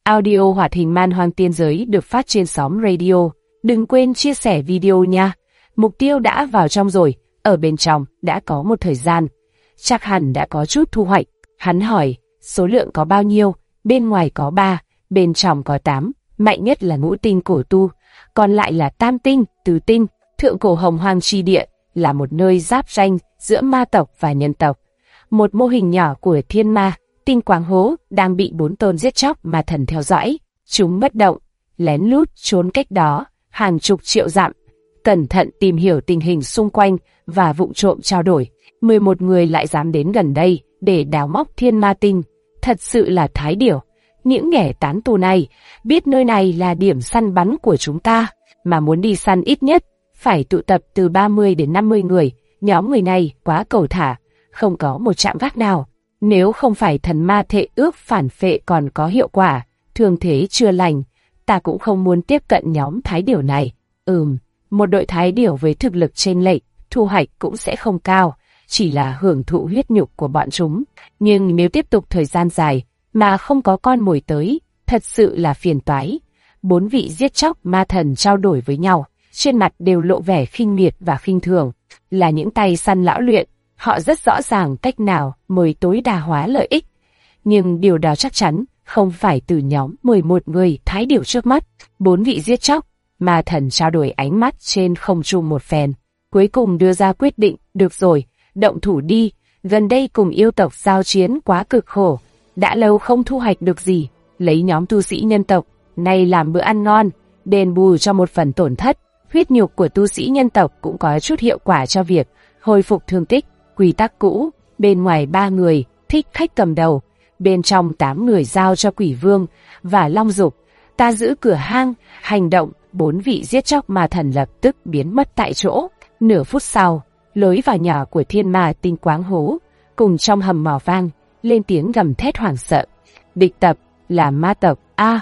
Audio hoạt hình Man Hoang Tiên Giới được phát trên xóm radio. Đừng quên chia sẻ video nha. Mục tiêu đã vào trong rồi, ở bên trong đã có một thời gian. Chắc hẳn đã có chút thu hoạch. Hắn hỏi, số lượng có bao nhiêu? Bên ngoài có 3, bên trong có 8. Mạnh nhất là ngũ tinh cổ tu, còn lại là tam tinh, tứ tinh. Thượng cổ Hồng Hoang chi địa là một nơi giáp ranh giữa ma tộc và nhân tộc. Một mô hình nhỏ của thiên ma, tinh quáng hố, đang bị 4 tôn giết chóc ma thần theo dõi. Chúng bất động, lén lút trốn cách đó hàng chục triệu dặm, cẩn thận tìm hiểu tình hình xung quanh và vụng trộm trao đổi. 11 người lại dám đến gần đây để đào móc thiên ma tinh. Thật sự là thái điểu. Những kẻ tán tù này biết nơi này là điểm săn bắn của chúng ta, mà muốn đi săn ít nhất phải tụ tập từ 30 đến 50 người. Nhóm người này quá cẩu thả, không có một trạm gác nào. Nếu không phải thần ma thệ ước phản phệ còn có hiệu quả, thương thế chưa lành, ta cũng không muốn tiếp cận nhóm thái điểu này. Một đội thái điểu với thực lực chênh lệch, thu hoạch cũng sẽ không cao, chỉ là hưởng thụ huyết nhục của bọn chúng. Nhưng nếu tiếp tục thời gian dài mà không có con mồi tới, thật sự là phiền toái. 4 vị giết chóc ma thần trao đổi với nhau, trên mặt đều lộ vẻ khinh miệt và khinh thường. Là những tay săn lão luyện, họ rất rõ ràng cách nào mới tối đa hóa lợi ích. Nhưng điều đó chắc chắn không phải từ nhóm 11 người thái điểu trước mắt. 4 vị giết chóc ma thần trao đổi ánh mắt trên không trung một phen, cuối cùng đưa ra quyết định. Được rồi, động thủ đi. Gần đây cùng yêu tộc giao chiến quá cực khổ, đã lâu không thu hoạch được gì. Lấy nhóm tu sĩ nhân tộc này làm bữa ăn ngon, đền bù cho một phần tổn thất. Huyết nhục của tu sĩ nhân tộc cũng có chút hiệu quả cho việc hồi phục thương tích. Quy tắc cũ, bên ngoài 3 người, Thích Khách cầm đầu, bên trong 8 người giao cho Quỷ Vương và Long Dục. Ta giữ cửa hang, hành động. 4 vị giết chóc ma thần lập tức biến mất tại chỗ. Nửa phút sau, lối vào nhỏ của thiên ma tinh quáng hố, cùng trong hầm mỏ vang lên tiếng gầm thét hoảng sợ. Địch tập là ma tộc.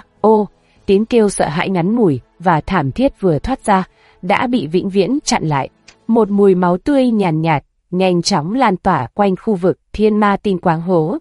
Tiếng kêu sợ hãi ngắn ngủi và thảm thiết vừa thoát ra đã bị vĩnh viễn chặn lại. Một mùi máu tươi nhàn nhạt nhanh chóng lan tỏa quanh khu vực thiên ma tinh quáng hố.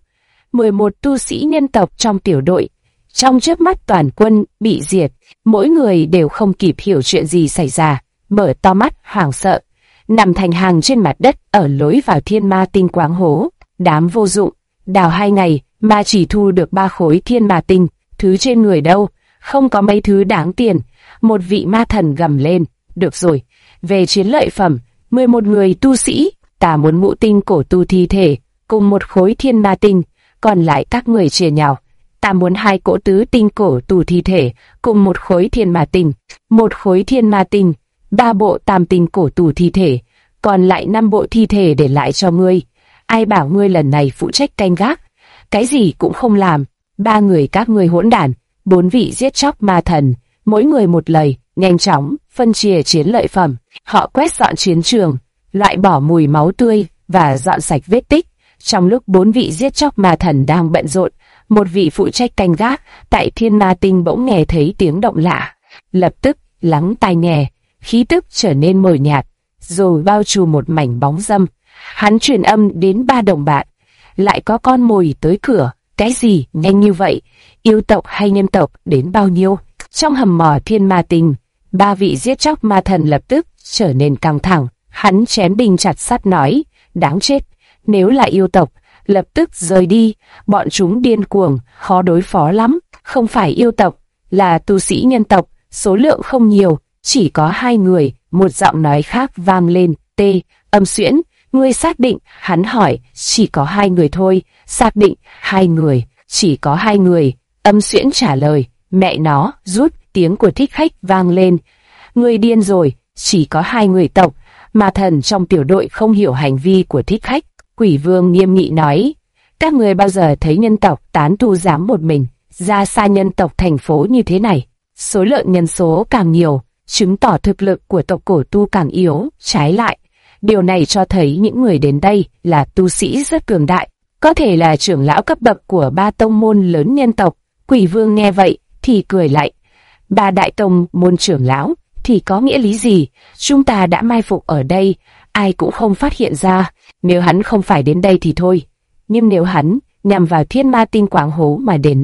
11 tu sĩ nhân tộc trong tiểu đội, trong chớp mắt toàn quân bị diệt. Mỗi người đều không kịp hiểu chuyện gì xảy ra, mở to mắt hoảng sợ, nằm thành hàng trên mặt đất ở lối vào thiên ma tinh quáng hố. Đám vô dụng, đào 2 ngày mà chỉ thu được 3 khối thiên ma tinh, thứ trên người đâu, không có mấy thứ đáng tiền. Một vị ma thần gầm lên, được rồi, về chiến lợi phẩm. 11 người tu sĩ, ta muốn ngũ tinh cổ tu thi thể cùng 1 khối thiên ma tinh, còn lại các người chia nhau. Ta muốn 2 cỗ tứ tinh cổ tu thi thể cùng 1 khối thiên ma tinh, 1 khối thiên ma tinh, 3 bộ tam tinh cổ tu thi thể, còn lại 5 bộ thi thể để lại cho ngươi. Ai bảo ngươi lần này phụ trách canh gác, cái gì cũng không làm. 3 người các ngươi hỗn đản. 4 vị giết chóc ma thần, mỗi người một lời, nhanh chóng phân chia chiến lợi phẩm. Họ quét dọn chiến trường, loại bỏ mùi máu tươi và dọn sạch vết tích. Trong lúc 4 vị giết chóc ma thần đang bận rộn, một vị phụ trách canh gác tại thiên ma tinh bỗng nghe thấy tiếng động lạ, lập tức lắng tai nghe, khí tức trở nên mờ nhạt, rồi bao trùm một mảnh bóng râm. Hắn truyền âm đến 3 đồng bạn, lại có con mồi tới cửa. Cái gì nhanh như vậy? Yêu tộc hay nhân tộc đến bao nhiêu? Trong hầm mỏ thiên ma tinh, 3 vị giết chóc ma thần lập tức trở nên căng thẳng. Hắn chém đinh chặt sắt nói, đáng chết, nếu là yêu tộc, lập tức rời đi, bọn chúng điên cuồng, khó đối phó lắm. Không phải yêu tộc, là tu sĩ nhân tộc, số lượng không nhiều, chỉ có 2 người. Một giọng nói khác vang lên, Âm Xuyễn, ngươi xác định? Hắn hỏi, chỉ có 2 người thôi. Xác định, 2 người, chỉ có 2 người. Âm Xuyễn trả lời, mẹ nó, rút. Tiếng của Thích Khách vang lên, ngươi điên rồi, chỉ có 2 người tộc. Ma thần trong tiểu đội không hiểu hành vi của Thích Khách. Quỷ Vương nghiêm nghị nói, các người bao giờ thấy nhân tộc tán tu dám một mình ra xa nhân tộc thành phố như thế này? Số lượng nhân số càng nhiều, chứng tỏ thực lực của tộc cổ tu càng yếu. Trái lại, điều này cho thấy những người đến đây là tu sĩ rất cường đại, có thể là trưởng lão cấp bậc của 3 tông môn lớn nhân tộc. Quỷ Vương nghe vậy thì cười lạnh, 3 đại tông môn trưởng lão thì có nghĩa lý gì? Chúng ta đã mai phục ở đây, ai cũng không phát hiện ra. Nếu hắn không phải đến đây thì thôi, nhưng nếu hắn nhằm vào thiên ma tinh quáng hố mà đến,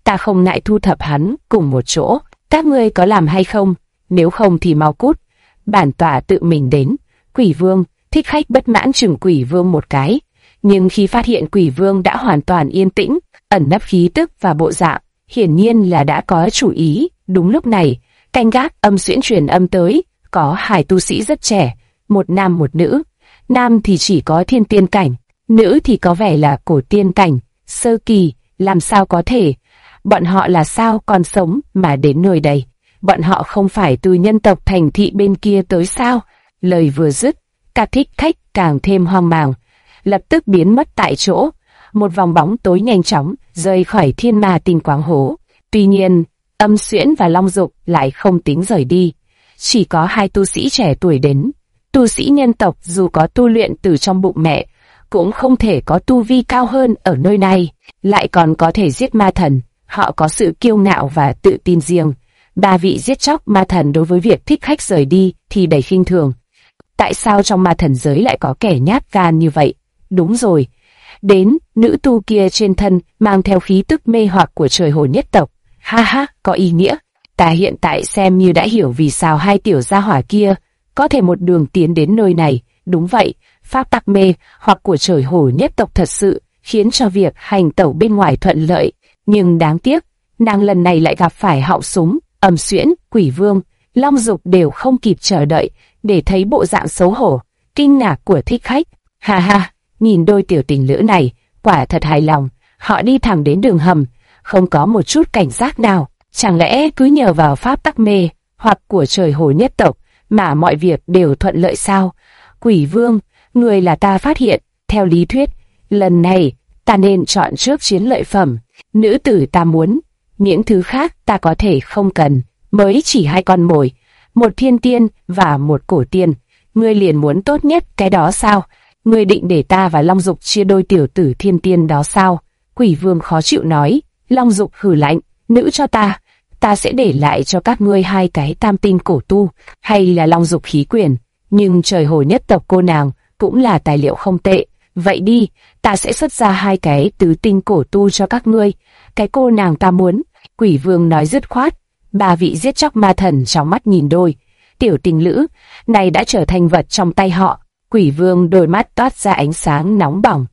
ta không ngại thu thập hắn cùng một chỗ. Các ngươi có làm hay không? Nếu không thì mau cút. Bản tọa tự mình đến. Quỷ Vương, Thích Khách bất mãn chừng Quỷ Vương một cái. Nhưng khi phát hiện Quỷ Vương đã hoàn toàn yên tĩnh, ẩn nấp khí tức và bộ dạng, hiển nhiên là đã có chủ ý. Đúng lúc này, canh gác Âm Xuyễn truyền âm tới, có hai tu sĩ rất trẻ, một nam một nữ. Nam thì chỉ có thiên tiên cảnh, nữ thì có vẻ là cổ tiên cảnh, sơ kỳ, làm sao có thể? Bọn họ là sao còn sống mà đến nơi đây? Bọn họ không phải từ nhân tộc thành thị bên kia tới sao? Lời vừa dứt, cả Thích Khách càng thêm hoang mang, lập tức biến mất tại chỗ. Một vòng bóng tối nhanh chóng rời khỏi Thiên Ma Tinh Quáng Hố. Tuy nhiên, Âm Xuyễn và Long Dục lại không tính rời đi. Chỉ có hai tu sĩ trẻ tuổi đến. Tu sĩ nhân tộc dù có tu luyện từ trong bụng mẹ, cũng không thể có tu vi cao hơn ở nơi này, lại còn có thể giết ma thần. Họ có sự kiêu ngạo và tự tin riêng. Ba vị giết chóc ma thần đối với việc Thích Khách rời đi thì đầy khinh thường. Tại sao trong ma thần giới lại có kẻ nhát gan như vậy? Đúng rồi, đến nữ tu kia trên thân mang theo khí tức mê hoặc của trời hồ nhất tộc. Ha ha, có ý nghĩa. Ta hiện tại xem như đã hiểu vì sao hai tiểu gia hỏa kia có thể một đường tiến đến nơi này. Đúng vậy, pháp tắc mê hoặc của trời hồ nhất tộc thật sự khiến cho việc hành tẩu bên ngoài thuận lợi. Nhưng đáng tiếc, nàng lần này lại gặp phải họng súng. Âm Xuyễn, Quỷ Vương, Long Dục đều không kịp chờ đợi để thấy bộ dạng xấu hổ, kinh ngạc của Thích Khách. Ha ha, nhìn đôi tiểu tình lữ này, quả thật hài lòng. Họ đi thẳng đến đường hầm, không có một chút cảnh giác nào. Chẳng lẽ cứ nhờ vào pháp tắc mê hoặc của trời hồ nhất tộc mà mọi việc đều thuận lợi sao? Quỷ Vương, người là ta phát hiện. Theo lý thuyết, lần này ta nên chọn trước chiến lợi phẩm. Nữ tử ta muốn, những thứ khác ta có thể không cần. Mới chỉ hai con mồi, một thiên tiên và một cổ tiên. Ngươi liền muốn tốt nhất cái đó sao? Ngươi định để ta và Long Dục chia đôi tiểu tử thiên tiên đó sao? Quỷ Vương khó chịu nói. Long Dục hừ lạnh, nữ cho ta sẽ để lại cho các ngươi hai cái tam tinh cổ tu, hay là Long Dục khí quyền. Nhưng trời hồ nhất tộc cô nàng cũng là tài liệu không tệ. Vậy đi, ta sẽ xuất ra hai cái tứ tinh cổ tu cho các ngươi. Cái cô nàng ta muốn. Quỷ Vương nói dứt khoát. Ba vị giết chóc ma thần trong mắt nhìn đôi tiểu tình lữ này đã trở thành vật trong tay họ. Quỷ Vương đôi mắt toát ra ánh sáng nóng bỏng.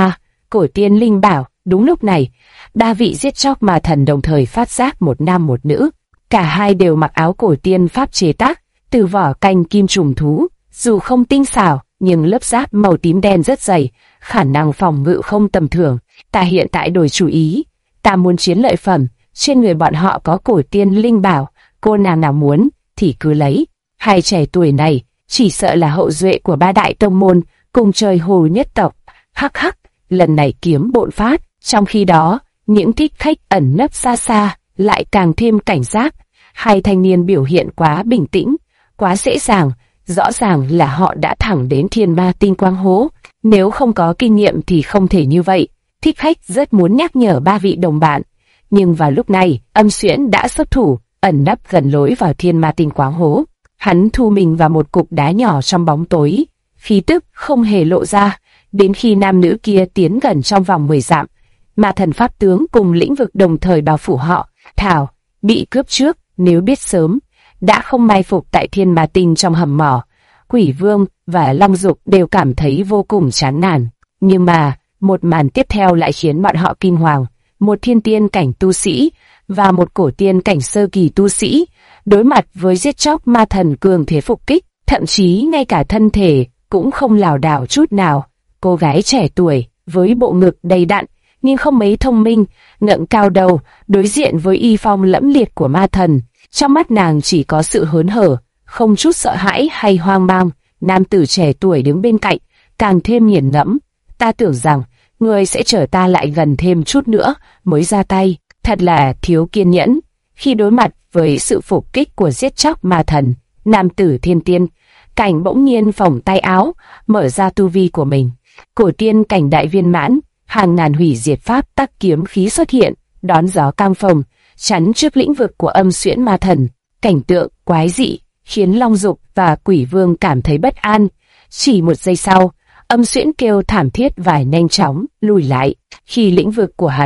Cổ tiên linh bảo. Đúng lúc này, ba vị giết chóc ma thần đồng thời phát giác một nam một nữ. Cả hai đều mặc áo cổ tiên pháp chế tác từ vỏ canh kim trùng thú, dù không tinh xảo nhưng lớp giáp màu tím đen rất dày, khả năng phòng ngự không tầm thường. Ta hiện tại đổi chủ ý, ta muốn chiến lợi phẩm. Trên người bọn họ có cổ tiên linh bảo, cô nàng nào muốn thì cứ lấy. Hai trẻ tuổi này chỉ sợ là hậu duệ của ba đại tông môn cùng trời hồ nhất tộc. Hắc hắc, lần này kiếm bộn phát. Trong khi đó, những Thích Khách ẩn nấp xa xa lại càng thêm cảnh giác. Hai thanh niên biểu hiện quá bình tĩnh, quá dễ dàng. Rõ ràng là họ đã thẳng đến Thiên Ma Tinh Quáng Hố. Nếu không có kinh nghiệm thì không thể như vậy. Thích Khách rất muốn nhắc nhở ba vị đồng bạn. Nhưng vào lúc này, Âm Xuyễn đã xuất thủ, ẩn nấp gần lối vào Thiên Ma Tinh Quáng Hố. Hắn thu mình vào một cục đá nhỏ trong bóng tối, khí tức không hề lộ ra. Đến khi nam nữ kia tiến gần trong vòng 10 dặm, ma thần pháp tướng cùng lĩnh vực đồng thời bao phủ họ. Thảo, bị cướp trước, nếu biết sớm, đã không mai phục tại Thiên Ma Tinh trong hầm mỏ. Quỷ Vương và Long Dục đều cảm thấy vô cùng chán nản. Nhưng mà, một màn tiếp theo lại khiến bọn họ kinh hoàng. Một thiên tiên cảnh tu sĩ và một cổ tiên cảnh sơ kỳ tu sĩ đối mặt với giết chóc ma thần cường thế phục kích, thậm chí ngay cả thân thể cũng không lảo đảo chút nào. Cô gái trẻ tuổi với bộ ngực đầy đặn nhưng không mấy thông minh, ngẩng cao đầu đối diện với y phong lẫm liệt của ma thần. Trong mắt nàng chỉ có sự hớn hở, không chút sợ hãi hay hoang mang. Nam tử trẻ tuổi đứng bên cạnh càng thêm nghiền ngẫm. Ta tưởng rằng người sẽ chở ta lại gần thêm chút nữa mới ra tay. Thật là thiếu kiên nhẫn. Khi đối mặt với sự phục kích của giết chóc ma thần, nam tử thiên tiên cảnh bỗng nhiên phồng tay áo, mở ra tu vi của mình. Cổ tiên cảnh đại viên mãn, hàng ngàn hủy diệt pháp tắc kiếm khí xuất hiện, đón gió căng phồng, chắn trước lĩnh vực của Âm Xuyễn ma thần. Cảnh tượng quái dị khiến Long Dục và Quỷ Vương cảm thấy bất an. Chỉ một giây sau, Âm Xuyễn kêu thảm thiết và nhanh chóng lùi lại. Khi lĩnh vực của hắn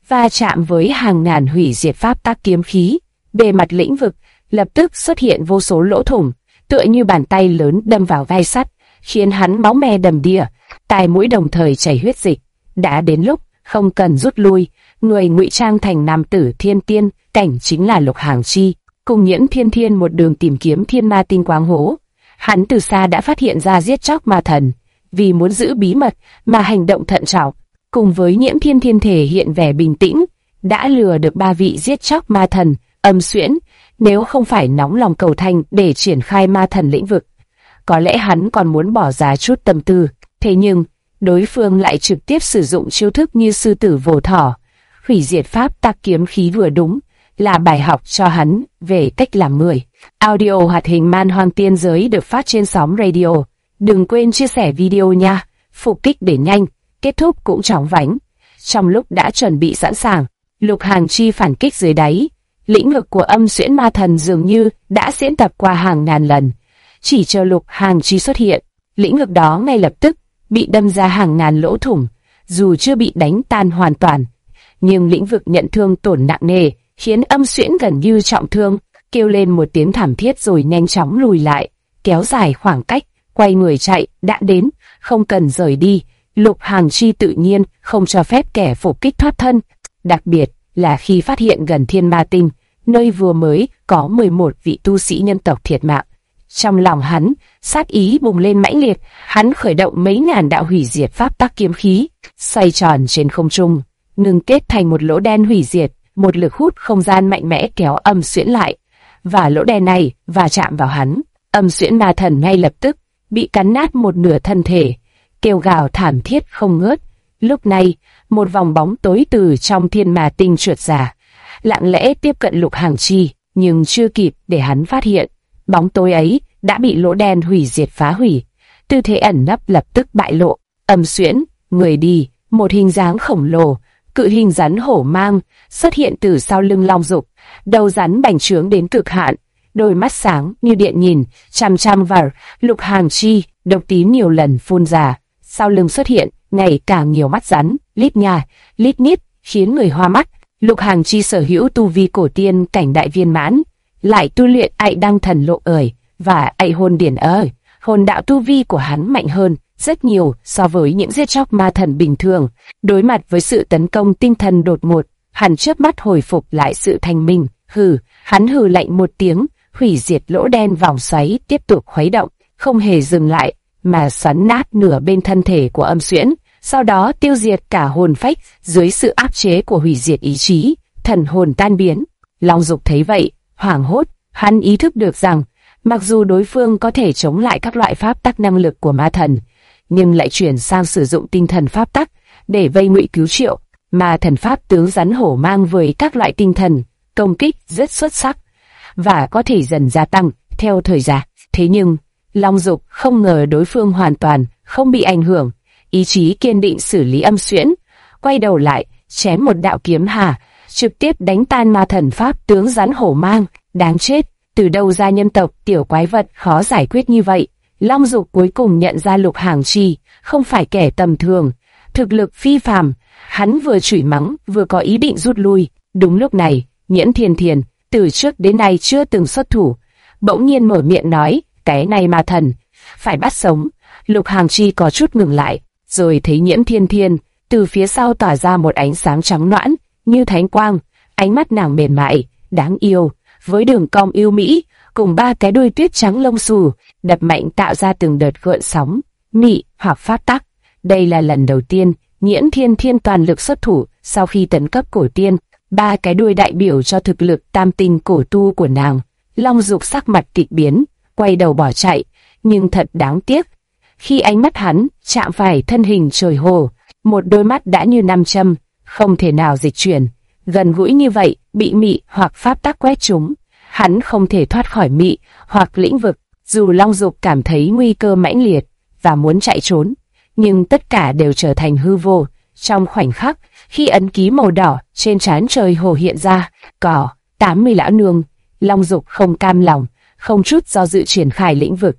va chạm với hàng ngàn hủy diệt pháp tắc kiếm khí. Bề mặt lĩnh vực lập tức xuất hiện vô số lỗ thủng, tựa như bàn tay lớn đâm vào vai sắt, khiến hắn máu me đầm đìa, tai mũi đồng thời chảy huyết dịch. Đã đến lúc không cần rút lui, người ngụy trang thành nam tử thiên tiên cảnh chính là Lục Hàng Chi, cùng Nhiễm Thiên Thiên một đường tìm kiếm thiên ma tinh quáng hố. Hắn từ xa đã phát hiện ra giết chóc ma thần, vì muốn giữ bí mật mà hành động thận trọng, cùng với Nhiễm Thiên Thiên thể hiện vẻ bình tĩnh, đã lừa được 3 vị giết chóc ma thần. Âm Xuyễn, nếu không phải nóng lòng cầu thành để triển khai ma thần lĩnh vực, có lẽ hắn còn muốn bỏ ra chút tâm tư. Thế nhưng, đối phương lại trực tiếp sử dụng chiêu thức như sư tử vồ thỏ, hủy diệt pháp tắc kiếm khí, vừa đúng là bài học cho hắn về cách làm người. Audio hoạt hình Man Hoang Tiên Giới được phát trên sóng radio. Đừng quên chia sẻ video nha. Phục kích để nhanh, kết thúc cũng chóng vánh. Trong lúc đã chuẩn bị sẵn sàng, Lục Hàng Chi phản kích dưới đáy. Lĩnh vực của Âm Xuyễn ma thần dường như đã diễn tập qua hàng ngàn lần. Chỉ chờ Lục Hàng Chi xuất hiện, lĩnh vực đó ngay lập tức bị đâm ra hàng ngàn lỗ thủng. Dù chưa bị đánh tan hoàn toàn, nhưng lĩnh vực nhận thương tổn nặng nề, khiến Âm Xuyễn gần như trọng thương, kêu lên một tiếng thảm thiết rồi nhanh chóng lùi lại, kéo dài khoảng cách, quay người chạy. Đã đến, không cần rời đi. Lục Hàng Chi tự nhiên không cho phép kẻ phục kích thoát thân, đặc biệt là khi phát hiện gần Thiên Ma Tinh, nơi vừa mới có 11 vị tu sĩ nhân tộc thiệt mạng. Trong lòng hắn, sát ý bùng lên mãnh liệt, hắn khởi động mấy ngàn đạo hủy diệt pháp tắc kiếm khí, xoay tròn trên không trung, ngưng kết thành một lỗ đen hủy diệt. Một lực hút không gian mạnh mẽ kéo Âm Xuyễn lại, và lỗ đen này va chạm vào hắn. Âm Xuyễn ma thần ngay lập tức bị cắn nát một nửa thân thể, kêu gào thảm thiết không ngớt. Lúc này, một vòng bóng tối từ trong Thiên Ma Tinh trượt ra, lặng lẽ tiếp cận Lục Hàng Chi, nhưng chưa kịp để hắn phát hiện, bóng tối ấy đã bị lỗ đen hủy diệt phá hủy. Tư thế ẩn nấp lập tức bại lộ. Âm Xuyễn, người đi, một hình dáng khổng lồ, cự hình rắn hổ mang xuất hiện từ sau lưng Long Dục, đầu rắn bành trướng đến cực hạn, đôi mắt sáng như điện nhìn chằm chằm vào Lục Hàng Chi. Độc tím nhiều lần phun ra, sau lưng xuất hiện ngày càng nhiều mắt rắn, lít nha lít nhít, khiến người hoa mắt. Lục Hàng Chi sở hữu tu vi cổ tiên cảnh đại viên mãn, lại tu luyện Ạy Đăng Thần Lộ ởi và Ạy Hồn Điển ởi. Hồn đạo tu vi của hắn mạnh hơn rất nhiều so với những giết chóc ma thần bình thường. Đối mặt với sự tấn công tinh thần đột ngột, hắn chớp mắt hồi phục lại sự thanh minh. Hắn hừ lạnh một tiếng, hủy diệt lỗ đen vòng xoáy tiếp tục khuấy động, không hề dừng lại, mà xoắn nát nửa bên thân thể của Âm Xuyễn, sau đó tiêu diệt cả hồn phách dưới sự áp chế của hủy diệt ý chí, thần hồn tan biến. Long Dục thấy vậy, hoảng hốt, hắn ý thức được rằng, mặc dù đối phương có thể chống lại các loại pháp tắc năng lực của ma thần, nhưng lại chuyển sang sử dụng tinh thần pháp tắc để vây ngụy cứu triệu. Ma thần pháp tướng rắn hổ mang với các loại tinh thần công kích rất xuất sắc và có thể dần gia tăng theo thời gian. Thế nhưng, Long Dục không ngờ đối phương hoàn toàn không bị ảnh hưởng, ý chí kiên định xử lý Âm Xuyễn, quay đầu lại, chém một đạo kiếm hà, trực tiếp đánh tan ma thần pháp tướng rắn hổ mang. Đáng chết, từ đâu ra nhân tộc tiểu quái vật khó giải quyết như vậy. Long Dục cuối cùng nhận ra Lục Hàng Chi không phải kẻ tầm thường, thực lực phi phàm. Hắn vừa chửi mắng vừa có ý định rút lui. Đúng lúc này, Nhiễm Thiên Thiên từ trước đến nay chưa từng xuất thủ, bỗng nhiên mở miệng nói, cái này ma thần phải bắt sống. Lục Hàng Chi có chút ngừng lại, rồi thấy Nhiễm Thiên Thiên từ phía sau tỏa ra một ánh sáng trắng nõn như thánh quang. Ánh mắt nàng mềm mại, đáng yêu, với đường cong yêu mỹ, cùng 3 cái đuôi tuyết trắng lông xù, đập mạnh tạo ra từng đợt gợn sóng, mị hoặc phát tắc. Đây là lần đầu tiên Nhiễm Thiên Thiên toàn lực xuất thủ sau khi tấn cấp cổ tiên. 3 cái đuôi đại biểu cho thực lực tam tinh cổ tu của nàng. Long Dục sắc mặt kịch biến, quay đầu bỏ chạy, nhưng thật đáng tiếc. Khi ánh mắt hắn chạm phải thân hình trời hồ, một đôi mắt đã như nam châm, không thể nào dịch chuyển. Gần gũi như vậy, bị mị hoặc pháp tắc quét trúng, hắn không thể thoát khỏi mị hoặc lĩnh vực. Dù Long Dục cảm thấy nguy cơ mãnh liệt và muốn chạy trốn, nhưng tất cả đều trở thành hư vô. Trong khoảnh khắc, khi ấn ký màu đỏ trên trán trời hồ hiện ra, có 80 lão nương, Long Dục không cam lòng, không chút do dự triển khai lĩnh vực,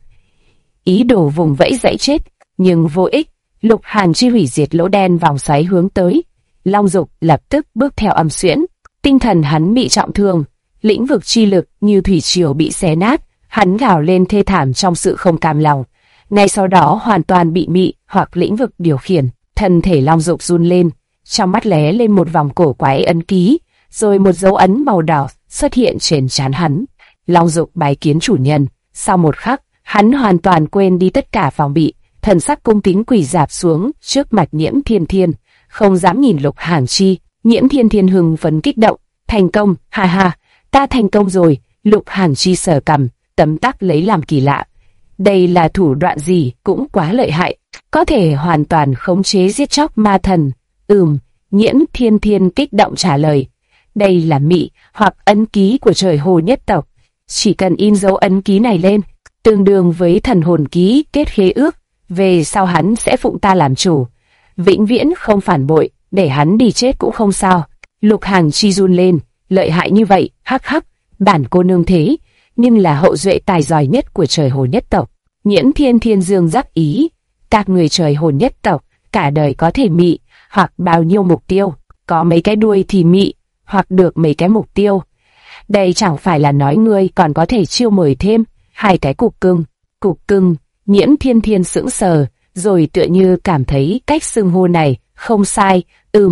ý đồ vùng vẫy dãy chết, nhưng vô ích. Lục Hàn Chi hủy diệt lỗ đen vòng xoáy hướng tới, Long Dục lập tức bước theo Âm Xuyễn. Tinh thần hắn bị trọng thương, lĩnh vực chi lực như thủy triều bị xé nát, hắn gào lên thê thảm trong sự không cam lòng. Ngay sau đó hoàn toàn bị mị hoặc lĩnh vực điều khiển, thân thể Long Dục run lên, trong mắt lóe lên một vòng cổ quái ấn ký, rồi một dấu ấn màu đỏ xuất hiện trên trán hắn. Long Dục bái kiến chủ nhân. Sau một khắc, hắn hoàn toàn quên đi tất cả phòng bị, thần sắc cung kính quỳ rạp xuống trước mặt Nhiễm Thiên Thiên, không dám nhìn Lục Hàng Chi. Nhiễm Thiên Thiên hưng phấn kích động, thành công, ha ha, ta thành công rồi. Lục Hàng Chi sờ cằm, tấm tắc lấy làm kỳ lạ. Đây là thủ đoạn gì cũng quá lợi hại, có thể hoàn toàn khống chế giết chóc ma thần. Nhiễm Thiên Thiên kích động trả lời. Đây là mị hoặc ấn ký của trời hồ nhất tộc. Chỉ cần in dấu ấn ký này lên, tương đương với thần hồn ký kết khế ước, về sau hắn sẽ phụng ta làm chủ, vĩnh viễn không phản bội, để hắn đi chết cũng không sao. Lục Hàng Chi run lên, lợi hại như vậy, hắc hắc, bản cô nương thế, nhưng là hậu duệ tài giỏi nhất của trời hồ nhất tộc. Nhiễm Thiên Thiên dương đắc ý, các người trời hồ nhất tộc, cả đời có thể mị, hoặc bao nhiêu mục tiêu, có mấy cái đuôi thì mị, hoặc được mấy cái mục tiêu. Đây chẳng phải là nói ngươi còn có thể chiêu mời thêm 2 cái cục cưng. Cục cưng, Nhiễm Thiên Thiên sững sờ, rồi tựa như cảm thấy cách xưng hô này không sai.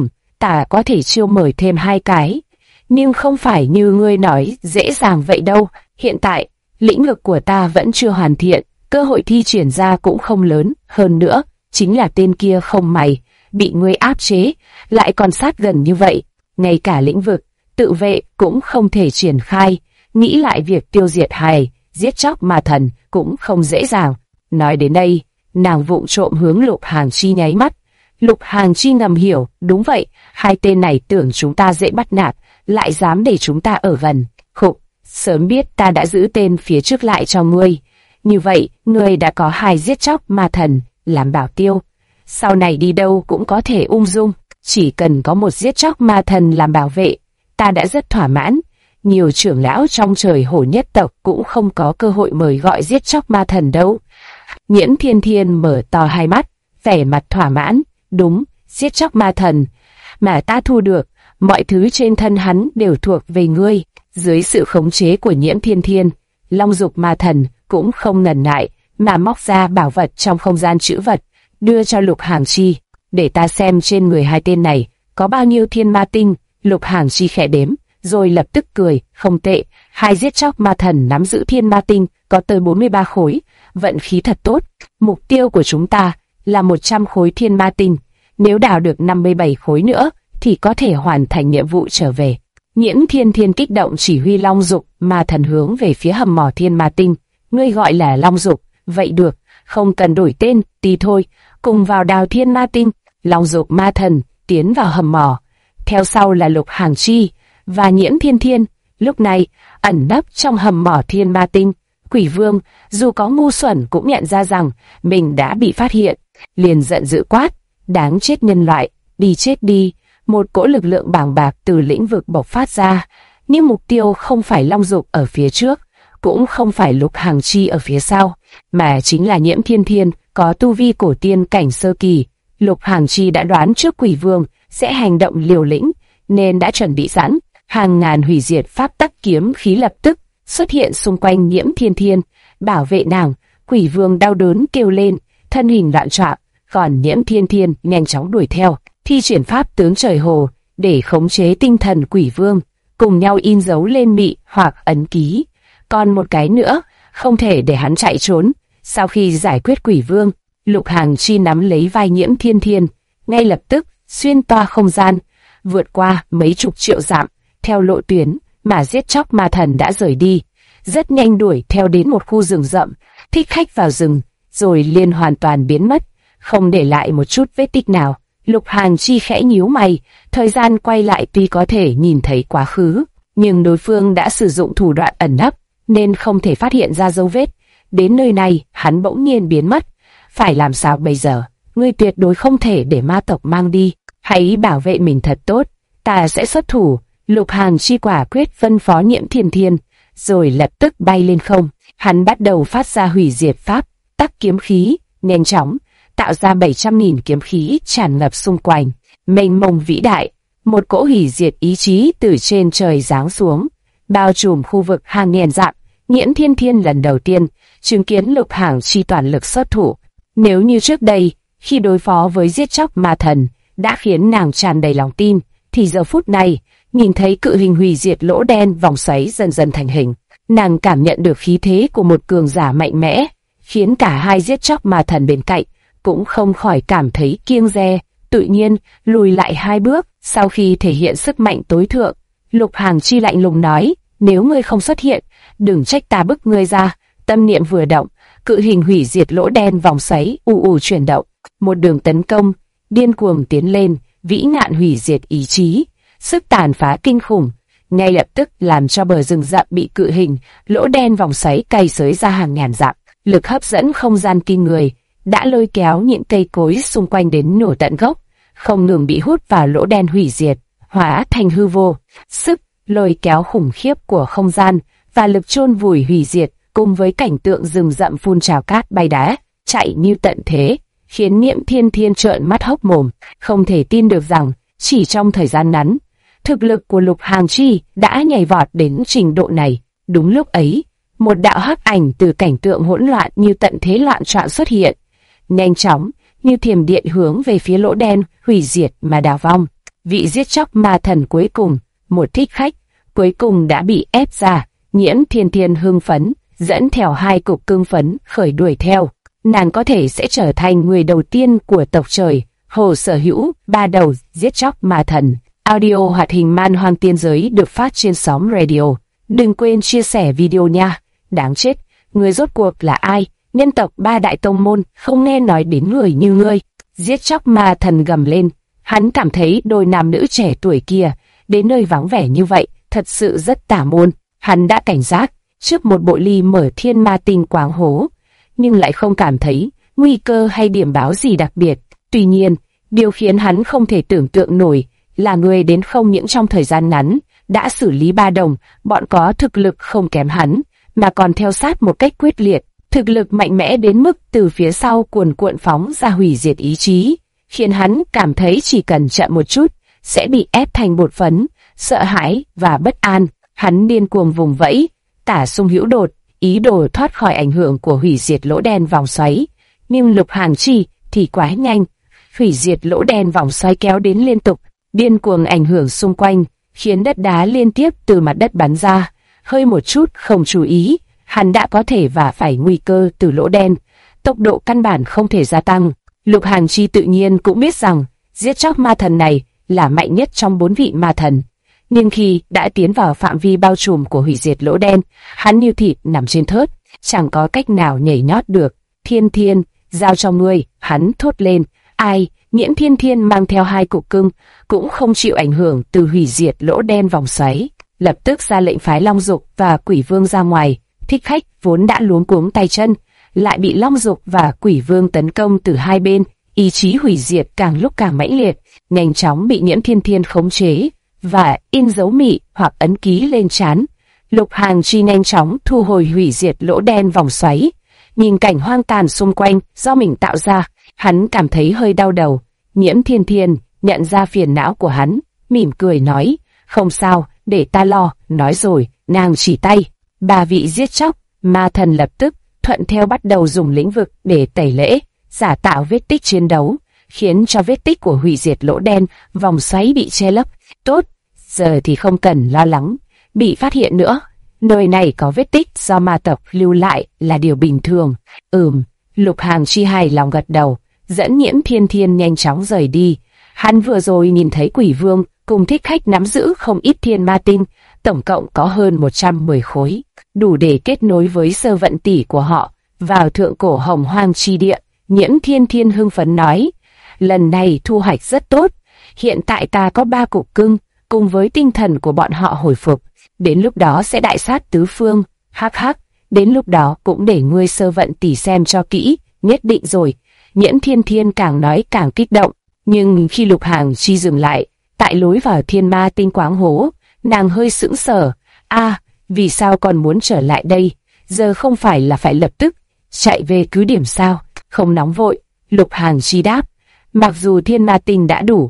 Ta có thể chiêu mời thêm 2 cái, nhưng không phải như ngươi nói dễ dàng vậy đâu. Hiện tại, lĩnh vực của ta vẫn chưa hoàn thiện, cơ hội thi triển ra cũng không lớn. Hơn nữa, chính là tên kia không mày, bị ngươi áp chế, lại còn sát gần như vậy. Ngay cả lĩnh vực tự vệ cũng không thể triển khai, nghĩ lại việc tiêu diệt giết chóc ma thần cũng không dễ dàng. Nói đến đây, nàng vụng trộm hướng Lục Hàng Chi nháy mắt. Lục Hàng Chi ngầm hiểu, đúng vậy, 2 tên này tưởng chúng ta dễ bắt nạt, lại dám để chúng ta ở gần. Khục, sớm biết ta đã giữ tên phía trước lại cho ngươi. Như vậy, ngươi đã có 2 giết chóc ma thần làm bảo tiêu, sau này đi đâu cũng có thể ung dung. Chỉ cần có 1 giết chóc ma thần làm bảo vệ, ta đã rất thỏa mãn. Nhiều trưởng lão trong trời hồ nhất tộc cũng không có cơ hội mời gọi giết chóc ma thần đâu. Nhiễm Thiên Thiên mở to hai mắt, vẻ mặt thỏa mãn. Đúng, giết chóc ma thần mà ta thu được, mọi thứ trên thân hắn đều thuộc về ngươi. Dưới sự khống chế của Nhiễm Thiên Thiên, Long Dục ma thần cũng không ngần ngại mà móc ra bảo vật trong không gian trữ vật, đưa cho Lục Hàng Chi. Để ta xem trên người 2 tên này có bao nhiêu thiên ma tinh. Lục Hàng Chi khẽ đếm, rồi lập tức cười. Không tệ, 2 giết chóc ma thần nắm giữ thiên ma tinh có tới 43 khối, vận khí thật tốt. Mục tiêu của chúng ta là 100 khối thiên ma tinh, nếu đào được 57 khối nữa thì có thể hoàn thành nhiệm vụ trở về. Nhiễm Thiên Thiên kích động chỉ huy Long Dục ma thần hướng về phía hầm mỏ thiên ma tinh. Ngươi gọi là Long Dục, vậy được, không cần đổi tên, tí thôi, cùng vào đào thiên ma tinh. Long Dục ma thần tiến vào hầm mỏ, theo sau là Lục Hàng Chi và Nhiễm Thiên Thiên. Lúc này, ẩn nấp trong hầm mỏ thiên ma tinh, Quỷ Vương dù có ngu xuẩn cũng nhận ra rằng mình đã bị phát hiện, liền giận dữ quát: đáng chết nhân loại, đi chết đi! Một cỗ lực lượng bàng bạc từ lĩnh vực bộc phát ra, nhưng mục tiêu không phải Long Dục ở phía trước, cũng không phải Lục Hàng Chi ở phía sau, mà chính là Nhiễm Thiên Thiên có tu vi cổ tiên cảnh sơ kỳ. Lục Hàng Chi đã đoán trước Quỷ Vương sẽ hành động liều lĩnh, nên đã chuẩn bị sẵn. Hàng ngàn hủy diệt pháp tắc kiếm khí lập tức xuất hiện xung quanh Nhiễm Thiên Thiên, bảo vệ nàng. Quỷ Vương đau đớn kêu lên, thân hình loạn choạng, còn Nhiễm Thiên Thiên nhanh chóng đuổi theo, thi triển pháp tướng trời hồ để khống chế tinh thần Quỷ Vương, cùng nhau in dấu lên mị hoặc ấn ký. Còn một cái nữa, không thể để hắn chạy trốn. Sau khi giải quyết Quỷ Vương, Lục Hàng Chi nắm lấy vai Nhiễm Thiên Thiên, ngay lập tức xuyên toa không gian, vượt qua mấy chục triệu dặm, theo lộ tuyến mà giết chóc ma thần đã rời đi, rất nhanh đuổi theo đến một khu rừng rậm, thích khách vào rừng, rồi liền hoàn toàn biến mất, không để lại một chút vết tích nào. Lục Hàng Chi khẽ nhíu mày, thời gian quay lại tuy có thể nhìn thấy quá khứ, nhưng đối phương đã sử dụng thủ đoạn ẩn nấp, nên không thể phát hiện ra dấu vết. Đến nơi này, hắn bỗng nhiên biến mất. Phải làm sao bây giờ? Ngươi tuyệt đối không thể để ma tộc mang đi. Hãy bảo vệ mình thật tốt, ta sẽ xuất thủ. Lục Hàng Chi quả quyết phân phó Nhiễm Thiên Thiên, rồi lập tức bay lên không. Hắn bắt đầu phát ra hủy diệt pháp tắc kiếm khí, nhanh chóng tạo ra 700.000 kiếm khí tràn ngập xung quanh. mênh mông vĩ đại, một cỗ hủy diệt ý chí từ trên trời giáng xuống, bao trùm khu vực hàng nghìn dặm. Nhiễm Thiên Thiên lần đầu tiên chứng kiến Lục Hàng Chi toàn lực xuất thủ. Nếu như trước đây, khi đối phó với giết chóc ma thần đã khiến nàng tràn đầy lòng tin, thì giờ phút này, nhìn thấy cự hình hủy diệt lỗ đen vòng xoáy dần dần thành hình, nàng cảm nhận được khí thế của một cường giả mạnh mẽ, khiến cả hai giết chóc ma thần bên cạnh cũng không khỏi cảm thấy kiêng dè, tự nhiên lùi lại hai bước. Sau khi thể hiện sức mạnh tối thượng, Lục Hàng Chi lạnh lùng nói: nếu ngươi không xuất hiện, đừng trách ta bức ngươi ra. Tâm niệm vừa động, cự hình hủy diệt lỗ đen vòng xoáy ù ù chuyển động, một đường tấn công điên cuồng tiến lên, vĩ nạn hủy diệt ý chí, sức tàn phá kinh khủng, ngay lập tức làm cho bờ rừng rậm bị cự hình lỗ đen vòng xoáy cày xới ra hàng ngàn dặm. Lực hấp dẫn không gian kinh người đã lôi kéo những cây cối xung quanh đến nổ tận gốc, không ngừng bị hút vào lỗ đen hủy diệt, hóa thành hư vô. Sức lôi kéo khủng khiếp của không gian và lực chôn vùi hủy diệt, cùng với cảnh tượng rừng rậm phun trào cát bay đá, chạy như tận thế, khiến Nhiễm Thiên Thiên trợn mắt hốc mồm, không thể tin được rằng chỉ trong thời gian ngắn, thực lực của Lục Hàng Chi đã nhảy vọt đến trình độ này. Đúng lúc ấy, một đạo hắc ảnh từ cảnh tượng hỗn loạn như tận thế loạn trọn xuất hiện, nhanh chóng như thiểm điện hướng về phía lỗ đen hủy diệt mà đào vong. Vị giết chóc ma thần cuối cùng, một thích khách cuối cùng đã bị ép ra. Nhiễm Thiên Thiên hưng phấn, dẫn theo hai cục cương phấn khởi đuổi theo. Nàng có thể sẽ trở thành người đầu tiên của tộc trời Hồ sở hữu 3 đầu giết chóc ma thần. Audio hoạt hình Man Hoang Tiên Giới được phát trên sóng radio. Đừng quên chia sẻ video nha. Đáng chết, người rốt cuộc là ai? Nhân tộc 3 đại tông môn không nghe nói đến người như ngươi. Giết chóc ma thần gầm lên. Hắn cảm thấy đôi nam nữ trẻ tuổi kia đến nơi vắng vẻ như vậy thật sự rất tà môn. Hắn đã cảnh giác trước một bộ ly mở thiên ma tinh quáng hố, nhưng lại không cảm thấy nguy cơ hay điểm báo gì đặc biệt. Tuy nhiên, điều khiến hắn không thể tưởng tượng nổi là người đến không những trong thời gian ngắn đã xử lý 3 đồng bọn có thực lực không kém hắn, mà còn theo sát một cách quyết liệt, thực lực mạnh mẽ đến mức từ phía sau cuồn cuộn phóng ra hủy diệt ý chí, khiến hắn cảm thấy chỉ cần chậm một chút sẽ bị ép thành bột phấn. Sợ hãi và bất an, hắn điên cuồng vùng vẫy, tả sung hữu đột, ý đồ thoát khỏi ảnh hưởng của hủy diệt lỗ đen vòng xoáy. Nhưng Lục Hàng Chi thì quá nhanh, hủy diệt lỗ đen vòng xoáy kéo đến liên tục, điên cuồng ảnh hưởng xung quanh, khiến đất đá liên tiếp từ mặt đất bắn ra. Hơi một chút không chú ý, hắn đã có thể vả phải nguy cơ từ lỗ đen, tốc độ căn bản không thể gia tăng. Lục Hàng Chi tự nhiên cũng biết rằng giết chóc ma thần này là mạnh nhất trong 4 vị ma thần, nhưng khi đã tiến vào phạm vi bao trùm của hủy diệt lỗ đen, hắn như thịt nằm trên thớt, chẳng có cách nào nhảy nhót được. Thiên Thiên, giao cho ngươi, hắn thốt lên. Ai? Nhiễm Thiên Thiên mang theo 2 cục cưng, cũng không chịu ảnh hưởng từ hủy diệt lỗ đen vòng xoáy, lập tức ra lệnh phái Long Dục và Quỷ Vương ra ngoài. Thích khách vốn đã luống cuống tay chân, lại bị Long Dục và Quỷ Vương tấn công từ hai bên, ý chí hủy diệt càng lúc càng mãnh liệt, nhanh chóng bị Nhiễm Thiên Thiên khống chế và in dấu mị hoặc ấn ký lên trán. Lục Hàng Chi nhanh chóng thu hồi hủy diệt lỗ đen vòng xoáy, nhìn cảnh hoang tàn xung quanh do mình tạo ra, hắn cảm thấy hơi đau đầu. Nhiễm Thiên Thiên nhận ra phiền não của hắn, mỉm cười nói: không sao, để ta lo. Nói rồi, nàng chỉ tay. 3 vị giết chóc ma thần lập tức thuận theo bắt đầu dùng lĩnh vực để tẩy lễ, giả tạo vết tích chiến đấu, khiến cho vết tích của hủy diệt lỗ đen vòng xoáy bị che lấp. Tốt, giờ thì không cần lo lắng bị phát hiện nữa. Nơi này có vết tích do ma tộc lưu lại là điều bình thường. Lục Hàng Chi hài lòng gật đầu, dẫn Nhiễm Thiên Thiên nhanh chóng rời đi. Hắn vừa rồi nhìn thấy Quỷ Vương cùng thích khách nắm giữ không ít thiên ma tinh, tổng cộng có hơn 110 khối, đủ để kết nối với sơ vận tỷ của họ vào thượng cổ hồng hoang chi địa. Nhiễm Thiên Thiên hưng phấn nói: lần này thu hoạch rất tốt, hiện tại ta có 3 cục cưng, cùng với tinh thần của bọn họ hồi phục, đến lúc đó sẽ đại sát tứ phương. Hắc hắc, đến lúc đó cũng để ngươi sơ vận tỷ xem cho kỹ. Nhất định rồi. Nhiễm Thiên Thiên càng nói càng kích động, nhưng khi Lục Hàng Chi dừng lại tại lối vào thiên ma tinh quáng hố, nàng hơi sững sờ. Vì sao còn muốn trở lại đây? Giờ không phải là phải lập tức chạy về cứ điểm sao? Không nóng vội, Lục Hàng Chi đáp. Mặc dù thiên ma tinh đã đủ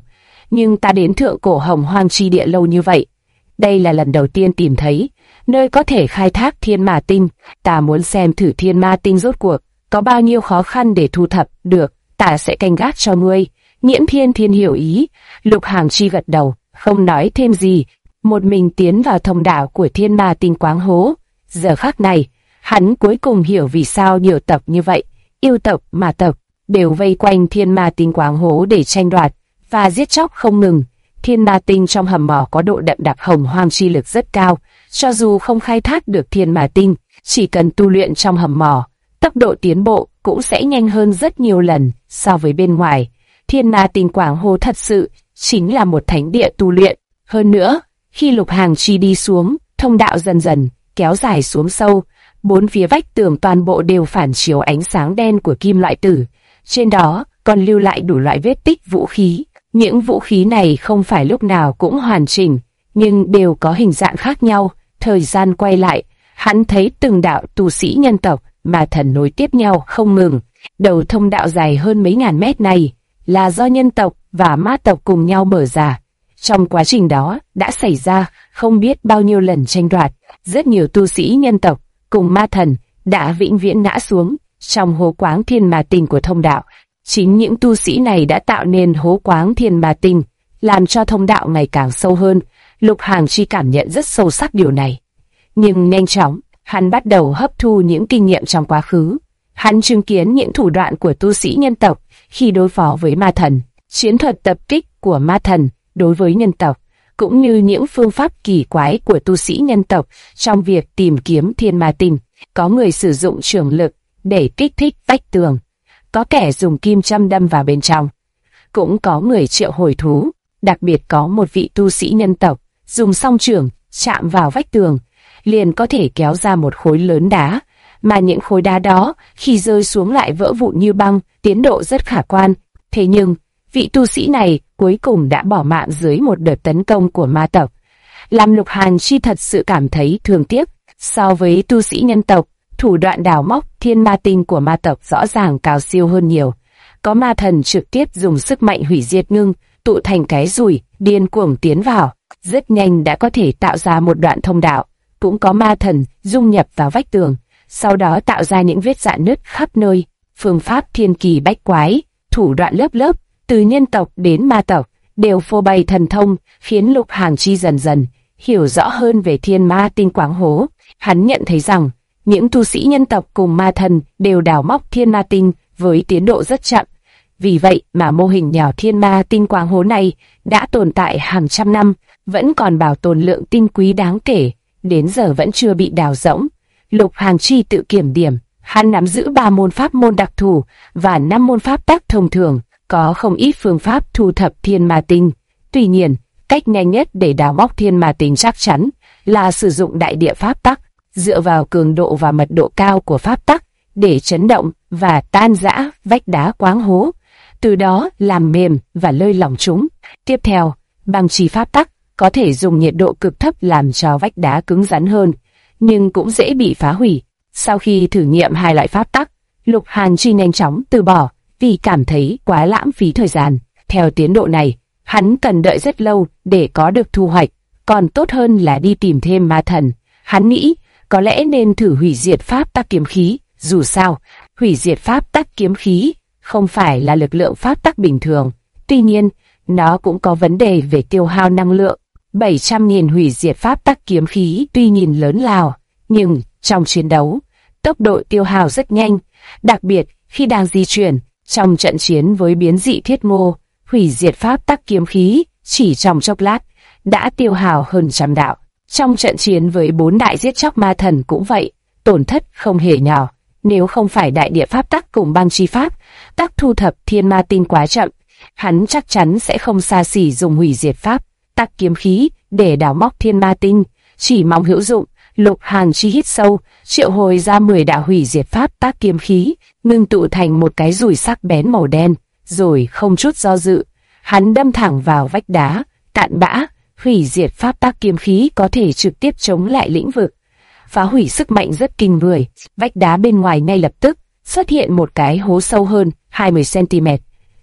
nhưng ta đến thượng cổ Hồng Hoang chi địa lâu như vậy, đây là lần đầu tiên tìm thấy nơi có thể khai thác thiên ma tinh. Ta muốn xem thử thiên ma tinh rốt cuộc có bao nhiêu khó khăn để thu thập được. Ta sẽ canh gác cho ngươi. Nghiễm Thiên hiểu ý. Lục Hàng Chi gật đầu, không nói thêm gì, một mình tiến vào thông đạo của thiên ma tinh quáng hố. Giờ khắc này, hắn cuối cùng hiểu vì sao nhiều tộc như vậy, yêu tộc, ma tộc, đều vây quanh thiên ma tinh quáng hố để tranh đoạt và giết chóc không ngừng. Thiên ma tinh trong hầm mỏ có độ đậm đặc hồng hoang chi lực rất cao, cho dù không khai thác được thiên ma tinh, chỉ cần tu luyện trong hầm mỏ, tốc độ tiến bộ cũng sẽ nhanh hơn rất nhiều lần so với bên ngoài. Thiên ma tinh quáng hố thật sự chính là một thánh địa tu luyện. Hơn nữa, khi Lục Hàng Chi đi xuống, thông đạo dần dần kéo dài xuống sâu, bốn phía vách tường toàn bộ đều phản chiếu ánh sáng đen của kim loại tử. Trên đó còn lưu lại đủ loại vết tích vũ khí. Những vũ khí này không phải lúc nào cũng hoàn chỉnh, nhưng đều có hình dạng khác nhau. Thời gian quay lại, hắn thấy từng đạo tu sĩ nhân tộc, ma thần nối tiếp nhau không ngừng. Đầu thông đạo dài hơn mấy ngàn mét này là do nhân tộc và ma tộc cùng nhau mở ra. Trong quá trình đó đã xảy ra không biết bao nhiêu lần tranh đoạt, rất nhiều tu sĩ nhân tộc cùng ma thần đã vĩnh viễn ngã xuống trong hố quáng thiên ma tinh của thông đạo. Chính những tu sĩ này đã tạo nên hố quáng thiên ma tinh, làm cho thông đạo ngày càng sâu hơn. Lục Hàng Chi cảm nhận rất sâu sắc điều này. Nhưng nhanh chóng, hắn bắt đầu hấp thu những kinh nghiệm trong quá khứ. Hắn chứng kiến những thủ đoạn của tu sĩ nhân tộc khi đối phó với ma thần, chiến thuật tập kích của ma thần đối với nhân tộc, cũng như những phương pháp kỳ quái của tu sĩ nhân tộc trong việc tìm kiếm thiên ma tinh. Có người sử dụng trường lực để kích thích vách tường, có kẻ dùng kim châm đâm vào bên trong, cũng có người triệu hồi thú. Đặc biệt có một vị tu sĩ nhân tộc dùng song chưởng chạm vào vách tường, liền có thể kéo ra một khối lớn đá, mà những khối đá đó khi rơi xuống lại vỡ vụn như băng, tiến độ rất khả quan. Thế nhưng, vị tu sĩ này cuối cùng đã bỏ mạng dưới một đợt tấn công của ma tộc, làm Lục Hàng Chi thật sự cảm thấy thương tiếc. So với tu sĩ nhân tộc, thủ đoạn đào móc thiên ma tinh của ma tộc rõ ràng cao siêu hơn nhiều. Có ma thần trực tiếp dùng sức mạnh hủy diệt ngưng tụ thành cái dùi, điên cuồng tiến vào, rất nhanh đã có thể tạo ra một đoạn thông đạo. Cũng có ma thần dung nhập vào vách tường, sau đó tạo ra những vết rạn nứt khắp nơi. Phương pháp thiên kỳ bách quái, thủ đoạn lớp lớp, từ nhân tộc đến ma tộc, đều phô bày thần thông, khiến Lục Hàng Chi dần dần hiểu rõ hơn về thiên ma tinh quáng hố. Hắn nhận thấy rằng, những tu sĩ nhân tộc cùng ma thần đều đào móc thiên ma tinh với tiến độ rất chậm. Vì vậy mà mô hình nhỏ thiên ma tinh quáng hố này đã tồn tại hàng trăm năm, vẫn còn bảo tồn lượng tinh quý đáng kể, đến giờ vẫn chưa bị đào rỗng. Lục Hàng Chi tự kiểm điểm, hắn nắm giữ 3 môn pháp môn đặc thù và 5 môn pháp tắc thông thường, có không ít phương pháp thu thập thiên ma tinh. Tuy nhiên, cách nhanh nhất để đào móc thiên ma tinh chắc chắn là sử dụng đại địa pháp tắc, dựa vào cường độ và mật độ cao của pháp tắc để chấn động và tan rã vách đá quáng hố, từ đó làm mềm và lơi lỏng chúng. Tiếp theo, băng chi pháp tắc có thể dùng nhiệt độ cực thấp làm cho vách đá cứng rắn hơn, nhưng cũng dễ bị phá hủy. Sau khi thử nghiệm 2 loại pháp tắc, Lục Hàng Chi nhanh chóng từ bỏ vì cảm thấy quá lãng phí thời gian. Theo tiến độ này, hắn cần đợi rất lâu để có được thu hoạch, còn tốt hơn là đi tìm thêm ma thần. Hắn nghĩ có lẽ nên thử hủy diệt pháp tắc kiếm khí. Dù sao, hủy diệt pháp tắc kiếm khí không phải là lực lượng pháp tắc bình thường. Tuy nhiên, nó cũng có vấn đề về tiêu hao năng lượng. 700.000 hủy diệt pháp tắc kiếm khí tuy nhìn lớn lao, nhưng trong chiến đấu, tốc độ tiêu hao rất nhanh, đặc biệt khi đang di chuyển. Trong trận chiến với biến dị thiết ngô, hủy diệt pháp tắc kiếm khí chỉ trong chốc lát đã tiêu hao hơn trăm đạo. Trong trận chiến với 4 đại giết chóc ma thần cũng vậy, tổn thất không hề nhỏ. Nếu không phải đại địa pháp tắc cùng băng chi pháp tắc thu thập thiên ma tinh quá chậm, hắn chắc chắn sẽ không xa xỉ dùng hủy diệt pháp tắc kiếm khí để đào móc thiên ma tinh. Chỉ mong hữu dụng, Lục Hàng Chi hít sâu, triệu hồi ra 10 đạo hủy diệt pháp tắc kiếm khí, ngưng tụ thành một cái dùi sắc bén màu đen, rồi không chút do dự, hắn đâm thẳng vào vách đá, cạn bã. Hủy diệt pháp tắc kiếm khí có thể trực tiếp chống lại lĩnh vực, phá hủy sức mạnh rất kinh người. Vách đá bên ngoài ngay lập tức xuất hiện một cái hố sâu hơn 20 cm.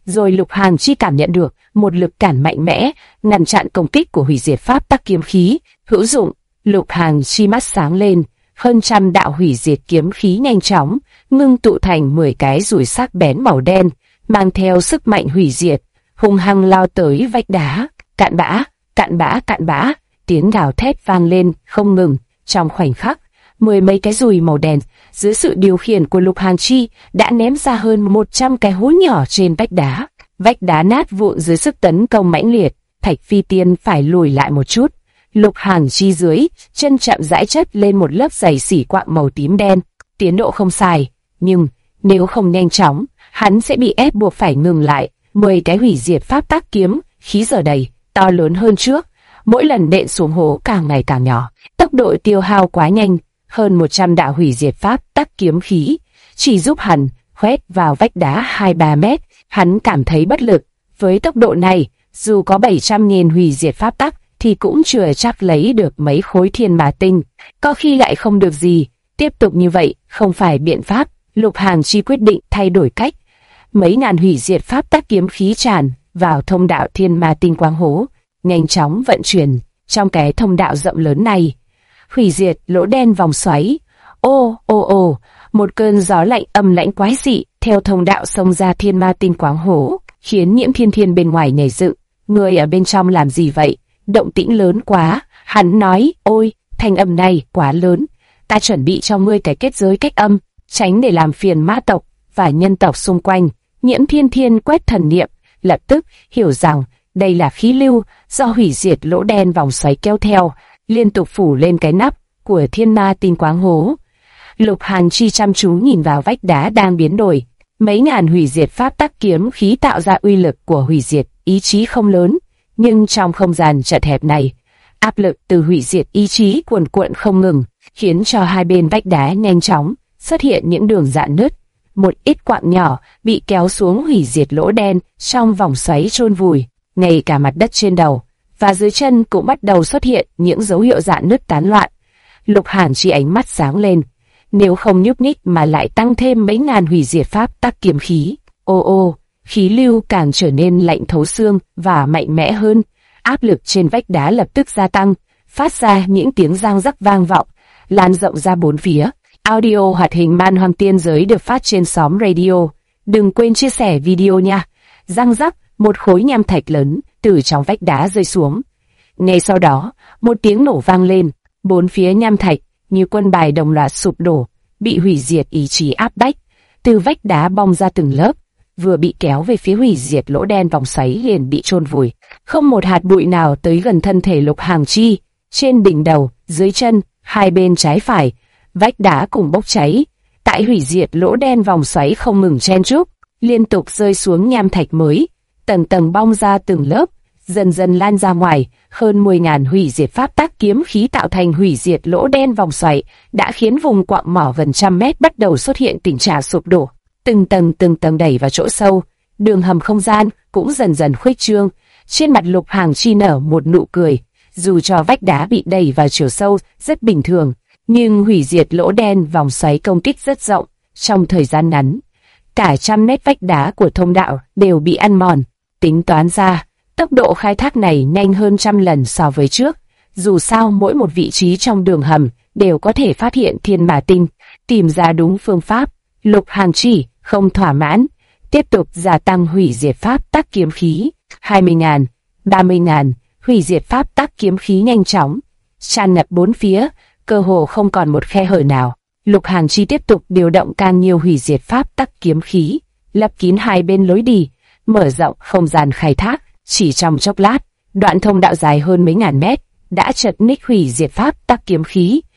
rồi Lục Hàn Chi cảm nhận được một lực cản mạnh mẽ, ngăn chặn công kích của hủy diệt pháp tắc kiếm khí. Hữu dụng. Lục Hàn Chi mắt sáng lên, hơn trăm đạo hủy diệt kiếm khí nhanh chóng ngưng tụ thành 10 cái dùi sắc bén màu đen, mang theo sức mạnh hủy diệt, hung hăng lao tới vách đá. Cạn bã, cạn bã, cạn bã, tiếng gào thét vang lên không ngừng. Trong khoảnh khắc, 10 mấy cái dùi màu đen dưới sự điều khiển của Lục Hàn Chi đã ném ra hơn 100 cái hố nhỏ trên vách đá. Vách đá nát vụn dưới sức tấn công mãnh liệt, Thạch Phi Tiên phải lùi lại một chút. Lục Hàn Chi dưới chân chậm rãi chất lên một lớp dày xỉ quạng màu tím đen. Tiến độ không sai, nhưng nếu không nhanh chóng, hắn sẽ bị ép buộc phải ngừng lại. 10 cái hủy diệt pháp tắc kiếm khí giờ đây to lớn hơn trước, mỗi lần đện xuống hố càng ngày càng nhỏ. Tốc độ tiêu hao quá nhanh, hơn 100 đạo hủy diệt pháp tắc kiếm khí chỉ giúp hắn khoét vào vách đá 2-3 mét. Hắn cảm thấy bất lực. Với tốc độ này, dù có 700.000 hủy diệt pháp tắc thì cũng chưa chắc lấy được mấy khối thiên ma tinh. Có khi lại không được gì. Tiếp tục như vậy không phải biện pháp. Lục Hàn Chi quyết định thay đổi cách. Mấy ngàn hủy diệt pháp tắc kiếm khí tràn vào thông đạo thiên ma tinh quang hố, nhanh chóng vận chuyển trong cái thông đạo rộng lớn này. Hủy diệt lỗ đen vòng xoáy. Ô ô ô, một cơn gió lạnh âm lãnh quái dị theo thông đạo xông ra thiên ma tinh quáng hố, khiến Nhiễm Thiên Thiên bên ngoài nhảy dựng. Người ở bên trong làm gì vậy? Động tĩnh lớn quá. Hắn nói, ôi, thanh âm này quá lớn. Ta chuẩn bị cho ngươi cái kết giới cách âm, tránh để làm phiền ma tộc và nhân tộc xung quanh. Nhiễm Thiên Thiên quét thần niệm, lập tức hiểu rằng đây là khí lưu do hủy diệt lỗ đen vòng xoáy kéo theo, liên tục phủ lên cái nắp của thiên ma tinh quáng hố. Lục Hàn Chi chăm chú nhìn vào vách đá đang biến đổi. Mấy ngàn hủy diệt pháp tắc kiếm khí tạo ra uy lực của hủy diệt ý chí không lớn, nhưng trong không gian chật hẹp này, áp lực từ hủy diệt ý chí cuồn cuộn không ngừng, khiến cho hai bên vách đá nhanh chóng xuất hiện những đường rạn nứt. Một ít quặng nhỏ bị kéo xuống hủy diệt lỗ đen trong vòng xoáy chôn vùi. Ngay cả mặt đất trên đầu và dưới chân cũng bắt đầu xuất hiện những dấu hiệu rạn nứt tán loạn. Lục Hàn Chi ánh mắt sáng lên. Nếu không nhúc nhích mà lại tăng thêm mấy ngàn hủy diệt pháp tắc kiếm khí, ô ô, khí lưu càng trở nên lạnh thấu xương và mạnh mẽ hơn. Áp lực trên vách đá lập tức gia tăng, phát ra những tiếng răng rắc vang vọng, lan rộng ra bốn phía. Audio hoạt hình Man Hoang Tiên Giới được phát trên xóm radio. Đừng quên chia sẻ video nha. Răng rắc, một khối nham thạch lớn từ trong vách đá rơi xuống. Ngay sau đó, một tiếng nổ vang lên, bốn phía nham thạch như quân bài đồng loạt sụp đổ, bị hủy diệt ý chí áp bách. Từ vách đá bong ra từng lớp, vừa bị kéo về phía hủy diệt lỗ đen vòng xoáy liền bị chôn vùi. Không một hạt bụi nào tới gần thân thể Lục Hàn Chi. Trên đỉnh đầu, dưới chân, hai bên trái phải, vách đá cùng bốc cháy. Tại hủy diệt lỗ đen vòng xoáy không ngừng chen chúc, liên tục rơi xuống nham thạch mới, tầng tầng bong ra từng lớp, dần dần lan ra ngoài. Hơn 10.000 hủy diệt pháp tắc kiếm khí tạo thành hủy diệt lỗ đen vòng xoáy đã khiến vùng quặng mỏ gần trăm mét bắt đầu xuất hiện tình trạng sụp đổ, từng tầng đẩy vào chỗ sâu. Đường hầm không gian cũng dần dần khuếch trương. Trên mặt Lục Hàn Chi nở một nụ cười. Dù cho vách đá bị đẩy vào chiều sâu rất bình thường, nhưng hủy diệt lỗ đen vòng xoáy công kích rất rộng. Trong thời gian ngắn, cả trăm mét vách đá của thông đạo đều bị ăn mòn. Tính toán ra, tốc độ khai thác này nhanh hơn trăm lần so với trước. Dù sao mỗi một vị trí trong đường hầm đều có thể phát hiện thiên ma tinh. Tìm ra đúng phương pháp, Lục Hàn Chi không thỏa mãn, tiếp tục gia tăng hủy diệt pháp tắc kiếm khí. 20.000, 30.000, hủy diệt pháp tắc kiếm khí nhanh chóng tràn ngập bốn phía, cơ hồ không còn một khe hở nào. Lục Hàn Chi tiếp tục điều động càng nhiều hủy diệt pháp tắc kiếm khí, lấp kín hai bên lối đi, mở rộng không gian khai thác. Chỉ trong chốc lát, đoạn thông đạo dài hơn mấy ngàn mét đã chật ních hủy diệt pháp tắc kiếm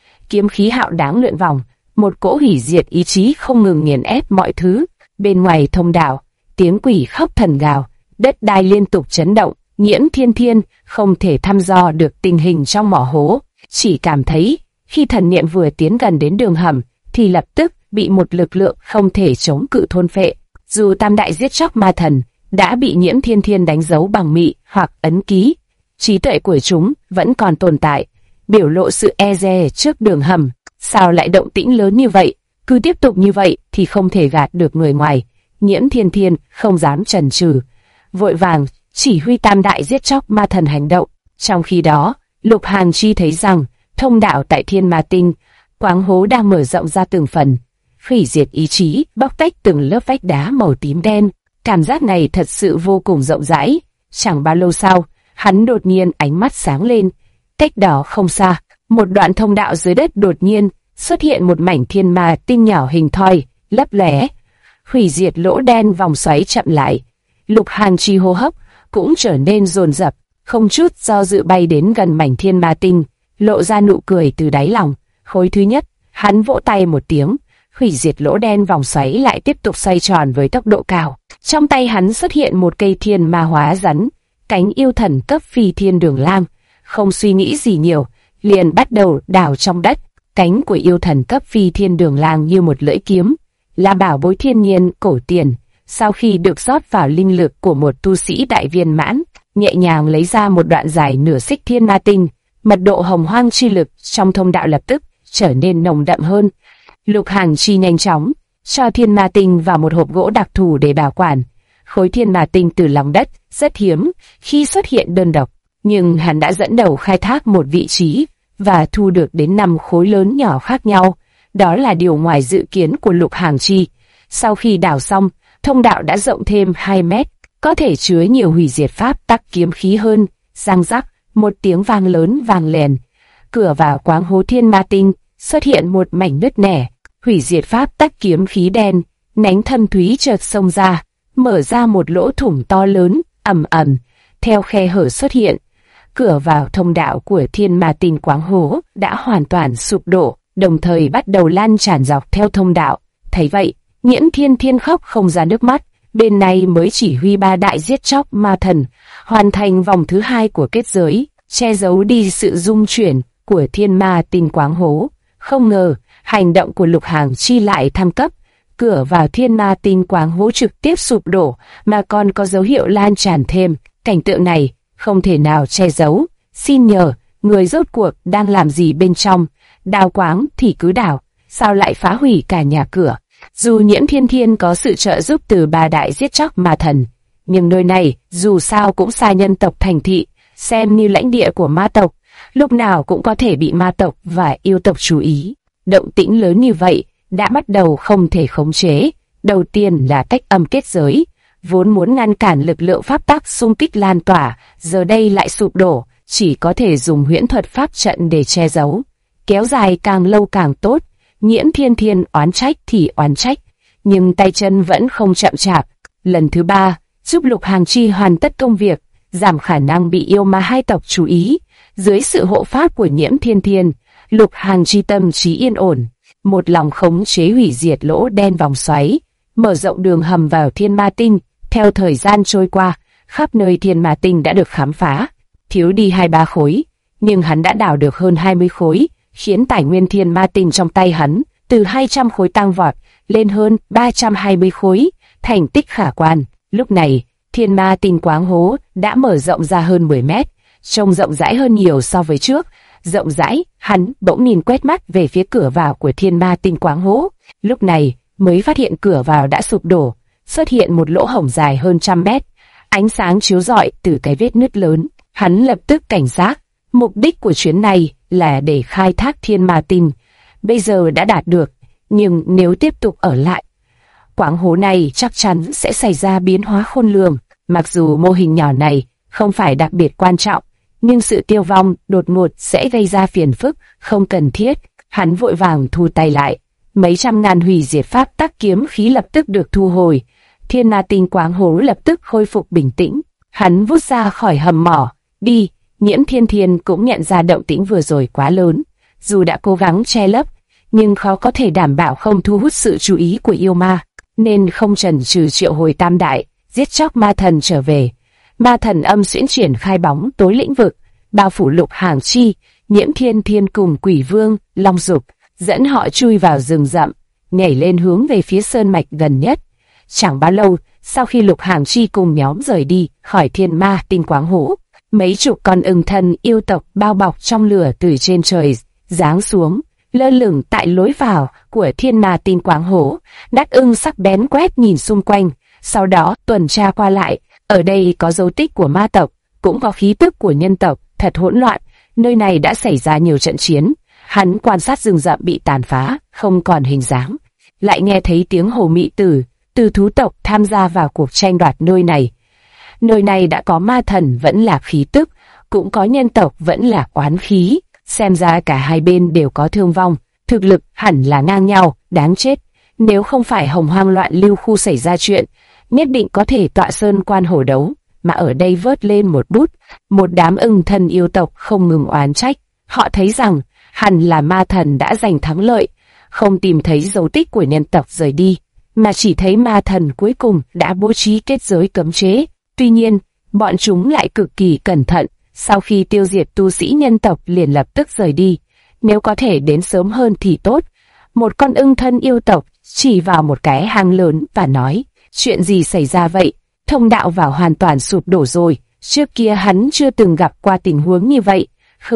khí hạo đáng lượn vòng, một cỗ hủy diệt ý chí không ngừng nghiền ép mọi thứ. Bên ngoài thông đạo, tiếng quỷ khóc thần gào, đất đai liên tục chấn động. Nhiễm Thiên Thiên không thể thăm dò được tình hình trong mỏ hố, chỉ cảm thấy khi thần niệm vừa tiến gần đến đường hầm thì lập tức bị một lực lượng không thể chống cự thôn phệ. Dù tam đại giết chóc ma thần đã bị Nhiễm Thiên Thiên đánh dấu bằng mị hoặc ấn ký, trí tuệ của chúng vẫn còn tồn tại, biểu lộ sự e dè trước đường hầm. Sao lại động tĩnh lớn như vậy? Cứ tiếp tục như vậy thì không thể gạt được người ngoài. Nhiễm Thiên Thiên không dám chần chừ, vội vàng chỉ huy tam đại giết chóc ma thần hành động. Trong khi đó, Lục Hàn Chi thấy rằng thông đạo tại Thiên Ma Tinh, quáng hố đang mở rộng ra từng phần, hủy diệt ý chí, bóc tách từng lớp vách đá màu tím đen. Cảm giác này thật sự vô cùng rộng rãi. Chẳng bao lâu sau, hắn đột nhiên ánh mắt sáng lên. Cách đó không xa, một đoạn thông đạo dưới đất đột nhiên xuất hiện một mảnh thiên ma tinh nhỏ hình thoi, lấp lóe. Hủy diệt lỗ đen vòng xoáy chậm lại. Lục Hàn Chi hô hấp cũng trở nên dồn dập, không chút do dự bay đến gần mảnh thiên ma tinh, lộ ra nụ cười từ đáy lòng. Khối thứ nhất, hắn vỗ tay một tiếng, hủy diệt lỗ đen vòng xoáy lại tiếp tục xoay tròn với tốc độ cao. Trong tay hắn xuất hiện một cây thiên ma hóa rắn, cánh yêu thần cấp phi thiên đường lam. Không suy nghĩ gì nhiều, liền bắt đầu đào trong đất. Cánh của yêu thần cấp phi thiên đường lam như một lưỡi kiếm, là bảo bối thiên nhiên cổ tiền. Sau khi được rót vào linh lực của một tu sĩ đại viên mãn, nhẹ nhàng lấy ra một đoạn dài nửa xích thiên ma tinh, mật độ hồng hoang chi lực trong thông đạo lập tức trở nên nồng đậm hơn. Lục Hàn Chi nhanh chóng cho thiên ma tinh vào một hộp gỗ đặc thù để bảo quản. Khối thiên ma tinh từ lòng đất rất hiếm khi xuất hiện đơn độc, nhưng hắn đã dẫn đầu khai thác một vị trí và thu được đến 5 khối lớn nhỏ khác nhau. Đó là điều ngoài dự kiến của Lục Hàn Chi. Sau khi đào xong, thông đạo đã rộng thêm 2 mét, có thể chứa nhiều hủy diệt pháp tắc kiếm khí hơn. Răng rắc, một tiếng vang lớn vang lên. Cửa vào quáng hố thiên ma tinh xuất hiện một mảnh nứt nẻ. Hủy diệt pháp tắc kiếm khí đen, nhánh thâm thúy chợt xông ra, mở ra một lỗ thủng to lớn, ầm ầm. Theo khe hở xuất hiện, cửa vào thông đạo của thiên ma tinh quáng hố đã hoàn toàn sụp đổ, đồng thời bắt đầu lan tràn dọc theo thông đạo. Thấy vậy, Nhiễm Thiên Thiên khóc không ra nước mắt. Bên này mới chỉ huy 3 đại giết chóc ma thần, hoàn thành vòng thứ 2 của kết giới, che giấu đi sự rung chuyển của thiên ma tinh quáng hố. Không ngờ, hành động của Lục Hàn Chi lại thăng cấp. Cửa vào thiên ma tinh quáng hố trực tiếp sụp đổ, mà còn có dấu hiệu lan tràn thêm. Cảnh tượng này không thể nào che giấu. Xin nhờ, người rốt cuộc đang làm gì bên trong? Đào quáng thì cứ đào, sao lại phá hủy cả nhà cửa? Dù Nhiễm Thiên Thiên có sự trợ giúp từ 3 đại giết chóc ma thần, nhưng nơi này dù sao cũng xa nhân tộc thành thị, xem như lãnh địa của ma tộc, lúc nào cũng có thể bị ma tộc và yêu tộc chú ý. Động tĩnh lớn như vậy đã bắt đầu không thể khống chế. Đầu tiên là cách âm kết giới, vốn muốn ngăn cản lực lượng pháp tắc xung kích lan tỏa, giờ đây lại sụp đổ, chỉ có thể dùng huyễn thuật pháp trận để che giấu. Kéo dài càng lâu càng tốt. Nhiễm Thiên Thiên oán trách thì oán trách, nhưng tay chân vẫn không chậm chạp. Lần thứ 3, giúp Lục Hàn Chi hoàn tất công việc, giảm khả năng bị yêu ma hai tộc chú ý. Dưới sự hộ pháp của Nhiễm Thiên Thiên, Lục Hàn Chi tâm trí yên ổn, một lòng khống chế hủy diệt lỗ đen vòng xoáy, mở rộng đường hầm vào thiên ma tinh. Theo thời gian trôi qua, khắp nơi thiên ma tinh đã được khám phá, thiếu đi 2-3 khối, nhưng hắn đã đào được hơn 20 khối, khiến tài nguyên thiên ma tinh trong tay hắn từ 200 khối tăng vọt lên hơn 320 khối, thành tích khả quan. Lúc này, thiên ma tinh quáng hố đã mở rộng ra hơn 10 mét, trông rộng rãi hơn nhiều so với trước. Rộng rãi, hắn bỗng nhìn quét mắt về phía cửa vào của thiên ma tinh quáng hố. Lúc này, mới phát hiện cửa vào đã sụp đổ, xuất hiện một lỗ hổng dài hơn 100 mét. Ánh sáng chiếu rọi từ cái vết nứt lớn. Hắn lập tức cảnh giác. Mục đích của chuyến này là để khai thác thiên ma tinh. Bây giờ đã đạt được, nhưng nếu tiếp tục ở lại, quáng hố này chắc chắn sẽ xảy ra biến hóa khôn lường. Mặc dù mô hình nhỏ này không phải đặc biệt quan trọng, nhưng sự tiêu vong đột ngột sẽ gây ra phiền phức không cần thiết. Hắn vội vàng thu tay lại. Mấy trăm ngàn hủy diệt pháp tắc kiếm khí lập tức được thu hồi. Thiên ma tinh quáng hố lập tức khôi phục bình tĩnh. Hắn vút ra khỏi hầm mỏ, đi. Nhiễm Thiên Thiên cũng nhận ra động tĩnh vừa rồi quá lớn. Dù đã cố gắng che lấp, nhưng khó có thể đảm bảo không thu hút sự chú ý của yêu ma, nên không chần chừ triệu hồi tam đại giết chóc ma thần trở về. Ma thần âm xuyễn triển khai bóng tối lĩnh vực, bao phủ Lục Hàn Chi, Nhiễm Thiên Thiên cùng Quỷ Vương, Long Dục, dẫn họ chui vào rừng rậm, nhảy lên hướng về phía sơn mạch gần nhất. Chẳng bao lâu, sau khi Lục Hàn Chi cùng nhóm rời đi khỏi thiên ma tinh quáng hố, mấy chục con ưng thân yêu tộc bao bọc trong lửa từ trên trời giáng xuống, lơ lửng tại lối vào của Thiên Ma Tinh Quáng Hố. Đát Ưng sắc bén quét nhìn xung quanh, sau đó tuần tra qua lại. Ở đây có dấu tích của ma tộc, cũng có khí tức của nhân tộc, thật hỗn loạn. Nơi này đã xảy ra nhiều trận chiến. Hắn quan sát rừng rậm bị tàn phá, không còn hình dáng. Lại nghe thấy tiếng Hồ Mị Tử từ thú tộc tham gia vào cuộc tranh đoạt nơi này. Nơi này đã có ma thần vẫn là khí tức, cũng có nhân tộc vẫn là oán khí. Xem ra cả hai bên đều có thương vong, thực lực hẳn là ngang nhau, đáng chết. Nếu không phải Hồng Hoang Loạn Lưu khu xảy ra chuyện, nhất định có thể tọa sơn quan hổ đấu, mà ở đây vớt lên một bút. Một đám ưng thần yêu tộc không ngừng oán trách. Họ thấy rằng hẳn là ma thần đã giành thắng lợi, không tìm thấy dấu tích của nhân tộc rời đi, mà chỉ thấy ma thần cuối cùng đã bố trí kết giới cấm chế. Tuy nhiên, bọn chúng lại cực kỳ cẩn thận, sau khi tiêu diệt tu sĩ nhân tộc liền lập tức rời đi. Nếu có thể đến sớm hơn thì tốt. Một con ưng thân yêu tộc chỉ vào một cái hang lớn và nói, chuyện gì xảy ra vậy? Thông đạo vào hoàn toàn sụp đổ rồi, trước kia hắn chưa từng gặp qua tình huống như vậy.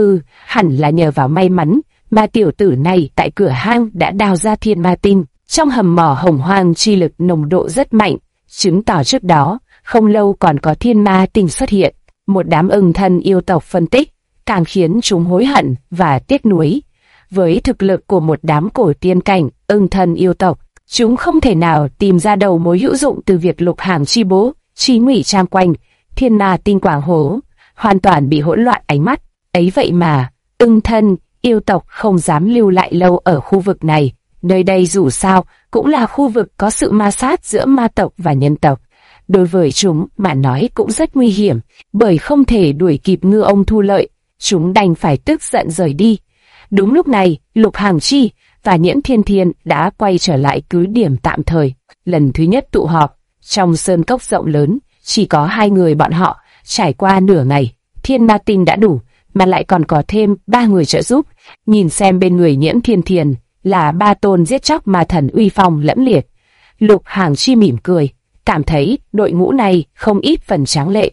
Hẳn là nhờ vào may mắn mà tiểu tử này tại cửa hang đã đào ra thiên ma tinh. Trong hầm mỏ Hồng Hoang chi lực nồng độ rất mạnh, chứng tỏ trước đó không lâu còn có thiên ma tinh xuất hiện. Một đám ưng thân yêu tộc phân tích, càng khiến chúng hối hận và tiếc nuối. Với thực lực của một đám cổ tiên cảnh ưng thân yêu tộc, chúng không thể nào tìm ra đầu mối hữu dụng từ việc Lục Hàng chi bố trí ngụy trang quanh Thiên Ma Tinh Quáng Hố, hoàn toàn bị hỗn loạn ánh mắt. Ấy vậy mà ưng thân yêu tộc không dám lưu lại lâu ở khu vực này. Nơi đây dù sao cũng là khu vực có sự ma sát giữa ma tộc và nhân tộc. Đối với chúng mà nói cũng rất nguy hiểm, bởi không thể đuổi kịp Ngư Ông Thu Lợi, chúng đành phải tức giận rời đi. Đúng lúc này, Lục Hàng Chi và Nhiễm Thiên Thiên đã quay trở lại cứ điểm tạm thời. Lần thứ nhất tụ họp, trong sơn cốc rộng lớn, chỉ có hai người bọn họ. Trải qua nửa ngày, Thiên Ma Tinh đã đủ, mà lại còn có thêm 3 người trợ giúp. Nhìn xem bên người Nhiễm Thiên Thiên là 3 tôn giết chóc ma thần uy phong lẫm liệt. Lục Hàng Chi mỉm cười, cảm thấy đội ngũ này không ít phần tráng lệ.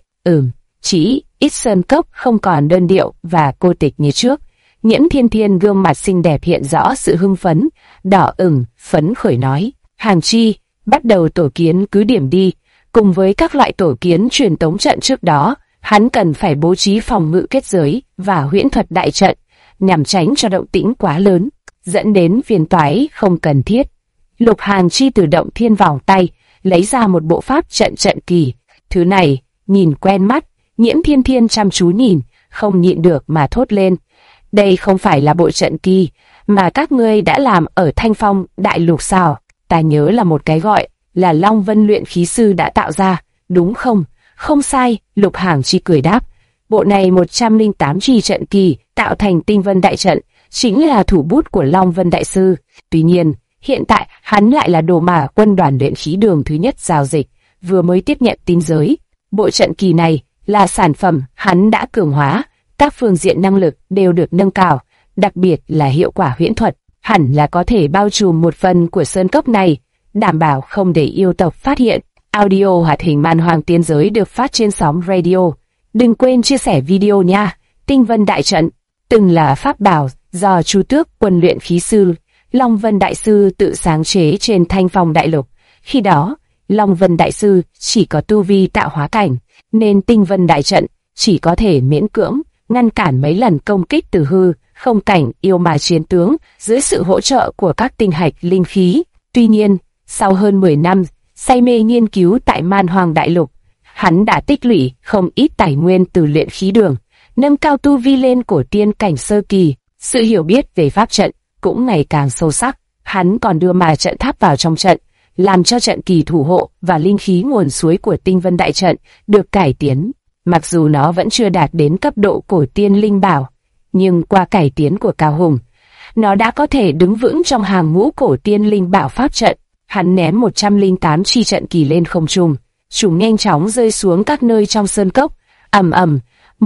Chỉ ít sơn cốc không còn đơn điệu và cô tịch như trước. Nhiễm Thiên Thiên gương mặt xinh đẹp hiện rõ sự hưng phấn, đỏ ửng, phấn khởi nói: Hàng Chi, bắt đầu tổ kiến cứ điểm đi. Cùng với các loại tổ kiến truyền tống trận trước đó, hắn cần phải bố trí phòng ngự kết giới và huyễn thuật đại trận, nhằm tránh cho động tĩnh quá lớn, dẫn đến phiền toái không cần thiết. Lục Hàng Chi từ động thiên vòng tay, lấy ra một bộ pháp trận trận kỳ. Thứ này, nhìn quen mắt. Nhiễm Thiên Thiên chăm chú nhìn, không nhịn được mà thốt lên: đây không phải là bộ trận kỳ mà các ngươi đã làm ở Thanh Phong Đại Lục sao? Ta nhớ là một cái gọi là Long Vân luyện khí sư đã tạo ra, đúng không? Không sai, Lục Hàng Chi cười đáp. Bộ này 108 chi trận kỳ tạo thành Tinh Vân Đại Trận, chính là thủ bút của Long Vân Đại Sư. Tuy nhiên, hiện tại hắn lại là đồ mà quân đoàn luyện khí đường thứ nhất giao dịch, vừa mới tiếp nhận tín giới. Bộ trận kỳ này là sản phẩm hắn đã cường hóa, các phương diện năng lực đều được nâng cao, đặc biệt là hiệu quả huyễn thuật, hẳn là có thể bao trùm một phần của sơn cốc này, đảm bảo không để yêu tộc phát hiện. Audio hoạt hình Man Hoang Tiên Giới được phát trên sóng radio. Đừng quên chia sẻ video nha. Tinh Vân Đại Trận từng là pháp bảo do Chu Tước quân luyện khí sư Long Vân Đại Sư tự sáng chế trên Thanh Phong Đại Lục. Khi đó, Long Vân Đại Sư chỉ có tu vi tạo hóa cảnh, nên Tinh Vân Đại Trận chỉ có thể miễn cưỡng ngăn cản mấy lần công kích từ hư không cảnh yêu ma chiến tướng dưới sự hỗ trợ của các tinh hạch linh khí. Tuy nhiên, sau hơn 10 năm say mê nghiên cứu tại Man Hoang Đại Lục, hắn đã tích lũy không ít tài nguyên từ luyện khí đường, nâng cao tu vi lên cổ tiên cảnh sơ kỳ. Sự hiểu biết về pháp trận cũng ngày càng sâu sắc. Hắn còn đưa ma trận tháp vào trong trận, làm cho trận kỳ thủ hộ và linh khí nguồn suối của Tinh Vân Đại Trận được cải tiến. Mặc dù nó vẫn chưa đạt đến cấp độ cổ tiên linh bảo, nhưng qua cải tiến của Cao Hùng, nó đã có thể đứng vững trong hàng ngũ cổ tiên linh bảo pháp trận. Hắn ném 108 chi trận kỳ lên không trung, chúng nhanh chóng rơi xuống các nơi trong sơn cốc. Ầm ầm,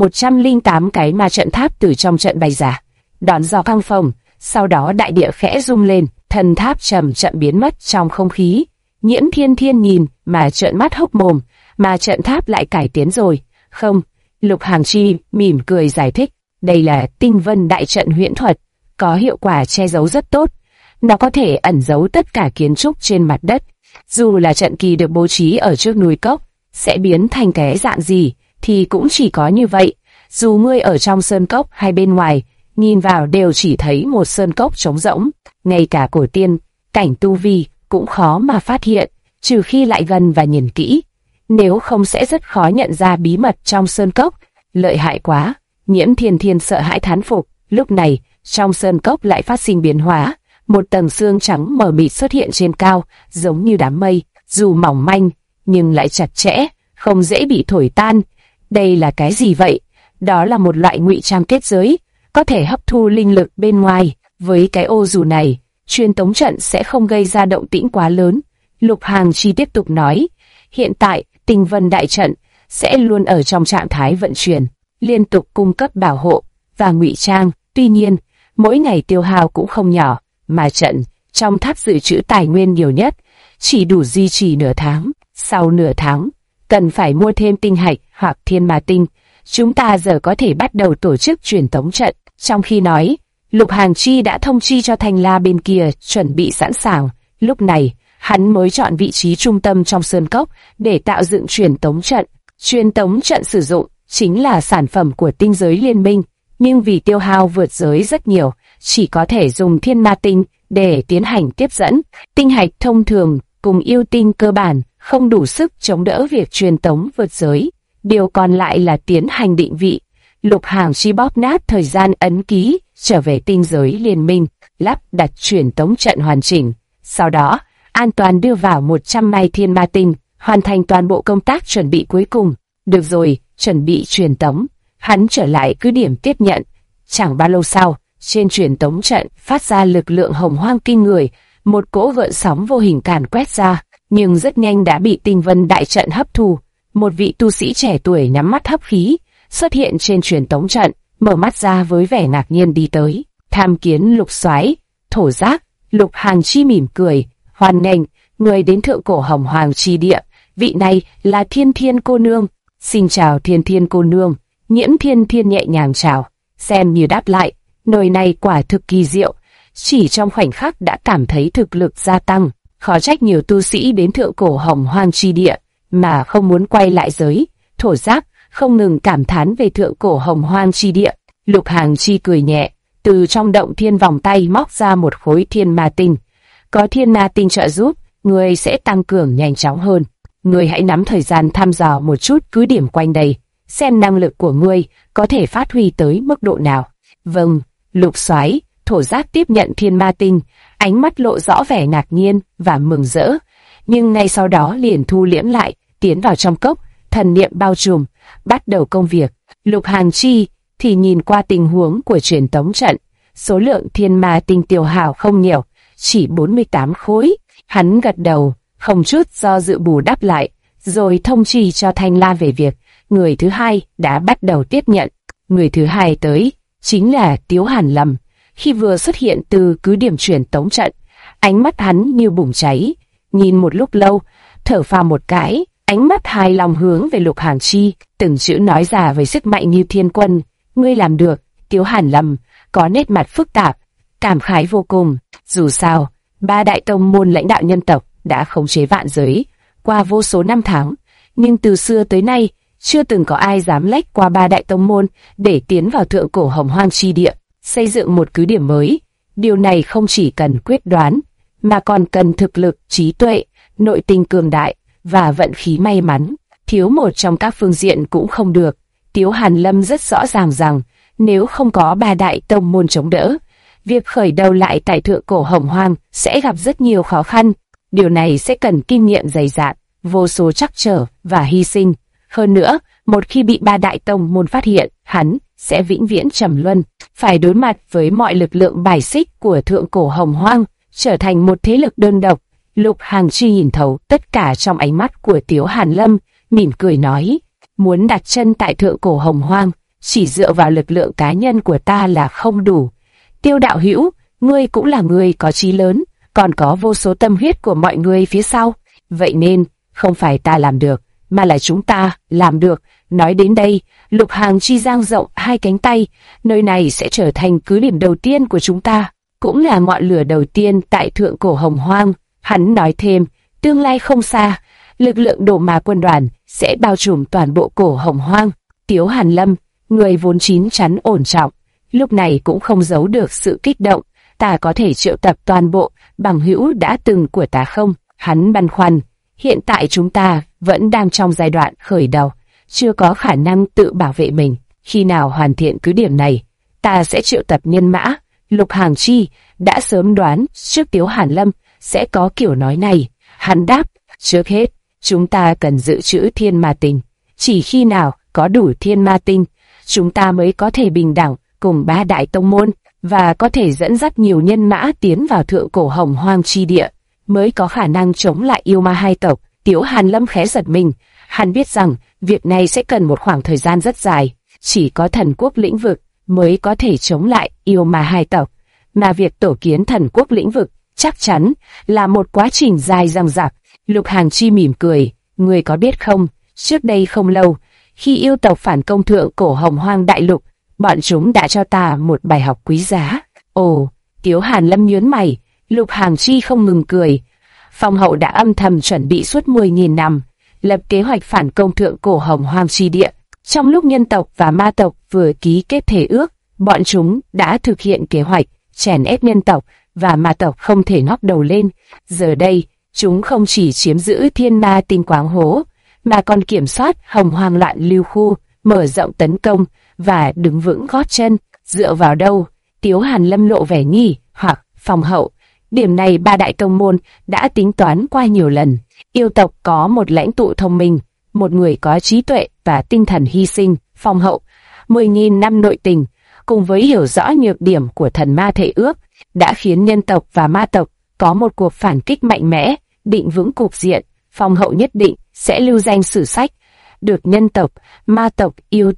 108 cái ma trận tháp từ trong trận bay ra, đón gió căng phồng. Sau đó đại địa khẽ rung lên, thần tháp chậm chậm biến mất trong không khí. Nhiễm Thiên Thiên nhìn mà trợn mắt hốc mồm, mà trận tháp lại cải tiến rồi. Không, Lục Hàng Chi mỉm cười giải thích, đây là Tinh Vân Đại Trận huyễn thuật, có hiệu quả che giấu rất tốt. Nó có thể ẩn giấu tất cả kiến trúc trên mặt đất. Dù là trận kỳ được bố trí ở trước núi cốc, sẽ biến thành cái dạng gì thì cũng chỉ có như vậy. Dù ngươi ở trong sơn cốc hay bên ngoài, nhìn vào đều chỉ thấy một sơn cốc trống rỗng. Ngay cả cổ tiên, cảnh tu vi cũng khó mà phát hiện, trừ khi lại gần và nhìn kỹ. Nếu không sẽ rất khó nhận ra bí mật trong sơn cốc. Lợi hại quá! Nhiễm Thiên Thiên sợ hãi thán phục. Lúc này, trong sơn cốc lại phát sinh biến hóa. Một tầng xương trắng mờ mịt xuất hiện trên cao, giống như đám mây, dù mỏng manh, nhưng lại chặt chẽ, không dễ bị thổi tan. Đây là cái gì vậy? Đó là một loại ngụy trang kết giới, có thể hấp thu linh lực bên ngoài. Với cái ô dù này, truyền tống trận sẽ không gây ra động tĩnh quá lớn. Lục Hàng Chi tiếp tục nói, hiện tại, Tinh Vân Đại Trận sẽ luôn ở trong trạng thái vận chuyển, liên tục cung cấp bảo hộ và ngụy trang. Tuy nhiên, mỗi ngày tiêu hao cũng không nhỏ, mà trận trong tháp dự trữ tài nguyên nhiều nhất chỉ đủ duy trì nửa tháng. Sau nửa tháng, cần phải mua thêm tinh hạch hoặc thiên ma tinh. Chúng ta giờ có thể bắt đầu tổ chức truyền tống trận. Trong khi nói, Lục Hàng Chi đã thông chi cho Thanh La bên kia chuẩn bị sẵn sàng. Lúc này, hắn mới chọn vị trí trung tâm trong sơn cốc để tạo dựng truyền tống trận. Truyền tống trận sử dụng chính là sản phẩm của tinh giới liên minh, nhưng vì tiêu hao vượt giới rất nhiều, chỉ có thể dùng thiên ma tinh để tiến hành tiếp dẫn. Tinh hạch thông thường cùng yêu tinh cơ bản không đủ sức chống đỡ việc truyền tống vượt giới. Điều còn lại là tiến hành định vị. Lục Hàng Chi bóp nát thời gian ấn ký, trở về tinh giới liên minh, lắp đặt truyền tống trận hoàn chỉnh. Sau đó, an toàn đưa vào 100 mai thiên ma tinh, hoàn thành toàn bộ công tác chuẩn bị cuối cùng. Được rồi, chuẩn bị truyền tống. Hắn trở lại cứ điểm tiếp nhận. Chẳng bao lâu sau, trên truyền tống trận phát ra lực lượng hồng hoang kinh người, một cỗ gợn sóng vô hình càn quét ra, nhưng rất nhanh đã bị Tinh Vân Đại Trận hấp thu. Một vị tu sĩ trẻ tuổi nhắm mắt hấp khí, xuất hiện trên truyền tống trận, mở mắt ra với vẻ ngạc nhiên đi tới. Tham kiến Lục Soái, Thổ Giác. Lục Hàng Chi mỉm cười, hoan nghênh người đến thượng cổ hồng hoàng chi địa. Vị này là Thiên Thiên cô nương. Xin chào Thiên Thiên cô nương. Nhiễm Thiên Thiên nhẹ nhàng chào, xem như đáp lại. Nơi này quả thực kỳ diệu, chỉ trong khoảnh khắc đã cảm thấy thực lực gia tăng. Khó trách nhiều tu sĩ đến thượng cổ hồng hoang chi địa mà không muốn quay lại giới. Thổ Giác không ngừng cảm thán về thượng cổ hồng hoang chi địa. Lục Hàng Chi cười nhẹ, từ trong động thiên vòng tay móc ra một khối thiên ma tinh. Có thiên ma tinh trợ giúp, người sẽ tăng cường nhanh chóng hơn. Người hãy nắm thời gian thăm dò một chút cứ điểm quanh đây, xem năng lực của ngươi có thể phát huy tới mức độ nào. Vâng, Lục Soái. Thổ Giác tiếp nhận thiên ma tinh, ánh mắt lộ rõ vẻ ngạc nhiên và mừng rỡ, nhưng ngay sau đó liền thu liễm lại, tiến vào trong cốc, thần niệm bao trùm, bắt đầu công việc. Lục Hàng Chi thì nhìn qua tình huống của truyền tống trận, số lượng thiên ma tinh tiêu hao không nhiều, chỉ 48 khối. Hắn gật đầu, không chút do dự bù đắp lại, rồi thông chi cho Thanh La về việc người thứ hai đã bắt đầu tiếp nhận. Người thứ hai tới chính là Tiếu Hàn Lâm. Khi vừa xuất hiện từ cứ điểm truyền tống trận, ánh mắt hắn như bùng cháy, nhìn một lúc lâu, thở phào một cái, ánh mắt hài lòng hướng về Lục Hàng Chi, từng chữ nói ra với sức mạnh như thiên quân. Ngươi làm được. Tiếu Hàn Lâm có nét mặt phức tạp, cảm khái vô cùng. Dù sao, ba đại tông môn lãnh đạo nhân tộc đã khống chế vạn giới qua vô số năm tháng, nhưng từ xưa tới nay chưa từng có ai dám lách qua ba đại tông môn để tiến vào thượng cổ hồng hoang chi địa, xây dựng một cứ điểm mới. Điều này không chỉ cần quyết đoán, mà còn cần thực lực, trí tuệ, nội tình cường đại và vận khí may mắn. Thiếu một trong các phương diện cũng không được. Tiếu Hàn Lâm rất rõ ràng rằng nếu không có ba đại tông môn chống đỡ, việc khởi đầu lại tại thượng cổ hồng hoang sẽ gặp rất nhiều khó khăn. Điều này sẽ cần kinh nghiệm dày dạn, vô số trắc trở và hy sinh. Hơn nữa, một khi bị ba đại tông môn phát hiện, hắn sẽ vĩnh viễn trầm luân, phải đối mặt với mọi lực lượng bài xích của thượng cổ hồng hoang, trở thành một thế lực đơn độc. Lục Hàng Chi nhìn thấu tất cả trong ánh mắt của Tiếu Hàn Lâm, mỉm cười nói, muốn đặt chân tại thượng cổ hồng hoang, chỉ dựa vào lực lượng cá nhân của ta là không đủ. Tiêu đạo hữu, ngươi cũng là người có chí lớn, còn có vô số tâm huyết của mọi người phía sau. Vậy nên, không phải ta làm được, mà là chúng ta làm được. Nói đến đây, Lục Hàng Chi dang rộng hai cánh tay, nơi này sẽ trở thành cứ điểm đầu tiên của chúng ta, cũng là ngọn lửa đầu tiên tại thượng cổ Hồng Hoang. Hắn nói thêm, tương lai không xa, lực lượng Đồ Ma quân đoàn sẽ bao trùm toàn bộ cổ Hồng Hoang. Tiếu Hàn Lâm, người vốn chín chắn ổn trọng, lúc này cũng không giấu được sự kích động. Ta có thể triệu tập toàn bộ bằng hữu đã từng của ta không? Hắn băn khoăn, hiện tại chúng ta vẫn đang trong giai đoạn khởi đầu, chưa có khả năng tự bảo vệ mình. Khi nào hoàn thiện cứ điểm này, ta sẽ triệu tập nhân mã. Lục Hàng Chi đã sớm đoán trước Tiếu Hàn Lâm sẽ có kiểu nói này. Hắn đáp, trước hết, chúng ta cần dự trữ thiên ma tinh. Chỉ khi nào có đủ thiên ma tinh, chúng ta mới có thể bình đẳng cùng ba đại tông môn, và có thể dẫn dắt nhiều nhân mã tiến vào thượng cổ Hồng Hoang chi địa, mới có khả năng chống lại yêu ma hai tộc. Tiếu Hàn Lâm khẽ giật mình, hắn biết rằng việc này sẽ cần một khoảng thời gian rất dài, chỉ có thần quốc lĩnh vực mới có thể chống lại yêu ma hai tộc, mà việc tổ kiến thần quốc lĩnh vực chắc chắn là một quá trình dài dằng dặc. Lục Hàng Chi mỉm cười, người có biết không, trước đây không lâu, khi yêu tộc phản công thượng cổ Hồng Hoang đại lục, bọn chúng đã cho ta một bài học quý giá. Ồ, Tiếu Hàn Lâm nhướng mày. Lục Hàng Chi không ngừng cười. Phong hậu đã âm thầm chuẩn bị suốt 10.000 năm, lập kế hoạch phản công thượng cổ Hồng Hoang chi địa. Trong lúc nhân tộc và ma tộc vừa ký kết thể ước, bọn chúng đã thực hiện kế hoạch chèn ép nhân tộc và ma tộc không thể ngóc đầu lên. Giờ đây, chúng không chỉ chiếm giữ thiên ma tinh quáng hố, mà còn kiểm soát Hồng Hoang loạn lưu khu, mở rộng tấn công và đứng vững gót chân. Dựa vào đâu? Tiếu Hàn Lâm lộ vẻ nghi hoặc. Phong hậu, điểm này ba đại tông môn đã tính toán qua nhiều lần. Yêu tộc có một lãnh tụ thông minh, một người có trí tuệ và tinh thần hy sinh. Phong hậu, 10.000 năm nội tình, cùng với hiểu rõ nhược điểm của thần ma thể ước, đã khiến nhân tộc và ma tộc có một cuộc phản kích mạnh mẽ, định vững cục diện. Phong hậu nhất định sẽ lưu danh sử sách, được nhân tộc, ma tộc,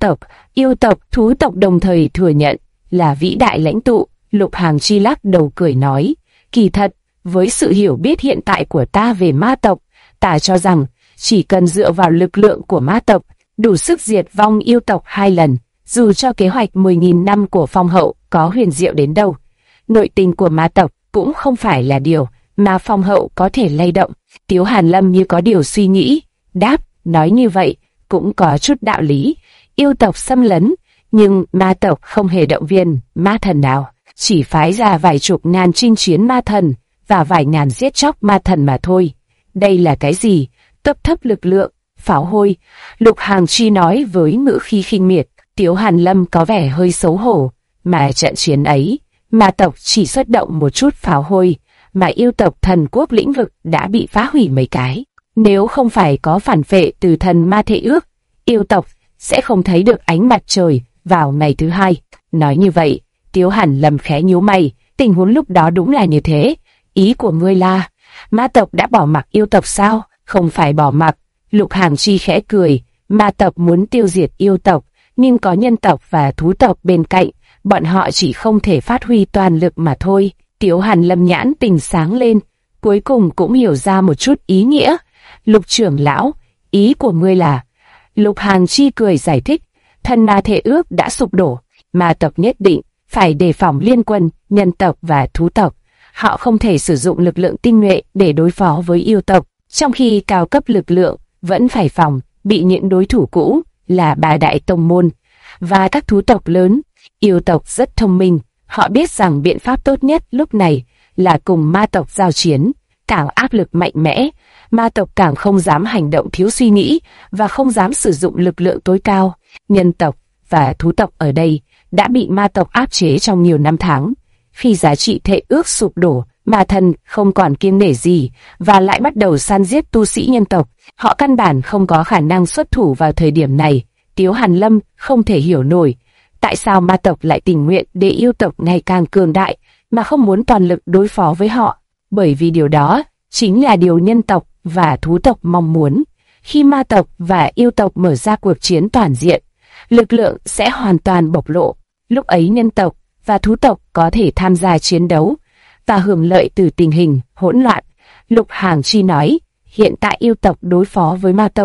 yêu tộc, thú tộc đồng thời thừa nhận là vĩ đại lãnh tụ. Lục Hàng Chi lắc đầu cười nói, kỳ thật, với sự hiểu biết hiện tại của ta về ma tộc, ta cho rằng chỉ cần dựa vào lực lượng của ma tộc, đủ sức diệt vong yêu tộc 2 lần, dù cho kế hoạch 10.000 năm của phong hậu có huyền diệu đến đâu. Nội tình của ma tộc cũng không phải là điều mà phong hậu có thể lay động. Tiếu Hàn Lâm như có điều suy nghĩ, đáp, nói như vậy cũng có chút đạo lý. Yêu tộc xâm lấn, nhưng ma tộc không hề động viên ma thần nào, chỉ phái ra vài chục ngàn chinh chiến ma thần và vài ngàn giết chóc ma thần mà thôi. Đây là cái gì? Cấp thấp lực lượng, pháo hôi. Lục Hàng Chi nói với ngữ khí khinh miệt. Tiếu Hàn Lâm có vẻ hơi xấu hổ, mà trận chiến ấy, ma tộc chỉ xuất động một chút pháo hôi, mà yêu tộc thần quốc lĩnh vực đã bị phá hủy mấy cái. Nếu không phải có phản phệ từ thần ma thể ước, yêu tộc sẽ không thấy được ánh mặt trời vào ngày thứ 2. Nói như vậy, Tiếu Hàn Lâm khẽ nhíu mày, tình huống lúc đó đúng là như thế. Ý của ngươi là, ma tộc đã bỏ mặc yêu tộc sao? Không phải bỏ mặc. Lục Hàng Chi khẽ cười, ma tộc muốn tiêu diệt yêu tộc, nhưng có nhân tộc và thú tộc bên cạnh, bọn họ chỉ không thể phát huy toàn lực mà thôi. Tiếu Hàn Lâm nhãn tình sáng lên, cuối cùng cũng hiểu ra một chút ý nghĩa. Lục trưởng lão, ý của ngươi là... Lục Hàng Chi cười giải thích, thần ma thể ước đã sụp đổ, ma tộc nhất định phải đề phòng liên quân, nhân tộc và thú tộc. Họ không thể sử dụng lực lượng tinh nhuệ để đối phó với yêu tộc, trong khi cao cấp lực lượng vẫn phải phòng bị những đối thủ cũ là ba đại tông môn và các thú tộc lớn. Yêu tộc rất thông minh, họ biết rằng biện pháp tốt nhất lúc này là cùng ma tộc giao chiến. Càng áp lực mạnh mẽ, ma tộc càng không dám hành động thiếu suy nghĩ và không dám sử dụng lực lượng tối cao. Nhân tộc và thú tộc ở đây đã bị ma tộc áp chế trong nhiều năm tháng. Khi giá trị thể ước sụp đổ, ma thần không còn kiêng nể gì và lại bắt đầu săn giết tu sĩ nhân tộc. Họ căn bản không có khả năng xuất thủ vào thời điểm này. Tiếu Hàn Lâm không thể hiểu nổi tại sao ma tộc lại tình nguyện để yêu tộc ngày càng cường đại mà không muốn toàn lực đối phó với họ, bởi vì điều đó chính là điều nhân tộc và thú tộc mong muốn. Khi ma tộc và yêu tộc mở ra cuộc chiến toàn diện, lực lượng sẽ hoàn toàn bộc lộ. Lúc ấy nhân tộc và thú tộc có thể tham gia chiến đấu và hưởng lợi từ tình hình hỗn loạn. Lục Hàng Chi nói, hiện tại yêu tộc đối phó với ma tộc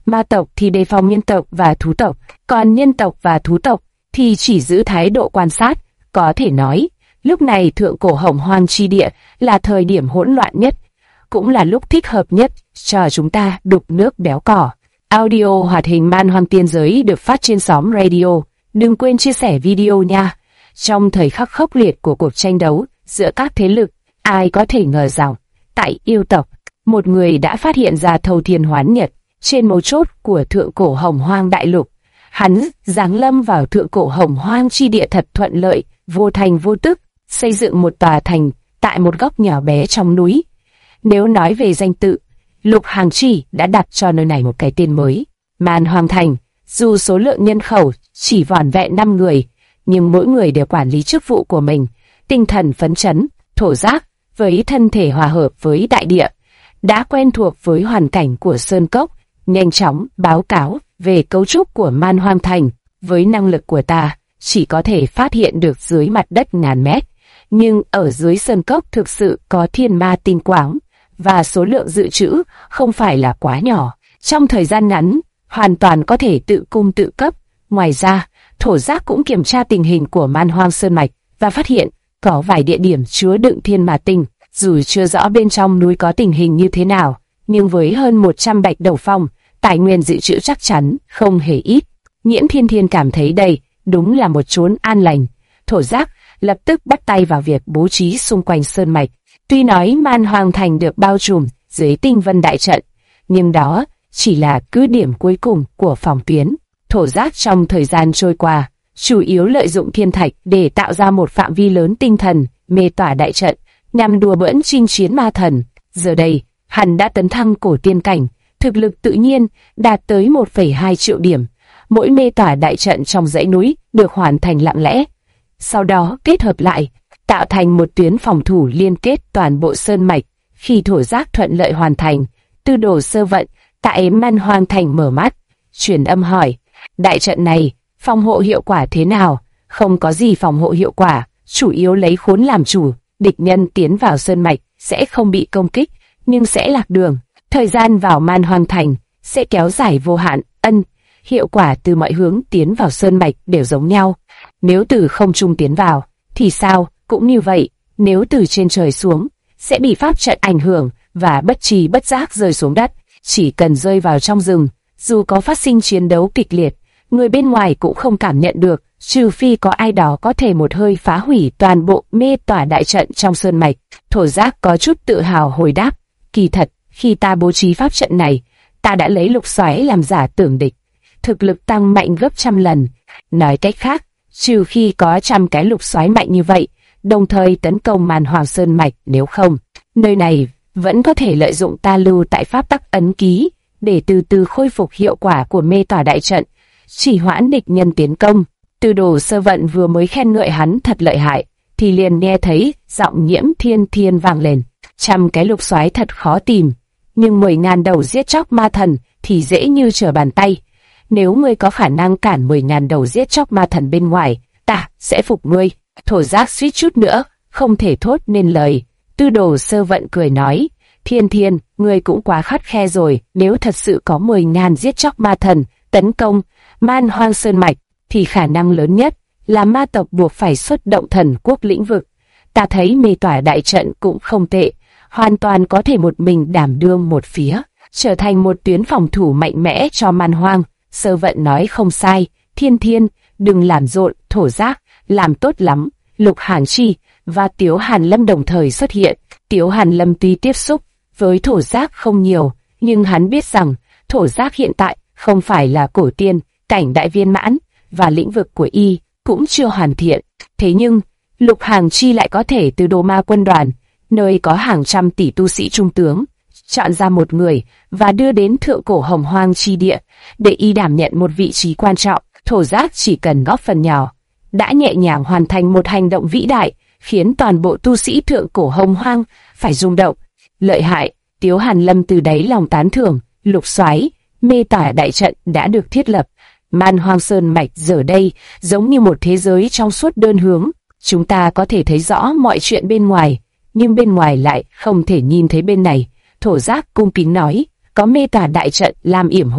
ma tộc thì đề phòng nhân tộc và thú tộc, còn nhân tộc và thú tộc thì chỉ giữ thái độ quan sát. Có thể nói, lúc này thượng cổ Hồng Hoang chi địa là thời điểm hỗn loạn nhất, cũng là lúc thích hợp nhất cho chúng ta đục nước béo cỏ. Audio hoạt hình Man Hoang Tiên Giới được phát trên xóm radio. Đừng quên chia sẻ video nha. Trong thời khắc khốc liệt của cuộc tranh đấu giữa các thế lực, ai có thể ngờ rằng, tại yêu tộc, một người đã phát hiện ra thâu thiên hoán nhật trên mấu chốt của thượng cổ Hồng Hoang đại lục. Hắn giáng lâm vào thượng cổ Hồng Hoang chi địa thật thuận lợi, vô thành vô tức, xây dựng một tòa thành tại một góc nhỏ bé trong núi. Nếu nói về danh tự, Lục Hàng Chi đã đặt cho nơi này một cái tên mới, Man Hoang Thành. Dù số lượng nhân khẩu chỉ vỏn vẹn 5 người, nhưng mỗi người đều quản lý chức vụ của mình, tinh thần phấn chấn, thổ giác, với thân thể hòa hợp với đại địa, đã quen thuộc với hoàn cảnh của sơn cốc, nhanh chóng báo cáo về cấu trúc của Man Hoang Thành. Với năng lực của ta, chỉ có thể phát hiện được dưới mặt đất ngàn mét, nhưng ở dưới sơn cốc thực sự có thiên ma tinh quáng, và số lượng dự trữ không phải là quá nhỏ. Trong thời gian ngắn, hoàn toàn có thể tự cung tự cấp. Ngoài ra, thổ giác cũng kiểm tra tình hình của Man Hoang Sơn Mạch và phát hiện có vài địa điểm chứa đựng thiên ma tinh. Dù chưa rõ bên trong núi có tình hình như thế nào, nhưng với hơn 100 bạch đầu phong, tài nguyên dự trữ chắc chắn không hề ít. Nhiễm Thiên Thiên cảm thấy đây đúng là một chốn an lành. Thổ giác lập tức bắt tay vào việc bố trí xung quanh sơn mạch. Tuy nói Man Hoang Thành được bao trùm dưới tinh vân đại trận, nhưng đó chỉ là cứ điểm cuối cùng của phòng tuyến. Thổ giác trong thời gian trôi qua, chủ yếu lợi dụng thiên thạch để tạo ra một phạm vi lớn tinh thần, mê tỏa đại trận, nhằm đùa bỡn chinh chiến ma thần. Giờ đây, hắn đã tấn thăng cổ tiên cảnh, thực lực tự nhiên đạt tới 1,2 triệu điểm. Mỗi mê tỏa đại trận trong dãy núi được hoàn thành lặng lẽ, sau đó kết hợp lại, tạo thành một tuyến phòng thủ liên kết toàn bộ sơn mạch. Khi thổ giác thuận lợi hoàn thành, Tư Đồ Sơ Vận tại Man Hoang Thành mở mắt, truyền âm hỏi: đại trận này phòng hộ hiệu quả thế nào? Không có gì phòng hộ hiệu quả, chủ yếu lấy khốn làm chủ. Địch nhân tiến vào sơn mạch sẽ không bị công kích, nhưng sẽ lạc đường. Thời gian vào Man Hoang Thành sẽ kéo dài vô hạn. Hiệu quả từ mọi hướng tiến vào sơn mạch đều giống nhau. Nếu từ không trung tiến vào, thì sao? Cũng như vậy. Nếu từ trên trời xuống, sẽ bị pháp trận ảnh hưởng và bất trì bất giác rơi xuống đất. Chỉ cần rơi vào trong rừng, dù có phát sinh chiến đấu kịch liệt, người bên ngoài cũng không cảm nhận được, trừ phi có ai đó có thể một hơi phá hủy toàn bộ mê tỏa đại trận trong sơn mạch. Thổ giác có chút tự hào hồi đáp: kỳ thật, khi ta bố trí pháp trận này, ta đã lấy lục xoáy làm giả tưởng địch, thực lực tăng mạnh gấp trăm lần. Nói cách khác, trừ khi có trăm cái lục xoáy mạnh như vậy, đồng thời tấn công Man Hoang Sơn Mạch, nếu không, nơi này vẫn có thể lợi dụng ta lưu tại pháp tắc ấn ký để từ từ khôi phục hiệu quả của mê tỏa đại trận, chỉ hoãn địch nhân tiến công. Tư Đồ Sơ Vận vừa mới khen ngợi hắn thật lợi hại, thì liền nghe thấy giọng Nhiễm Thiên Thiên vang lên: trăm cái lục xoáy thật khó tìm, nhưng 10.000 đầu giết chóc ma thần thì dễ như trở bàn tay. Nếu ngươi có khả năng cản 10.000 đầu giết chóc ma thần bên ngoài, ta sẽ phục ngươi. Thổ giác suýt chút nữa không thể thốt nên lời. Tư Đồ Sơ Vận cười nói: Thiên Thiên, ngươi cũng quá khắt khe rồi. Nếu thật sự có 10.000 giết chóc ma thần tấn công Man Hoang Sơn Mạch, thì khả năng lớn nhất là ma tộc buộc phải xuất động thần quốc lĩnh vực. Ta thấy mê tỏa đại trận cũng không tệ, hoàn toàn có thể một mình đảm đương một phía, trở thành một tuyến phòng thủ mạnh mẽ cho Man Hoang. Sơ Vận nói không sai. Thiên Thiên, đừng làm rộn. Thổ giác làm tốt lắm. Lục Hàng Chi và Tiếu Hàn Lâm đồng thời xuất hiện. Tiếu Hàn Lâm tuy tiếp xúc với thổ giác không nhiều, nhưng hắn biết rằng thổ giác hiện tại không phải là cổ tiên cảnh đại viên mãn, và lĩnh vực của y cũng chưa hoàn thiện. Thế nhưng Lục Hàng Chi lại có thể từ Đồ Ma quân đoàn, nơi có hàng trăm tỷ tu sĩ trung tướng, chọn ra một người và đưa đến thượng cổ Hồng Hoang chi địa để y đảm nhận một vị trí quan trọng. Thổ giác chỉ cần góp phần nhỏ, đã nhẹ nhàng hoàn thành một hành động vĩ đại, khiến toàn bộ tu sĩ thượng cổ Hồng Hoang phải rung động. Lợi hại. Tiếu Hàn Lâm từ đáy lòng tán thưởng. Lục xoáy, mê tỏa đại trận đã được thiết lập. Man Hoang Sơn Mạch giờ đây giống như một thế giới trong suốt đơn hướng. Chúng ta có thể thấy rõ mọi chuyện bên ngoài, nhưng bên ngoài lại không thể nhìn thấy bên này. Thổ giác cung kính nói: có mê tỏa đại trận làm yểm hộ,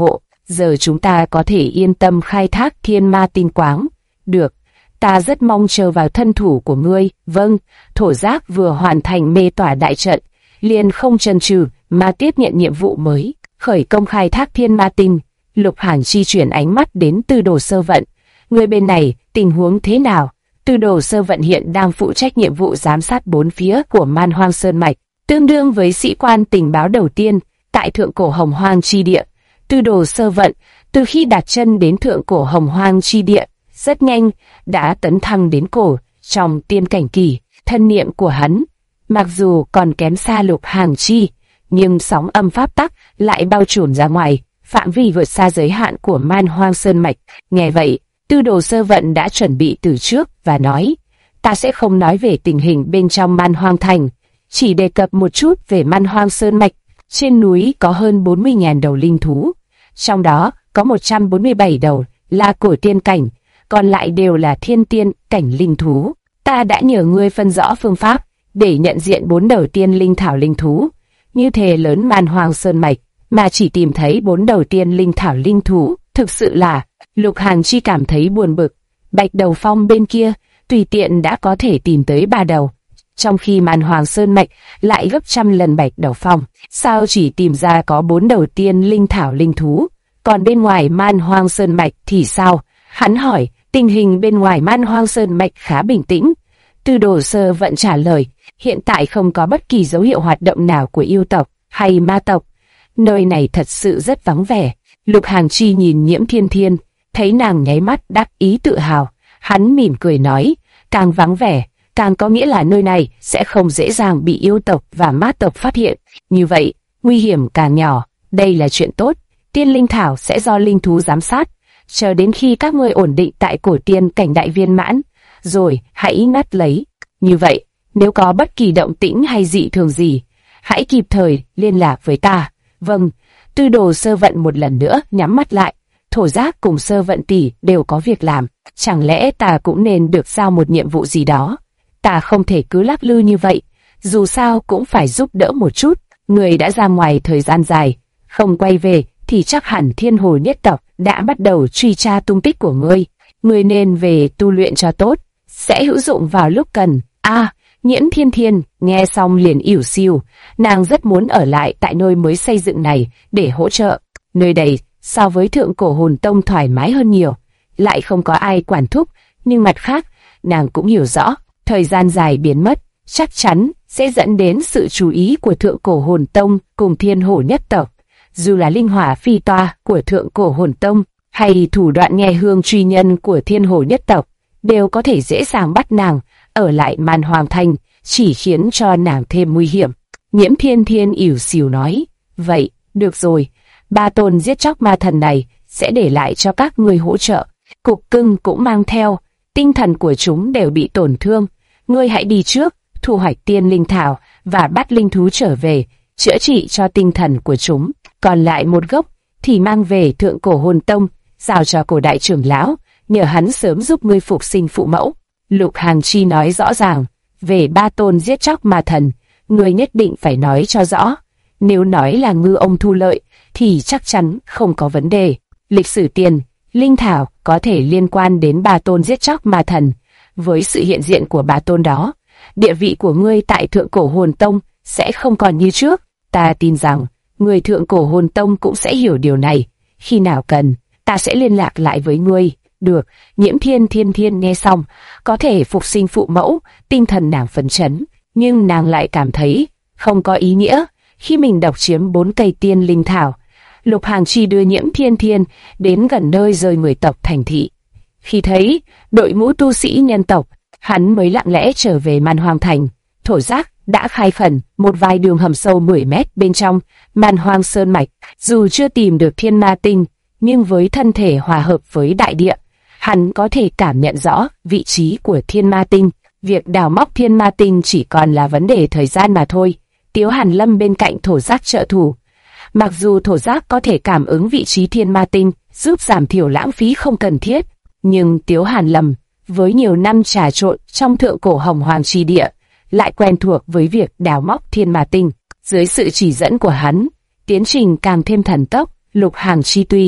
giờ chúng ta có thể yên tâm khai thác thiên ma tinh quáng. Được, ta rất mong chờ vào thân thủ của ngươi. Vâng, thổ giác vừa hoàn thành mê tỏa đại trận, liền không chần chừ mà tiếp nhận nhiệm vụ mới, khởi công khai thác thiên ma tinh. Lục Hàn Chi chuyển ánh mắt đến Tư Đồ Sơ Vận. Người bên này, tình huống thế nào? Tư Đồ Sơ Vận hiện đang phụ trách nhiệm vụ giám sát bốn phía của Man Hoang Sơn Mạch, tương đương với sĩ quan tình báo đầu tiên tại Thượng Cổ Hồng Hoang chi địa. Tư Đồ Sơ Vận, từ khi đặt chân đến Thượng Cổ Hồng Hoang chi địa, rất nhanh đã tấn thăng đến cổ trong tiên cảnh kỳ. Thân niệm của hắn, mặc dù còn kém xa Lục Hàn Chi, nhưng sóng âm pháp tắc lại bao trùm ra ngoài, phạm vi vượt xa giới hạn của Man Hoang Sơn Mạch. Nghe vậy, Tư Đồ Sơ Vận đã chuẩn bị từ trước và nói, ta sẽ không nói về tình hình bên trong Man Hoang Thành, chỉ đề cập một chút về Man Hoang Sơn Mạch. Trên núi có hơn 40.000 đầu linh thú, trong đó có 147 đầu là cổ tiên cảnh, còn lại đều là thiên tiên cảnh linh thú. Ta đã nhờ ngươi phân rõ phương pháp để nhận diện 4 đầu tiên linh thảo linh thú. Như thế lớn Man Hoang Sơn Mạch mà chỉ tìm thấy 4 đầu tiên linh thảo linh thú, thực sự là... Lục Hàn Chi cảm thấy buồn bực. Bạch Đầu Phong bên kia tùy tiện đã có thể tìm tới 3 đầu, trong khi Man Hoang Sơn Mạch lại gấp trăm lần Bạch Đầu Phong. Sao chỉ tìm ra có 4 đầu tiên linh thảo linh thú? Còn bên ngoài Man Hoang Sơn Mạch thì sao? Hắn hỏi. Tình hình bên ngoài Man Hoang Sơn Mạch khá bình tĩnh. Tư Đồ Sơ Vận trả lời, hiện tại không có bất kỳ dấu hiệu hoạt động nào của yêu tộc hay ma tộc. Nơi này thật sự rất vắng vẻ. Lục Hàn Chi nhìn Nhiễm Thiên Thiên, thấy nàng nháy mắt đắc ý tự hào. Hắn mỉm cười nói, càng vắng vẻ, càng có nghĩa là nơi này sẽ không dễ dàng bị yêu tộc và ma tộc phát hiện. Như vậy, nguy hiểm càng nhỏ. Đây là chuyện tốt. Tiên linh thảo sẽ do linh thú giám sát, chờ đến khi các ngươi ổn định tại cổ tiên cảnh đại viên mãn, rồi hãy ngắt lấy. Như vậy, nếu có bất kỳ động tĩnh hay dị thường gì, hãy kịp thời liên lạc với ta. Vâng. Tư Đồ Sơ Vận một lần nữa nhắm mắt lại. Thổ Giác cùng Sơ Vận tỷ đều có việc làm, chẳng lẽ ta cũng nên được giao một nhiệm vụ gì đó? Ta không thể cứ lắc lư như vậy, dù sao cũng phải giúp đỡ một chút. Người đã ra ngoài thời gian dài, không quay về thì chắc hẳn Thiên Hồ nhất tộc đã bắt đầu truy tra tung tích của ngươi. Ngươi nên về tu luyện cho tốt, sẽ hữu dụng vào lúc cần. Nhiễm Thiên Thiên nghe xong liền ỉu xìu, nàng rất muốn ở lại tại nơi mới xây dựng này để hỗ trợ. Nơi đây so với Thượng Cổ Hồn Tông thoải mái hơn nhiều, lại không có ai quản thúc, nhưng mặt khác, nàng cũng hiểu rõ, thời gian dài biến mất chắc chắn sẽ dẫn đến sự chú ý của Thượng Cổ Hồn Tông cùng Thiên Hồ nhất tộc. Dù là linh hỏa phi toa của Thượng Cổ Hồn Tông hay thủ đoạn nghe hương truy nhân của Thiên Hồ nhất tộc, đều có thể dễ dàng bắt nàng ở lại Man Hoang Thành, chỉ khiến cho nàng thêm nguy hiểm. Nhiễm Thiên Thiên ỉu xìu nói, vậy, được rồi, 3 tôn giết chóc ma thần này sẽ để lại cho các ngươi hỗ trợ. Cục Cưng cũng mang theo, tinh thần của chúng đều bị tổn thương. Ngươi hãy đi trước, thu hoạch tiên linh thảo và bắt linh thú trở về, chữa trị cho tinh thần của chúng. Còn lại một gốc thì mang về Thượng Cổ Hồn Tông, giao cho cổ đại trưởng lão, nhờ hắn sớm giúp ngươi phục sinh phụ mẫu. Lục Hàn Chi nói rõ ràng, về 3 tôn giết chóc ma thần, ngươi nhất định phải nói cho rõ. Nếu nói là ngư ông thu lợi, thì chắc chắn không có vấn đề. Lịch sử tiền, linh thảo có thể liên quan đến 3 tôn giết chóc ma thần. Với sự hiện diện của 3 tôn đó, địa vị của ngươi tại Thượng Cổ Hồn Tông sẽ không còn như trước. Ta tin rằng, người Thượng Cổ Hồn Tông cũng sẽ hiểu điều này. Khi nào cần, ta sẽ liên lạc lại với ngươi. Được. Nhiễm Thiên Thiên nghe xong, có thể phục sinh phụ mẫu, tinh thần nàng phấn chấn, nhưng nàng lại cảm thấy không có ý nghĩa khi mình độc chiếm 4 cây tiên linh thảo. Lục Hàn Chi đưa Nhiễm Thiên Thiên đến gần nơi rơi người tộc thành thị. Khi thấy đội ngũ tu sĩ nhân tộc, hắn mới lặng lẽ trở về Man Hoang Thành. Thổ Giác đã khai khẩn một vài đường hầm sâu 10 mét bên trong Man Hoang Sơn Mạch. Dù chưa tìm được thiên ma tinh, nhưng với thân thể hòa hợp với đại địa, hắn có thể cảm nhận rõ vị trí của thiên ma tinh. Việc đào móc thiên ma tinh chỉ còn là vấn đề thời gian mà thôi. Tiếu Hàn Lâm bên cạnh Thổ Giác trợ thủ. Mặc dù Thổ Giác có thể cảm ứng vị trí thiên ma tinh, giúp giảm thiểu lãng phí không cần thiết, nhưng Tiếu Hàn Lâm, với nhiều năm trà trộn trong Thượng Cổ Hồng Hoang chi địa, lại quen thuộc với việc đào móc thiên ma tinh. Dưới sự chỉ dẫn của hắn, tiến trình càng thêm thần tốc. Lục Hàn Chi tuy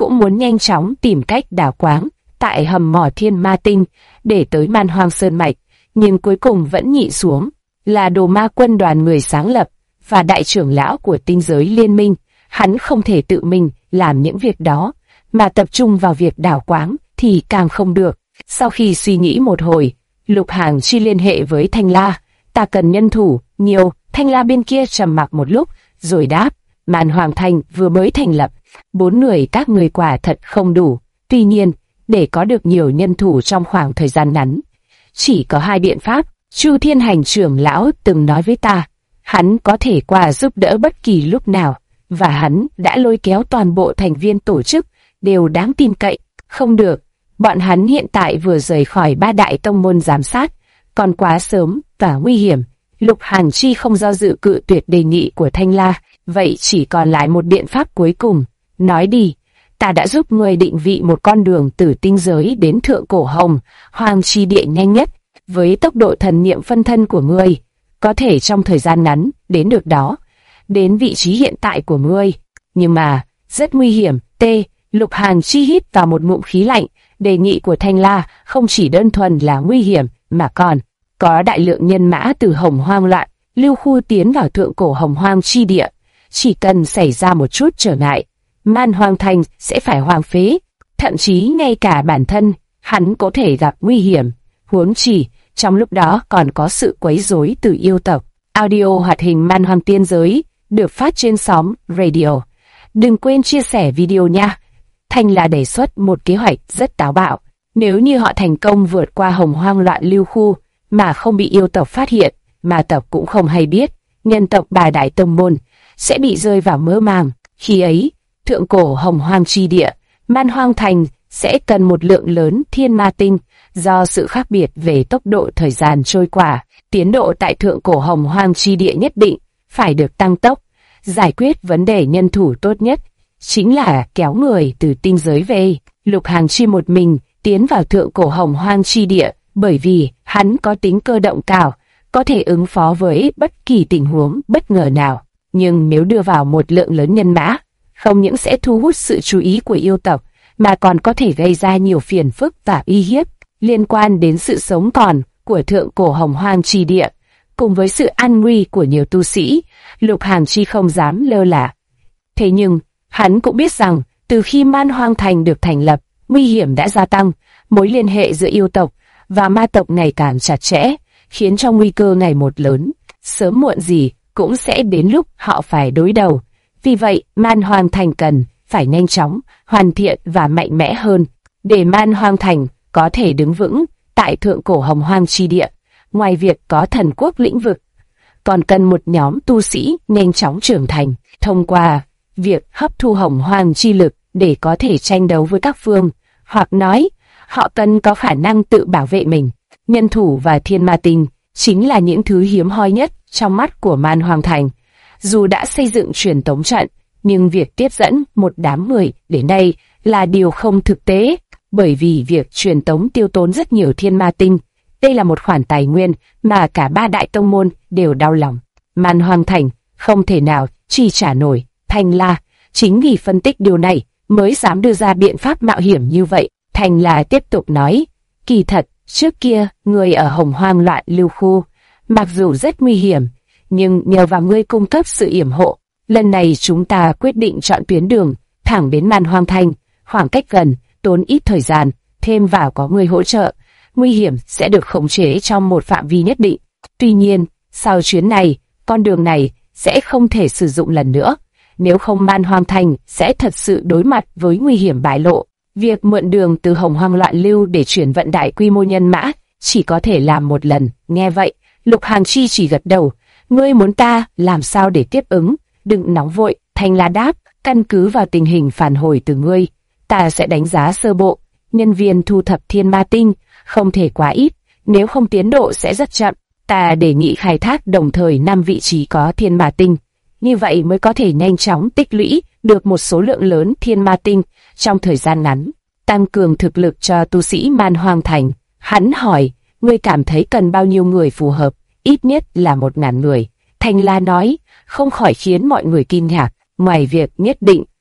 cũng muốn nhanh chóng tìm cách đào quáng tại hầm mỏ Thiên Ma Tinh để tới Man Hoang Sơn Mạch, nhưng cuối cùng vẫn nhịn xuống. Là Đồ Ma Quân đoàn người sáng lập và đại trưởng lão của tinh giới liên minh, hắn không thể tự mình làm những việc đó, mà tập trung vào việc đào quáng thì càng không được. Sau khi suy nghĩ một hồi, Lục Hàng Chi liên hệ với Thanh La. Ta cần nhân thủ nhiều. Thanh La bên kia trầm mặc một lúc rồi đáp, Man Hoang Thành vừa mới thành lập, 4 người các người quả thật không đủ. Tuy nhiên, để có được nhiều nhân thủ trong khoảng thời gian ngắn, chỉ có 2 biện pháp. Chu Thiên Hành trưởng lão từng nói với ta, hắn có thể qua giúp đỡ bất kỳ lúc nào, và hắn đã lôi kéo toàn bộ thành viên tổ chức, đều đáng tin cậy. Không được, bọn hắn hiện tại vừa rời khỏi 3 đại tông môn giám sát, còn quá sớm và nguy hiểm. Lục Hàn Chi không do dự cự tuyệt đề nghị của Thanh La, vậy chỉ còn lại một biện pháp cuối cùng. Nói đi, ta đã giúp ngươi định vị một con đường từ tinh giới đến thượng cổ hồng hoang chi địa nhanh nhất, với tốc độ thần niệm phân thân của ngươi, có thể trong thời gian ngắn đến được đó, đến vị trí hiện tại của ngươi. Nhưng mà, rất nguy hiểm. Lục Hàn Chi hít vào một ngụm khí lạnh, đề nghị của Thanh La không chỉ đơn thuần là nguy hiểm, mà còn có đại lượng nhân mã từ hồng hoang loạn lưu khu tiến vào thượng cổ hồng hoang chi địa. Chỉ cần xảy ra một chút trở ngại, Man Hoang Thành sẽ phải hoang phế, thậm chí ngay cả bản thân hắn có thể gặp nguy hiểm. Huống chỉ trong lúc đó còn có sự quấy rối từ yêu tộc. Audio hoạt hình Man Hoang Tiên Giới được phát trên sóng radio. Đừng quên chia sẻ video nha. Thanh La đề xuất một kế hoạch rất táo bạo. Nếu như họ thành công vượt qua hồng hoang loạn lưu khu mà không bị yêu tộc phát hiện, ma tộc cũng không hay biết, nhân tộc 3 đại tông môn sẽ bị rơi vào mơ màng. Khi ấy, thượng cổ hồng hoang chi địa, Man Hoang Thành sẽ cần một lượng lớn thiên ma tinh. Do sự khác biệt về tốc độ thời gian trôi qua, tiến độ tại thượng cổ hồng hoang chi địa nhất định phải được tăng tốc. Giải quyết vấn đề nhân thủ tốt nhất chính là kéo người từ tinh giới về. Lục Hàng Chi một mình tiến vào thượng cổ hồng hoang chi địa, bởi vì hắn có tính cơ động cao, có thể ứng phó với bất kỳ tình huống bất ngờ nào. Nhưng nếu đưa vào một lượng lớn nhân mã, không những sẽ thu hút sự chú ý của yêu tộc, mà còn có thể gây ra nhiều phiền phức và uy hiếp liên quan đến sự sống còn của thượng cổ hồng hoang chi địa, cùng với sự an nguy của nhiều tu sĩ. Lục Hàn Chi không dám lơ là. Thế nhưng, hắn cũng biết rằng, từ khi Man Hoang Thành được thành lập, nguy hiểm đã gia tăng, mối liên hệ giữa yêu tộc và ma tộc ngày càng chặt chẽ, khiến cho nguy cơ ngày một lớn. Sớm muộn gì cũng sẽ đến lúc họ phải đối đầu. Vì vậy, Man Hoang Thành cần phải nhanh chóng, hoàn thiện và mạnh mẽ hơn, để Man Hoang Thành có thể đứng vững tại thượng cổ hồng hoang chi địa. Ngoài việc có thần quốc lĩnh vực, còn cần một nhóm tu sĩ nhanh chóng trưởng thành, thông qua việc hấp thu hồng hoang chi lực để có thể tranh đấu với các phương, hoặc nói, họ cần có khả năng tự bảo vệ mình. Nhân thủ và thiên ma tinh chính là những thứ hiếm hoi nhất trong mắt của Man Hoang Thành. Dù đã xây dựng truyền tống trận, nhưng việc tiếp dẫn một đám người đến đây là điều không thực tế, bởi vì việc truyền tống tiêu tốn rất nhiều thiên ma tinh. Đây là một khoản tài nguyên mà cả 3 đại tông môn đều đau lòng. Man Hoang Thành không thể nào chi trả nổi. Thanh La chính vì phân tích điều này mới dám đưa ra biện pháp mạo hiểm như vậy. Thanh La tiếp tục nói, kỳ thật, trước kia, người ở hồng hoang loạn lưu khu, mặc dù rất nguy hiểm, nhưng nhờ vào ngươi cung cấp sự yểm hộ, lần này chúng ta quyết định chọn tuyến đường thẳng đến Man Hoang Thành, khoảng cách gần, tốn ít thời gian, thêm vào có người hỗ trợ, nguy hiểm sẽ được khống chế trong một phạm vi nhất định. Tuy nhiên, sau chuyến này, con đường này sẽ không thể sử dụng lần nữa, nếu không Man Hoang Thành sẽ thật sự đối mặt với nguy hiểm bại lộ. Việc mượn đường từ hồng hoang loạn lưu để chuyển vận đại quy mô nhân mã chỉ có thể làm một lần. Nghe vậy, Lục Hàng Chi chỉ gật đầu. Ngươi muốn ta làm sao để tiếp ứng? Đừng nóng vội. Thanh La đáp, căn cứ vào tình hình phản hồi từ ngươi, ta sẽ đánh giá sơ bộ. Nhân viên thu thập thiên ma tinh không thể quá ít, nếu không tiến độ sẽ rất chậm. Ta đề nghị khai thác đồng thời 5 vị trí có thiên ma tinh, như vậy mới có thể nhanh chóng tích lũy được một số lượng lớn thiên ma tinh trong thời gian ngắn, tăng cường thực lực cho tu sĩ Man Hoang Thành. Hắn hỏi, ngươi cảm thấy cần bao nhiêu người phù hợp? Ít nhất là 1000 người. Thanh La nói, không khỏi khiến mọi người kinh ngạc. Ngoài việc nhất định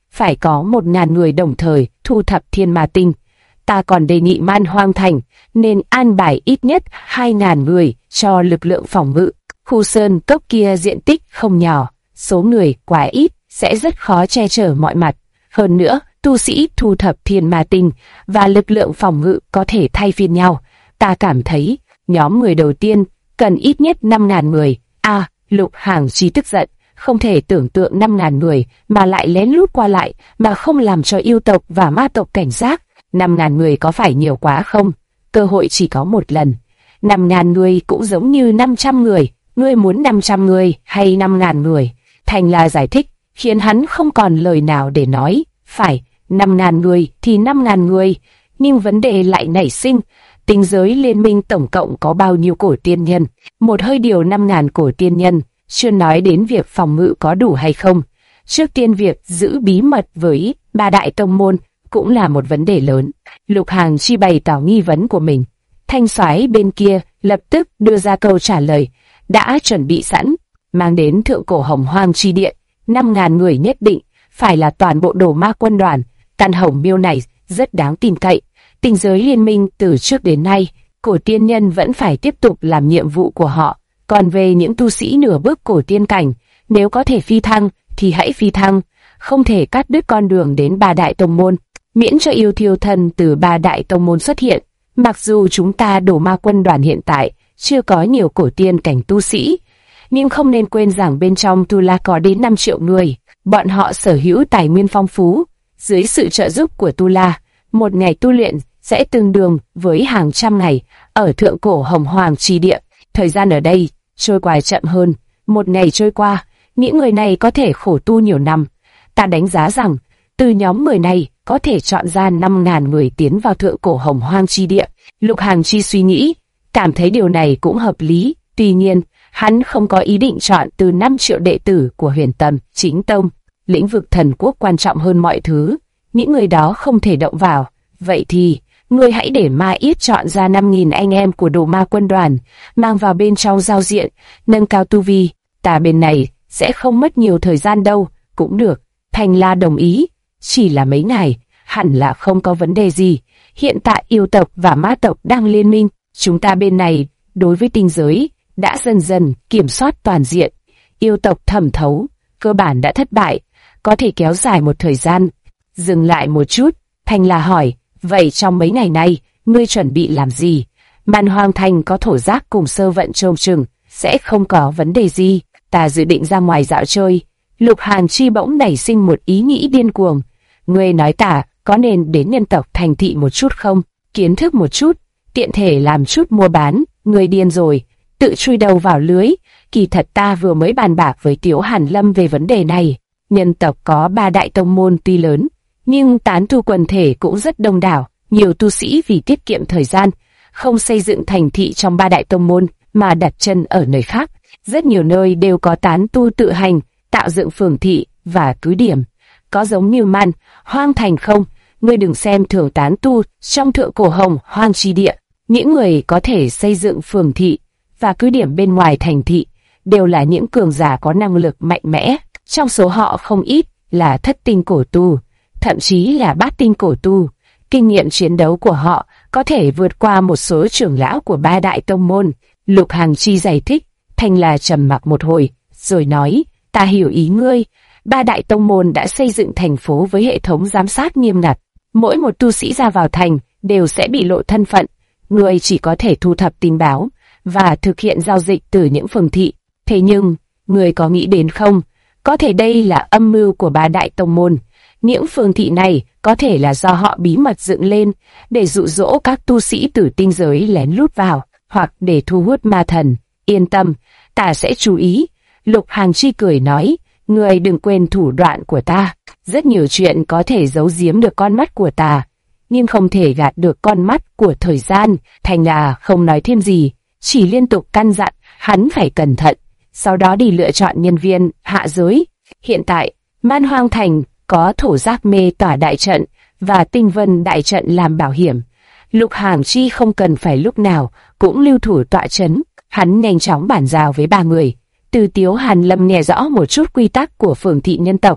phải có 1.000 người đồng thời thu thập thiên ma tinh. Ta còn đề nghị Man Hoang Thành nên an bài ít nhất 2.000 người cho lực lượng phòng ngự. Khu sơn cốc kia diện tích không nhỏ, số người quá ít sẽ rất khó che chở mọi mặt. Hơn nữa, tu sĩ thu thập thiên ma tinh và lực lượng phòng ngự có thể thay phiên nhau. Ta cảm thấy nhóm người đầu tiên cần ít nhất 5.000 người. Lục Hàng Chi tức giận, không thể tưởng tượng 5.000 người mà lại lén lút qua lại mà không làm cho yêu tộc và ma tộc cảnh giác. 5.000 người có phải nhiều quá không? Cơ hội chỉ có một lần. 5.000 người cũng giống như 500 người. Ngươi muốn 500 người hay 5.000 người? Thành La giải thích, khiến hắn không còn lời nào để nói. Phải, 5.000 người thì 5.000 người. Nhưng vấn đề lại nảy sinh. Tinh giới liên minh tổng cộng có bao nhiêu cổ tiên nhân? Một hơi điều 5.000 cổ tiên nhân. Chưa nói đến việc phòng ngự có đủ hay không. Trước tiên việc giữ bí mật với 3 đại tông môn cũng là một vấn đề lớn. Lục Hàng Chi bày tỏ nghi vấn của mình. Thanh soái bên kia lập tức đưa ra câu trả lời. Đã chuẩn bị sẵn, mang đến thượng cổ Hồng Hoang chi địa. 5.000 người nhất định phải là toàn bộ đồ ma quân đoàn. Căn hồng miêu này rất đáng tin cậy. Tinh giới liên minh từ trước đến nay, cổ tiên nhân vẫn phải tiếp tục làm nhiệm vụ của họ. Còn về những tu sĩ nửa bước cổ tiên cảnh, nếu có thể phi thăng thì hãy phi thăng, không thể cắt đứt con đường đến 3 đại tông môn, miễn cho yêu thiêu thân từ 3 đại tông môn xuất hiện. Mặc dù chúng ta đồ ma quân đoàn hiện tại chưa có nhiều cổ tiên cảnh tu sĩ, nhưng không nên quên rằng bên trong Tu La có đến 5 triệu người, bọn họ sở hữu tài nguyên phong phú. Dưới sự trợ giúp của Tu La, một ngày tu luyện sẽ tương đương với hàng trăm ngày ở thượng cổ Hồng Hoang chi địa. Thời gian ở đây trôi qua chậm hơn, một ngày trôi qua, những người này có thể khổ tu nhiều năm. Ta đánh giá rằng, từ nhóm người này có thể chọn ra 5.000 người tiến vào thượng cổ Hồng Hoang chi địa. Lục Hàng Chi suy nghĩ, cảm thấy điều này cũng hợp lý. Tuy nhiên, hắn không có ý định chọn từ 5 triệu đệ tử của Huyền Tâm, Chính Tông. Lĩnh vực thần quốc quan trọng hơn mọi thứ, những người đó không thể động vào. Vậy thì, ngươi hãy để Ma Yết chọn ra 5.000 anh em của đồ ma quân đoàn, mang vào bên trong giao diện, nâng cao tu vi. Ta bên này sẽ không mất nhiều thời gian đâu. Cũng được, Thành La đồng ý. Chỉ là mấy ngày, hẳn là không có vấn đề gì. Hiện tại yêu tộc và ma tộc đang liên minh. Chúng ta bên này, đối với tinh giới, đã dần dần kiểm soát toàn diện. Yêu tộc thẩm thấu, cơ bản đã thất bại, có thể kéo dài một thời gian. Dừng lại một chút, Thành La hỏi, vậy trong mấy ngày này, ngươi chuẩn bị làm gì? Man Hoang Thành có thổ giác cùng sơ vận trông chừng, sẽ không có vấn đề gì. Ta dự định ra ngoài dạo chơi. Lục Hàn Chi bỗng nảy sinh một ý nghĩ điên cuồng. Ngươi nói ta có nên đến nhân tộc thành thị một chút không? Kiến thức một chút, tiện thể làm chút mua bán. Ngươi điên rồi, tự chui đầu vào lưới. Kỳ thật ta vừa mới bàn bạc với Tiếu Hàn Lâm về vấn đề này. Nhân tộc có 3 đại tông môn tuy lớn, nhưng tán tu quần thể cũng rất đông đảo. Nhiều tu sĩ vì tiết kiệm thời gian, không xây dựng thành thị trong 3 đại tông môn mà đặt chân ở nơi khác. Rất nhiều nơi đều có tán tu tự hành tạo dựng phường thị và cứ điểm. Có giống như Man Hoang Thành không? Ngươi đừng xem thường tán tu trong thượng cổ Hồng Hoang chi địa. Những người có thể xây dựng phường thị và cứ điểm bên ngoài thành thị đều là những cường giả có năng lực mạnh mẽ. Trong số họ không ít là thất tinh cổ tu, thậm chí là bát tinh cổ tu. Kinh nghiệm chiến đấu của họ có thể vượt qua một số trưởng lão của 3 đại tông môn. Lục Hàng Chi giải thích. Thành là trầm mặc một hồi, rồi nói, ta hiểu ý ngươi. 3 đại tông môn đã xây dựng thành phố với hệ thống giám sát nghiêm ngặt. Mỗi một tu sĩ ra vào thành đều sẽ bị lộ thân phận. Ngươi chỉ có thể thu thập tin báo và thực hiện giao dịch từ những phường thị. Thế nhưng, ngươi có nghĩ đến không? Có thể đây là âm mưu của 3 đại tông môn. Những phường thị này có thể là do họ bí mật dựng lên để dụ dỗ các tu sĩ từ tinh giới lén lút vào, hoặc để thu hút ma thần. Yên tâm, ta sẽ chú ý. Lục Hàng Chi cười nói, ngươi đừng quên thủ đoạn của ta. Rất nhiều chuyện có thể giấu giếm được con mắt của ta, nhưng không thể gạt được con mắt của thời gian. Thành là không nói thêm gì, chỉ liên tục căn dặn hắn phải cẩn thận, sau đó đi lựa chọn nhân viên hạ giới. Hiện tại, Man Hoang Thành có thổ giác mê tỏa đại trận và tinh vân đại trận làm bảo hiểm. Lục Hàng Chi không cần phải lúc nào cũng lưu thủ tọa trấn. Hắn nhanh chóng bàn giao với 3 người. Từ Tiếu Hàn Lâm nghe rõ một chút quy tắc của phường thị nhân tộc,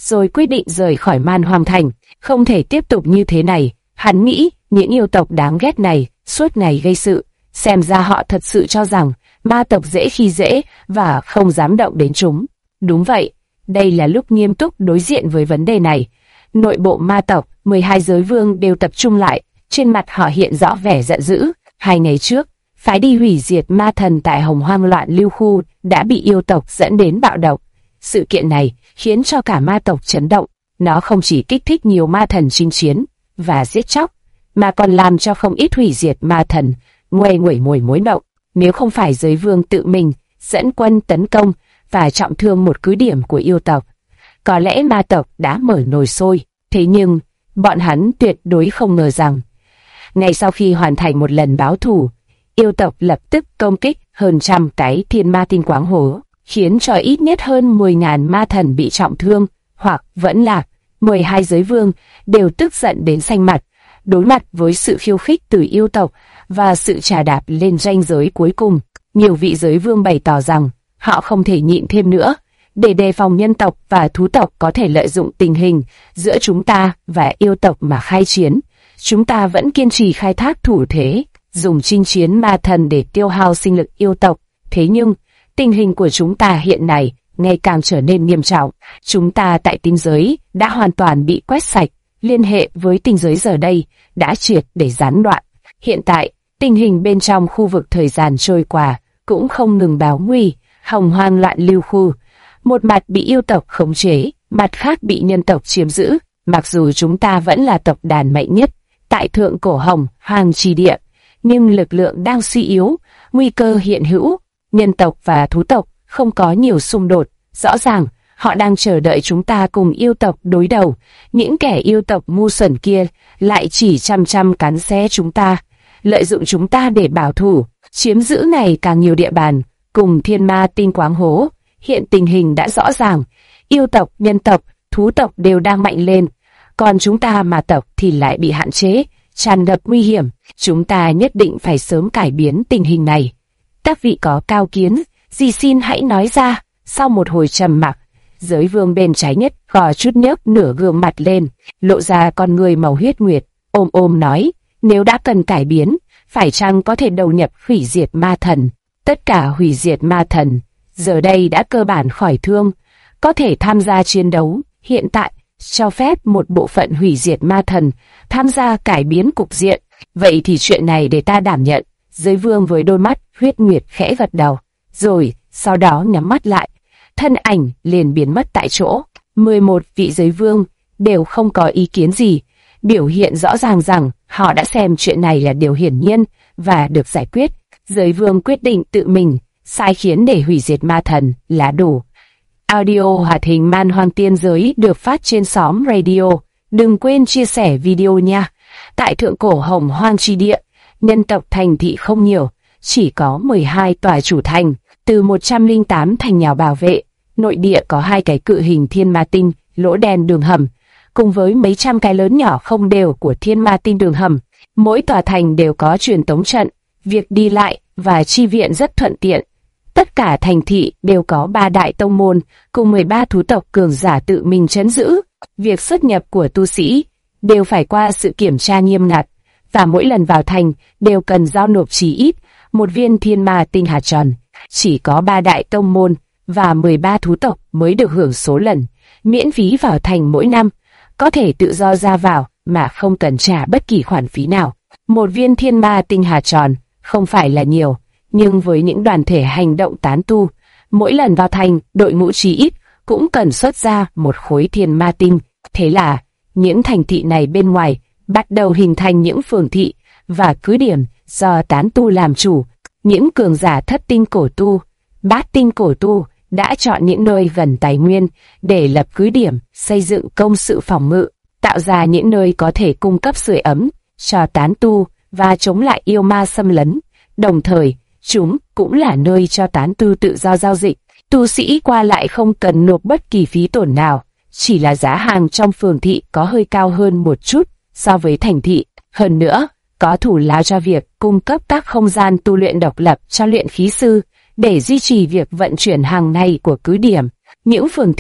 rồi quyết định rời khỏi Man Hoang Thành. Không thể tiếp tục như thế này, hắn nghĩ những yêu tộc đáng ghét này suốt ngày gây sự, xem ra họ thật sự cho rằng ma tộc dễ khi dễ và không dám động đến chúng. Đúng vậy, đây là lúc nghiêm túc đối diện với vấn đề này. Nội bộ ma tộc, 12 giới vương đều tập trung lại, trên mặt họ hiện rõ vẻ giận dữ. 2 ngày trước, phái đi hủy diệt ma thần tại Hồng Hoang Loạn Lưu Khu đã bị yêu tộc dẫn đến bạo động. Sự kiện này khiến cho cả ma tộc chấn động. Nó không chỉ kích thích nhiều ma thần chinh chiến và giết chóc, mà còn làm cho không ít hủy diệt ma thần nguây nguẩy mối động. Nếu không phải giới vương tự mình dẫn quân tấn công và trọng thương một cứ điểm của yêu tộc, có lẽ ma tộc đã mở nồi sôi. Thế nhưng, bọn hắn tuyệt đối không ngờ rằng, ngay sau khi hoàn thành một lần báo thù, yêu tộc lập tức công kích hơn 100 cái thiên ma tinh quáng hố, khiến cho ít nhất hơn 10.000 ma thần bị trọng thương hoặc vẫn lạc. 12 giới vương đều tức giận đến xanh mặt, đối mặt với sự khiêu khích từ yêu tộc và sự trà đạp lên ranh giới cuối cùng. Nhiều vị giới vương bày tỏ rằng họ không thể nhịn thêm nữa, để đề phòng nhân tộc và thú tộc có thể lợi dụng tình hình giữa chúng ta và yêu tộc mà khai chiến. Chúng ta vẫn kiên trì khai thác thủ thế, dùng chinh chiến ma thần để tiêu hao sinh lực yêu tộc. Thế nhưng, tình hình của chúng ta hiện nay ngày càng trở nên nghiêm trọng. Chúng ta tại tinh giới đã hoàn toàn bị quét sạch, liên hệ với tinh giới giờ đây đã triệt để gián đoạn. Hiện tại, tình hình bên trong khu vực thời gian trôi qua cũng không ngừng báo nguy. Hồng Hoang Loạn Lưu Khu, một mặt bị yêu tộc khống chế, mặt khác bị nhân tộc chiếm giữ. Mặc dù chúng ta vẫn là tộc đàn mạnh nhất tại thượng cổ Hồng Hoang chi địa, nhưng lực lượng đang suy yếu, nguy cơ hiện hữu. Nhân tộc và thú tộc không có nhiều xung đột, rõ ràng họ đang chờ đợi chúng ta cùng yêu tộc đối đầu. Những kẻ yêu tộc ngu xuẩn kia lại chỉ chăm cắn xé chúng ta, lợi dụng chúng ta để bảo thủ, chiếm giữ ngày càng nhiều địa bàn cùng thiên ma tinh quáng hố. Hiện tình hình đã rõ ràng, yêu tộc, nhân tộc, thú tộc đều đang mạnh lên, còn chúng ta ma tộc thì lại bị hạn chế, tràn ngập nguy hiểm. Chúng ta nhất định phải sớm cải biến tình hình này. Các vị có cao kiến gì xin hãy nói ra. Sau một hồi trầm mặc, giới vương bên trái nhất gò chút nhấc nửa gương mặt lên, lộ ra con người màu huyết nguyệt, ôm nói, nếu đã cần cải biến, phải chăng có thể đầu nhập hủy diệt ma thần? Tất cả hủy diệt ma thần giờ đây đã cơ bản khỏi thương, có thể tham gia chiến đấu. Hiện tại cho phép một bộ phận hủy diệt ma thần tham gia cải biến cục diện. Vậy thì chuyện này để ta đảm nhận. Giới vương với đôi mắt huyết nguyệt khẽ gật đầu, rồi sau đó nhắm mắt lại, thân ảnh liền biến mất tại chỗ. 11 vị giới vương đều không có ý kiến gì, biểu hiện rõ ràng rằng họ đã xem chuyện này là điều hiển nhiên và được giải quyết. Giới vương quyết định tự mình sai khiến để hủy diệt ma thần là đủ. Audio hoạt hình Man Hoang Tiên Giới được phát trên xóm radio. Đừng quên chia sẻ video nha. Tại thượng cổ Hồng Hoang chi địa, nhân tộc thành thị không nhiều, chỉ có 12 tòa chủ thành, từ 108 thành nhà bảo vệ. Nội địa có 2 cái cự hình thiên ma tinh, lỗ đen đường hầm, cùng với mấy trăm cái lớn nhỏ không đều của thiên ma tinh đường hầm. Mỗi tòa thành đều có truyền tống trận, việc đi lại và chi viện rất thuận tiện. Tất cả thành thị đều có 3 đại tông môn cùng 13 thú tộc cường giả tự mình trấn giữ. Việc xuất nhập của tu sĩ đều phải qua sự kiểm tra nghiêm ngặt, và mỗi lần vào thành đều cần giao nộp chí ít một viên thiên ma tinh hạt tròn. Chỉ có 3 đại tông môn và 13 thú tộc mới được hưởng số lần miễn phí vào thành mỗi năm, có thể tự do ra vào mà không cần trả bất kỳ khoản phí nào. Một viên thiên ma tinh hạt tròn không phải là nhiều, nhưng với những đoàn thể hành động tán tu, mỗi lần vào thành, đội ngũ chí ít cũng cần xuất ra một khối thiên ma tinh. Thế là những thành thị này bên ngoài bắt đầu hình thành những phường thị và cứ điểm do tán tu làm chủ. Những cường giả thất tinh cổ tu, bát tinh cổ tu đã chọn những nơi gần tài nguyên để lập cứ điểm, xây dựng công sự phòng ngự, tạo ra những nơi có thể cung cấp sưởi ấm cho tán tu và chống lại yêu ma xâm lấn. Đồng thời, chúng cũng là nơi cho tán tu tự do giao dịch. Tu sĩ qua lại không cần nộp bất kỳ phí tổn nào, chỉ là giá hàng trong phường thị có hơi cao hơn một chút so với thành thị. Hơn nữa, có thủ lao cho việc cung cấp các không gian tu luyện độc lập cho luyện khí sư để duy trì việc vận chuyển hàng ngày của cứ điểm. Những phường thị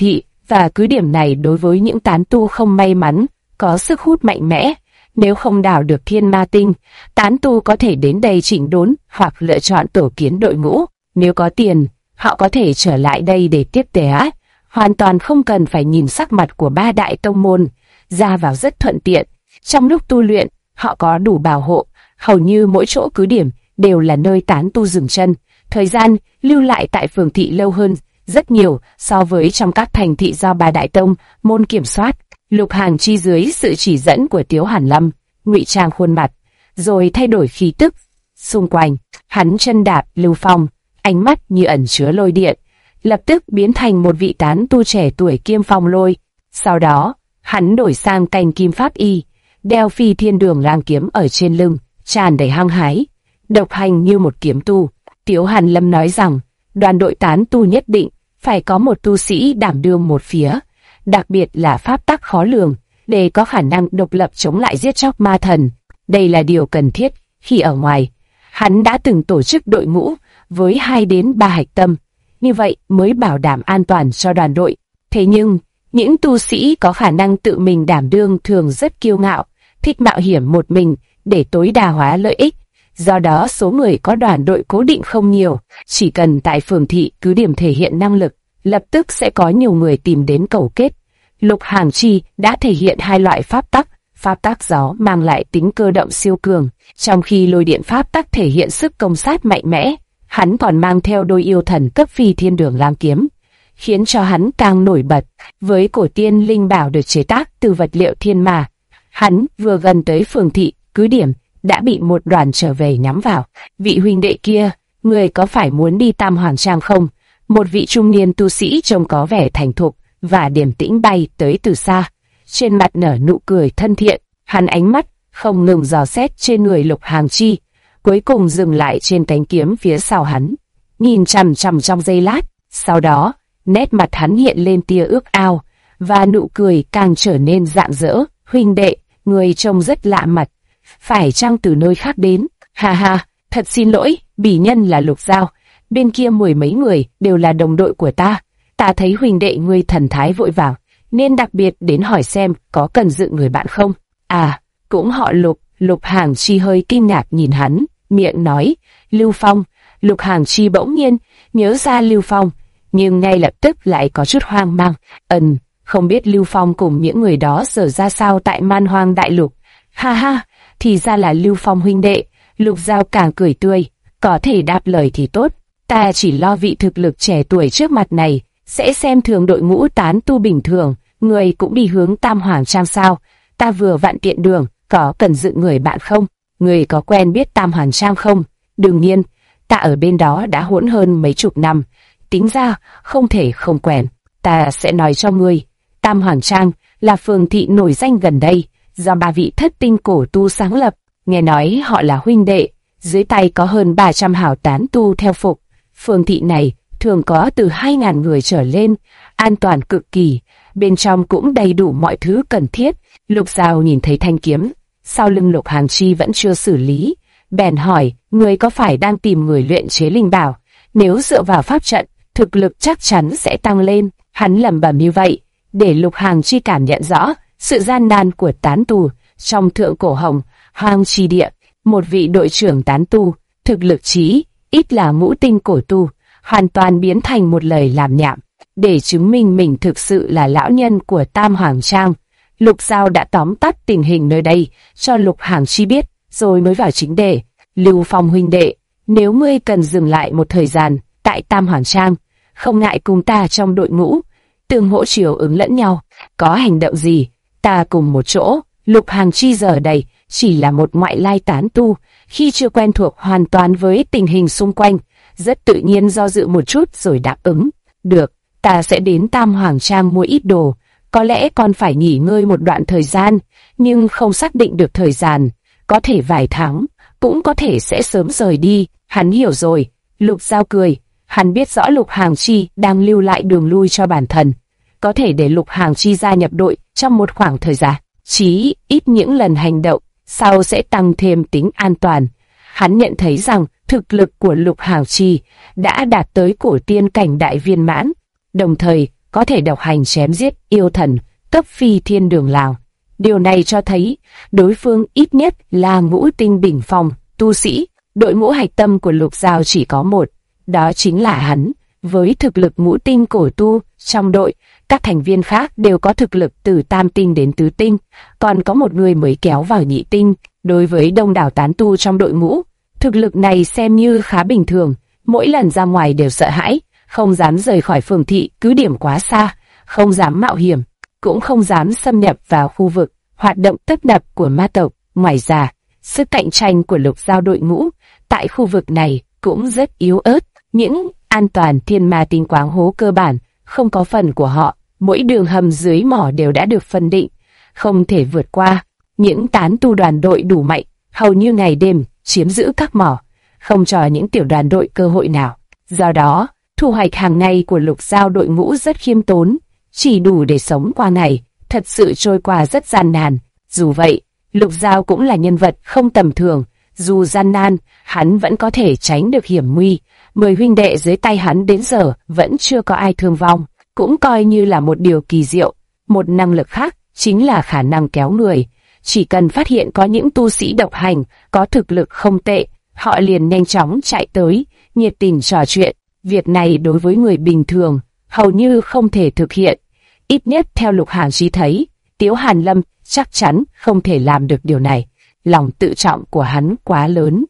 và cứ điểm này đối với những tán tu không may mắn, có sức hút mạnh mẽ. Nếu không đào được thiên ma tinh, tán tu có thể đến đây chỉnh đốn hoặc lựa chọn tổ kiến đội ngũ. Nếu có tiền, họ có thể trở lại đây để tiếp tế, hoàn toàn không cần phải nhìn sắc mặt của ba đại tông môn, ra vào rất thuận tiện. Trong lúc tu luyện, họ có đủ bảo hộ, hầu như mỗi chỗ cứ điểm đều là nơi tán tu dừng chân. Thời gian lưu lại tại phường thị lâu hơn rất nhiều so với trong các thành thị do ba đại tông môn kiểm soát. Lục Hàng Chi dưới sự chỉ dẫn của Tiếu Hàn Lâm, ngụy trang khuôn mặt, rồi thay đổi khí tức. Xung quanh, hắn chân đạp lưu phong, ánh mắt như ẩn chứa lôi điện, lập tức biến thành một vị tán tu trẻ tuổi kiêm phong lôi. Sau đó, hắn đổi sang cành kim pháp y, đeo phi thiên đường lang kiếm ở trên lưng, tràn đầy hăng hái, độc hành như một kiếm tu. Tiếu Hàn Lâm nói rằng, đoàn đội tán tu nhất định phải có một tu sĩ đảm đương một phía, đặc biệt là pháp tắc khó lường, để có khả năng độc lập chống lại giết chóc ma thần. Đây là điều cần thiết khi ở ngoài. Hắn đã từng tổ chức đội ngũ với 2 đến 3 hạch tâm, như vậy mới bảo đảm an toàn cho đoàn đội. Thế nhưng, những tu sĩ có khả năng tự mình đảm đương thường rất kiêu ngạo, thích mạo hiểm một mình để tối đa hóa lợi ích. Do đó số người có đoàn đội cố định không nhiều, chỉ cần tại phường thị cứ điểm thể hiện năng lực, lập tức sẽ có nhiều người tìm đến cầu kết. Lục Hàng Chi đã thể hiện 2 loại pháp tắc gió mang lại tính cơ động siêu cường, trong khi lôi điện pháp tắc thể hiện sức công sát mạnh mẽ. Hắn còn mang theo đôi yêu thần cấp phi thiên đường lang kiếm, khiến cho hắn càng nổi bật. Với cổ tiên linh bảo được chế tác từ vật liệu thiên ma, hắn vừa gần tới phường thị cứ điểm đã bị một đoàn trở về nhắm vào. Vị huynh đệ kia, người có phải muốn đi Tam Hoàng Trang không? Một vị trung niên tu sĩ trông có vẻ thành thục và điềm tĩnh bay tới từ xa, trên mặt nở nụ cười thân thiện. Hắn ánh mắt không ngừng dò xét trên người Lục Hàng Chi, cuối cùng dừng lại trên cánh kiếm phía sau hắn, nhìn chằm chằm trong giây lát. Sau đó, nét mặt hắn hiện lên tia ước ao, và nụ cười càng trở nên rạng rỡ. Huynh đệ, người trông rất lạ mặt, phải chăng từ nơi khác đến? Ha ha, thật xin lỗi, bỉ nhân là Lục Giao, bên kia 10 mấy người đều là đồng đội của ta. Ta thấy huynh đệ ngươi thần thái vội vàng, nên đặc biệt đến hỏi xem có cần dựng người bạn không. À, cũng họ Lục. Lục Hàng Chi hơi kinh ngạc nhìn hắn, miệng nói, Lưu Phong. Lục Hàng Chi bỗng nhiên nhớ ra Lưu Phong, nhưng ngay lập tức lại có chút hoang mang. Không biết Lưu Phong cùng những người đó giờ ra sao tại Man Hoang Đại Lục. Ha ha, thì ra là Lưu Phong huynh đệ. Lục Giao càng cười tươi, có thể đáp lời thì tốt. Ta chỉ lo vị thực lực trẻ tuổi trước mặt này sẽ xem thường đội ngũ tán tu bình thường. Người cũng đi hướng Tam Hoàng Trang sao? Ta vừa vặn tiện đường, có cần dựng người bạn không? Người có quen biết Tam Hoàng Trang không? Đương nhiên, ta ở bên đó đã hỗn hơn mấy chục năm, tính ra không thể không quen. Ta sẽ nói cho ngươi, Tam Hoàng Trang là phường thị nổi danh gần đây, do 3 vị thất tinh cổ tu sáng lập. Nghe nói họ là huynh đệ, dưới tay có hơn 300 hảo tán tu theo phục. Phường thị này thường có từ 2.000 người trở lên, an toàn cực kỳ, bên trong cũng đầy đủ mọi thứ cần thiết. Lục Giao nhìn thấy thanh kiếm sau lưng Lục Hàng Chi vẫn chưa xử lý, bèn hỏi, người có phải đang tìm người luyện chế linh bảo? Nếu dựa vào pháp trận, thực lực chắc chắn sẽ tăng lên. Hắn lẩm bẩm như vậy, để Lục Hàng Chi cảm nhận rõ sự gian nan của tán tu trong thượng cổ hồng hoang chi địa. Một vị đội trưởng tán tu, thực lực chí ít là ngũ tinh cổ tu, hoàn toàn biến thành một lời làm nhảm, để chứng minh mình thực sự là lão nhân của Tam Hoàng Trang. Lục Giao đã tóm tắt tình hình nơi đây cho Lục Hàng Chi biết, rồi mới vào chính đề. Lưu Phong huynh đệ, nếu ngươi cần dừng lại một thời gian tại Tam Hoàng Trang, không ngại cùng ta trong đội ngũ, tương hỗ chiều ứng lẫn nhau. Có hành động gì, ta cùng một chỗ. Lục Hàng Chi giờ đây chỉ là một ngoại lai tán tu, khi chưa quen thuộc hoàn toàn với tình hình xung quanh, rất tự nhiên do dự một chút rồi đáp ứng. Được, ta sẽ đến Tam Hoàng Trang mua ít đồ, có lẽ còn phải nghỉ ngơi một đoạn thời gian, nhưng không xác định được thời gian, có thể vài tháng, cũng có thể sẽ sớm rời đi. Hắn hiểu rồi. Lục Giao cười, hắn biết rõ Lục Hàng Chi đang lưu lại đường lui cho bản thân, có thể để Lục Hàng Chi gia nhập đội trong một khoảng thời gian, chí ít những lần hành động sau sẽ tăng thêm tính an toàn. Hắn nhận thấy rằng thực lực của Lục Hàng Chi đã đạt tới cổ tiên cảnh đại viên mãn, đồng thời có thể độc hành chém giết yêu thần cấp phi thiên đường làng. Điều này cho thấy đối phương ít nhất là ngũ tinh đỉnh phong tu sĩ. Đội ngũ hạch tâm của Lục Giao chỉ có một, đó chính là hắn. Với thực lực ngũ tinh cổ tu trong đội, các thành viên khác đều có thực lực từ tam tinh đến tứ tinh, còn có một người mới kéo vào nhị tinh. Đối với đông đảo tán tu trong đội ngũ, thực lực này xem như khá bình thường, mỗi lần ra ngoài đều sợ hãi, không dám rời khỏi phường thị cứ điểm quá xa, không dám mạo hiểm, cũng không dám xâm nhập vào khu vực hoạt động tấp nập của ma tộc. Ngoài ra, sức cạnh tranh của Lục Giao đội ngũ tại khu vực này cũng rất yếu ớt. Những an toàn thiên ma tinh quáng hố cơ bản không có phần của họ, mỗi đường hầm dưới mỏ đều đã được phân định, không thể vượt qua. Những tán tu đoàn đội đủ mạnh, hầu như ngày đêm chiếm giữ các mỏ, không cho những tiểu đoàn đội cơ hội nào. Do đó, thu hoạch hàng ngày của Lục Giao đội ngũ rất khiêm tốn, chỉ đủ để sống qua ngày, thật sự trôi qua rất gian nan. Dù vậy, Lục Giao cũng là nhân vật không tầm thường, dù gian nan, hắn vẫn có thể tránh được hiểm nguy. 10 huynh đệ dưới tay hắn đến giờ vẫn chưa có ai thương vong, cũng coi như là một điều kỳ diệu. Một năng lực khác chính là khả năng kéo người. Chỉ cần phát hiện có những tu sĩ độc hành có thực lực không tệ, họ liền nhanh chóng chạy tới, nhiệt tình trò chuyện. Việc này đối với người bình thường hầu như không thể thực hiện. Ít nhất theo Lục Hàn Chi thấy, Tiếu Hàn Lâm chắc chắn không thể làm được điều này. Lòng tự trọng của hắn quá lớn.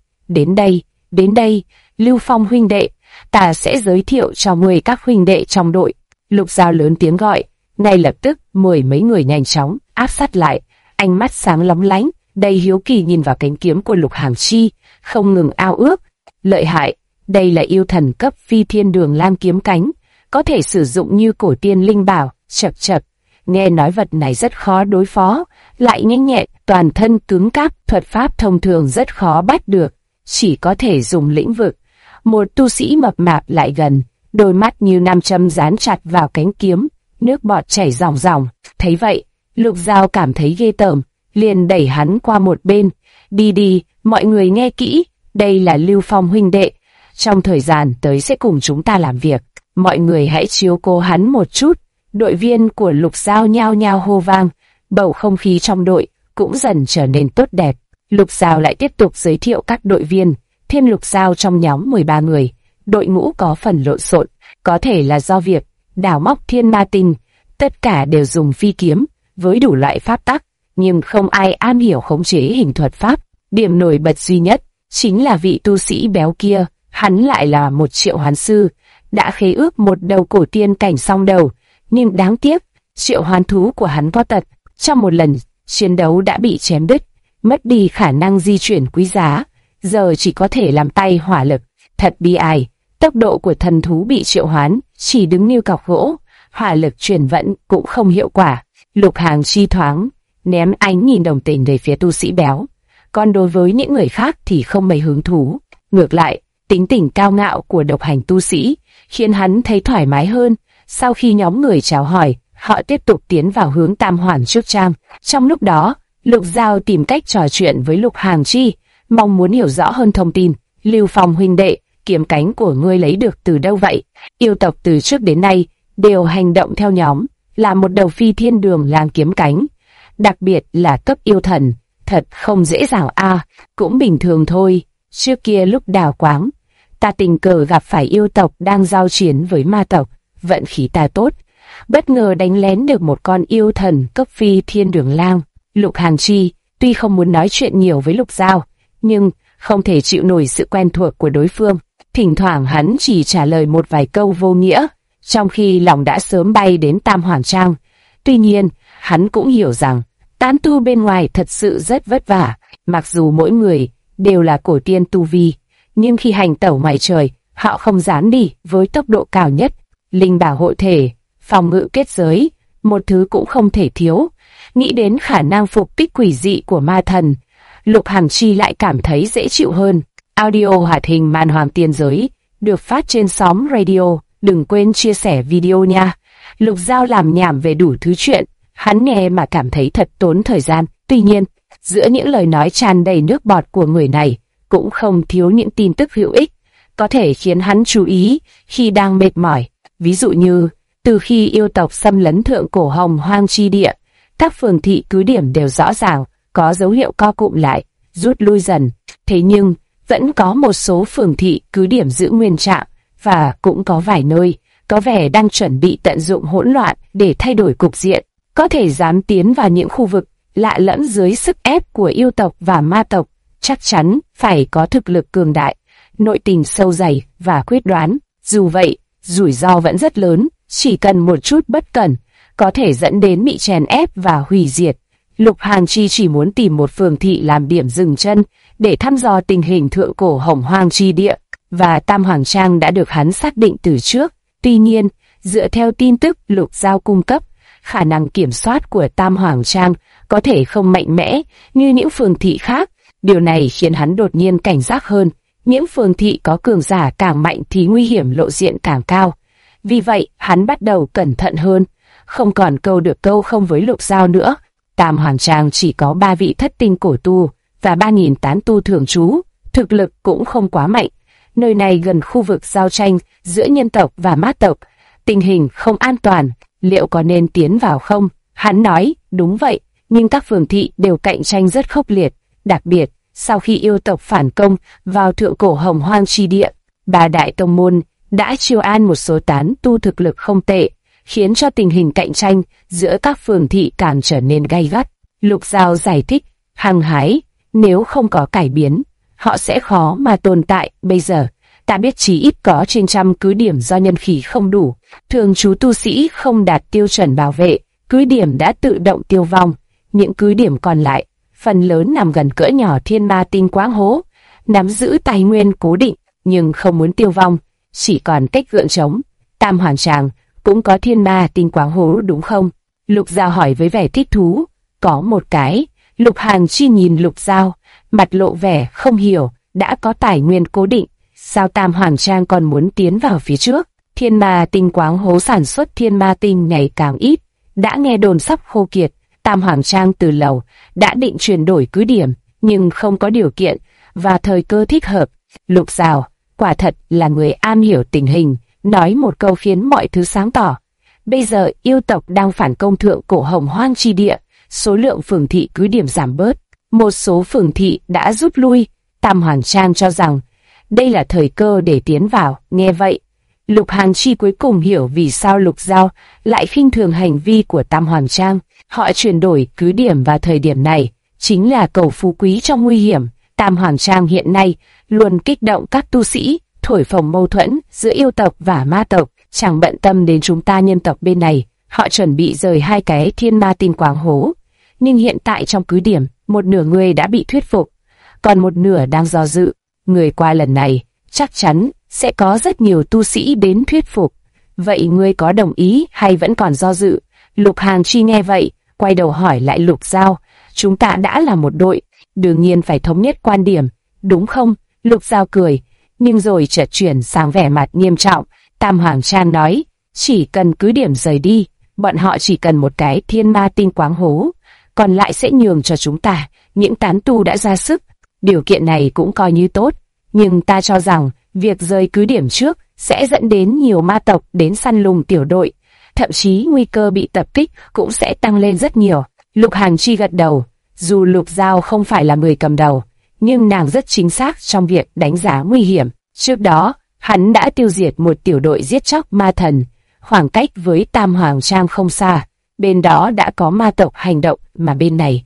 Đến đây, Lưu Phong huynh đệ, ta sẽ giới thiệu cho 10 các huynh đệ trong đội. Lục Giao lớn tiếng gọi, ngay lập tức 10 mấy người nhanh chóng áp sát lại, ánh mắt sáng lóng lánh, đầy hiếu kỳ nhìn vào cánh kiếm của Lục Hàn Chi, không ngừng ao ước. Lợi hại, đây là yêu thần cấp phi thiên đường lam kiếm cánh, có thể sử dụng như cổ tiên linh bảo. Chậc chậc, nghe nói vật này rất khó đối phó, lại nhanh nhẹn, toàn thân cứng cáp, thuật pháp thông thường rất khó bắt được, chỉ có thể dùng lĩnh vực. Một tu sĩ mập mạp lại gần, đôi mắt như nam châm dán chặt vào cánh kiếm, nước bọt chảy ròng ròng. Thấy vậy, Lục Giao cảm thấy ghê tởm, liền đẩy hắn qua một bên. Đi, mọi người nghe kỹ, đây là Lưu Phong huynh đệ, trong thời gian tới sẽ cùng chúng ta làm việc, mọi người hãy chiếu cố hắn một chút. Đội viên của Lục Giao nhao nhao hô vang, bầu không khí trong đội cũng dần trở nên tốt đẹp. Lục Giao lại tiếp tục giới thiệu các đội viên, thêm Lục Giao trong nhóm 13 người. Đội ngũ có phần lộn xộn, có thể là do việc đào móc thiên ma tinh, tất cả đều dùng phi kiếm với đủ loại pháp tắc, nhưng không ai am hiểu khống chế hình thuật pháp. Điểm nổi bật duy nhất chính là vị tu sĩ béo kia, hắn lại là một triệu hoán sư, đã khế ước một đầu cổ tiên cảnh song đầu. Nhưng đáng tiếc, triệu hoán thú của hắn có tật, trong một lần chiến đấu đã bị chém đứt, mất đi khả năng di chuyển quý giá, giờ chỉ có thể làm tay hỏa lực. Thật bi ai, tốc độ của thần thú bị triệu hoán chỉ đứng như cọc gỗ, hỏa lực chuyển vận cũng không hiệu quả. Lục Hàn Chi thoáng ném ánh nhìn đồng tình về phía tu sĩ béo, còn đối với những người khác thì không mấy hứng thú. Ngược lại, tính tình cao ngạo của độc hành tu sĩ khiến hắn thấy thoải mái hơn. Sau khi nhóm người chào hỏi, họ tiếp tục tiến vào hướng Tam Hoàn trước trang. Trong lúc đó, Lục Giao tìm cách trò chuyện với Lục Hàn Chi, mong muốn hiểu rõ hơn thông tin. Lưu Phong huynh đệ, kiếm cánh của ngươi lấy được từ đâu vậy? Yêu tộc từ trước đến nay đều hành động theo nhóm, là một đầu phi thiên đường lang kiếm cánh, đặc biệt là cấp yêu thần, thật không dễ dàng cũng bình thường thôi. Trước kia lúc đào quáng, ta tình cờ gặp phải yêu tộc đang giao chiến với ma tộc, vận khí ta tốt, bất ngờ đánh lén được một con yêu thần cấp phi thiên đường lang. Lục Hàn Chi tuy không muốn nói chuyện nhiều với Lục Giao, nhưng không thể chịu nổi sự quen thuộc của đối phương. Thỉnh thoảng hắn chỉ trả lời một vài câu vô nghĩa, trong khi lòng đã sớm bay đến Tam Hoàn Trang. Tuy nhiên, hắn cũng hiểu rằng tán tu bên ngoài thật sự rất vất vả, mặc dù mỗi người đều là cổ tiên tu vi, nhưng khi hành tẩu ngoài trời, họ không dám đi với tốc độ cao nhất. Linh bảo hộ thể, phòng ngự kết giới, một thứ cũng không thể thiếu. Nghĩ đến khả năng phục kích quỷ dị của ma thần, Lục Hàn Chi lại cảm thấy dễ chịu hơn. Audio hoạt hình Man Hoàng Tiên Giới được phát trên Xóm Radio. Đừng quên chia sẻ video nha. Lục Giao làm nhảm về đủ thứ chuyện, hắn nghe mà cảm thấy thật tốn thời gian. Tuy nhiên, giữa những lời nói tràn đầy nước bọt của người này, cũng không thiếu những tin tức hữu ích, có thể khiến hắn chú ý khi đang mệt mỏi. Ví dụ như, Từ khi yêu tộc xâm lấn thượng cổ hồng hoang chi địa, các phường thị cứ điểm đều rõ ràng có dấu hiệu co cụm lại, rút lui dần. Thế nhưng, vẫn có một số phường thị cứ điểm giữ nguyên trạng, và cũng có vài nơi có vẻ đang chuẩn bị tận dụng hỗn loạn để thay đổi cục diện, có thể dám tiến vào những khu vực lạ lẫm dưới sức ép của yêu tộc và ma tộc. Chắc chắn phải có thực lực cường đại, nội tình sâu dày và quyết đoán. Dù vậy, rủi ro vẫn rất lớn, chỉ cần một chút bất cẩn, có thể dẫn đến bị chèn ép và hủy diệt. Lục Hàn Chi chỉ muốn tìm một phường thị làm điểm dừng chân để thăm dò tình hình thượng cổ hồng hoang chi địa, và Tam Hoàng Trang đã được hắn xác định từ trước. Tuy nhiên, dựa theo tin tức Lục Giao cung cấp, khả năng kiểm soát của Tam Hoàng Trang có thể không mạnh mẽ như những phường thị khác. Điều này khiến hắn đột nhiên cảnh giác hơn. Những phường thị có cường giả càng mạnh thì nguy hiểm lộ diện càng cao. Vì vậy, hắn bắt đầu cẩn thận hơn, không còn câu được câu không với Lục Giao nữa. Tam Hoàng Trang chỉ có 3 vị thất tinh cổ tu và 3.000 tán tu thường trú, thực lực cũng không quá mạnh. Nơi này gần khu vực giao tranh giữa nhân tộc và ma tộc, tình hình không an toàn, liệu có nên tiến vào không? Hắn nói, đúng vậy, nhưng các phường thị đều cạnh tranh rất khốc liệt, đặc biệt sau khi yêu tộc phản công vào thượng cổ hồng hoang chi địa, 3 đại tông môn đã chiêu an một số tán tu thực lực không tệ, khiến cho tình hình cạnh tranh giữa các phường thị càng trở nên gay gắt. Lục Giao giải thích, hăng hái, nếu không có cải biến, họ sẽ khó mà tồn tại. Bây giờ, ta biết chỉ ít có trên trăm cứ điểm do nhân khí không đủ, thường trú tu sĩ không đạt tiêu chuẩn bảo vệ, cứ điểm đã tự động tiêu vong. Những cứ điểm còn lại, phần lớn nằm gần cỡ nhỏ thiên ma tinh quáng hố, nắm giữ tài nguyên cố định, nhưng không muốn tiêu vong, chỉ còn cách gượng trống. Tam Hoàng Tràng cũng có thiên ma tinh quáng hố đúng không? Lục Giao hỏi với vẻ thích thú. Có một cái. Lục Hàn Chi nhìn Lục Giao, mặt lộ vẻ không hiểu, đã có tài nguyên cố định, sao Tam Hoàng Trang còn muốn tiến vào phía trước? Thiên ma tinh quáng hố sản xuất thiên ma tinh ngày càng ít, đã nghe đồn sắp khô kiệt. Tam Hoàng Trang từ lâu đã định chuyển đổi cứ điểm, nhưng không có điều kiện và thời cơ thích hợp. Lục Giao quả thật là người am hiểu tình hình, nói một câu khiến mọi thứ sáng tỏ. Bây giờ yêu tộc đang phản công thượng cổ hồng hoang chi địa, số lượng phường thị cứ điểm giảm bớt, một số phường thị đã rút lui. Tam Hoàng Trang cho rằng đây là thời cơ để tiến vào. Nghe vậy, Lục Hàn Chi cuối cùng hiểu vì sao Lục Giao lại khinh thường hành vi của Tam Hoàng Trang. Họ chuyển đổi cứ điểm vào thời điểm này chính là cầu phú quý trong nguy hiểm. Tam Hoàng Trang hiện nay luôn kích động các tu sĩ, thổi phồng mâu thuẫn giữa yêu tộc và ma tộc, chẳng bận tâm đến chúng ta nhân tộc bên này. Họ chuẩn bị rời 2 cái thiên ma tinh quáng hố, nhưng hiện tại trong cứ điểm, một nửa người đã bị thuyết phục, còn một nửa đang do dự. Người qua lần này, chắc chắn sẽ có rất nhiều tu sĩ đến thuyết phục. Vậy ngươi có đồng ý hay vẫn còn do dự? Lục Hàn Chi nghe vậy, quay đầu hỏi lại Lục Giao, chúng ta đã là một đội, đương nhiên phải thống nhất quan điểm, đúng không? Lục Giao cười, nhưng rồi chợt chuyển sang vẻ mặt nghiêm trọng. Tam Hoàng Trang nói, chỉ cần cứ điểm rời đi, bọn họ chỉ cần một cái thiên ma tinh quáng hố, còn lại sẽ nhường cho chúng ta. Những tán tu đã ra sức, điều kiện này cũng coi như tốt, nhưng ta cho rằng việc rời cứ điểm trước sẽ dẫn đến nhiều ma tộc đến săn lùng tiểu đội, thậm chí nguy cơ bị tập kích cũng sẽ tăng lên rất nhiều. Lục Hàn Chi gật đầu, dù Lục Giao không phải là người cầm đầu, nhưng nàng rất chính xác trong việc đánh giá nguy hiểm. Trước đó, hắn đã tiêu diệt một tiểu đội giết chóc ma thần, khoảng cách với Tam Hoàng Trang không xa. Bên đó đã có ma tộc hành động, mà bên này,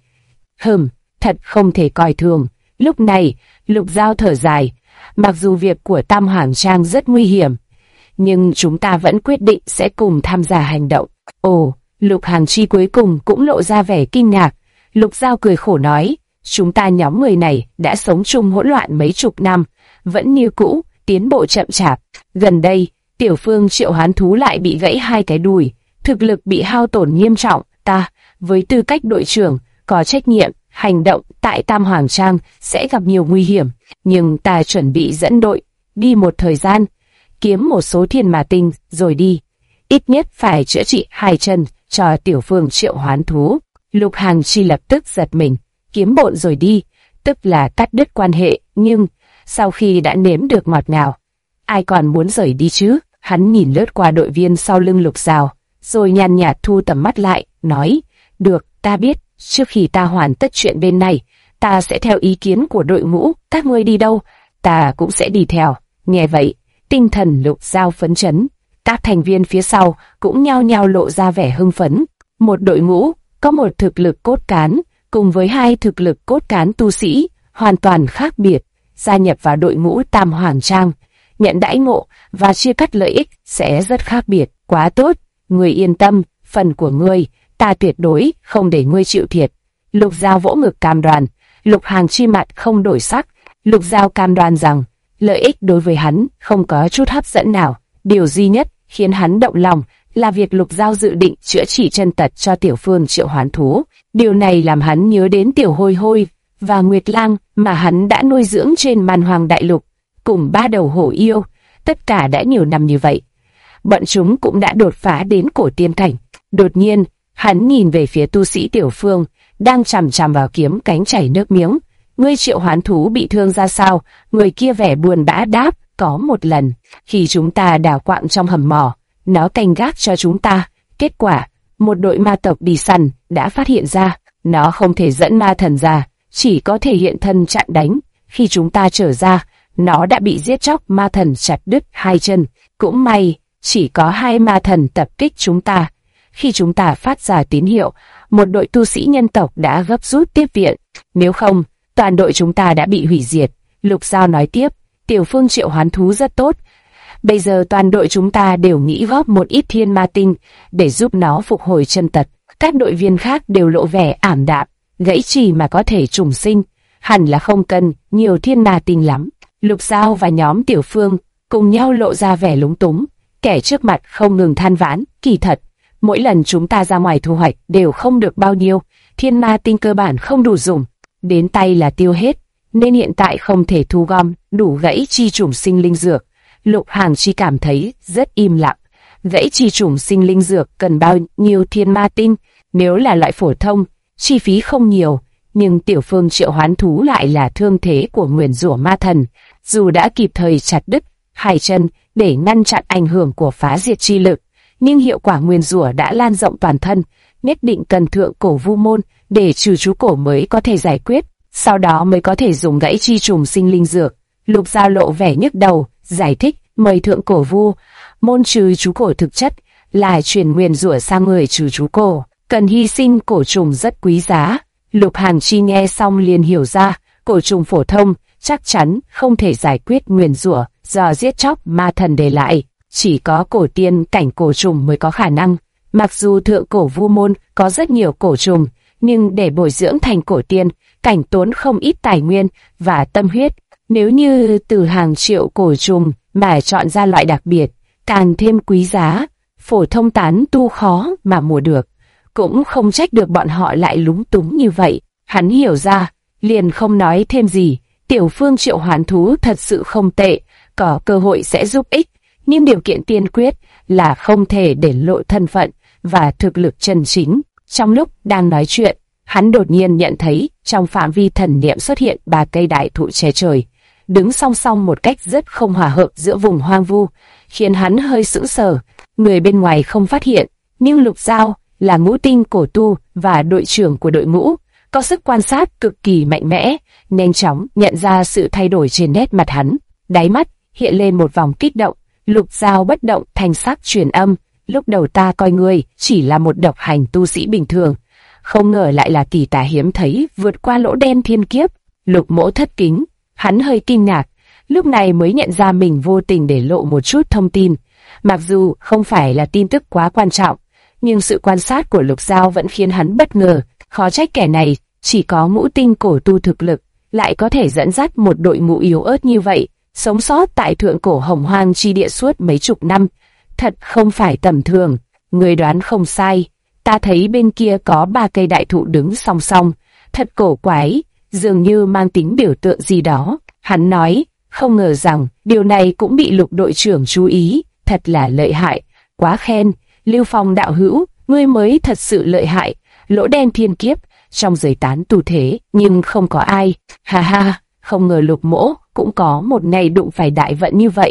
thật không thể coi thường. Lúc này, Lục Giao thở dài, mặc dù việc của Tam Hoàng Trang rất nguy hiểm, nhưng chúng ta vẫn quyết định sẽ cùng tham gia hành động. Ồ, Lục Hàn Chi cuối cùng cũng lộ ra vẻ kinh ngạc. Lục Giao cười khổ nói, chúng ta nhóm người này đã sống chung hỗn loạn mấy chục năm, vẫn như cũ, tiến bộ chậm chạp. Gần đây, Tiểu Phương Triệu Hoán Thú lại bị gãy 2 cái đùi, thực lực bị hao tổn nghiêm trọng. Ta, với tư cách đội trưởng, có trách nhiệm, hành động tại Tam Hoàng Trang sẽ gặp nhiều nguy hiểm, nhưng ta chuẩn bị dẫn đội, đi một thời gian, kiếm một số thiên ma tinh, rồi đi. Ít nhất phải chữa trị 2 chân cho Tiểu Phương Triệu Hoán Thú. Lục Hàn Chi lập tức giật mình, kiếm bộn rồi đi, tức là cắt đứt quan hệ, nhưng sau khi đã nếm được ngọt ngào, ai còn muốn rời đi chứ? Hắn nhìn lướt qua đội viên sau lưng Lục Giao, rồi nhàn nhạt thu tầm mắt lại, nói, được, ta biết, trước khi ta hoàn tất chuyện bên này, ta sẽ theo ý kiến của đội ngũ, các ngươi đi đâu, ta cũng sẽ đi theo. Nghe vậy, tinh thần Lục Giao phấn chấn, các thành viên phía sau cũng nhao nhao lộ ra vẻ hưng phấn. Một đội ngũ có một thực lực cốt cán cùng với hai thực lực cốt cán tu sĩ hoàn toàn khác biệt, gia nhập vào đội ngũ Tam Hoàng Trang, nhận đãi ngộ và chia cắt lợi ích sẽ rất khác biệt. Quá tốt, ngươi yên tâm, phần của ngươi, ta tuyệt đối không để ngươi chịu thiệt. Lục Giao vỗ ngực cam đoan. Lục Hàng Chi mặt không đổi sắc. Lục Giao cam đoan rằng lợi ích đối với hắn không có chút hấp dẫn nào. Điều duy nhất khiến hắn động lòng là việc Lục Giao dự định chữa trị chân tật cho Tiểu Phương Triệu Hoán Thú. Điều này làm hắn nhớ đến Tiểu Hôi Hôi và Nguyệt Lang mà hắn đã nuôi dưỡng trên Man Hoang Đại Lục, cùng ba đầu hổ yêu, tất cả đã nhiều năm như vậy. Bọn chúng cũng đã đột phá đến cổ tiên cảnh. Đột nhiên, hắn nhìn về phía tu sĩ Tiểu Phương, đang chằm chằm vào kiếm cánh chảy nước miếng. Ngươi Triệu Hoán Thú bị thương ra sao? Người kia vẻ buồn bã đáp, có một lần, khi chúng ta đào quạng trong hầm mỏ, nó canh gác cho chúng ta. Kết quả, một đội ma tộc đi săn đã phát hiện ra, nó không thể dẫn ma thần ra, chỉ có thể hiện thân chặn đánh. Khi chúng ta trở ra, nó đã bị giết chóc ma thần chặt đứt hai chân. Cũng may, chỉ có hai ma thần tập kích chúng ta. Khi chúng ta phát ra tín hiệu, một đội tu sĩ nhân tộc đã gấp rút tiếp viện. Nếu không, toàn đội chúng ta đã bị hủy diệt. Lục Giao nói tiếp, Tiểu Phương Triệu Hoán Thú rất tốt. Bây giờ toàn đội chúng ta đều nghĩ góp một ít thiên ma tinh để giúp nó phục hồi chân tật. Các đội viên khác đều lộ vẻ ảm đạm, gãy chỉ mà có thể trùng sinh. Hẳn là không cần nhiều thiên ma tinh lắm. Lục Giao và nhóm Tiểu Phương cùng nhau lộ ra vẻ lúng túng. Kẻ trước mặt không ngừng than vãn, kỳ thật, mỗi lần chúng ta ra ngoài thu hoạch đều không được bao nhiêu, thiên ma tinh cơ bản không đủ dùng, đến tay là tiêu hết, nên hiện tại không thể thu gom đủ gãy chi trùng sinh linh dược. Lục Hàng Chi cảm thấy rất im lặng. Gãy chi trùng sinh linh dược cần bao nhiêu thiên ma tinh? Nếu là loại phổ thông, chi phí không nhiều, nhưng Tiểu Phương Triệu Hoán Thú lại là thương thế của nguyền rủa ma thần. Dù đã kịp thời chặt đứt hai chân để ngăn chặn ảnh hưởng của phá diệt chi lực, nhưng hiệu quả nguyền rủa đã lan rộng toàn thân, nhất định cần thượng cổ vu môn để trừ chú cổ mới có thể giải quyết, sau đó mới có thể dùng gãy chi trùng sinh linh dược. Lục Giao lộ vẻ nhức đầu, giải thích, mời thượng cổ vu môn trừ chú cổ thực chất là truyền nguyền rủa sang người trừ chú cổ, cần hy sinh cổ trùng rất quý giá. Lục Hàn Chi nghe xong liền hiểu ra, cổ trùng phổ thông chắc chắn không thể giải quyết nguyền rủa do giết chóc ma thần để lại, chỉ có cổ tiên cảnh cổ trùng mới có khả năng. Mặc dù thượng cổ vu môn có rất nhiều cổ trùng, nhưng để bồi dưỡng thành cổ tiên cảnh tốn không ít tài nguyên và tâm huyết. Nếu như từ hàng triệu cổ trùng mà chọn ra loại đặc biệt, càng thêm quý giá, phổ thông tán tu khó mà mua được. Cũng không trách được bọn họ lại lúng túng như vậy. Hắn hiểu ra, liền không nói thêm gì. Tiểu Phương Triệu Hoán Thú thật sự không tệ, có cơ hội sẽ giúp ích, nhưng điều kiện tiên quyết là không thể để lộ thân phận và thực lực chân chính. Trong lúc đang nói chuyện, hắn đột nhiên nhận thấy trong phạm vi thần niệm xuất hiện 3 cây đại thụ che trời, đứng song song một cách rất không hòa hợp giữa vùng hoang vu, khiến hắn hơi sững sờ. Người bên ngoài không phát hiện, nhưng Lục Giao là ngũ tinh cổ tu và đội trưởng của đội ngũ, có sức quan sát cực kỳ mạnh mẽ, nhanh chóng nhận ra sự thay đổi trên nét mặt hắn. Đáy mắt hiện lên một vòng kích động. Lục Giao bất động thanh sắc truyền âm, lúc đầu ta coi ngươi chỉ là một độc hành tu sĩ bình thường, không ngờ lại là kỳ tài hiếm thấy vượt qua lỗ đen thiên kiếp. Lục Mỗ thất kính. Hắn hơi kinh ngạc, lúc này mới nhận ra mình vô tình để lộ một chút thông tin. Mặc dù không phải là tin tức quá quan trọng, nhưng sự quan sát của Lục Giao vẫn khiến hắn bất ngờ. Khó trách kẻ này chỉ có ngũ tinh cổ tu thực lực, lại có thể dẫn dắt một đội ngũ yếu ớt như vậy, sống sót tại thượng cổ hồng hoang chi địa suốt mấy chục năm. Thật không phải tầm thường. Người đoán không sai, ta thấy bên kia có 3 cây đại thụ đứng song song, thật cổ quái, dường như mang tính biểu tượng gì đó. Hắn nói, không ngờ rằng điều này cũng bị Lục đội trưởng chú ý, thật là lợi hại, quá khen. Lưu Phong đạo hữu, ngươi mới thật sự lợi hại. Lỗ đen thiên kiếp trong giới tán tu thế, nhưng không có ai. Ha ha, không ngờ Lục Mỗ cũng có một ngày đụng phải đại vận như vậy.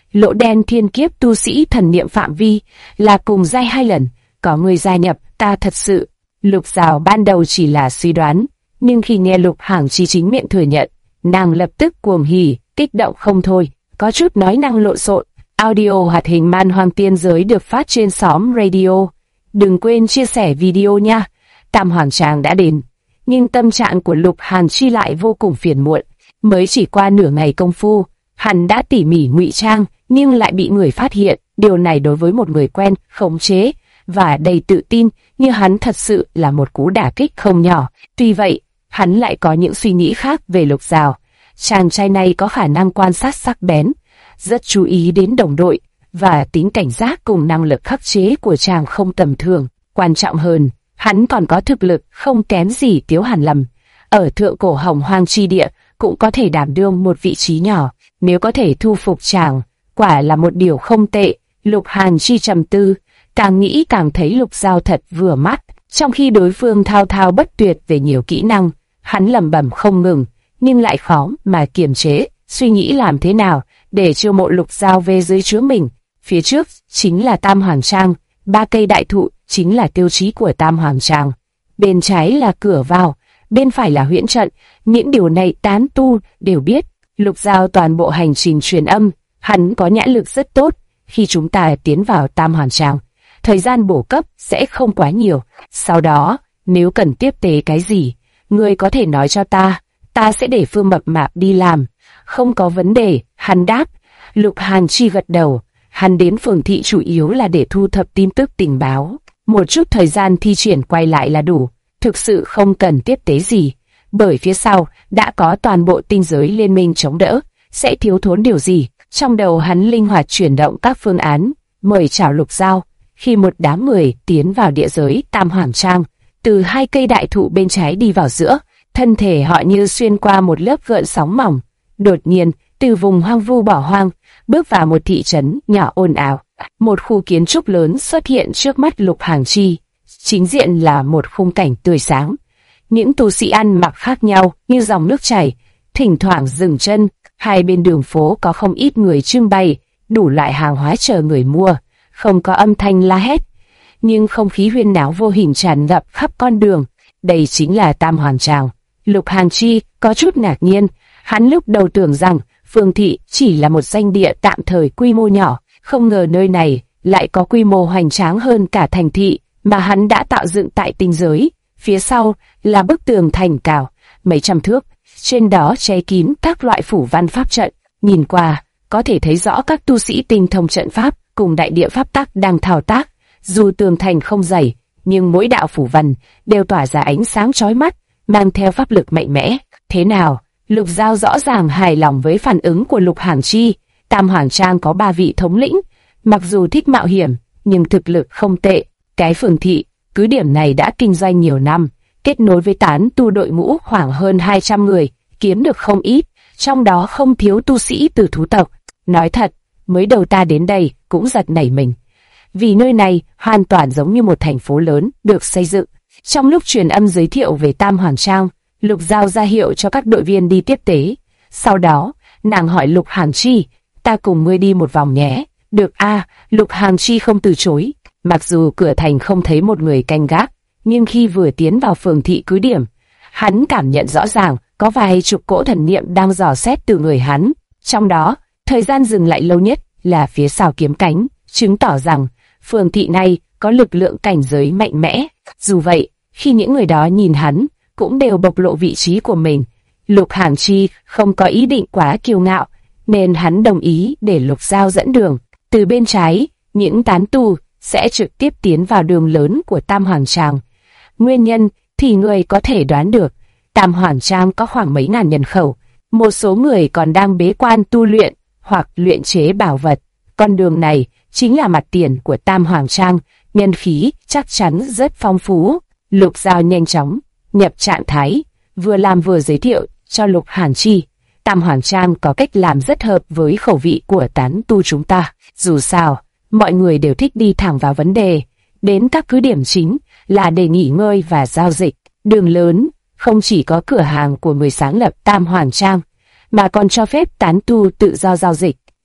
lỗ đen thiên kiếp tu sĩ thần niệm phạm vi là cùng giai 2 lần, có người gia nhập, ta thật sự. Lục Giao ban đầu chỉ là suy đoán, nhưng khi nghe Lục Hằng Chi chính miệng thừa nhận, nàng lập tức cuồng hỉ, kích động không thôi, có chút nói năng lộn xộn. Audio hoạt hình Man Hoang Tiên Giới được phát trên xóm radio. Đừng quên chia sẻ video nha. Tam Hoàng Tràng đã đến, nhưng tâm trạng của Lục Hàn Chi lại vô cùng phiền muộn. Mới chỉ qua nửa ngày công phu, hắn đã tỉ mỉ ngụy trang, nhưng lại bị người phát hiện. Điều này đối với một người quen, khống chế và đầy tự tin như hắn thật sự là một cú đả kích không nhỏ. Tuy vậy, hắn lại có những suy nghĩ khác về Lục Giao. Chàng trai này có khả năng quan sát sắc bén, rất chú ý đến đồng đội, và tính cảnh giác cùng năng lực khắc chế của chàng không tầm thường. Quan trọng hơn, hắn còn có thực lực không kém gì Tiếu Hàn Lâm. Ở thượng cổ Hồng Hoang chi địa cũng có thể đảm đương một vị trí nhỏ. Nếu có thể thu phục chàng, quả là một điều không tệ. Lục Hàn Chi trầm tư, càng nghĩ càng thấy Lục Giao thật vừa mắt. Trong khi đối phương thao thao bất tuyệt về nhiều kỹ năng, hắn lẩm bẩm không ngừng, nhưng lại khó mà kiềm chế, suy nghĩ làm thế nào để chiêu mộ Lục Giao về dưới trướng mình. Phía trước chính là Tam Hoàng Trang, 3 cây đại thụ chính là tiêu chí của Tam Hoàng Trang. Bên trái là cửa vào, bên phải là huyễn trận, những điều này tán tu đều biết. Lục Giao toàn bộ hành trình truyền âm, hắn có nhãn lực rất tốt. Khi chúng ta tiến vào Tam Hoàng Trang, thời gian bổ cấp sẽ không quá nhiều. Sau đó, nếu cần tiếp tế cái gì, ngươi có thể nói cho ta sẽ để Phương Mập Mạp đi làm. Không có vấn đề, hắn đáp. Lục Hàn Chi gật đầu, hắn đến phường thị chủ yếu là để thu thập tin tức tình báo. Một chút thời gian thi triển quay lại là đủ, thực sự không cần tiếp tế gì. Bởi phía sau đã có toàn bộ tinh giới liên minh chống đỡ, sẽ thiếu thốn điều gì. Trong đầu hắn linh hoạt chuyển động các phương án, mời chào Lục Giao. Khi một đám người tiến vào địa giới Tam Hoàng Trang, từ 2 cây đại thụ bên trái đi vào giữa, thân thể họ như xuyên qua một lớp gợn sóng mỏng. Đột nhiên, từ vùng hoang vu bỏ hoang, bước vào một thị trấn nhỏ ồn ào. Một khu kiến trúc lớn xuất hiện trước mắt Lục Hàn Chi. Chính diện là một khung cảnh tươi sáng. Những tu sĩ ăn mặc khác nhau như dòng nước chảy, thỉnh thoảng dừng chân. Hai bên đường phố có không ít người trưng bày, đủ loại hàng hóa chờ người mua. Không có âm thanh la hét, nhưng không khí huyên náo vô hình tràn ngập khắp con đường. Đây chính là Tam Hoàng Tràng. Lục Hàn Chi có chút ngạc nhiên, hắn lúc đầu tưởng rằng phường thị chỉ là một danh địa tạm thời quy mô nhỏ, không ngờ nơi này lại có quy mô hoành tráng hơn cả thành thị mà hắn đã tạo dựng tại tinh giới. Phía sau là bức tường thành cao mấy trăm thước, trên đó che kín các loại phủ văn pháp trận. Nhìn qua, có thể thấy rõ các tu sĩ tinh thông trận pháp cùng đại địa pháp tắc đang thao tác. Dù tường thành không dày, nhưng mỗi đạo phủ văn đều tỏa ra ánh sáng chói mắt, mang theo pháp lực mạnh mẽ. Thế nào? Lục Giao rõ ràng hài lòng với phản ứng của Lục Hàn Chi. Tam Hoàng Trang có 3 vị thống lĩnh, mặc dù thích mạo hiểm, nhưng thực lực không tệ. Cái phường thị, cứ điểm này đã kinh doanh nhiều năm, kết nối với tán tu đội ngũ khoảng hơn 200 người, kiếm được không ít, trong đó không thiếu tu sĩ từ thú tộc. Nói thật, mới đầu ta đến đây cũng giật nảy mình, vì nơi này hoàn toàn giống như một thành phố lớn được xây dựng. Trong lúc truyền âm giới thiệu về Tam Hoàng Trang, Lục Giao ra hiệu cho các đội viên đi tiếp tế. Sau đó, nàng hỏi Lục Hàn Chi, ta cùng ngươi đi một vòng nhé. Được a. Lục Hàn Chi không từ chối. Mặc dù cửa thành không thấy một người canh gác, nhưng khi vừa tiến vào phường thị cứ điểm, hắn cảm nhận rõ ràng có vài chục cỗ thần niệm đang dò xét từ người hắn. Trong đó, thời gian dừng lại lâu nhất là phía sau kiếm cánh, chứng tỏ rằng phường thị này có lực lượng cảnh giới mạnh mẽ. Dù vậy, khi những người đó nhìn hắn, cũng đều bộc lộ vị trí của mình. Lục Hàn Chi không có ý định quá kiêu ngạo, nên hắn đồng ý để Lục Giao dẫn đường. Từ bên trái, những tán tu sẽ trực tiếp tiến vào đường lớn của Tam Hoàng Tràng. Nguyên nhân thì người có thể đoán được. Tam Hoàng Tràng có khoảng mấy ngàn nhân khẩu, một số người còn đang bế quan tu luyện hoặc luyện chế bảo vật. Con đường này chính là mặt tiền của Tam Hoàng Trang, nhân khí chắc chắn rất phong phú. Lục Giao nhanh chóng nhập trạng thái, vừa làm vừa giới thiệu cho Lục Hàn Chi. Tam Hoàng Trang có cách làm rất hợp với khẩu vị của tán tu chúng ta. Dù sao, mọi người đều thích đi thẳng vào vấn đề. Đến các cứ điểm chính là để nghỉ ngơi và giao dịch. Đường lớn không chỉ có cửa hàng của người sáng lập Tam Hoàng Trang, mà còn cho phép tán tu tự do giao dịch.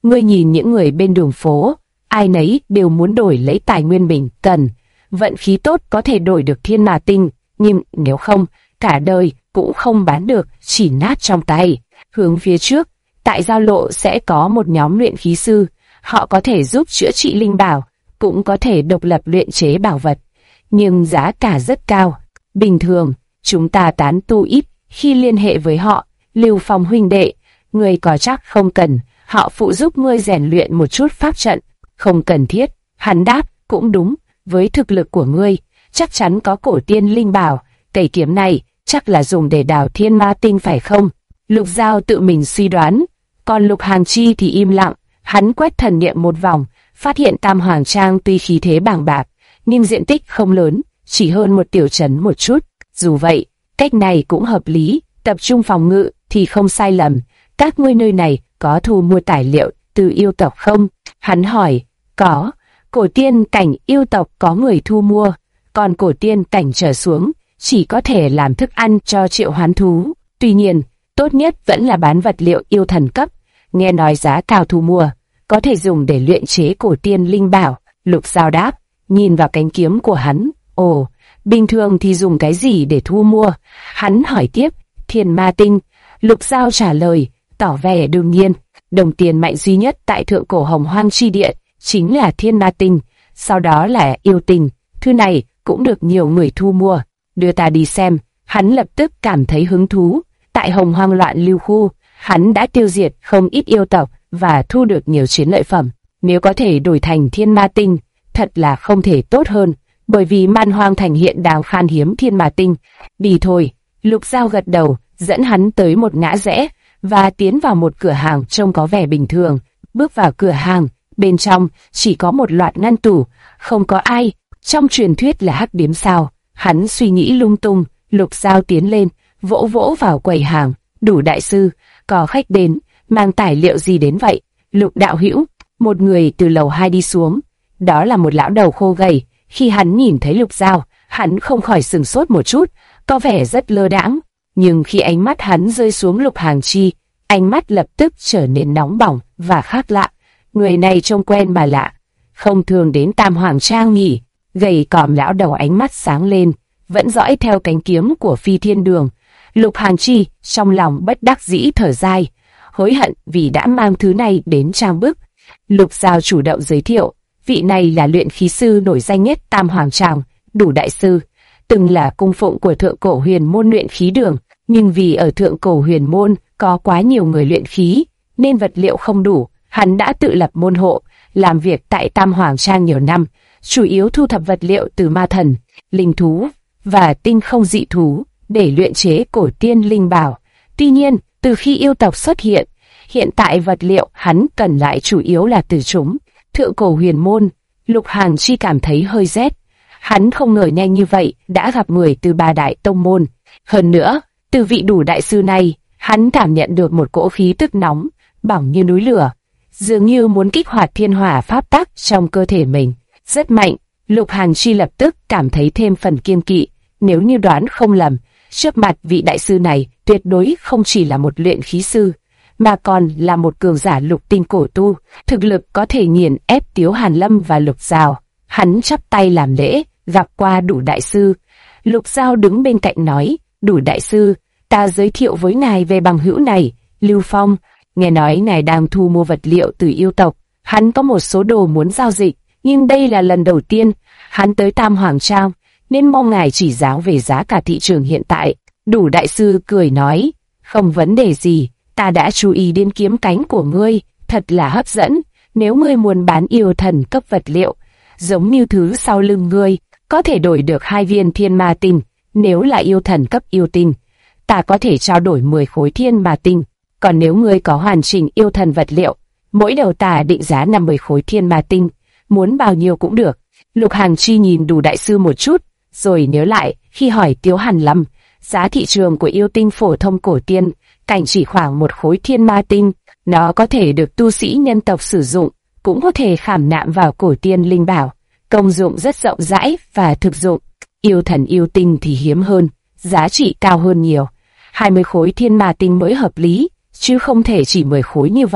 Ngươi nhìn những người bên đường phố, ai nấy đều muốn đổi lấy tài nguyên mình cần. Vận khí tốt có thể đổi được thiên ma tinh, nhưng nếu không, cả đời cũng không bán được, chỉ nát trong tay. Hướng phía trước, tại giao lộ sẽ có một nhóm luyện khí sư, họ có thể giúp chữa trị linh bảo, cũng có thể độc lập luyện chế bảo vật, nhưng giá cả rất cao. Bình thường, chúng ta tán tu ít khi liên hệ với họ. Lưu Phong huynh đệ, ngươi có chắc không cần họ phụ giúp ngươi rèn luyện một chút pháp trận? Không cần thiết, hắn đáp. Cũng đúng, với thực lực của ngươi, chắc chắn có cổ tiên linh bảo. Cây kiếm này chắc là dùng để đào thiên ma tinh phải không? Lục Giao tự mình suy đoán, còn Lục Hàng Chi thì im lặng. Hắn quét thần niệm một vòng, phát hiện Tam Hoàng Trang tuy khí thế bàng bạc, nhưng diện tích không lớn, chỉ hơn một tiểu trấn một chút. Dù vậy, cách này cũng hợp lý, tập trung phòng ngự thì không sai lầm. Các ngươi nơi này có thu mua tài liệu từ yêu tộc không? Hắn hỏi. Có. Cổ tiên cảnh yêu tộc có người thu mua, còn cổ tiên cảnh trở xuống chỉ có thể làm thức ăn cho triệu hoán thú. Tuy nhiên, tốt nhất vẫn là bán vật liệu yêu thần cấp. Nghe nói giá cao thu mua, có thể dùng để luyện chế cổ tiên linh bảo. Lục Giao đáp, nhìn vào cánh kiếm của hắn. Ồ, bình thường thì dùng cái gì để thu mua? Hắn hỏi tiếp. Thiên ma tinh. Lục Giao trả lời, tỏ vẻ đương nhiên. Đồng tiền mạnh duy nhất tại thượng cổ hồng hoang chi địa chính là thiên ma tinh, sau đó là yêu tinh. Thứ này cũng được nhiều người thu mua. Đưa ta đi xem. Hắn lập tức cảm thấy hứng thú. Tại hồng hoang loạn lưu khu, hắn đã tiêu diệt không ít yêu tộc và thu được nhiều chiến lợi phẩm. Nếu có thể đổi thành thiên ma tinh, thật là không thể tốt hơn, bởi vì man hoang thành hiện đang khan hiếm thiên ma tinh. Đi thôi. Lục Giao gật đầu, dẫn hắn tới một ngã rẽ và tiến vào một cửa hàng trông có vẻ bình thường. Bước vào cửa hàng, bên trong chỉ có một loạt ngăn tủ, không có ai. Trong truyền thuyết là hắc điếm sao? Hắn suy nghĩ lung tung. Lục Giao tiến lên, vỗ vỗ vào quầy hàng. Đủ đại sư, có khách đến, mang tài liệu gì đến vậy? Lục đạo hữu. Một người từ lầu 2 đi xuống. Đó là một lão đầu khô gầy. Khi hắn nhìn thấy Lục Giao, hắn không khỏi sửng sốt một chút, có vẻ rất lơ đãng. Nhưng khi ánh mắt hắn rơi xuống Lục Hàng Chi, ánh mắt lập tức trở nên nóng bỏng và khác lạ. Người này trông quen mà lạ, không thường đến Tam Hoàng Trang nhỉ? Gầy còm lão đầu ánh mắt sáng lên, vẫn dõi theo cánh kiếm của Phi Thiên Đường. Lục Hàng Chi trong lòng bất đắc dĩ thở dài, hối hận vì đã mang thứ này đến trang bức. Lục Giao chủ động giới thiệu, vị này là luyện khí sư nổi danh nhất Tam Hoàng Tràng, Đủ đại sư, từng là cung phụng của thượng cổ huyền môn luyện khí đường, nhưng vì ở thượng cổ huyền môn có quá nhiều người luyện khí, nên vật liệu không đủ, hắn đã tự lập môn hộ, làm việc tại Tam Hoàng Trang nhiều năm, chủ yếu thu thập vật liệu từ ma thần, linh thú và tinh không dị thú để luyện chế cổ tiên linh bảo. Tuy nhiên, từ khi yêu tộc xuất hiện, hiện tại vật liệu hắn cần lại chủ yếu là từ chúng. Thượng cổ huyền môn, Lục Hàng Chi cảm thấy hơi rét. Hắn không ngờ nhanh như vậy đã gặp người từ ba đại tông môn. Hơn nữa, từ vị Đủ đại sư này, hắn cảm nhận được một cỗ khí tức nóng, bỏng như núi lửa, dường như muốn kích hoạt thiên hỏa pháp tắc trong cơ thể mình. Rất mạnh. Lục Hàng Chi lập tức cảm thấy thêm phần kiêng kỵ. Nếu như đoán không lầm, trước mặt vị đại sư này tuyệt đối không chỉ là một luyện khí sư, mà còn là một cường giả lục tinh cổ tu, thực lực có thể nghiền ép Tiếu Hàn Lâm và Lục Giao. Hắn chắp tay làm lễ, gặp qua Đủ đại sư. Lục Giao đứng bên cạnh nói, Đủ đại sư, ta giới thiệu với ngài về bằng hữu này, Lưu Phong. Nghe nói ngài đang thu mua vật liệu từ yêu tộc, hắn có một số đồ muốn giao dịch, nhưng đây là lần đầu tiên hắn tới Tam Hoàng Trang, nên mong ngài chỉ giáo về giá cả thị trường hiện tại. Đủ đại sư cười nói, không vấn đề gì, ta đã chú ý đến kiếm cánh của ngươi, thật là hấp dẫn. Nếu ngươi muốn bán yêu thần cấp vật liệu, giống như thứ sau lưng ngươi, có thể đổi được 2 viên thiên ma tinh. Nếu là yêu thần cấp yêu tinh, ta có thể trao đổi 10 khối thiên ma tinh. Còn nếu ngươi có hoàn chỉnh yêu thần vật liệu, mỗi đầu ta định giá 50 khối thiên ma tinh, muốn bao nhiêu cũng được. Lục Hàng Chi nhìn Đủ đại sư một chút, rồi nhớ lại khi hỏi Tiếu Hàn Lâm, giá thị trường của yêu tinh phổ thông cổ tiên cảnh chỉ khoảng 1 khối thiên ma tinh. Nó có thể được tu sĩ nhân tộc sử dụng, cũng có thể khảm nạm vào cổ tiên linh bảo, công dụng rất rộng rãi và thực dụng. Yêu thần yêu tinh thì hiếm hơn, giá trị cao hơn nhiều. 20 khối thiên ma tinh mới hợp lý, chứ không thể chỉ 10 khối như vậy.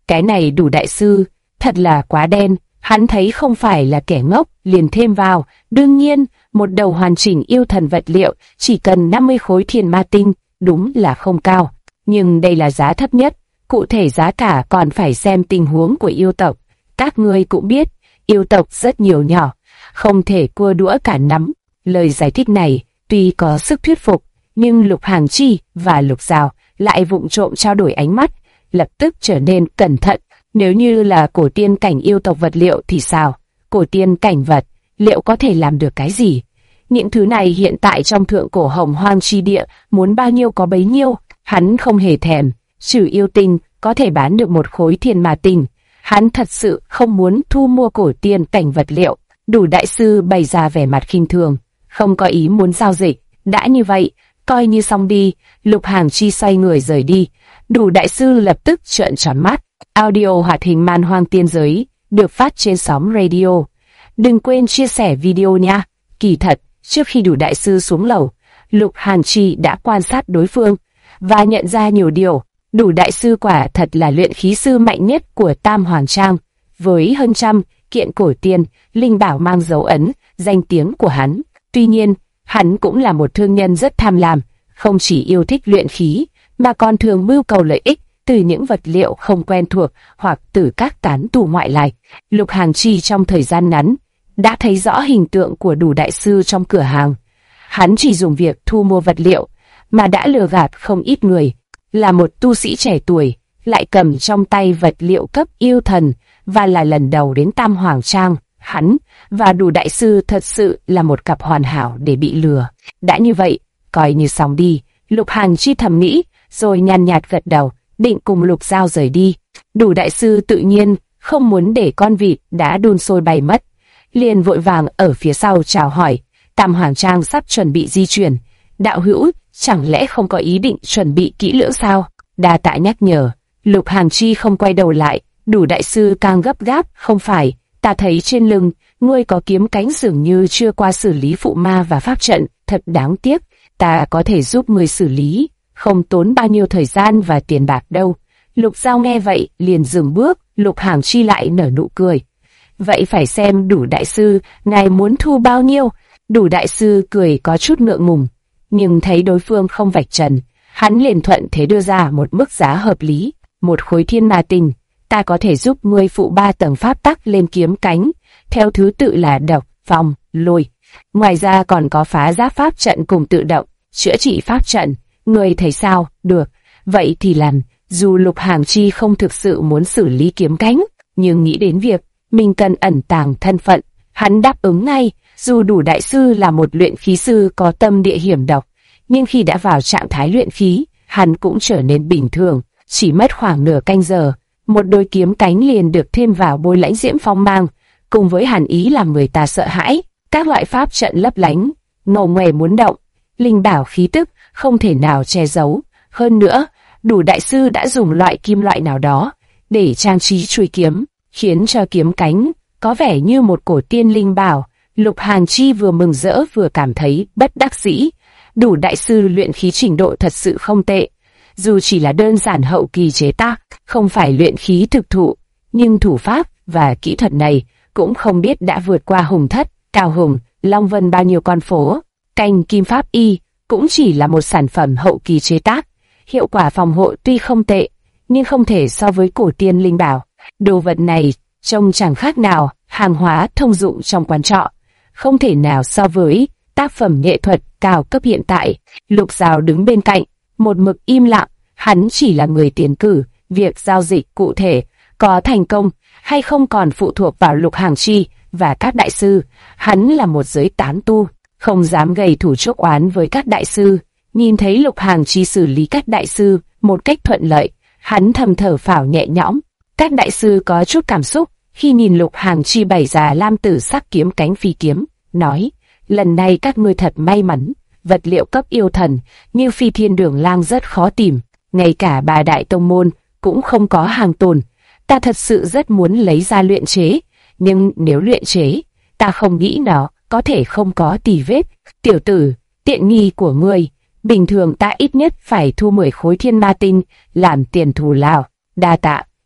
Cái này Đủ đại sư, thật là quá đen. Hắn thấy không phải là kẻ ngốc, liền thêm vào. Đương nhiên, một đầu hoàn chỉnh yêu thần vật liệu chỉ cần 50 khối thiên ma tinh, đúng là không cao. Nhưng đây là giá thấp nhất, cụ thể giá cả còn phải xem tình huống của yêu tộc. Các ngươi cũng biết, yêu tộc rất nhiều nhỏ, không thể cua đũa cả nắm. Lời giải thích này tuy có sức thuyết phục, nhưng Lục Hàng Chi và Lục Giao lại vụng trộm trao đổi ánh mắt, lập tức trở nên cẩn thận. Nếu như là cổ tiên cảnh yêu tộc vật liệu thì sao? Cổ tiên cảnh vật, liệu có thể làm được cái gì? Những thứ này hiện tại trong thượng cổ hồng hoang chi địa, muốn bao nhiêu có bấy nhiêu, hắn không hề thèm. Trừ yêu tinh, có thể bán được một khối thiên ma tinh. Hắn thật sự không muốn thu mua cổ tiên cảnh vật liệu. Đủ đại sư bày ra vẻ mặt khinh thường, không có ý muốn giao dịch. Đã như vậy, coi như xong đi. Lục Hàng Chi xoay người rời đi. Đủ đại sư lập tức trợn tròn mắt. Audio hoạt hình Man Hoang Tiên Giới được phát trên sóng radio. Đừng quên chia sẻ video nha. Kỳ thật, trước khi Đủ đại sư xuống lầu, Lục Hàn Chi đã quan sát đối phương và nhận ra nhiều điều. Đủ đại sư quả thật là luyện khí sư mạnh nhất của Tam Hoàng Trang, với hơn trăm kiện cổ tiên, linh bảo mang dấu ấn, danh tiếng của hắn. Tuy nhiên, hắn cũng là một thương nhân rất tham lam, không chỉ yêu thích luyện khí, mà còn thường mưu cầu lợi ích từ những vật liệu không quen thuộc hoặc từ các tán tu ngoại lai. Lục Hàng Chi trong thời gian ngắn đã thấy rõ hình tượng của Đủ đại sư trong cửa hàng. Hắn chỉ dùng việc thu mua vật liệu mà đã lừa gạt không ít người. Là một tu sĩ trẻ tuổi, lại cầm trong tay vật liệu cấp yêu thần và là lần đầu đến Tam Hoàng Trang. Hắn và Đủ đại sư thật sự là một cặp hoàn hảo để bị lừa. Đã như vậy, coi như xong đi. Lục Hàn Chi thầm nghĩ, rồi nhàn nhạt gật đầu, định cùng Lục Giao rời đi. Đủ đại sư tự nhiên không muốn để con vịt đã đun sôi bay mất, liền vội vàng ở phía sau chào hỏi. Tam Hoàng Trang sắp chuẩn bị di chuyển, đạo hữu chẳng lẽ không có ý định chuẩn bị kỹ lưỡng sao? Đa tạ nhắc nhở. Lục Hàn Chi không quay đầu lại. Đủ đại sư càng gấp gáp, không phải, ta thấy trên lưng ngươi có kiếm cánh dường như chưa qua xử lý phụ ma và pháp trận, thật đáng tiếc. Ta có thể giúp ngươi xử lý, không tốn bao nhiêu thời gian và tiền bạc đâu. Lục Giao nghe vậy liền dừng bước. Lục Hàn Chi lại nở nụ cười. Vậy phải xem Đủ đại sư ngài muốn thu bao nhiêu. Đủ đại sư cười có chút ngượng ngùng, nhưng thấy đối phương không vạch trần, hắn liền thuận thế đưa ra một mức giá hợp lý. Một khối thiên ma tinh, ta có thể giúp ngươi phụ 3 tầng pháp tắc lên kiếm cánh, theo thứ tự là độc, phong, lôi. Ngoài ra còn có phá giáp pháp trận cùng tự động, chữa trị pháp trận. Ngươi thấy sao? Được, vậy thì làm. Dù Lục Hàng Chi không thực sự muốn xử lý kiếm cánh, nhưng nghĩ đến việc mình cần ẩn tàng thân phận, hắn đáp ứng ngay. Dù Đủ đại sư là một luyện khí sư có tâm địa hiểm độc, nhưng khi đã vào trạng thái luyện khí, hắn cũng trở nên bình thường. Chỉ mất khoảng nửa canh giờ, một đôi kiếm cánh liền được thêm vào bôi lãnh diễm phong mang, cùng với hàn ý làm người ta sợ hãi. Các loại pháp trận lấp lánh, ngầu ngoè muốn động, linh bảo khí tức không thể nào che giấu. Hơn nữa, Đủ đại sư đã dùng loại kim loại nào đó để trang trí chuôi kiếm, khiến cho kiếm cánh có vẻ như một cổ tiên linh bảo. Lục Hàn Chi vừa mừng rỡ vừa cảm thấy bất đắc dĩ. Đủ đại sư luyện khí trình độ thật sự không tệ, dù chỉ là đơn giản hậu kỳ chế tác, không phải luyện khí thực thụ, nhưng thủ pháp và kỹ thuật này cũng không biết đã vượt qua Hùng Thất, Cao Hùng, Long Vân bao nhiêu con phố. Canh kim pháp y cũng chỉ là một sản phẩm hậu kỳ chế tác, hiệu quả phòng hộ tuy không tệ, nhưng không thể so với cổ tiên linh bảo. Đồ vật này trông chẳng khác nào hàng hóa thông dụng trong quán trọ, không thể nào so với tác phẩm nghệ thuật cao cấp hiện tại. Lục Giao đứng bên cạnh, một mực im lặng. Hắn chỉ là người tiến cử, việc giao dịch cụ thể có thành công hay không còn phụ thuộc vào Lục Hàng Chi và các đại sư. Hắn là một giới tán tu, không dám gây thủ chuốc oán với các đại sư. Nhìn thấy Lục Hàng Chi xử lý các đại sư một cách thuận lợi, hắn thầm thở phào nhẹ nhõm. Các đại sư có chút cảm xúc khi nhìn Lục Hàng Chi bày ra lam tử sắc kiếm cánh phi kiếm, nói: lần này các ngươi thật may mắn, vật liệu cấp yêu thần như Phi Thiên Đường Lang rất khó tìm, ngay cả 3 đại tông môn cũng không có hàng tồn. Ta thật sự rất muốn lấy ra luyện chế, nhưng nếu luyện chế, ta không nghĩ nó có thể không có tì vết. Tiểu tử, tiện nghi của ngươi, bình thường ta ít nhất phải thu 10 khối thiên ma tinh làm tiền thù lao. Đa tạ.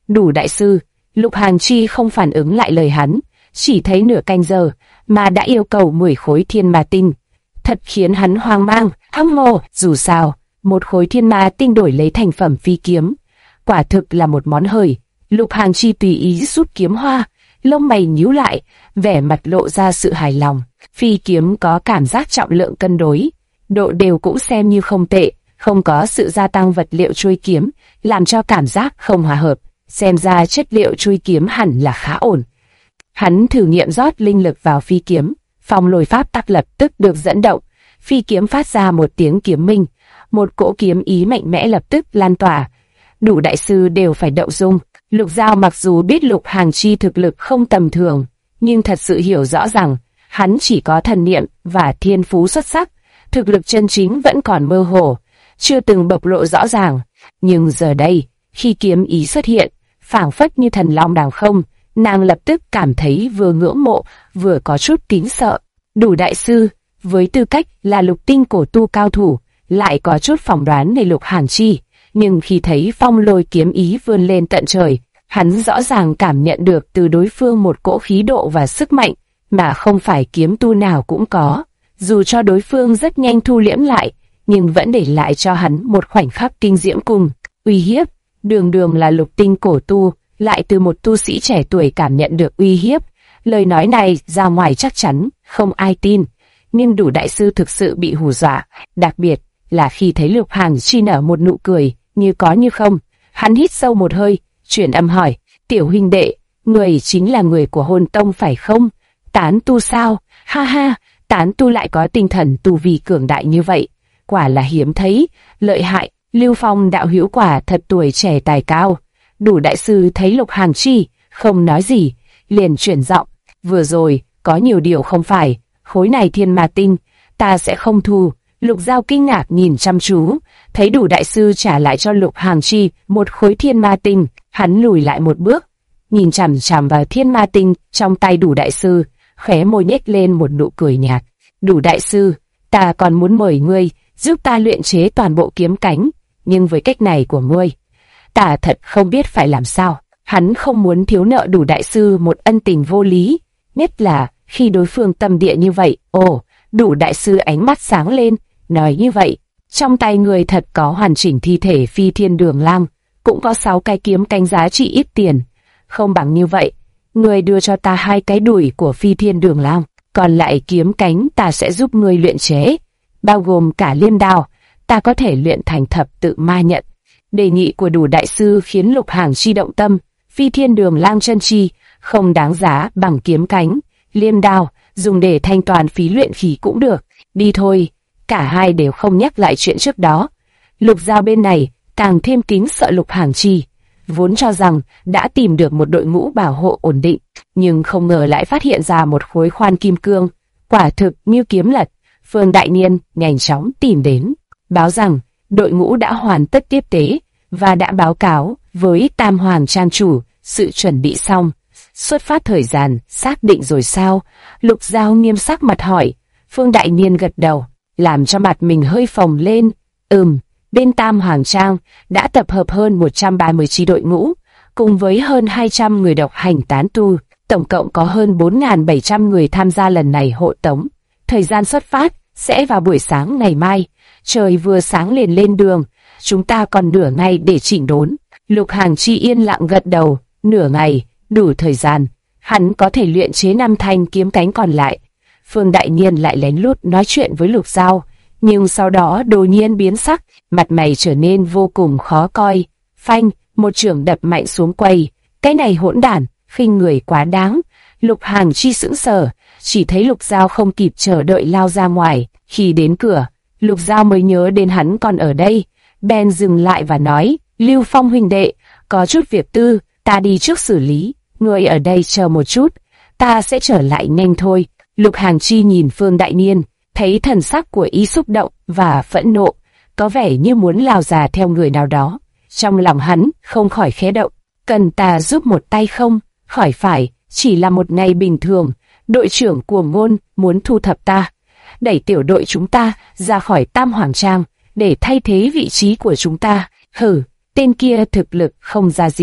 Đủ đại sư. Lục Hàng Chi không phản ứng lại lời hắn, chỉ thấy nửa canh giờ mà đã yêu cầu 10 khối thiên ma tinh. Thật khiến hắn hoang mang, hâm mộ. Dù sao, một khối thiên ma tinh đổi lấy thành phẩm phi kiếm, quả thực là một món hời. Lục Hàng Chi tùy ý rút kiếm hoa, lông mày nhíu lại, vẻ mặt lộ ra sự hài lòng. Phi kiếm có cảm giác trọng lượng cân đối, độ đều cũng xem như không tệ, không có sự gia tăng vật liệu chui kiếm, làm cho cảm giác không hòa hợp. Xem ra chất liệu chui kiếm hẳn là khá ổn. Hắn thử nghiệm rót linh lực vào phi kiếm, phong lôi pháp tắc lập tức được dẫn động, phi kiếm phát ra một tiếng kiếm minh, một cỗ kiếm ý mạnh mẽ lập tức lan tỏa. Đủ đại sư đều phải động dung. Lục Giao mặc dù biết Lục Hàng Chi thực lực không tầm thường, nhưng thật sự hiểu rõ rằng hắn chỉ có thần niệm và thiên phú xuất sắc, thực lực chân chính vẫn còn mơ hồ, chưa từng bộc lộ rõ ràng. Nhưng giờ đây, khi kiếm ý xuất hiện, phảng phất như thần long đằng không, nàng lập tức cảm thấy vừa ngưỡng mộ, vừa có chút kính sợ. Đủ đại sư, với tư cách là lục tinh cổ tu cao thủ, lại có chút phỏng đoán về Lục Hàng Chi, nhưng khi thấy phong lôi kiếm ý vươn lên tận trời, hắn rõ ràng cảm nhận được từ đối phương một cỗ khí độ và sức mạnh mà không phải kiếm tu nào cũng có. Dù cho đối phương rất nhanh thu liễm lại, nhưng vẫn để lại cho hắn một khoảnh khắc kinh diễm cùng uy hiếp. Đường đường là lục tinh cổ tu, lại từ một tu sĩ trẻ tuổi cảm nhận được uy hiếp. Lời nói này ra ngoài chắc chắn không ai tin, nhưng Đủ đại sư thực sự bị hù dọa, đặc biệt là khi thấy Lục Hàng Chi nở một nụ cười như có như không. Hắn hít sâu một hơi, chuyển âm hỏi, tiểu huynh đệ, người chính là người của Hồn Tông phải không? Tán tu sao? Ha ha, tán tu lại có tinh thần tu vi cường đại như vậy, quả là hiếm thấy, lợi hại. Lưu Phong đạo hữu quả thật tuổi trẻ tài cao. Đủ đại sư thấy Lục Hàng Chi không nói gì, liền chuyển giọng, vừa rồi có nhiều điều không phải, khối này thiên ma tinh ta sẽ không thu. Lục Giao kinh ngạc nhìn chăm chú, thấy Đủ đại sư trả lại cho Lục Hàng Chi một khối thiên ma tinh, hắn lùi lại một bước, nhìn chằm chằm vào thiên ma tinh trong tay Đủ đại sư, khóe môi nhếch lên một nụ cười nhạt. Đủ đại sư, ta còn muốn mời ngươi giúp ta luyện chế toàn bộ kiếm cánh, nhưng với cách này của ngươi, ta thật không biết phải làm sao. Hắn không muốn thiếu nợ Đủ đại sư một ân tình vô lý, nhất là khi đối phương tâm địa như vậy. Ồ, Đủ đại sư ánh mắt sáng lên, nói như vậy, trong tay người thật có hoàn chỉnh thi thể Phi Thiên Đường Lang, cũng có 6 cái kiếm cánh giá trị ít tiền. Không bằng như vậy, người đưa cho ta 2 cái đùi của Phi Thiên Đường Lang, còn lại kiếm cánh ta sẽ giúp người luyện chế, bao gồm cả liêm đao, ta có thể luyện thành thập tự ma nhận. Đề nghị của Đủ đại sư khiến Lục Hàng Chi động tâm. Phi Thiên Đường Lang chân chi không đáng giá bằng kiếm cánh, liêm đao dùng để thanh toán phí luyện khí cũng được. Đi thôi. Cả hai đều không nhắc lại chuyện trước đó. Lục Giao bên này càng thêm kính sợ Lục Hàng Chi, vốn cho rằng đã tìm được một đội ngũ bảo hộ ổn định, nhưng không ngờ lại phát hiện ra một khối khoan kim cương, quả thực như kiếm lật. Phương Đại Niên nhanh chóng tìm đến, báo rằng đội ngũ đã hoàn tất tiếp tế và đã báo cáo với Tam Hoàng Trang chủ sự chuẩn bị xong. Xuất phát thời gian xác định rồi sao? Lục Giao nghiêm sắc mặt hỏi. Phương Đại Niên gật đầu, làm cho mặt mình hơi phồng lên. Bên Tam Hoàng Trang đã tập hợp hơn 130 chi đội ngũ, cùng với hơn 200 người độc hành tán tu, tổng cộng có hơn 4.700 người tham gia lần này hộ tống. Thời gian xuất phát sẽ vào buổi sáng ngày mai, trời vừa sáng liền lên đường, chúng ta còn nửa ngày để chỉnh đốn. Lục Hàng Chi yên lặng gật đầu, nửa ngày, đủ thời gian, hắn có thể luyện chế 5 thanh kiếm cánh còn lại. Phương Đại Niên lại lén lút nói chuyện với Lục Giao, nhưng sau đó đột nhiên biến sắc, mặt mày trở nên vô cùng khó coi. Phanh, một chưởng đập mạnh xuống quầy. Cái này hỗn đản, khinh người quá đáng. Lục Hàng Chi sững sờ, chỉ thấy Lục Giao không kịp chờ đợi lao ra ngoài. Khi đến cửa, Lục Giao mới nhớ đến hắn còn ở đây, bèn dừng lại và nói, Lưu Phong huynh đệ, có chút việc tư, ta đi trước xử lý, người ở đây chờ một chút, ta sẽ trở lại nhanh thôi. Lục Hàng Chi nhìn Phương Đại Niên, thấy thần sắc của y xúc động và phẫn nộ, có vẻ như muốn lao ra theo người nào đó. Trong lòng hắn không khỏi khẽ động, cần ta giúp một tay không? Khỏi phải, chỉ là một ngày bình thường, đội trưởng của Ngôn muốn thu thập ta, đẩy tiểu đội chúng ta ra khỏi Tam Hoàng Trang để thay thế vị trí của chúng ta. Hừ, tên kia thực lực không ra gì,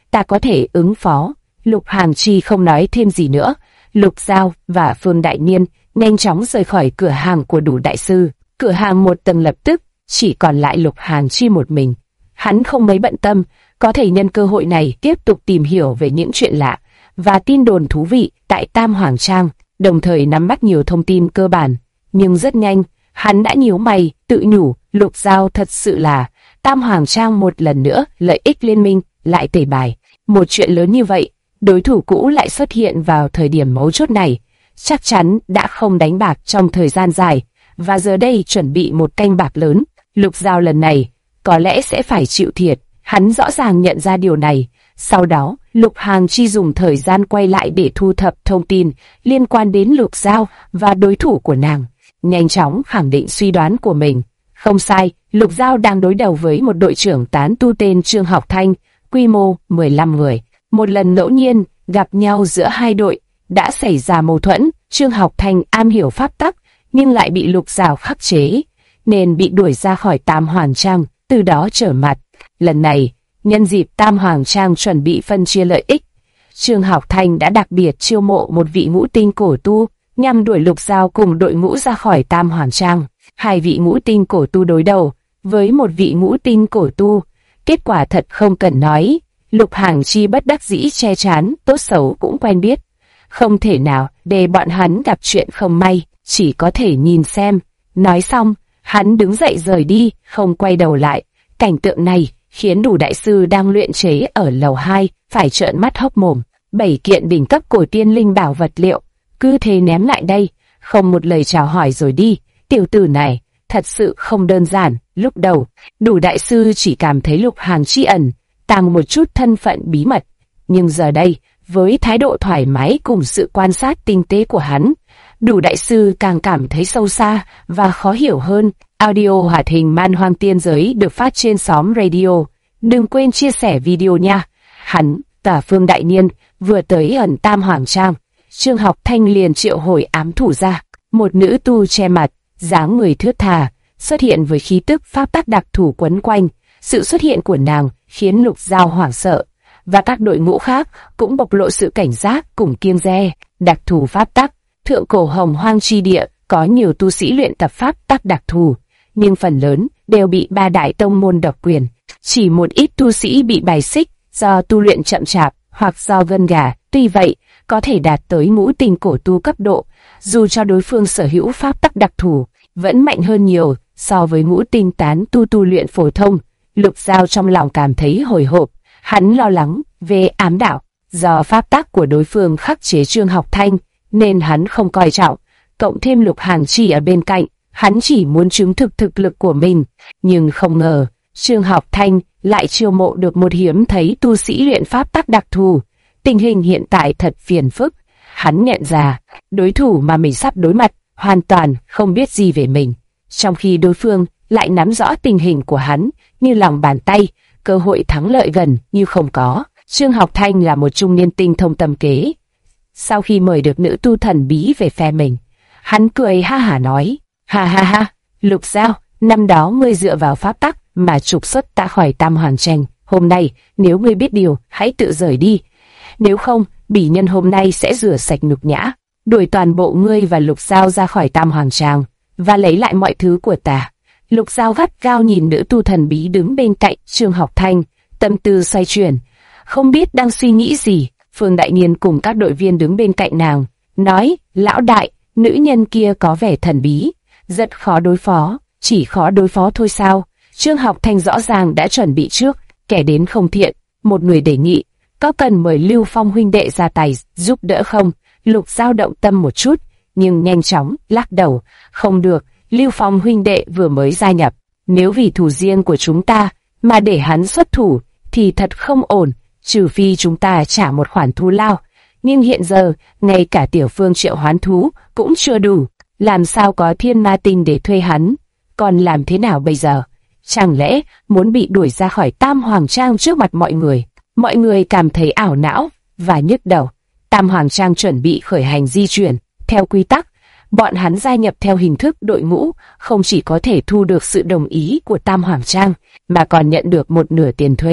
ta có thể ứng phó. Lục Hàng Chi không nói thêm gì nữa. Lục Giao và Phương Đại Niên nhanh chóng rời khỏi cửa hàng của Đủ đại sư. Cửa hàng một tầng lập tức chỉ còn lại Lục Hàng Chi một mình. Hắn không mấy bận tâm, có thể nhân cơ hội này tiếp tục tìm hiểu về những chuyện lạ và tin đồn thú vị tại Tam Hoàng Trang, đồng thời nắm bắt nhiều thông tin cơ bản. Nhưng rất nhanh, hắn đã nhíu mày, tự nhủ, Lục Giao thật sự là Tam Hoàng Trang một lần nữa lợi ích liên minh lại tẩy bài. Một chuyện lớn như vậy, đối thủ cũ lại xuất hiện vào thời điểm mấu chốt này, chắc chắn đã không đánh bạc trong thời gian dài, và giờ đây chuẩn bị một canh bạc lớn. Lục Giao lần này có lẽ sẽ phải chịu thiệt, hắn rõ ràng nhận ra điều này. Sau đó, Lục Hàng Chi dùng thời gian quay lại để thu thập thông tin liên quan đến Lục Giao và đối thủ của nàng, nhanh chóng khẳng định suy đoán của mình. Không sai, Lục Giao đang đối đầu với một đội trưởng tán tu tên Trương Học Thanh, quy mô 15 người. Một lần ngẫu nhiên gặp nhau giữa hai đội đã xảy ra mâu thuẫn. Trương Học Thanh am hiểu pháp tắc nhưng lại bị Lục Giao khắc chế, nên bị đuổi ra khỏi Tam Hoàng Trang, từ đó trở mặt. Lần này, nhân dịp Tam Hoàng Trang chuẩn bị phân chia lợi ích, Trương Học Thanh đã đặc biệt chiêu mộ một vị ngũ tinh cổ tu nhằm đuổi Lục Giao cùng đội ngũ ra khỏi Tam Hoàng Trang. Hai vị ngũ tinh cổ tu đối đầu với một vị ngũ tinh cổ tu, kết quả thật không cần nói. Lục Hàng Chi bất đắc dĩ che chắn, tốt xấu cũng quen biết, không thể nào để bọn hắn gặp chuyện không may, chỉ có thể nhìn xem. Nói xong, hắn đứng dậy rời đi, không quay đầu lại. Cảnh tượng này khiến Đủ đại sư đang luyện chế ở lầu 2 phải trợn mắt hốc mồm. 7 kiện đỉnh cấp cổ tiên linh bảo vật liệu cứ thế ném lại đây, không một lời chào hỏi rồi đi. Tiểu tử này thật sự không đơn giản. Lúc đầu, Đủ đại sư chỉ cảm thấy Lục Hàng Chi ẩn tàng một chút thân phận bí mật, nhưng giờ đây, với thái độ thoải mái cùng sự quan sát tinh tế của hắn, Đủ đại sư càng cảm thấy sâu xa và khó hiểu hơn. Audio hoạt hình Man Hoang Tiên Giới được phát trên xóm radio. Đừng quên chia sẻ video nha. Hắn, cả Phương Đại Niên, vừa tới ẩn Tam Hoàng Trang. Trương Học Thanh liền triệu hồi ám thủ ra. Một nữ tu che mặt, dáng người thướt tha, xuất hiện với khí tức pháp tắc đặc thù quấn quanh. Sự xuất hiện của nàng khiến Lục Giao hoảng sợ, và các đội ngũ khác cũng bộc lộ sự cảnh giác cùng kiêng dè. Đặc thù pháp tắc. Thượng cổ Hồng Hoang chi địa có nhiều tu sĩ luyện tập pháp tắc đặc thù, nhưng phần lớn đều bị 3 đại tông môn độc quyền. Chỉ một ít tu sĩ bị bài xích do tu luyện chậm chạp hoặc do gân gà. Tuy vậy, có thể đạt tới ngũ tinh cổ tu cấp độ, dù cho đối phương sở hữu pháp tắc đặc thù, vẫn mạnh hơn nhiều so với ngũ tinh tán tu luyện phổ thông. Lục Giao trong lòng cảm thấy hồi hộp, hắn lo lắng về ám đạo. Do pháp tắc của đối phương khắc chế Trương Học Thanh, nên hắn không coi trọng, cộng thêm Lục Hàng Chi ở bên cạnh, hắn chỉ muốn chứng thực thực lực của mình. Nhưng không ngờ, Trương Học Thanh lại chiêu mộ được một hiếm thấy tu sĩ luyện pháp tắc đặc thù. Tình hình hiện tại thật phiền phức. Hắn nhận ra, đối thủ mà mình sắp đối mặt hoàn toàn không biết gì về mình, trong khi đối phương lại nắm rõ tình hình của hắn như lòng bàn tay, cơ hội thắng lợi gần như không có. Trương Học Thanh là một trung niên tinh thông tâm kế. Sau khi mời được nữ tu thần bí về phe mình, hắn cười ha hả nói, ha ha ha, Lục Giao, năm đó ngươi dựa vào pháp tắc mà trục xuất ta khỏi Tam Hoàng Trang. Hôm nay, nếu ngươi biết điều, hãy tự rời đi. Nếu không, bỉ nhân hôm nay sẽ rửa sạch nhục nhã, đuổi toàn bộ ngươi và Lục Giao ra khỏi Tam Hoàng Trang, và lấy lại mọi thứ của ta. Lục Giao gắt gao nhìn nữ tu thần bí đứng bên cạnh Trương Học Thanh, tâm tư xoay chuyển, không biết đang suy nghĩ gì. Phương Đại Niên cùng các đội viên đứng bên cạnh nàng, nói, lão đại, nữ nhân kia có vẻ thần bí, rất khó đối phó. Chỉ khó đối phó thôi sao? Trương Học Thanh rõ ràng đã chuẩn bị trước, kẻ đến không thiện. Một người đề nghị, có cần mời Lưu Phong huynh đệ ra tay giúp đỡ không? Lục Giao động tâm một chút, nhưng nhanh chóng lắc đầu, không được. Lưu Phong huynh đệ vừa mới gia nhập, nếu vì thù riêng của chúng ta mà để hắn xuất thủ thì thật không ổn, trừ phi chúng ta trả một khoản thù lao. Nhưng hiện giờ, ngay cả Tiểu Phương triệu hoán thú cũng chưa đủ, làm sao có thiên ma tinh để thuê hắn? Còn làm thế nào bây giờ? Chẳng lẽ muốn bị đuổi ra khỏi Tam Hoàng Trang trước mặt mọi người? Mọi người cảm thấy ảo não và nhức đầu. Tam Hoàng Trang chuẩn bị khởi hành di chuyển. Theo quy tắc, bọn hắn gia nhập theo hình thức đội ngũ, không chỉ có thể thu được sự đồng ý của Tam Hoàng Trang, mà còn nhận được một nửa tiền thuê.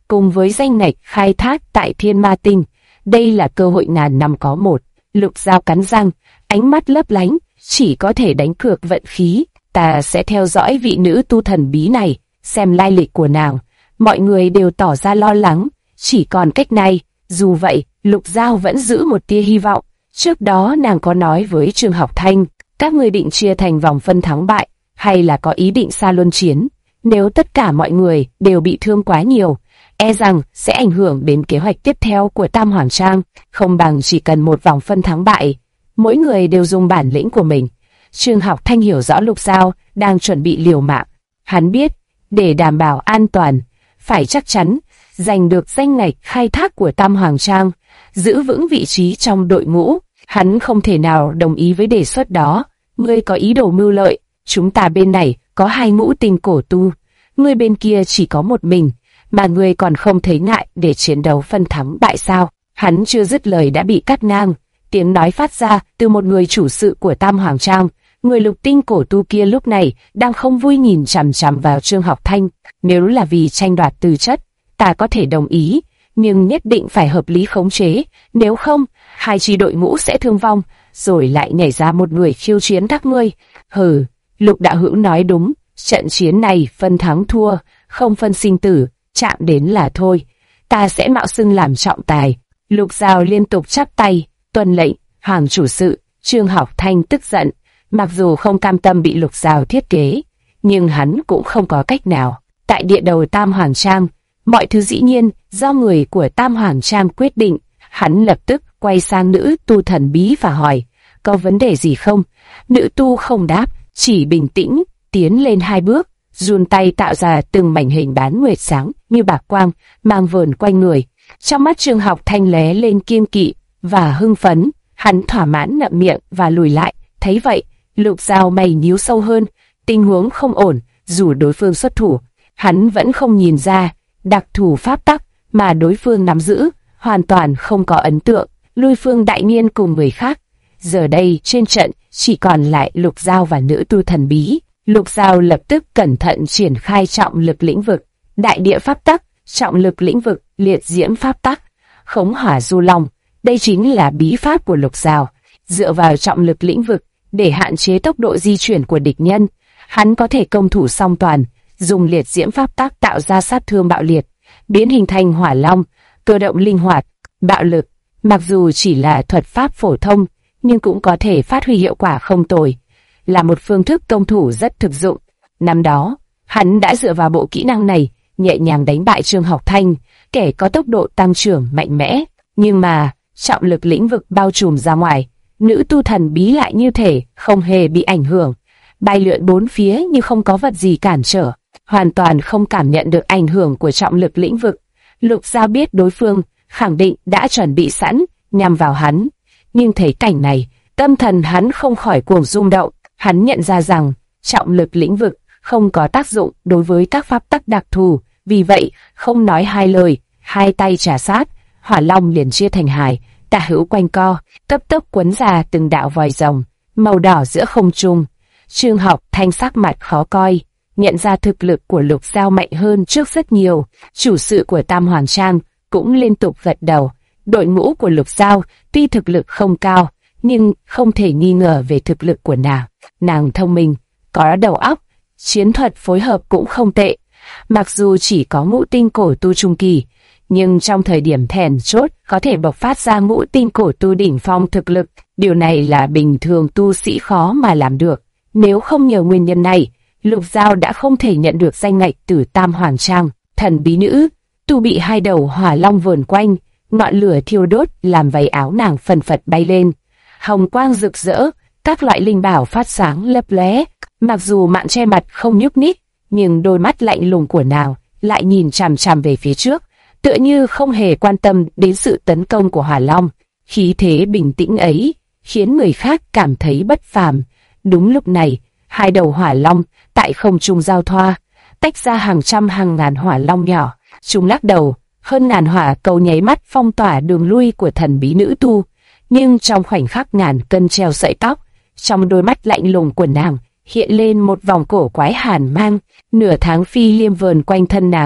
cùng với danh ngạch khai thác tại Thiên Ma Tinh. Đây là cơ hội ngàn năm có một. Lục Giao cắn răng, ánh mắt lấp lánh, chỉ có thể đánh cược vận khí. Ta sẽ theo dõi vị nữ tu thần bí này, xem lai lịch của nàng. Mọi người đều tỏ ra lo lắng, chỉ còn cách này. Dù vậy, Lục Giao vẫn giữ một tia hy vọng. Trước đó nàng có nói với Trương Học Thanh, các người định chia thành vòng phân thắng bại, hay là có ý định xa luân chiến. Nếu tất cả mọi người đều bị thương quá nhiều, e rằng sẽ ảnh hưởng đến kế hoạch tiếp theo của Tam Hoàng Trang, không bằng chỉ cần một vòng phân thắng bại. Mỗi người đều dùng bản lĩnh của mình. Trương Học Thanh hiểu rõ Lục Giao đang chuẩn bị liều mạng. Hắn biết, để đảm bảo an toàn, phải chắc chắn giành được danh ngạch khai thác của Tam Hoàng Trang, giữ vững vị trí trong đội ngũ. Hắn không thể nào đồng ý với đề xuất đó. Ngươi có ý đồ mưu lợi, chúng ta bên này có 2 ngũ tinh cổ tu, ngươi bên kia chỉ có một mình, mà ngươi còn không thấy ngại để chiến đấu phân thắng bại sao? Hắn chưa dứt lời đã bị cắt ngang, tiếng nói phát ra từ một người chủ sự của Tam Hoàng Trang. Người lục tinh cổ tu kia lúc này đang không vui nhìn chằm chằm vào Trương Học Thanh. Nếu là vì tranh đoạt tư chất, ta có thể đồng ý, nhưng nhất định phải hợp lý khống chế, nếu không, 2 chi đội ngũ sẽ thương vong, rồi lại nhảy ra một người khiêu chiến các ngươi. Hừ, Lục đạo hữu nói đúng, trận chiến này phân thắng thua, không phân sinh tử, chạm đến là thôi. Ta sẽ mạo xưng làm trọng tài. Lục Giao liên tục chắp tay, tuân lệnh. Hoàng chủ sự, Trương Học Thanh tức giận, mặc dù không cam tâm bị Lục Giao thiết kế, nhưng hắn cũng không có cách nào. Tại địa đầu Tam Hoàng Trang, mọi thứ dĩ nhiên do người của Tam Hoàng Trang quyết định. Hắn lập tức quay sang nữ tu thần bí và hỏi, có vấn đề gì không? Nữ tu không đáp, chỉ bình tĩnh tiến lên 2 bước, run tay tạo ra từng mảnh hình bán nguyệt sáng như bạc quang mang vờn quanh người. Trong mắt Trương Học Thanh lóe lên kiêng kỵ và hưng phấn, hắn thỏa mãn ngậm miệng và lùi lại. Thấy vậy, Lục Giao mày nhíu sâu hơn, tình huống không ổn. Dù đối phương xuất thủ, hắn vẫn không nhìn ra đặc thù pháp tắc mà đối phương nắm giữ, hoàn toàn không có ấn tượng. Lui phương đại niên cùng người khác. Giờ đây trên trận chỉ còn lại Lục Giao và nữ tu thần bí. Lục Giao lập tức cẩn thận triển khai trọng lực lĩnh vực, đại địa pháp tắc, trọng lực lĩnh vực, liệt diễm pháp tắc, khống hỏa du long. Đây chính là bí pháp của Lục Giao. Dựa vào trọng lực lĩnh vực để hạn chế tốc độ di chuyển của địch nhân, hắn có thể công thủ song toàn, dùng liệt diễm pháp tắc tạo ra sát thương bạo liệt, biến hình thành hỏa long, cơ động linh hoạt, bạo lực. Mặc dù chỉ là thuật pháp phổ thông, nhưng cũng có thể phát huy hiệu quả không tồi, là một phương thức công thủ rất thực dụng. Năm đó, hắn đã dựa vào bộ kỹ năng này, nhẹ nhàng đánh bại Trương Học Thanh, kẻ có tốc độ tăng trưởng mạnh mẽ. Nhưng mà, trọng lực lĩnh vực bao trùm ra ngoài, nữ tu thần bí lại như thể không hề bị ảnh hưởng, bay lượn bốn phía như không có vật gì cản trở, hoàn toàn không cảm nhận được ảnh hưởng của trọng lực lĩnh vực. Lục Giao biết đối phương khẳng định đã chuẩn bị sẵn nhằm vào hắn, nhưng thấy cảnh này, tâm thần hắn không khỏi cuồng rung động. Hắn nhận ra rằng trọng lực lĩnh vực không có tác dụng đối với các pháp tắc đặc thù, vì vậy không nói hai lời, 2 tay trà sát, hỏa long liền chia thành 2, tả hữu quanh co, cấp tốc quấn ra từng đạo vòi rồng màu đỏ giữa không trung. Trương Học Thanh sắc mặt khó coi, nhận ra thực lực của Lục Giao mạnh hơn trước rất nhiều. Chủ sự của Tam Hoàng Trang cũng liên tục gật đầu. Đội ngũ của Lục Giao tuy thực lực không cao, nhưng không thể nghi ngờ về thực lực của nàng. Nàng thông minh, có đầu óc, chiến thuật phối hợp cũng không tệ. Mặc dù chỉ có ngũ tinh cổ tu trung kỳ, nhưng trong thời điểm then chốt có thể bộc phát ra ngũ tinh cổ tu đỉnh phong thực lực. Điều này là bình thường tu sĩ khó mà làm được. Nếu không nhờ nguyên nhân này, Lục Giao đã không thể nhận được danh ngạch từ Tam Hoàng Trang. Thần bí nữ tu bị 2 đầu hỏa long vờn quanh, ngọn lửa thiêu đốt làm váy áo nàng phần phật bay lên, hồng quang rực rỡ, các loại linh bảo phát sáng lấp lóe. Mặc dù mạn che mặt không nhúc nhích, nhưng đôi mắt lạnh lùng của nàng lại nhìn chằm chằm về phía trước, tựa như không hề quan tâm đến sự tấn công của hỏa long. Khí thế bình tĩnh ấy khiến người khác cảm thấy bất phàm. Đúng lúc này, 2 đầu hỏa long tại không trung giao thoa, tách ra hàng trăm hàng ngàn hỏa long nhỏ. Chúng lắc đầu, hơn ngàn hỏa cầu nháy mắt phong tỏa đường lui của thần bí nữ tu. Nhưng trong khoảnh khắc ngàn cân treo sợi tóc, trong đôi mắt lạnh lùng của nàng hiện lên một vòng cổ quái hàn mang. Nửa tháng phi liêm vờn quanh thân nàng,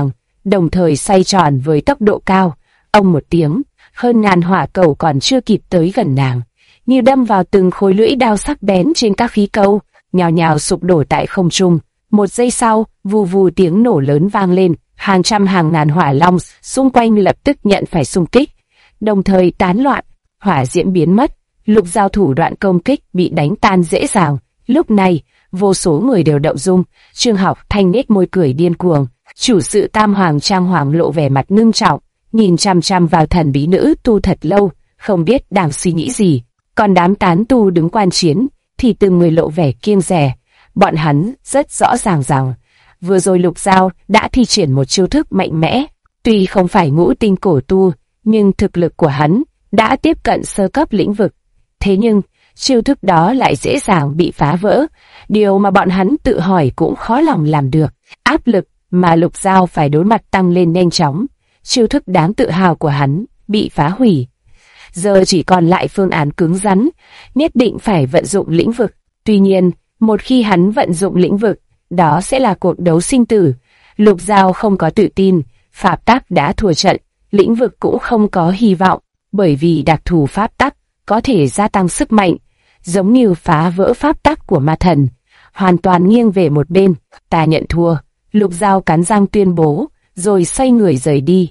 đồng thời xoay tròn với tốc độ cao. Ông một tiếng, hơn ngàn hỏa cầu còn chưa kịp tới gần nàng, như đâm vào từng khối lưỡi đao sắc bén trên các khí cầu, nhào nhào sụp đổ tại không trung. Một giây sau, vù vù tiếng nổ lớn vang lên, hàng trăm hàng ngàn hỏa long xung quanh lập tức nhận phải xung kích, đồng thời tán loạn, hỏa diễm biến mất. Lục Giao thủ đoạn công kích bị đánh tan dễ dàng. Lúc này, vô số người đều động dung. Trương Học Thanh nhếch môi cười điên cuồng. Chủ sự Tam Hoàng Trang Hoàng lộ vẻ mặt ngưng trọng, nhìn chăm chăm vào thần bí nữ tu thật lâu, không biết đang suy nghĩ gì. Còn đám tán tu đứng quan chiến thì từng người lộ vẻ kiêng dè. Bọn hắn rất rõ ràng rằng vừa rồi Lục Giao đã thi triển một chiêu thức mạnh mẽ. Tuy không phải ngũ tinh cổ tu, nhưng thực lực của hắn đã tiếp cận sơ cấp lĩnh vực. Thế nhưng, chiêu thức đó lại dễ dàng bị phá vỡ, điều mà bọn hắn tự hỏi cũng khó lòng làm được. Áp lực mà Lục Giao phải đối mặt tăng lên nhanh chóng, chiêu thức đáng tự hào của hắn bị phá hủy. Giờ chỉ còn lại phương án cứng rắn, nhất định phải vận dụng lĩnh vực. Tuy nhiên, một khi hắn vận dụng lĩnh vực, đó sẽ là cuộc đấu sinh tử. Lục Giao không có tự tin, pháp tắc đã thua trận, lĩnh vực cũng không có hy vọng, bởi vì đặc thù pháp tắc có thể gia tăng sức mạnh, giống như phá vỡ pháp tắc của ma thần, hoàn toàn nghiêng về một bên. Ta nhận thua, Lục Giao cắn răng tuyên bố, rồi xoay người rời đi.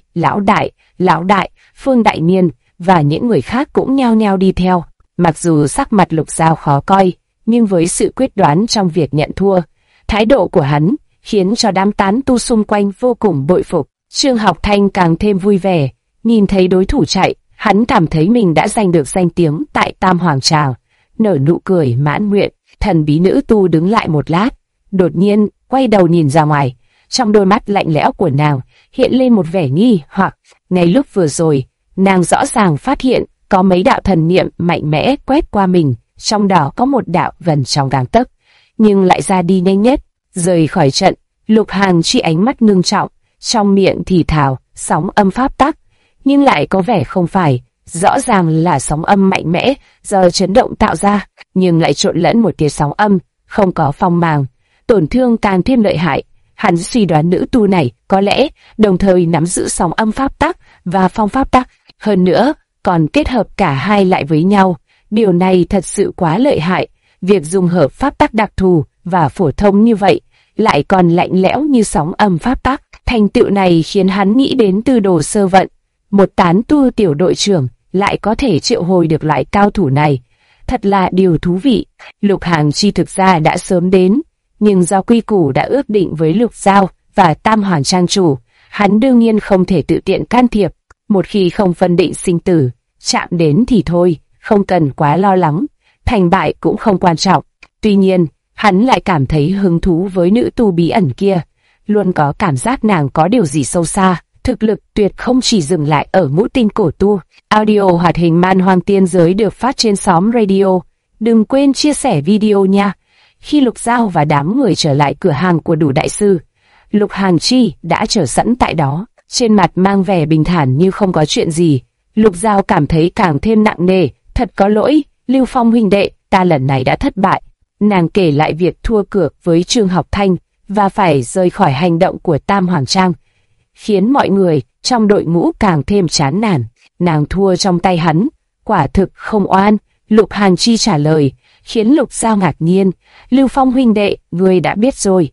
Lão đại, Phương Đại Niên và những người khác cũng nhao nhao đi theo. Mặc dù sắc mặt Lục Giao khó coi, nhưng với sự quyết đoán trong việc nhận thua, thái độ của hắn khiến cho đám tán tu xung quanh vô cùng bội phục. Trương Học Thanh càng thêm vui vẻ, nhìn thấy đối thủ chạy, hắn cảm thấy mình đã giành được danh tiếng tại Tam Hoàng Tràng, nở nụ cười mãn nguyện. Thần bí nữ tu đứng lại một lát, đột nhiên quay đầu nhìn ra ngoài, trong đôi mắt lạnh lẽo của nàng hiện lên một vẻ nghi hoặc. Ngay lúc vừa rồi, nàng rõ ràng phát hiện có mấy đạo thần niệm mạnh mẽ quét qua mình, trong đó có một đạo gần trong gang tấc, nhưng lại ra đi nhanh nhất. Rời khỏi trận, Lục Hàn Chi ánh mắt ngưng trọng, trong miệng thì thào sóng âm pháp tắc, nhưng lại có vẻ không phải, rõ ràng là sóng âm mạnh mẽ do chấn động tạo ra, nhưng lại trộn lẫn một tia sóng âm, không có phong màng, tổn thương càng thêm lợi hại. Hắn suy đoán nữ tu này có lẽ đồng thời nắm giữ sóng âm pháp tắc và phong pháp tắc, hơn nữa còn kết hợp cả hai lại với nhau. Điều này thật sự quá lợi hại. Việc dùng hợp pháp tắc đặc thù và phổ thông như vậy lại còn lạnh lẽo như sóng âm pháp tắc. Thành tựu này khiến hắn nghĩ đến Tư Đồ Sơ Vận, một tán tu tiểu đội trưởng lại có thể triệu hồi được loại cao thủ này, thật là điều thú vị. Lục Hàn Chi thực ra đã sớm đến, nhưng do quy củ đã ước định với Lục Giao và Tam Hoàng Trang chủ, hắn đương nhiên không thể tự tiện can thiệp. Một khi không phân định sinh tử, chạm đến thì thôi, không cần quá lo lắng, thành bại cũng không quan trọng. Tuy nhiên, hắn lại cảm thấy hứng thú với nữ tu bí ẩn kia, luôn có cảm giác nàng có điều gì sâu xa. Thực lực tuyệt không chỉ dừng lại ở ngũ tinh cổ tu. Audio hoạt hình Man Hoang Tiên Giới được phát trên xóm radio. Đừng quên chia sẻ video nha. Khi Lục Giao và đám người trở lại cửa hàng của Đủ Đại Sư, Lục Hàn Chi đã chờ sẵn tại đó, trên mặt mang vẻ bình thản như không có chuyện gì. Lục Giao cảm thấy càng thêm nặng nề. Thật có lỗi, Lưu Phong huynh đệ, ta lần này đã thất bại. Nàng kể lại việc thua cược với Trương Học Thanh và phải rời khỏi hành động của Tam Hoàng Trang, khiến mọi người trong đội ngũ càng thêm chán nản. Nàng thua trong tay hắn, quả thực không oan. Lục Hàn Chi trả lời, khiến Lục Giao ngạc nhiên. Lưu Phong huynh đệ, ngươi đã biết rồi.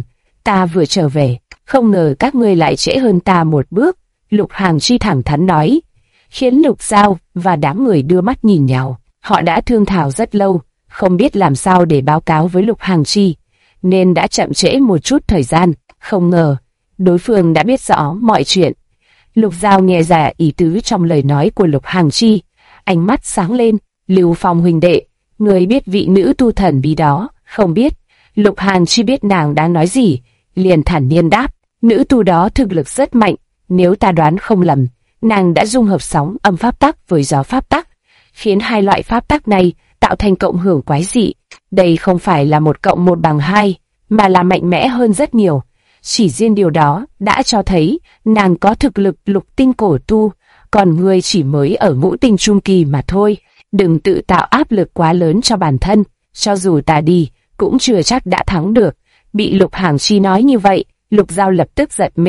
Ta vừa trở về, không ngờ các ngươi lại trễ hơn ta một bước. Lục Hàn Chi thẳng thắn nói, khiến Lục Giao và đám người đưa mắt nhìn nhau. Họ đã thương thảo rất lâu, không biết làm sao để báo cáo với Lục Hàn Chi, nên đã chậm trễ một chút thời gian. Không ngờ đối phương đã biết rõ mọi chuyện. Lục Giao nghe ra ý tứ trong lời nói của Lục Hàn Chi, ánh mắt sáng lên. Lưu Phong huynh đệ, người biết vị nữ tu thần bí đó? Không biết. Lục Hàn Chi biết nàng đang nói gì, liền thản nhiên đáp, nữ tu đó thực lực rất mạnh, nếu ta đoán không lầm, nàng đã dung hợp sóng âm pháp tắc với gió pháp tắc, khiến hai loại pháp tắc này tạo thành cộng hưởng quái dị. Đây không phải là 1+1=2, mà là mạnh mẽ hơn rất nhiều. Chỉ riêng điều đó đã cho thấy nàng có thực lực lục tinh cổ tu, còn ngươi chỉ mới ở ngũ tinh trung kỳ mà thôi. Đừng tự tạo áp lực quá lớn cho bản thân, cho dù ta đi, cũng chưa chắc đã thắng được. Bị Lục Hàn Chi nói như vậy, Lục Giao lập tức giật mình,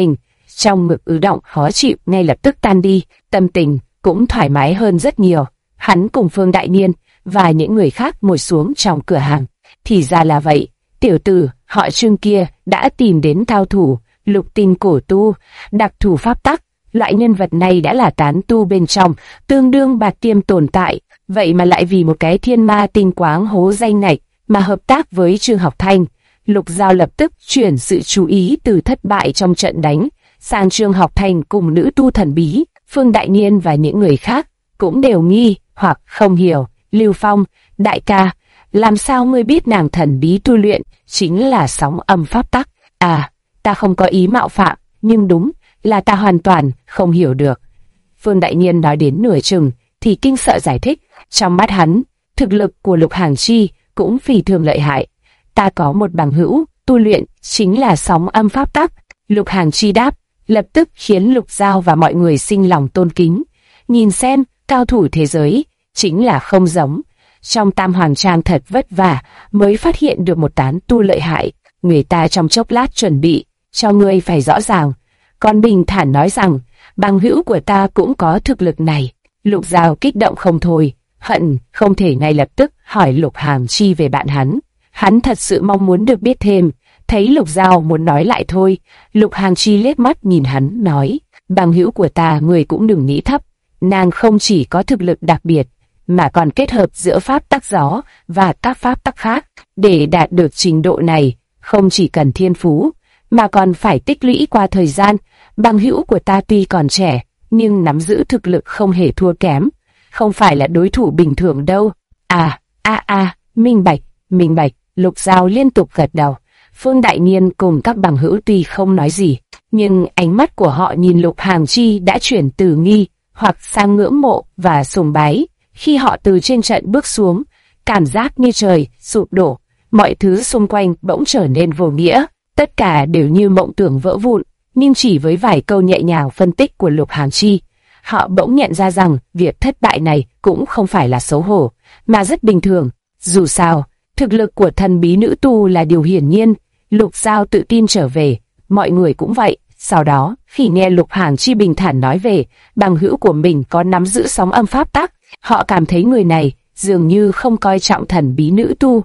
trong ngực ứ động khó chịu ngay lập tức tan đi, tâm tình cũng thoải mái hơn rất nhiều. Hắn cùng Phương Đại Niên và những người khác ngồi xuống trong cửa hàng. Thì ra là vậy, tiểu tử họ Trương kia đã tìm đến cao thủ lục tinh cổ tu, đặc thù pháp tắc. Loại nhân vật này đã là tán tu bên trong, tương đương bạt tiêm tồn tại, vậy mà lại vì một cái thiên ma tinh quáng hố danh này mà hợp tác với Trương Học Thanh. Lục Giao lập tức chuyển sự chú ý từ thất bại trong trận đánh sang Trương Học Thanh cùng nữ tu thần bí. Phương Đại Niên và những người khác cũng đều nghi hoặc không hiểu. Lưu Phong, đại ca, làm sao ngươi biết nàng thần bí tu luyện chính là sóng âm pháp tắc? À, ta không có ý mạo phạm, nhưng đúng là ta hoàn toàn không hiểu được. Phương Đại Niên nói đến nửa chừng thì kinh sợ giải thích, trong mắt hắn, thực lực của Lục Hàng Chi cũng phi thường lợi hại. Ta có một bằng hữu tu luyện chính là sóng âm pháp tắc. Lục Hàng Chi đáp, lập tức khiến Lục Giao và mọi người sinh lòng tôn kính. Nhìn xem, cao thủ thế giới chính là không giống. Trong Tam Hoàng Trang thật vất vả mới phát hiện được một tán tu lợi hại. Người ta trong chốc lát chuẩn bị cho ngươi phải rõ ràng, còn bình thản nói rằng bằng hữu của ta cũng có thực lực này. Lục Giao kích động không thôi, hận không thể ngay lập tức hỏi Lục Hàng Chi về bạn hắn. Hắn thật sự mong muốn được biết thêm. Thấy Lục Giao muốn nói lại thôi, Lục Hàng Chi liếc mắt nhìn hắn nói, bằng hữu của ta người cũng đừng nghĩ thấp, nàng không chỉ có thực lực đặc biệt, mà còn kết hợp giữa pháp tắc gió và các pháp tắc khác. Để đạt được trình độ này, không chỉ cần thiên phú, mà còn phải tích lũy qua thời gian. Bằng hữu của ta tuy còn trẻ, nhưng nắm giữ thực lực không hề thua kém, không phải là đối thủ bình thường đâu. Minh bạch, Lục Giao liên tục gật đầu. Phương Đại Niên cùng các bằng hữu tuy không nói gì, nhưng ánh mắt của họ nhìn Lục Hàng Chi đã chuyển từ nghi hoặc sang ngưỡng mộ và sùng bái. Khi họ từ trên trận bước xuống, cảm giác như trời sụp đổ, mọi thứ xung quanh bỗng trở nên vô nghĩa, tất cả đều như mộng tưởng vỡ vụn. Nhưng chỉ với vài câu nhẹ nhàng phân tích của Lục Hàng Chi, họ bỗng nhận ra rằng việc thất bại này cũng không phải là xấu hổ, mà rất bình thường. Dù sao, thực lực của thần bí nữ tu là điều hiển nhiên. Lục Giao tự tin trở về, mọi người cũng vậy. Sau đó, khi nghe Lục Hàng Chi bình thản nói về bằng hữu của mình có nắm giữ sóng âm pháp tắc, họ cảm thấy người này dường như không coi trọng thần bí nữ tu.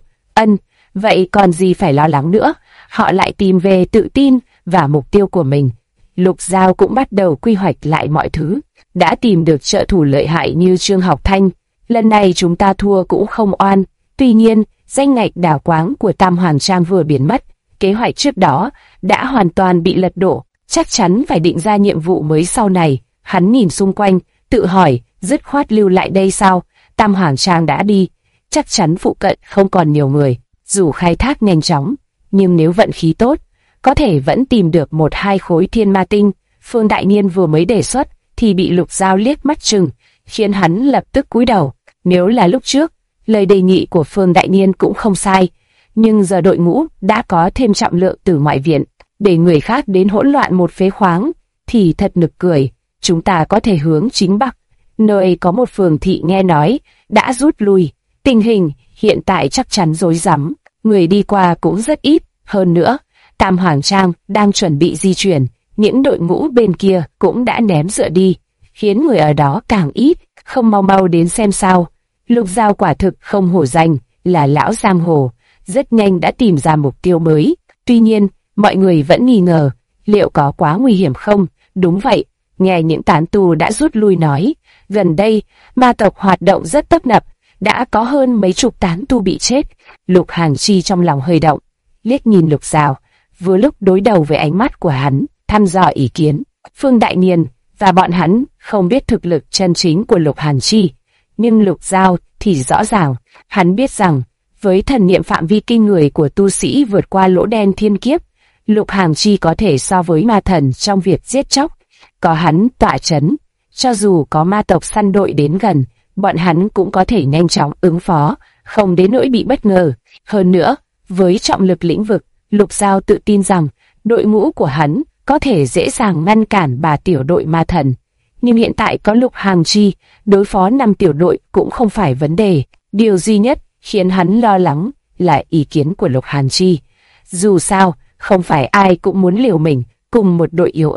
Vậy còn gì phải lo lắng nữa? Họ lại tìm về tự tin và mục tiêu của mình. Lục Giao cũng bắt đầu quy hoạch lại mọi thứ. Đã tìm được trợ thủ lợi hại như Trương Học Thanh, lần này chúng ta thua cũng không oan. Tuy nhiên, danh ngạch đào quáng của Tam Hoàng Trang vừa biến mất, kế hoạch trước đó đã hoàn toàn bị lật đổ. Chắc chắn phải định ra nhiệm vụ mới sau này. Hắn nhìn xung quanh, tự hỏi, dứt khoát lưu lại đây sao? Tam Hoàng Trang đã đi, chắc chắn phụ cận không còn nhiều người. Dù khai thác nhanh chóng, nhưng nếu vận khí tốt, có thể vẫn tìm được 1-2 khối thiên ma tinh. Phương Đại Niên vừa mới đề xuất thì bị Lục Giao liếc mắt chừng, khiến hắn lập tức cúi đầu. Nếu là lúc trước, lời đề nghị của Phương Đại Niên cũng không sai, nhưng giờ đội ngũ đã có thêm trọng lượng từ ngoại viện, để người khác đến hỗn loạn một phế khoáng thì thật nực cười. Chúng ta có thể hướng chính Bắc, nơi có một phường thị nghe nói đã rút lui. Tình hình hiện tại chắc chắn rối rắm, người đi qua cũng rất ít. Hơn nữa, Tam Hoàng Trang đang chuẩn bị di chuyển, những đội ngũ bên kia cũng đã ném dựa đi, khiến người ở đó càng ít. Không mau mau đến xem sao? Lục Giao quả thực không hổ danh là lão giang hồ, rất nhanh đã tìm ra mục tiêu mới. Tuy nhiên, mọi người vẫn nghi ngờ, liệu có quá nguy hiểm không? Đúng vậy, nghe những tán tu đã rút lui nói, gần đây ma tộc hoạt động rất tấp nập, đã có hơn mấy chục tán tu bị chết. Lục Hàng Chi trong lòng hơi động, liếc nhìn Lục Giao, vừa lúc đối đầu với ánh mắt của hắn, thăm dò ý kiến. Phương Đại Niên và bọn hắn không biết thực lực chân chính của Lục Hàng Chi, nhưng Lục Giao thì rõ ràng. Hắn biết rằng với thần niệm phạm vi kinh người của tu sĩ vượt qua lỗ đen thiên kiếp, Lục Hàng Chi có thể so với ma thần trong việc giết chóc. Có hắn tọa chấn, cho dù có ma tộc săn đội đến gần, bọn hắn cũng có thể nhanh chóng ứng phó, không đến nỗi bị bất ngờ. Hơn nữa, với trọng lực lĩnh vực, Lục Giao tự tin rằng đội ngũ của hắn có thể dễ dàng ngăn cản 3 tiểu đội ma thần. Nhưng hiện tại có Lục Hàng Chi, đối phó 5 tiểu đội cũng không phải vấn đề. Điều duy nhất khiến hắn lo lắng là ý kiến của Lục Hàng Chi. Dù sao, không phải ai cũng muốn liều mình cùng một đội yếu ớt.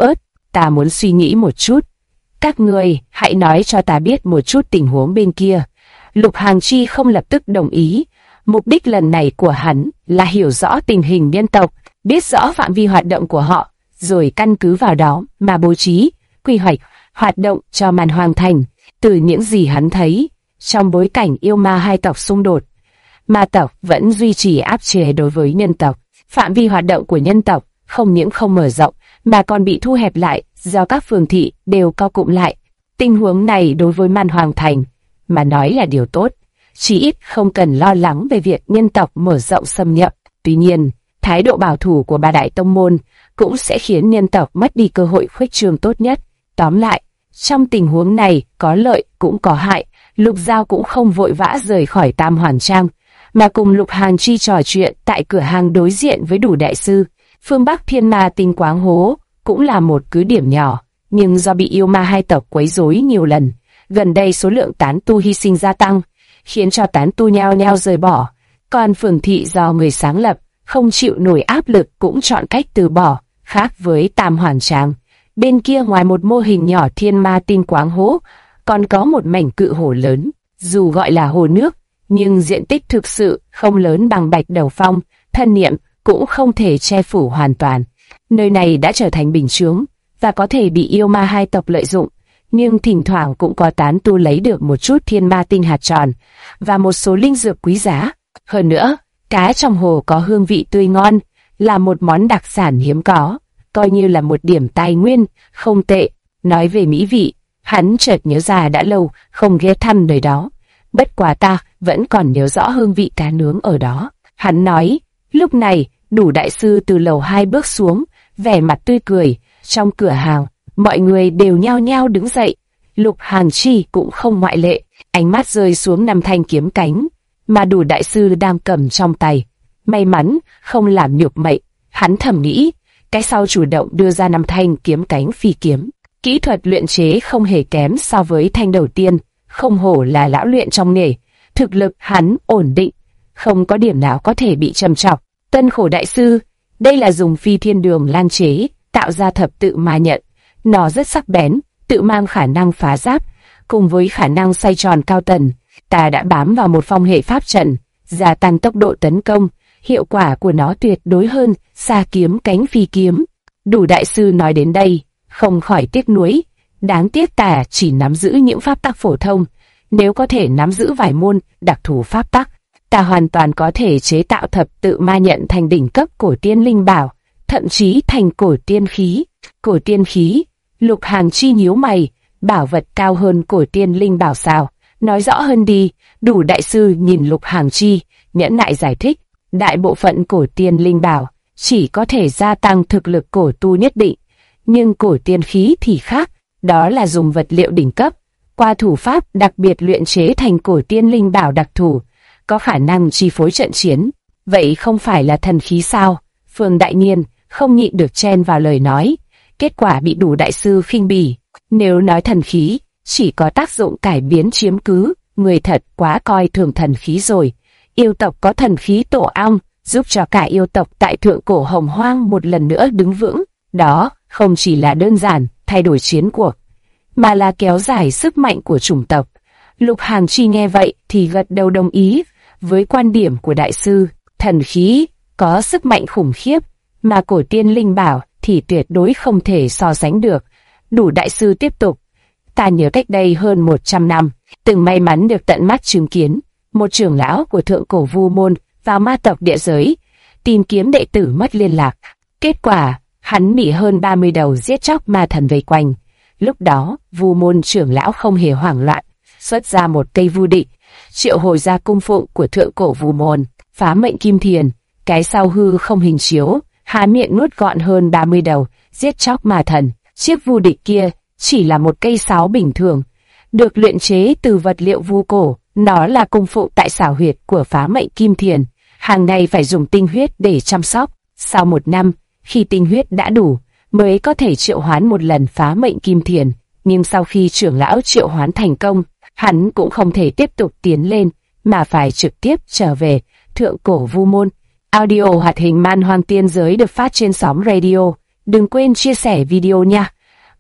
ta muốn suy nghĩ một chút. Các người hãy nói cho ta biết một chút tình huống bên kia. Lục Hàng Chi không lập tức đồng ý. Mục đích lần này của hắn là hiểu rõ tình hình nhân tộc, biết rõ phạm vi hoạt động của họ, rồi căn cứ vào đó mà bố trí, quy hoạch, hoạt động cho Man Hoang Thành. Từ những gì hắn thấy, trong bối cảnh yêu ma hai tộc xung đột, ma tộc vẫn duy trì áp chế đối với nhân tộc. Phạm vi hoạt động của nhân tộc không những không mở rộng, mà còn bị thu hẹp lại do các phường thị đều co cụm lại. Tình huống này đối với Man Hoang Thành mà nói là điều tốt, chỉ ít không cần lo lắng về việc nhân tộc mở rộng xâm nhập. Tuy nhiên, thái độ bảo thủ của ba đại tông môn cũng sẽ khiến nhân tộc mất đi cơ hội khuếch trương tốt nhất. Tóm lại, trong tình huống này có lợi cũng có hại. Lục Giao cũng không vội vã rời khỏi Tam Hoàn Trang, mà cùng Lục Hàng Chi trò chuyện tại cửa hàng đối diện với Đủ đại sư. Phương Bắc Thiên Ma Tinh Quáng Hố cũng là một cứ điểm nhỏ, nhưng do bị yêu ma hai tộc quấy rối nhiều lần, gần đây số lượng tán tu hy sinh gia tăng, khiến cho tán tu nhao nhao rời bỏ. Còn phường thị do người sáng lập, không chịu nổi áp lực cũng chọn cách từ bỏ. Khác với Tam Hoàn Trang, bên kia ngoài một mô hình nhỏ Thiên Ma Tinh Quáng Hố, còn có một mảnh cự hồ lớn, dù gọi là hồ nước, nhưng diện tích thực sự không lớn bằng Bạch Đầu Phong, thân niệm cũng không thể che phủ hoàn toàn. Nơi này đã trở thành bình chướng và có thể bị yêu ma hai tộc lợi dụng, nhưng thỉnh thoảng cũng có tán tu lấy được một chút thiên ma tinh hạt tròn và một số linh dược quý giá. Hơn nữa, cá trong hồ có hương vị tươi ngon, là một món đặc sản hiếm có, coi như là một điểm tài nguyên không tệ. Nói về mỹ vị, hắn chợt nhớ ra đã lâu không ghé thăm nơi đó. Bất quá ta vẫn còn nhớ rõ hương vị cá nướng ở đó. Hắn nói. Lúc này, Đủ đại sư từ lầu 2 bước xuống, vẻ mặt tươi cười. Trong cửa hàng, mọi người đều nhao nhao đứng dậy. Lục Hàng Chi cũng không ngoại lệ. Ánh mắt rơi xuống 5 thanh kiếm cánh mà Đủ đại sư đang cầm trong tay. May mắn không làm nhục mệnh, hắn thầm nghĩ. Cái sau chủ động đưa ra 5 thanh kiếm cánh phi kiếm. Kỹ thuật luyện chế không hề kém so với thanh đầu tiên. Không hổ là lão luyện trong nghề. Thực lực hắn ổn định, không có điểm nào có thể bị trầm trọc. Tân Khổ đại sư, đây là dùng phi thiên đường lan chế, tạo ra thập tự ma nhận. Nó rất sắc bén, tự mang khả năng phá giáp, cùng với khả năng xoay tròn cao tần. Ta đã bám vào một phong hệ pháp trận, gia tăng tốc độ tấn công. Hiệu quả của nó tuyệt đối hơn xa kiếm cánh phi kiếm. Đủ đại sư nói đến đây, không khỏi tiếc nuối. Đáng tiếc ta chỉ nắm giữ những pháp tắc phổ thông. Nếu có thể nắm giữ vài môn đặc thù pháp tắc, ta hoàn toàn có thể chế tạo thập tự ma nhận thành đỉnh cấp cổ tiên linh bảo, thậm chí thành cổ tiên khí. Cổ tiên khí, Lục Hàng Chi nhíu mày, bảo vật cao hơn cổ tiên linh bảo sao? Nói rõ hơn đi. Đủ đại sư nhìn Lục Hàng Chi, nhẫn nại giải thích. Đại bộ phận cổ tiên linh bảo chỉ có thể gia tăng thực lực cổ tu nhất định, nhưng cổ tiên khí thì khác, đó là dùng vật liệu đỉnh cấp, qua thủ pháp đặc biệt luyện chế thành cổ tiên linh bảo đặc thù, có khả năng chi phối trận chiến. Vậy không phải là thần khí sao? Phương Đại Nhiên không nhịn được chen vào lời nói, kết quả bị Đủ đại sư khinh bỉ. Nếu nói thần khí chỉ có tác dụng cải biến chiếm cứ, người thật quá coi thường thần khí rồi. Yêu tộc có thần khí tổ ong, giúp cho cả yêu tộc tại thượng cổ hồng hoang một lần nữa đứng vững. Đó không chỉ là đơn giản thay đổi chiến cuộc, mà là kéo dài sức mạnh của chủng tộc. Lục Hàng Chi nghe vậy thì gật đầu đồng ý với quan điểm của đại sư. Thần khí có sức mạnh khủng khiếp, mà cổ tiên linh bảo thì tuyệt đối không thể so sánh được. Đủ đại sư tiếp tục. Ta nhớ cách đây hơn 100 năm, từng may mắn được tận mắt chứng kiến một trưởng lão của thượng cổ Vu môn vào ma tộc địa giới, tìm kiếm đệ tử mất liên lạc. Kết quả, hắn bị hơn 30 đầu giết chóc ma thần vây quanh. Lúc đó, Vu môn trưởng lão không hề hoảng loạn, xuất ra một cây vu định, triệu hồi ra cung phụng của thượng cổ Vu môn, phá mệnh kim thiền, cái sau hư không hình chiếu, há miệng nuốt gọn hơn 30 đầu giết chóc ma thần. Chiếc vu địch kia chỉ là một cây sáo bình thường, được luyện chế từ vật liệu vu cổ. Nó là cung phụng tại xảo huyệt của phá mệnh kim thiền, hàng ngày phải dùng tinh huyết để chăm sóc. Sau 1 năm, khi tinh huyết đã đủ, mới có thể triệu hoán một lần phá mệnh kim thiền. Nhưng sau khi trưởng lão triệu hoán thành công, hắn cũng không thể tiếp tục tiến lên, mà phải trực tiếp trở về thượng cổ Vu môn. Audio hoạt hình Man Hoang Tiên Giới được phát trên sóng radio. Đừng quên chia sẻ video nha.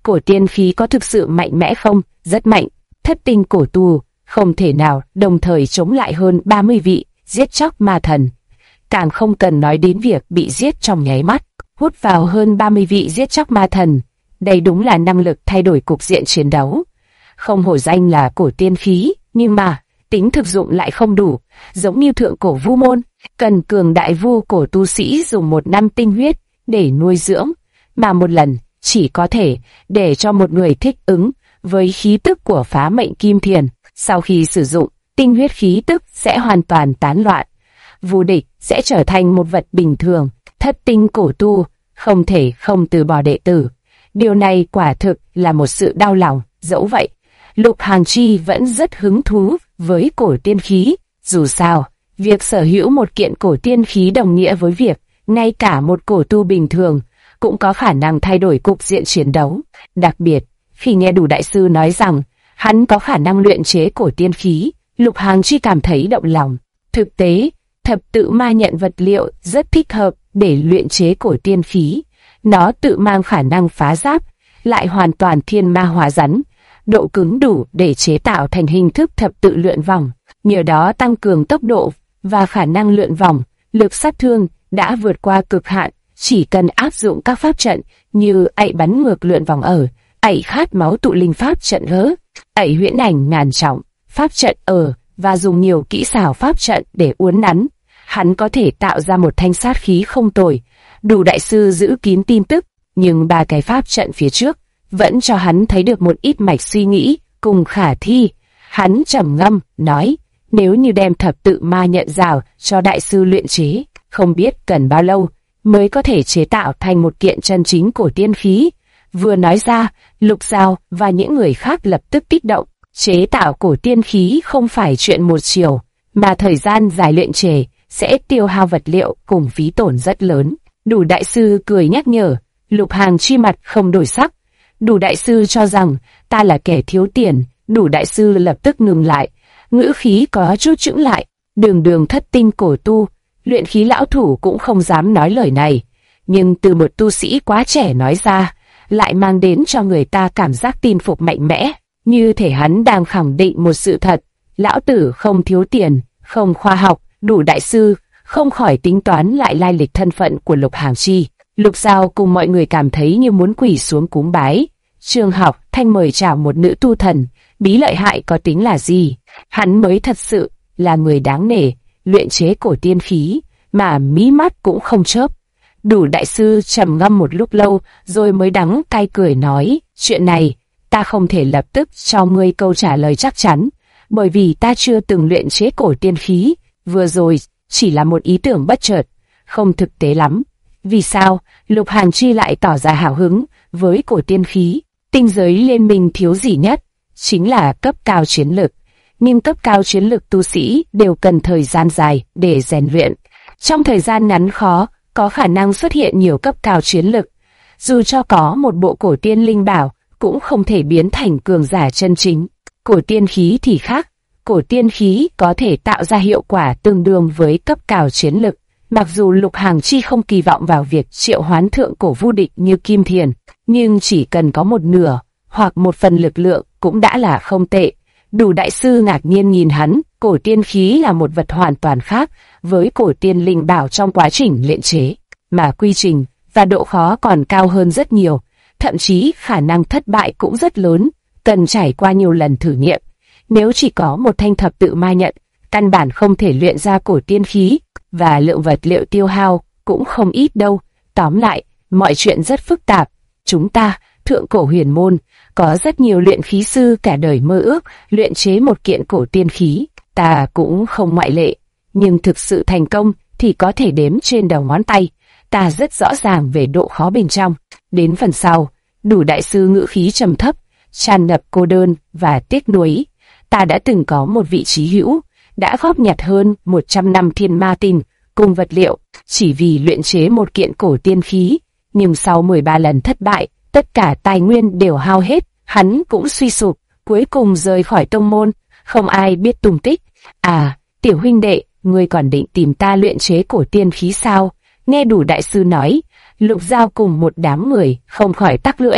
Cổ tiên khí có thực sự mạnh mẽ không? Rất mạnh. Thất tinh cổ tu không thể nào đồng thời chống lại hơn 30 vị giết chóc ma thần. Càng không cần nói đến việc bị giết trong nháy mắt, hút vào hơn 30 vị giết chóc ma thần. Đây đúng là năng lực thay đổi cục diện chiến đấu. Không hổ danh là cổ tiên khí, nhưng mà tính thực dụng lại không đủ, giống như thượng cổ vu môn, cần cường đại vu cổ tu sĩ dùng 1 năm tinh huyết để nuôi dưỡng, mà một lần chỉ có thể để cho một người thích ứng với khí tức của phá mệnh kim thiền. Sau khi sử dụng, tinh huyết khí tức sẽ hoàn toàn tán loạn, vô địch sẽ trở thành một vật bình thường. Thất tinh cổ tu không thể không từ bỏ đệ tử. Điều này quả thực là một sự đau lòng. Dẫu vậy, Lục Hằng Chi vẫn rất hứng thú với cổ tiên khí. Dù sao, việc sở hữu một kiện cổ tiên khí đồng nghĩa với việc ngay cả một cổ tu bình thường cũng có khả năng thay đổi cục diện chiến đấu. Đặc biệt, khi nghe Đủ đại sư nói rằng hắn có khả năng luyện chế cổ tiên khí, Lục Hằng Chi cảm thấy động lòng. Thực tế, thập tự ma nhận vật liệu rất thích hợp để luyện chế cổ tiên khí. Nó tự mang khả năng phá giáp, lại hoàn toàn thiên ma hóa rắn, độ cứng đủ để chế tạo thành hình thức thập tự lượn vòng. Nhờ đó tăng cường tốc độ và khả năng lượn vòng, lực sát thương đã vượt qua cực hạn. Chỉ cần áp dụng các pháp trận như ậy bắn ngược lượn vòng ậy khát máu tụ linh pháp trận hớ, ậy huyễn ảnh ngàn trọng, pháp trận và dùng nhiều kỹ xảo pháp trận để uốn nắn, hắn có thể tạo ra một thanh sát khí không tồi. Đủ đại sư giữ kín tin tức, nhưng 3 cái pháp trận phía trước vẫn cho hắn thấy được một ít mạch suy nghĩ cùng khả thi. Hắn trầm ngâm nói, nếu như đem thập tự ma nhận rào cho đại sư luyện chế, không biết cần bao lâu mới có thể chế tạo thành một kiện chân chính cổ tiên khí. Vừa nói ra, Lục Giao và những người khác lập tức kích động. Chế tạo cổ tiên khí không phải chuyện một chiều, mà thời gian dài luyện chế sẽ tiêu hao vật liệu cùng phí tổn rất lớn. Đủ đại sư cười nhắc nhở. Lục Hằng Chi mặt không đổi sắc. Đủ đại sư cho rằng ta là kẻ thiếu tiền. Đủ đại sư lập tức ngừng lại, ngữ khí có chút chững lại. Đường thất tinh cổ tu, luyện khí lão thủ cũng không dám nói lời này, nhưng từ một tu sĩ quá trẻ nói ra, lại mang đến cho người ta cảm giác tin phục mạnh mẽ, như thể hắn đang khẳng định một sự thật. Lão tử không thiếu tiền, không khoa học. Đủ đại sư không khỏi tính toán lại lai lịch thân phận của Lục Hằng Chi. Lục Giao cùng mọi người cảm thấy như muốn quỳ xuống cúng bái. Trường học Thanh mời chào một nữ tu thần, bí lợi hại có tính là gì? Hắn mới thật sự là người đáng nể, luyện chế cổ tiên khí mà mí mắt cũng không chớp. Đủ đại sư trầm ngâm một lúc lâu rồi mới đắng cay cười nói, chuyện này ta không thể lập tức cho ngươi câu trả lời chắc chắn, bởi vì ta chưa từng luyện chế cổ tiên khí. Vừa rồi chỉ là một ý tưởng bất chợt, không thực tế lắm. Vì sao? Lục Hằng Chi lại tỏ ra hào hứng với cổ tiên khí. Tinh giới liên minh thiếu gì nhất chính là cấp cao chiến lực, nhưng cấp cao chiến lực tu sĩ đều cần thời gian dài để rèn luyện. Trong thời gian ngắn khó có khả năng xuất hiện nhiều cấp cao chiến lực. Dù cho có một bộ cổ tiên linh bảo cũng không thể biến thành cường giả chân chính. Cổ tiên khí thì khác. Cổ tiên khí có thể tạo ra hiệu quả tương đương với cấp cao chiến lực. Mặc dù Lục Hằng Chi không kỳ vọng vào việc triệu hoán thượng cổ vô địch như Kim Thiền, nhưng chỉ cần có một nửa hoặc một phần lực lượng cũng đã là không tệ. Đủ đại sư ngạc nhiên nhìn hắn, cổ tiên khí là một vật hoàn toàn khác với cổ tiên linh bảo trong quá trình luyện chế, mà quy trình và độ khó còn cao hơn rất nhiều, thậm chí khả năng thất bại cũng rất lớn, cần trải qua nhiều lần thử nghiệm. Nếu chỉ có một thanh thập tự ma nhận, căn bản không thể luyện ra cổ tiên khí, và lượng vật liệu tiêu hao cũng không ít đâu. Tóm lại, mọi chuyện rất phức tạp. Chúng ta, thượng cổ huyền môn, có rất nhiều luyện khí sư cả đời mơ ước luyện chế một kiện cổ tiên khí, ta cũng không ngoại lệ. Nhưng thực sự thành công thì có thể đếm trên đầu ngón tay. Ta rất rõ ràng về độ khó bên trong. Đến phần sau, Đủ đại sư ngữ khí trầm thấp, tràn ngập cô đơn và tiếc nuối. Ta đã từng có một vị trí hữu, đã góp nhặt hơn 100 năm thiên ma tinh cùng vật liệu, chỉ vì luyện chế một kiện cổ tiên khí. Nhưng sau 13 lần thất bại, tất cả tài nguyên đều hao hết, hắn cũng suy sụp, cuối cùng rời khỏi tông môn, không ai biết tung tích. À, tiểu huynh đệ, ngươi còn định tìm ta luyện chế cổ tiên khí sao? Nghe Đủ đại sư nói, Lục Giao cùng một đám người không khỏi tắc lưỡi.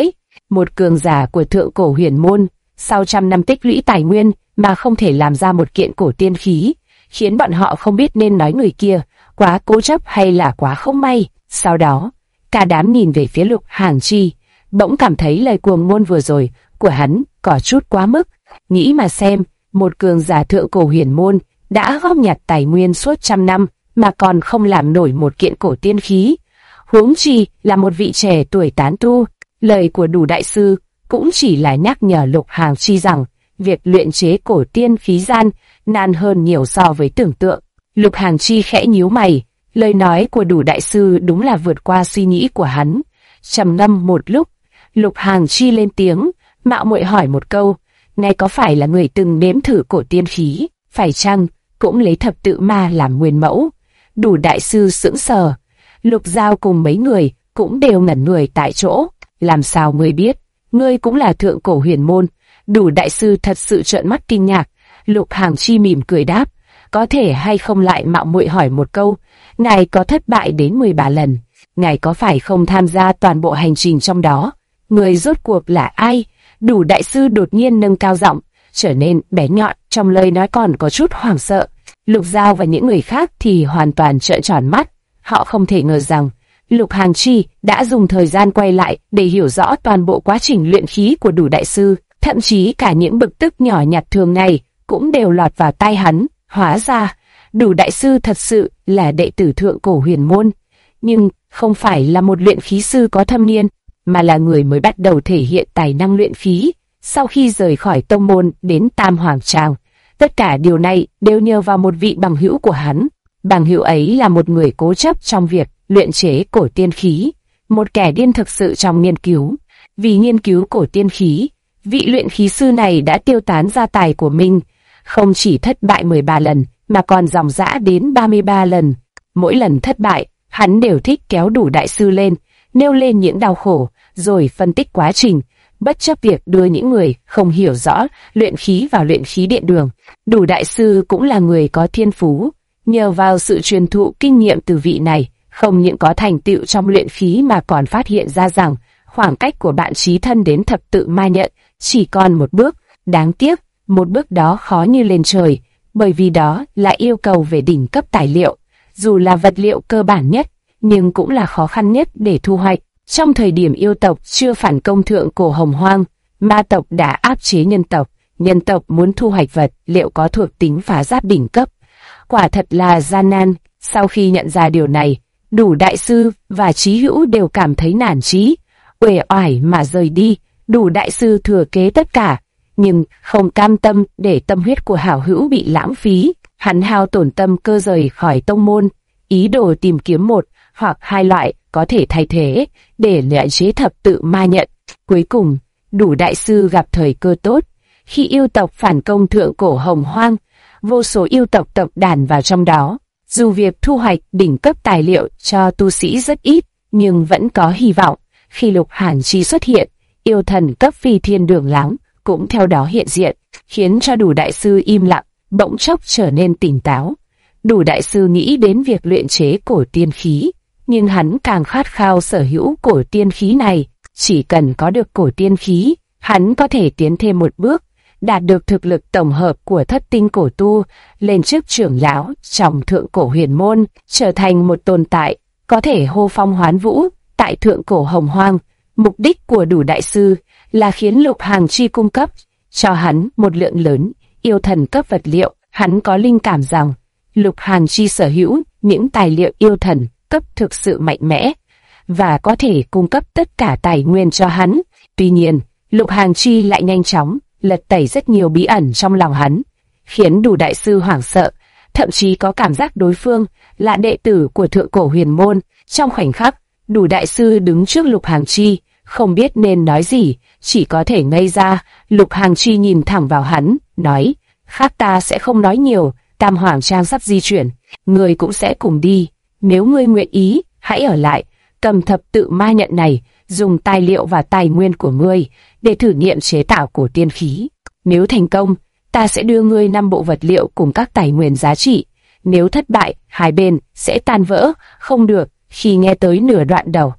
một cường giả của thượng cổ huyền môn, sau trăm năm tích lũy tài nguyên mà không thể làm ra một kiện cổ tiên khí, khiến bọn họ không biết nên nói người kia quá cố chấp hay là quá không may. Sau đó, cả đám nhìn về phía Lục Hàng Chi, bỗng cảm thấy lời cuồng ngôn vừa rồi của hắn có chút quá mức. Nghĩ mà xem, một cường giả thượng cổ huyền môn đã góp nhặt tài nguyên suốt trăm năm mà còn không làm nổi một kiện cổ tiên khí, huống chi là một vị trẻ tuổi tán tu. Lời của Đủ đại sư cũng chỉ là nhắc nhở Lục Hàng Chi rằng việc luyện chế cổ tiên khí gian nan hơn nhiều so với tưởng tượng. Lục Hàng Chi khẽ nhíu mày, lời nói của Đủ đại sư đúng là vượt qua suy nghĩ của hắn. Trầm ngâm một lúc, Lục Hàng Chi lên tiếng, mạo muội hỏi một câu, ngài có phải là người từng nếm thử cổ tiên khí, phải chăng cũng lấy thập tự ma làm nguyên mẫu? Đủ đại sư sững sờ. Lục Giao cùng mấy người cũng đều ngẩn người tại chỗ. Làm sao ngươi biết? Ngươi cũng là thượng cổ huyền môn. Đủ đại sư thật sự trợn mắt kinh ngạc. Lục Hàng Chi mỉm cười đáp, có thể hay không lại mạo muội hỏi một câu, ngài có thất bại đến 13 lần, ngài có phải không tham gia toàn bộ hành trình trong đó? Người rốt cuộc là ai? Đủ đại sư đột nhiên nâng cao giọng, trở nên bén nhọn, trong lời nói còn có chút hoảng sợ. Lục Giao và những người khác thì hoàn toàn trợn tròn mắt. Họ không thể ngờ rằng Lục Hàng Chi đã dùng thời gian quay lại để hiểu rõ toàn bộ quá trình luyện khí của Đủ đại sư, thậm chí cả những bực tức nhỏ nhặt thường ngày cũng đều lọt vào tai hắn. Hóa ra, Đủ đại sư thật sự là đệ tử thượng cổ huyền môn, nhưng không phải là một luyện khí sư có thâm niên, mà là người mới bắt đầu thể hiện tài năng luyện khí sau khi rời khỏi tông môn đến Tam Hoàng Tràng. Tất cả điều này đều nhờ vào một vị bằng hữu của hắn. Bằng hữu ấy là một người cố chấp trong việc luyện chế cổ tiên khí, một kẻ điên thực sự trong nghiên cứu. Vì nghiên cứu cổ tiên khí, vị luyện khí sư này đã tiêu tán gia tài của mình, không chỉ thất bại 13 lần mà còn ròng rã đến 33 lần. Mỗi lần thất bại, hắn đều thích kéo Đủ đại sư lên, nêu lên những đau khổ, rồi phân tích quá trình, bất chấp việc đưa những người không hiểu rõ luyện khí vào luyện khí điện đường. Đủ đại sư cũng là người có thiên phú, nhờ vào sự truyền thụ kinh nghiệm từ vị này, không những có thành tựu trong luyện khí mà còn phát hiện ra rằng khoảng cách của bạn chí thân đến thập tự ma nhận chỉ còn một bước. Đáng tiếc, một bước đó khó như lên trời, bởi vì đó là yêu cầu về đỉnh cấp tài liệu. Dù là vật liệu cơ bản nhất, nhưng cũng là khó khăn nhất để thu hoạch. Trong thời điểm yêu tộc chưa phản công thượng cổ hồng hoang, ma tộc đã áp chế nhân tộc muốn thu hoạch vật liệu có thuộc tính phá giáp đỉnh cấp. Quả thật là gian nan. Sau khi nhận ra điều này, Đủ đại sư và Chí Hữu đều cảm thấy nản chí, uể oải mà rời đi. Đủ đại sư thừa kế tất cả, nhưng không cam tâm để tâm huyết của hảo hữu bị lãng phí. Hắn hao tổn tâm cơ rời khỏi tông môn, ý đồ tìm kiếm một hoặc hai loại có thể thay thế để luyện chế thập tự ma nhận. Cuối cùng, Đủ đại sư gặp thời cơ tốt. Khi yêu tộc phản công thượng cổ hồng hoang, vô số yêu tộc tộc đàn vào trong đó. Dù việc thu hoạch đỉnh cấp tài liệu cho tu sĩ rất ít, nhưng vẫn có hy vọng. Khi Lục Hàng Chi xuất hiện, yêu thần cấp phi thiên đường láng cũng theo đó hiện diện, khiến cho Đủ đại sư im lặng, bỗng chốc trở nên tỉnh táo. Đủ đại sư nghĩ đến việc luyện chế cổ tiên khí, nhưng hắn càng khát khao sở hữu cổ tiên khí này. Chỉ cần có được cổ tiên khí, hắn có thể tiến thêm một bước, đạt được thực lực tổng hợp của thất tinh cổ tu, lên chức trưởng lão trong thượng cổ huyền môn, trở thành một tồn tại có thể hô phong hoán vũ tại thượng cổ hồng hoang. Mục đích của Đủ đại sư là khiến Lục Hàng Chi cung cấp cho hắn một lượng lớn yêu thần cấp vật liệu. Hắn có linh cảm rằng Lục Hàng Chi sở hữu những tài liệu yêu thần cấp thực sự mạnh mẽ và có thể cung cấp tất cả tài nguyên cho hắn. Tuy nhiên, Lục Hàng Chi lại nhanh chóng lật tẩy rất nhiều bí ẩn trong lòng hắn, khiến Đủ đại sư hoảng sợ, thậm chí có cảm giác đối phương là đệ tử của thượng cổ huyền môn. Trong khoảnh khắc, Đủ đại sư đứng trước Lục Hàng Chi, không biết nên nói gì, chỉ có thể ngây ra. Lục Hàng Chi nhìn thẳng vào hắn, nói, khác ta sẽ không nói nhiều, Tam Hoàng Trang sắp di chuyển, ngươi cũng sẽ cùng đi. Nếu ngươi nguyện ý, hãy ở lại, cầm thập tự ma nhận này, dùng tài liệu và tài nguyên của ngươi để thử nghiệm chế tạo cổ tiên khí. Nếu thành công, ta sẽ đưa ngươi 5 bộ vật liệu cùng các tài nguyên giá trị. Nếu thất bại, hai bên sẽ tan vỡ. Không được. Khi nghe tới nửa đoạn đầu,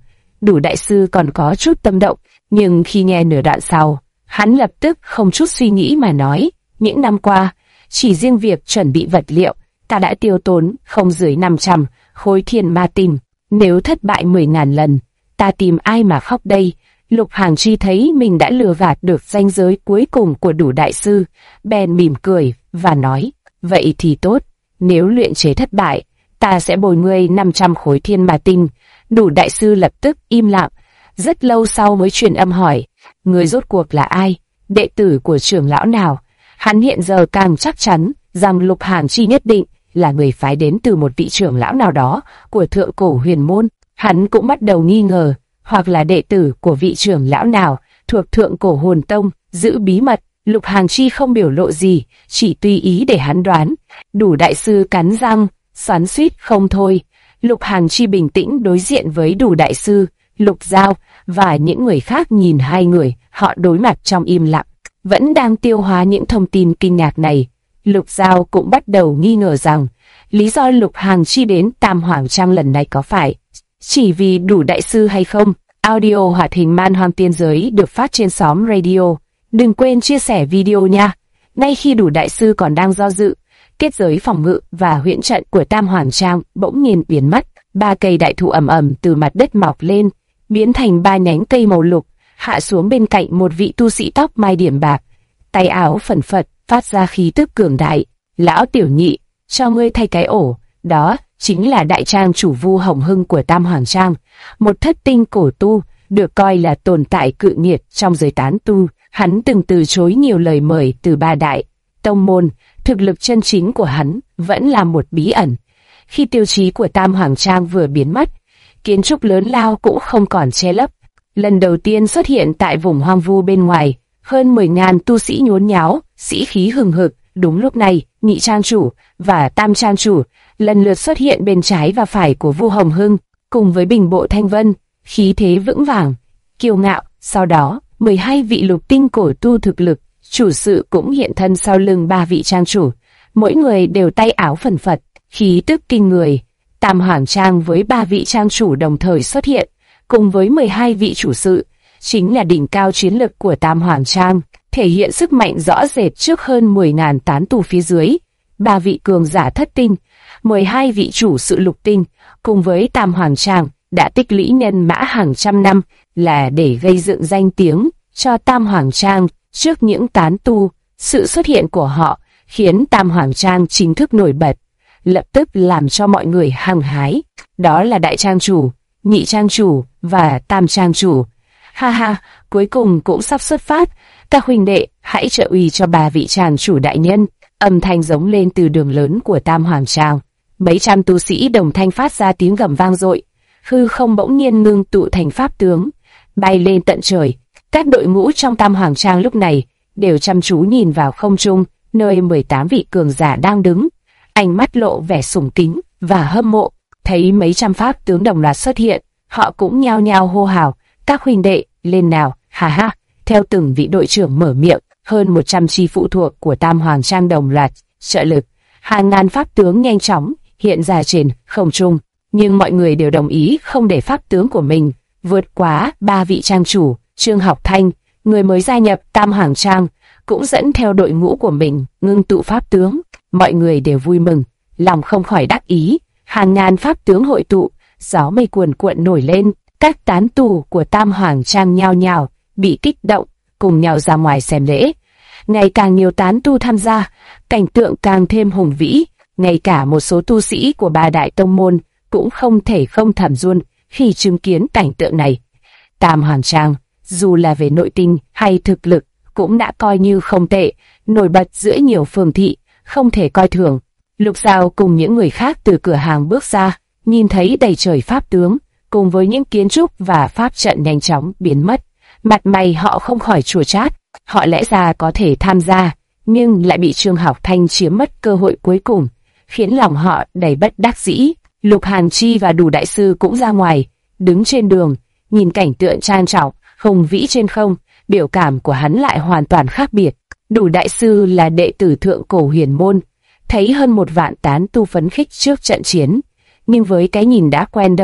Đủ đại sư còn có chút tâm động, nhưng khi nghe nửa đoạn sau, hắn lập tức không chút suy nghĩ mà nói, những năm qua, chỉ riêng việc chuẩn bị vật liệu, ta đã tiêu tốn không dưới 500 khối thiên ma tinh. Nếu thất bại 10.000 lần, ta tìm ai mà khóc đây? Lục Hàng Chi thấy mình đã lừa gạt được ranh giới cuối cùng của Đủ đại sư, bèn mỉm cười và nói, vậy thì tốt, nếu luyện chế thất bại, ta sẽ bồi ngươi 500 khối thiên ma tinh. Đủ đại sư lập tức im lặng, rất lâu sau mới truyền âm hỏi, ngươi rốt cuộc là ai, đệ tử của trưởng lão nào? Hắn hiện giờ càng chắc chắn rằng Lục Hàng Chi nhất định là người phái đến từ một vị trưởng lão nào đó của thượng cổ huyền môn. Hắn cũng bắt đầu nghi ngờ, hoặc là đệ tử của vị trưởng lão nào thuộc thượng cổ hồn tông, giữ bí mật. Lục Hàng Chi không biểu lộ gì, chỉ tùy ý để hắn đoán. Đủ đại sư cắn răng, xoắn xuýt không thôi. Lục Hàng Chi bình tĩnh đối diện với Đủ đại sư, Lục Giao và những người khác nhìn hai người, họ đối mặt trong im lặng, vẫn đang tiêu hóa những thông tin kinh ngạc này. Lục Giao cũng bắt đầu nghi ngờ rằng, lý do Lục Hàng Chi đến Tam Hoàng Trang lần này có phải chỉ vì Đủ đại sư hay không? Audio hoạt hình Man Hoang Tiên Giới được phát trên xóm radio. Đừng quên chia sẻ video nha. Ngay khi Đủ đại sư còn đang do dự, kết giới phòng ngự và huyễn trận của Tam Hoàng Trang bỗng nhiên biến mất. 3 cây đại thụ ầm ầm từ mặt đất mọc lên, biến thành 3 nhánh cây màu lục, hạ xuống bên cạnh một vị tu sĩ tóc mai điểm bạc, tay áo phần phật, phát ra khí tức cường đại. Lão tiểu nhị, cho ngươi thay cái ổ. Đó chính là đại trang chủ Vu Hồng Hưng của Tam Hoàng Trang, một thất tinh cổ tu, được coi là tồn tại cự nghiệt trong giới tán tu. Hắn từng từ chối nhiều lời mời từ 3 đại tông môn, thực lực chân chính của hắn vẫn là một bí ẩn. Khi tiêu chí của Tam Hoàng Trang vừa biến mất, kiến trúc lớn lao cũng không còn che lấp, lần đầu tiên xuất hiện tại vùng hoang vu bên ngoài, hơn 10.000 tu sĩ nhốn nháo, sĩ khí hừng hực. Đúng lúc này, nhị trang chủ và tam trang chủ lần lượt xuất hiện bên trái và phải của Vu Hồng Hưng, cùng với Bình Bộ Thanh Vân, khí thế vững vàng, kiêu ngạo. Sau đó, 12 vị lục tinh cổ tu thực lực, chủ sự cũng hiện thân sau lưng 3 vị trang chủ, mỗi người đều tay áo phần phật, khí tức kinh người. Tam Hoàng Trang với 3 vị trang chủ đồng thời xuất hiện, cùng với 12 vị chủ sự, chính là đỉnh cao chiến lực của Tam Hoàng Trang, thể hiện sức mạnh rõ rệt trước hơn 10.000 tán tu phía dưới. 3 vị cường giả thất tinh, 12 vị chủ sự lục tinh, cùng với Tam Hoàng Trang đã tích lũy nhân mã hàng trăm năm, là để gây dựng danh tiếng cho Tam Hoàng Trang trước những tán tu. Sự xuất hiện của họ khiến Tam Hoàng Trang chính thức nổi bật, lập tức làm cho mọi người hăng hái. Đó là đại trang chủ, nhị trang chủ và tam trang chủ. Ha ha, cuối cùng cũng sắp xuất phát. Các huynh đệ, hãy trợ uy cho 3 vị trang chủ đại nhân. Âm thanh giống lên từ đường lớn của Tam Hoàng Trang. Mấy trăm tu sĩ đồng thanh phát ra tiếng gầm vang dội. Hư không bỗng nhiên ngưng tụ thành pháp tướng, bay lên tận trời. Các đội ngũ trong Tam Hoàng Trang lúc này đều chăm chú nhìn vào không trung, nơi 18 vị cường giả đang đứng. Ánh mắt lộ vẻ sùng kính và hâm mộ. Thấy mấy trăm pháp tướng đồng loạt xuất hiện, họ cũng nhao nhao hô hào, các huynh đệ, lên nào, ha ha. Theo từng vị đội trưởng mở miệng, hơn 100 chi phụ thuộc của Tam Hoàng Trang đồng loạt trợ lực, hàng ngàn pháp tướng nhanh chóng hiện ra trên không trung, nhưng mọi người đều đồng ý không để pháp tướng của mình vượt quá 3 vị trang chủ. Trương Học Thanh, người mới gia nhập Tam Hoàng Trang, cũng dẫn theo đội ngũ của mình ngưng tụ pháp tướng. Mọi người đều vui mừng, lòng không khỏi đắc ý. Hàng ngàn pháp tướng hội tụ, gió mây cuồn cuộn nổi lên. Các tán tu của Tam Hoàng Trang nhao nhao bị kích động, cùng nhau ra ngoài xem lễ. Ngày càng nhiều tán tu tham gia, cảnh tượng càng thêm hùng vĩ. Ngay cả một số tu sĩ của 3 đại tông môn cũng không thể không thầm run khi chứng kiến cảnh tượng này. Tam Hoàng Trang, dù là về nội tình hay thực lực, cũng đã coi như không tệ, nổi bật giữa nhiều phường thị, không thể coi thường. Lục Giao cùng những người khác từ cửa hàng bước ra, nhìn thấy đầy trời pháp tướng, cùng với những kiến trúc và pháp trận nhanh chóng biến mất. Mặt mày họ không khỏi chua chát. Họ lẽ ra có thể tham gia, nhưng lại bị Trương Học Thanh chiếm mất cơ hội cuối cùng, khiến lòng họ đầy bất đắc dĩ. Lục Hàn Chi và Đủ đại sư cũng ra ngoài, đứng trên đường, nhìn cảnh tượng trang trọng, hùng vĩ trên không, biểu cảm của hắn lại hoàn toàn khác biệt. Đủ đại sư là đệ tử thượng cổ huyền môn, thấy hơn 1 vạn tán tu phấn khích trước trận chiến, nhưng với cái nhìn đã quen đời,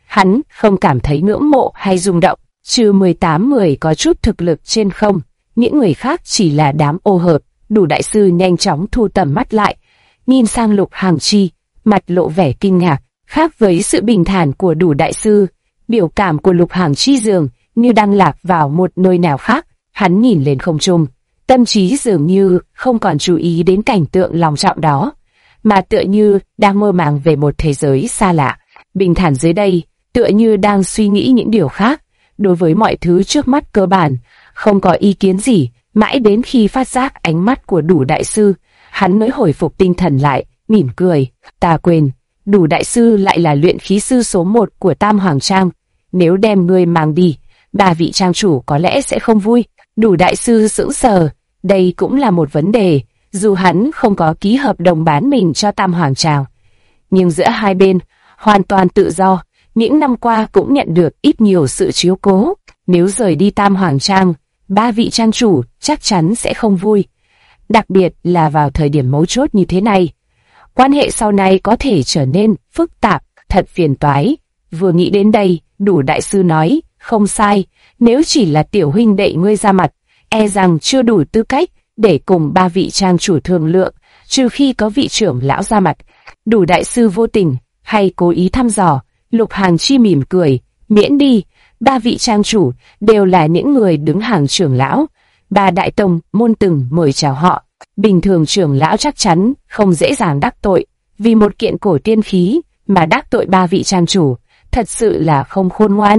hắn không cảm thấy ngưỡng mộ hay rung động, trừ 18 người có chút thực lực trên không, những người khác chỉ là đám ô hợp. Đủ đại sư nhanh chóng thu tầm mắt lại, nhìn sang Lục Hàng Chi, mặt lộ vẻ kinh ngạc, khác với sự bình thản của Đủ đại sư, biểu cảm của Lục Hàng Chi dường như đang lạc vào một nơi nào khác. Hắn nhìn lên không trung, tâm trí dường như không còn chú ý đến cảnh tượng long trọng đó, mà tựa như đang mơ màng về một thế giới xa lạ. Bình thản dưới đây, tựa như đang suy nghĩ những điều khác. Đối với mọi thứ trước mắt cơ bản, không có ý kiến gì, mãi đến khi phát giác ánh mắt của Đủ đại sư, hắn mới hồi phục tinh thần lại, mỉm cười. Ta quên, Đủ đại sư lại là luyện khí sư số 1 của Tam Hoàng Trang. Nếu đem ngươi mang đi, 3 vị trang chủ có lẽ sẽ không vui. Đủ đại sư sững sờ, đây cũng là một vấn đề, dù hắn không có ký hợp đồng bán mình cho Tam Hoàng Trang. Nhưng giữa hai bên, hoàn toàn tự do, những năm qua cũng nhận được ít nhiều sự chiếu cố. Nếu rời đi Tam Hoàng Trang, 3 vị trang chủ chắc chắn sẽ không vui. Đặc biệt là vào thời điểm mấu chốt như thế này. Quan hệ sau này có thể trở nên phức tạp, thật phiền toái. Vừa nghĩ đến đây, Đủ đại sư nói, không sai, nếu chỉ là tiểu huynh đệ ngươi ra mặt, e rằng chưa đủ tư cách để cùng 3 vị trang chủ thương lượng, trừ khi có vị trưởng lão ra mặt. Đủ đại sư vô tình hay cố ý thăm dò. Lục Hàng Chi mỉm cười, miễn đi, 3 vị trang chủ đều là những người đứng hàng trưởng lão, 3 đại tông môn từng mời chào họ. Bình thường trưởng lão chắc chắn không dễ dàng đắc tội, vì một kiện cổ tiên khí mà đắc tội 3 vị trang chủ, thật sự là không khôn ngoan.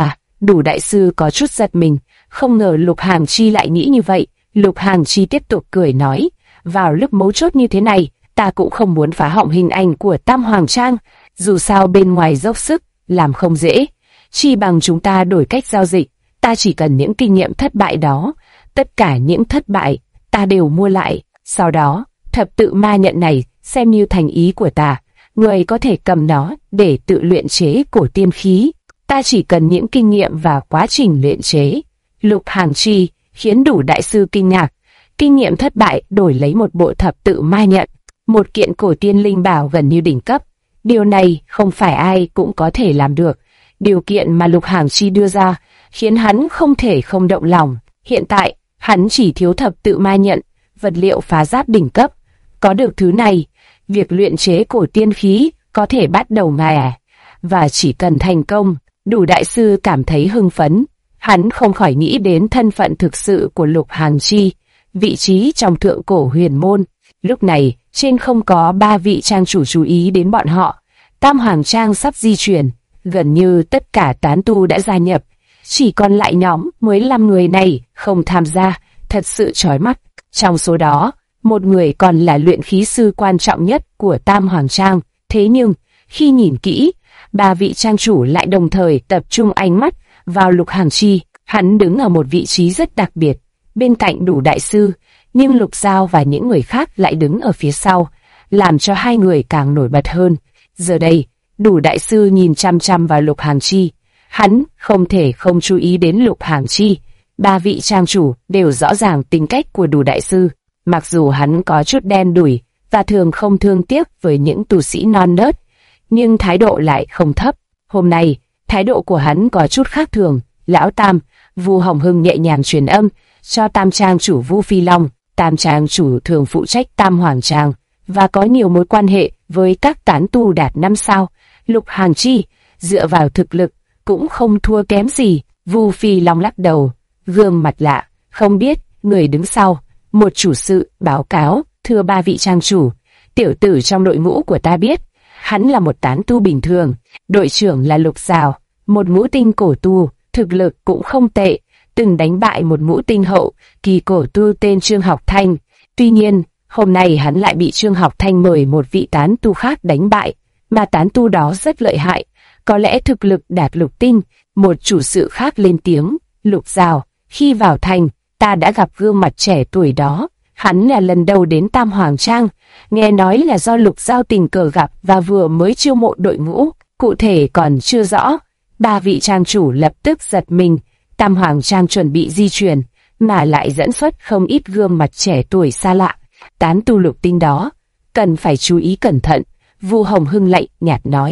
Đủ đại sư có chút giật mình, không ngờ Lục Hàng Chi lại nghĩ như vậy. Lục Hàng Chi tiếp tục cười nói, vào lúc mấu chốt như thế này, ta cũng không muốn phá hỏng hình ảnh của Tam Hoàng Trang, dù sao bên ngoài dốc sức, làm không dễ. Chi bằng chúng ta đổi cách giao dịch, ta chỉ cần những kinh nghiệm thất bại đó, tất cả những thất bại, ta đều mua lại. Sau đó, thập tự ma nhận này xem như thành ý của ta, người có thể cầm nó để tự luyện chế cổ tiên khí. Ta chỉ cần những kinh nghiệm và quá trình luyện chế. Lục Hàng Chi khiến Đủ đại sư kinh ngạc. Kinh nghiệm thất bại đổi lấy một bộ thập tự ma nhận, một kiện cổ tiên linh bảo gần như đỉnh cấp. Điều này không phải ai cũng có thể làm được. Điều kiện mà Lục Hàng Chi đưa ra khiến hắn không thể không động lòng. Hiện tại, hắn chỉ thiếu thập tự ma nhận, vật liệu phá giáp đỉnh cấp. Có được thứ này, việc luyện chế cổ tiên khí có thể bắt đầu ngay. Và chỉ cần thành công, Đủ đại sư cảm thấy hưng phấn. Hắn không khỏi nghĩ đến thân phận thực sự của Lục Hàng Chi, vị trí trong thượng cổ huyền môn. Lúc này, trên không có 3 vị trang chủ chú ý đến bọn họ. Tam Hoàng Trang sắp di chuyển, gần như tất cả tán tu đã gia nhập. Chỉ còn lại nhóm 15 người này không tham gia, thật sự chói mắt. Trong số đó, một người còn là luyện khí sư quan trọng nhất của Tam Hoàng Trang. Thế nhưng, khi nhìn kỹ, 3 vị trang chủ lại đồng thời tập trung ánh mắt vào Lục Hàng Chi. Hắn đứng ở một vị trí rất đặc biệt, bên cạnh Đủ đại sư, nhưng Lục Giao và những người khác lại đứng ở phía sau, làm cho hai người càng nổi bật hơn. Giờ đây, Đủ đại sư nhìn chăm chăm vào Lục Hàng Chi. Hắn không thể không chú ý đến Lục Hàng Chi. 3 vị trang chủ đều rõ ràng tính cách của Đủ đại sư. Mặc dù hắn có chút đen đủi và thường không thương tiếc với những tu sĩ non nớt, nhưng thái độ lại không thấp. Hôm nay, thái độ của hắn có chút khác thường. Lão Tam, Vu Hồng Hưng nhẹ nhàng truyền âm cho Tam Trang chủ Vu Phi Long. Tam Trang chủ thường phụ trách Tam Hoàng Trang và có nhiều mối quan hệ với các tán tu đạt 5 sao. Lục Hàng Chi, dựa vào thực lực, cũng không thua kém gì. Vu Phi Long lắc đầu, gương mặt lạ, không biết, người đứng sau. Một chủ sự báo cáo, thưa 3 vị trang chủ, tiểu tử trong đội ngũ của ta biết, hắn là một tán tu bình thường. Đội trưởng là Lục Giao, một ngũ tinh cổ tu, thực lực cũng không tệ, từng đánh bại một ngũ tinh hậu kỳ cổ tu tên Trương Học Thanh. Tuy nhiên, hôm nay hắn lại bị Trương Học Thanh mời một vị tán tu khác đánh bại, mà tán tu đó rất lợi hại, có lẽ thực lực đạt lục tinh. Một chủ sự khác lên tiếng, Lục Giao, khi vào thành, ta đã gặp gương mặt trẻ tuổi đó. Hắn là lần đầu đến Tam Hoàng Trang, nghe nói là do Lục Giao tình cờ gặp và vừa mới chiêu mộ đội ngũ, cụ thể còn chưa rõ. 3 vị trang chủ lập tức giật mình. Tam Hoàng Trang chuẩn bị di chuyển, mà lại dẫn xuất không ít gương mặt trẻ tuổi xa lạ. Tán tu lục tinh đó, cần phải chú ý cẩn thận. Vu Hồng Hưng lạnh nhạt nói,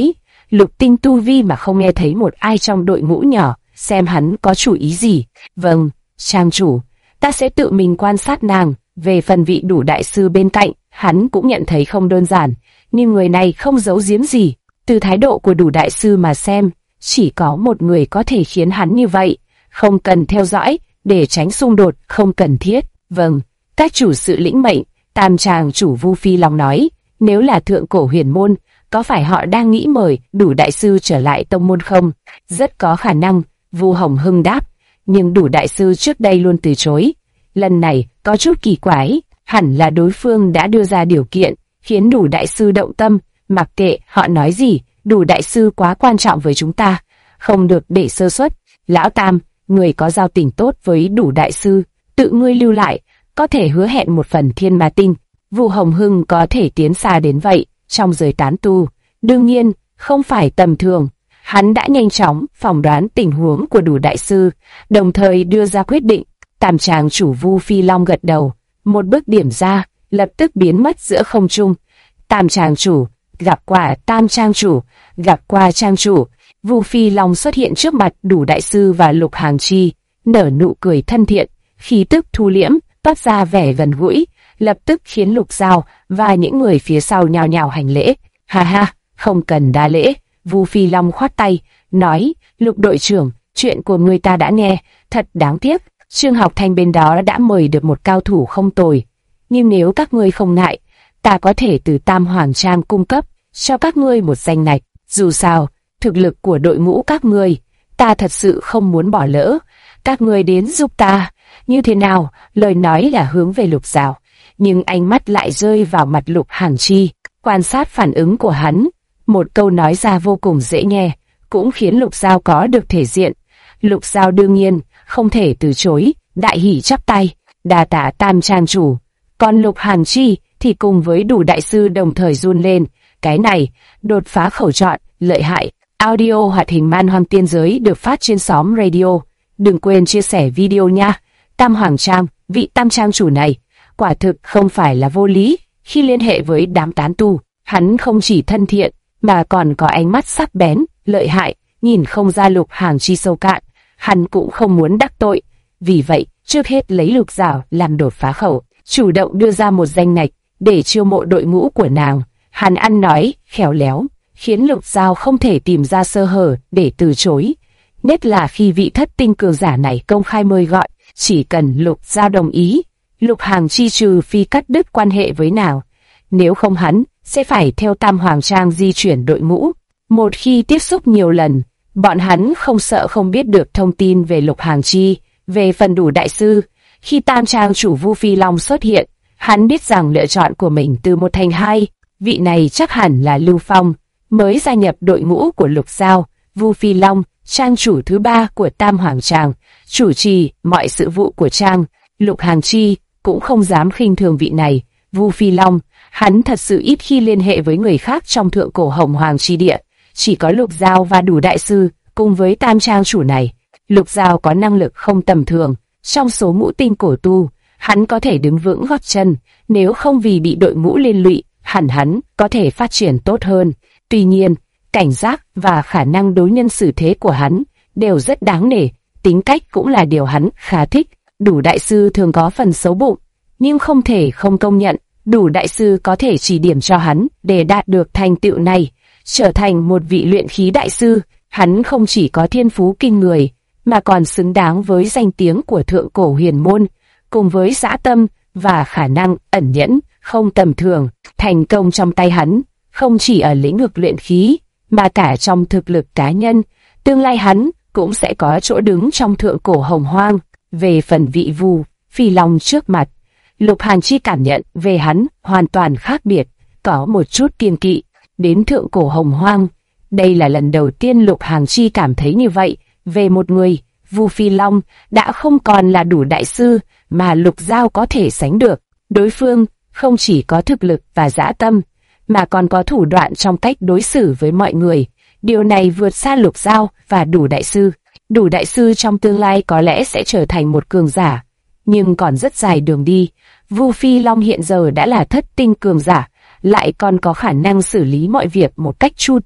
lục tinh tu vi mà không nghe thấy một ai trong đội ngũ nhỏ xem hắn có chủ ý gì. Vâng, trang chủ, ta sẽ tự mình quan sát nàng. Về phần vị đủ đại sư bên cạnh, hắn cũng nhận thấy không đơn giản, nhưng người này không giấu giếm gì. Từ thái độ của đủ đại sư mà xem, chỉ có một người có thể khiến hắn như vậy, không cần theo dõi, để tránh xung đột không cần thiết. Vâng, các chủ sự lĩnh mệnh, Tam Tràng chủ Vu Phi Long nói, nếu là thượng cổ huyền môn, có phải họ đang nghĩ mời đủ đại sư trở lại tông môn không? Rất có khả năng, Vu Hồng Hưng đáp, nhưng đủ đại sư trước đây luôn từ chối. Lần này có chút kỳ quái, hẳn là đối phương đã đưa ra điều kiện, khiến đủ đại sư động tâm, mặc kệ họ nói gì, đủ đại sư quá quan trọng với chúng ta, không được để sơ suất. Lão Tam, người có giao tình tốt với đủ đại sư, tự ngươi lưu lại, có thể hứa hẹn một phần thiên ma tinh. Vu Hồng Hưng có thể tiến xa đến vậy, trong giới tán tu, đương nhiên, không phải tầm thường. Hắn đã nhanh chóng phỏng đoán tình huống của đủ đại sư, đồng thời đưa ra quyết định. Tam Tràng chủ Vu Phi Long gật đầu, một bước điểm ra, lập tức biến mất giữa không trung. Tam Tràng chủ, gặp qua Tam Tràng chủ, gặp qua Tràng chủ. Vu Phi Long xuất hiện trước mặt đủ đại sư và Lục Hàng Chi, nở nụ cười thân thiện, khí tức thu liễm, toát ra vẻ gần gũi, lập tức khiến Lục Giao và những người phía sau nhao nhao hành lễ. Ha ha, không cần đa lễ. Vu Phi Long khoát tay, nói, Lục đội trưởng, chuyện của người ta đã nghe, thật đáng tiếc. Trương Học Thanh bên đó đã mời được một cao thủ không tồi, nhưng nếu các ngươi không ngại, ta có thể từ Tam Hoàng Trang cung cấp cho các ngươi một danh lệch. Dù sao, thực lực của đội ngũ các ngươi, ta thật sự không muốn bỏ lỡ. Các ngươi đến giúp ta, như thế nào? Lời nói là hướng về Lục Giao, nhưng ánh mắt lại rơi vào mặt Lục Hàng Chi, quan sát phản ứng của hắn. Một câu nói ra vô cùng dễ nghe, cũng khiến Lục Giao có được thể diện. Lục Giao đương nhiên không thể từ chối, đại hỉ chắp tay, đa tạ Tam Trang chủ. Còn Lục Hàng Chi thì cùng với đủ đại sư đồng thời run lên. Cái này, đột phá khẩu chọn, lợi hại. Audio hoạt hình Man Hoang Tiên Giới được phát trên xóm radio. Đừng quên chia sẻ video nha. Tam Hoàng Trang, vị Tam Trang chủ này, quả thực không phải là vô lý. Khi liên hệ với đám tán tu, hắn không chỉ thân thiện, mà còn có ánh mắt sắc bén, lợi hại, nhìn không ra Lục Hàng Chi sâu cạn. Hắn cũng không muốn đắc tội, vì vậy trước hết lấy Lục Giao làm đột phá khẩu, chủ động đưa ra một danh ngạch để chiêu mộ đội ngũ của nàng. Hắn ăn nói khéo léo, khiến Lục Giao không thể tìm ra sơ hở để từ chối. Nhất là khi vị thất tinh cường giả này công khai mời gọi, chỉ cần Lục Giao đồng ý, Lục Hàng Chi trừ phi cắt đứt quan hệ với nàng, nếu không hắn sẽ phải theo Tam Hoàng Trang di chuyển đội ngũ. Một khi tiếp xúc nhiều lần, bọn hắn không sợ không biết được thông tin về Lục Hàng Chi. Về phần đủ đại sư, khi Tam Trang chủ Vu Phi Long xuất hiện, hắn biết rằng lựa chọn của mình từ một thành hai. Vị này chắc hẳn là Lưu Phong, mới gia nhập đội ngũ của Lục Giao. Vu Phi Long, trang chủ thứ ba của Tam Hoàng Trang, chủ trì mọi sự vụ của Trang. Lục Hàng Chi cũng không dám khinh thường vị này. Vu Phi Long, hắn thật sự ít khi liên hệ với người khác trong thượng cổ Hồng Hoàng chi địa. Chỉ có Lục Giao và đủ đại sư cùng với Tam Trang chủ này. Lục Giao có năng lực không tầm thường, trong số ngũ tinh cổ tu, hắn có thể đứng vững gót chân, nếu không vì bị đội ngũ liên lụy, hẳn hắn có thể phát triển tốt hơn. Tuy nhiên, cảnh giác và khả năng đối nhân xử thế của hắn đều rất đáng nể, tính cách cũng là điều hắn khá thích. Đủ đại sư thường có phần xấu bụng, nhưng không thể không công nhận, đủ đại sư có thể chỉ điểm cho hắn để đạt được thành tựu này, trở thành một vị luyện khí đại sư. Hắn không chỉ có thiên phú kinh người, mà còn xứng đáng với danh tiếng của thượng cổ huyền môn, cùng với dã tâm và khả năng ẩn nhẫn không tầm thường. Thành công trong tay hắn, không chỉ ở lĩnh vực luyện khí, mà cả trong thực lực cá nhân, tương lai hắn cũng sẽ có chỗ đứng trong thượng cổ Hồng Hoang. Về phần vị Vu Phi Long trước mặt, Lục Hàng Chi cảm nhận về hắn hoàn toàn khác biệt, có một chút kiêng kỵ. Đến thượng cổ Hồng Hoang, đây là lần đầu tiên Lục Hàng Chi cảm thấy như vậy về một người. Vu Phi Long đã không còn là đủ đại sư mà Lục Giao có thể sánh được. Đối phương không chỉ có thực lực và dã tâm, mà còn có thủ đoạn trong cách đối xử với mọi người. Điều này vượt xa Lục Giao và đủ đại sư. Đủ đại sư trong tương lai có lẽ sẽ trở thành một cường giả, nhưng còn rất dài đường đi. Vu Phi Long hiện giờ đã là thất tinh cường giả, lại còn có khả năng xử lý mọi việc một cách chu toàn.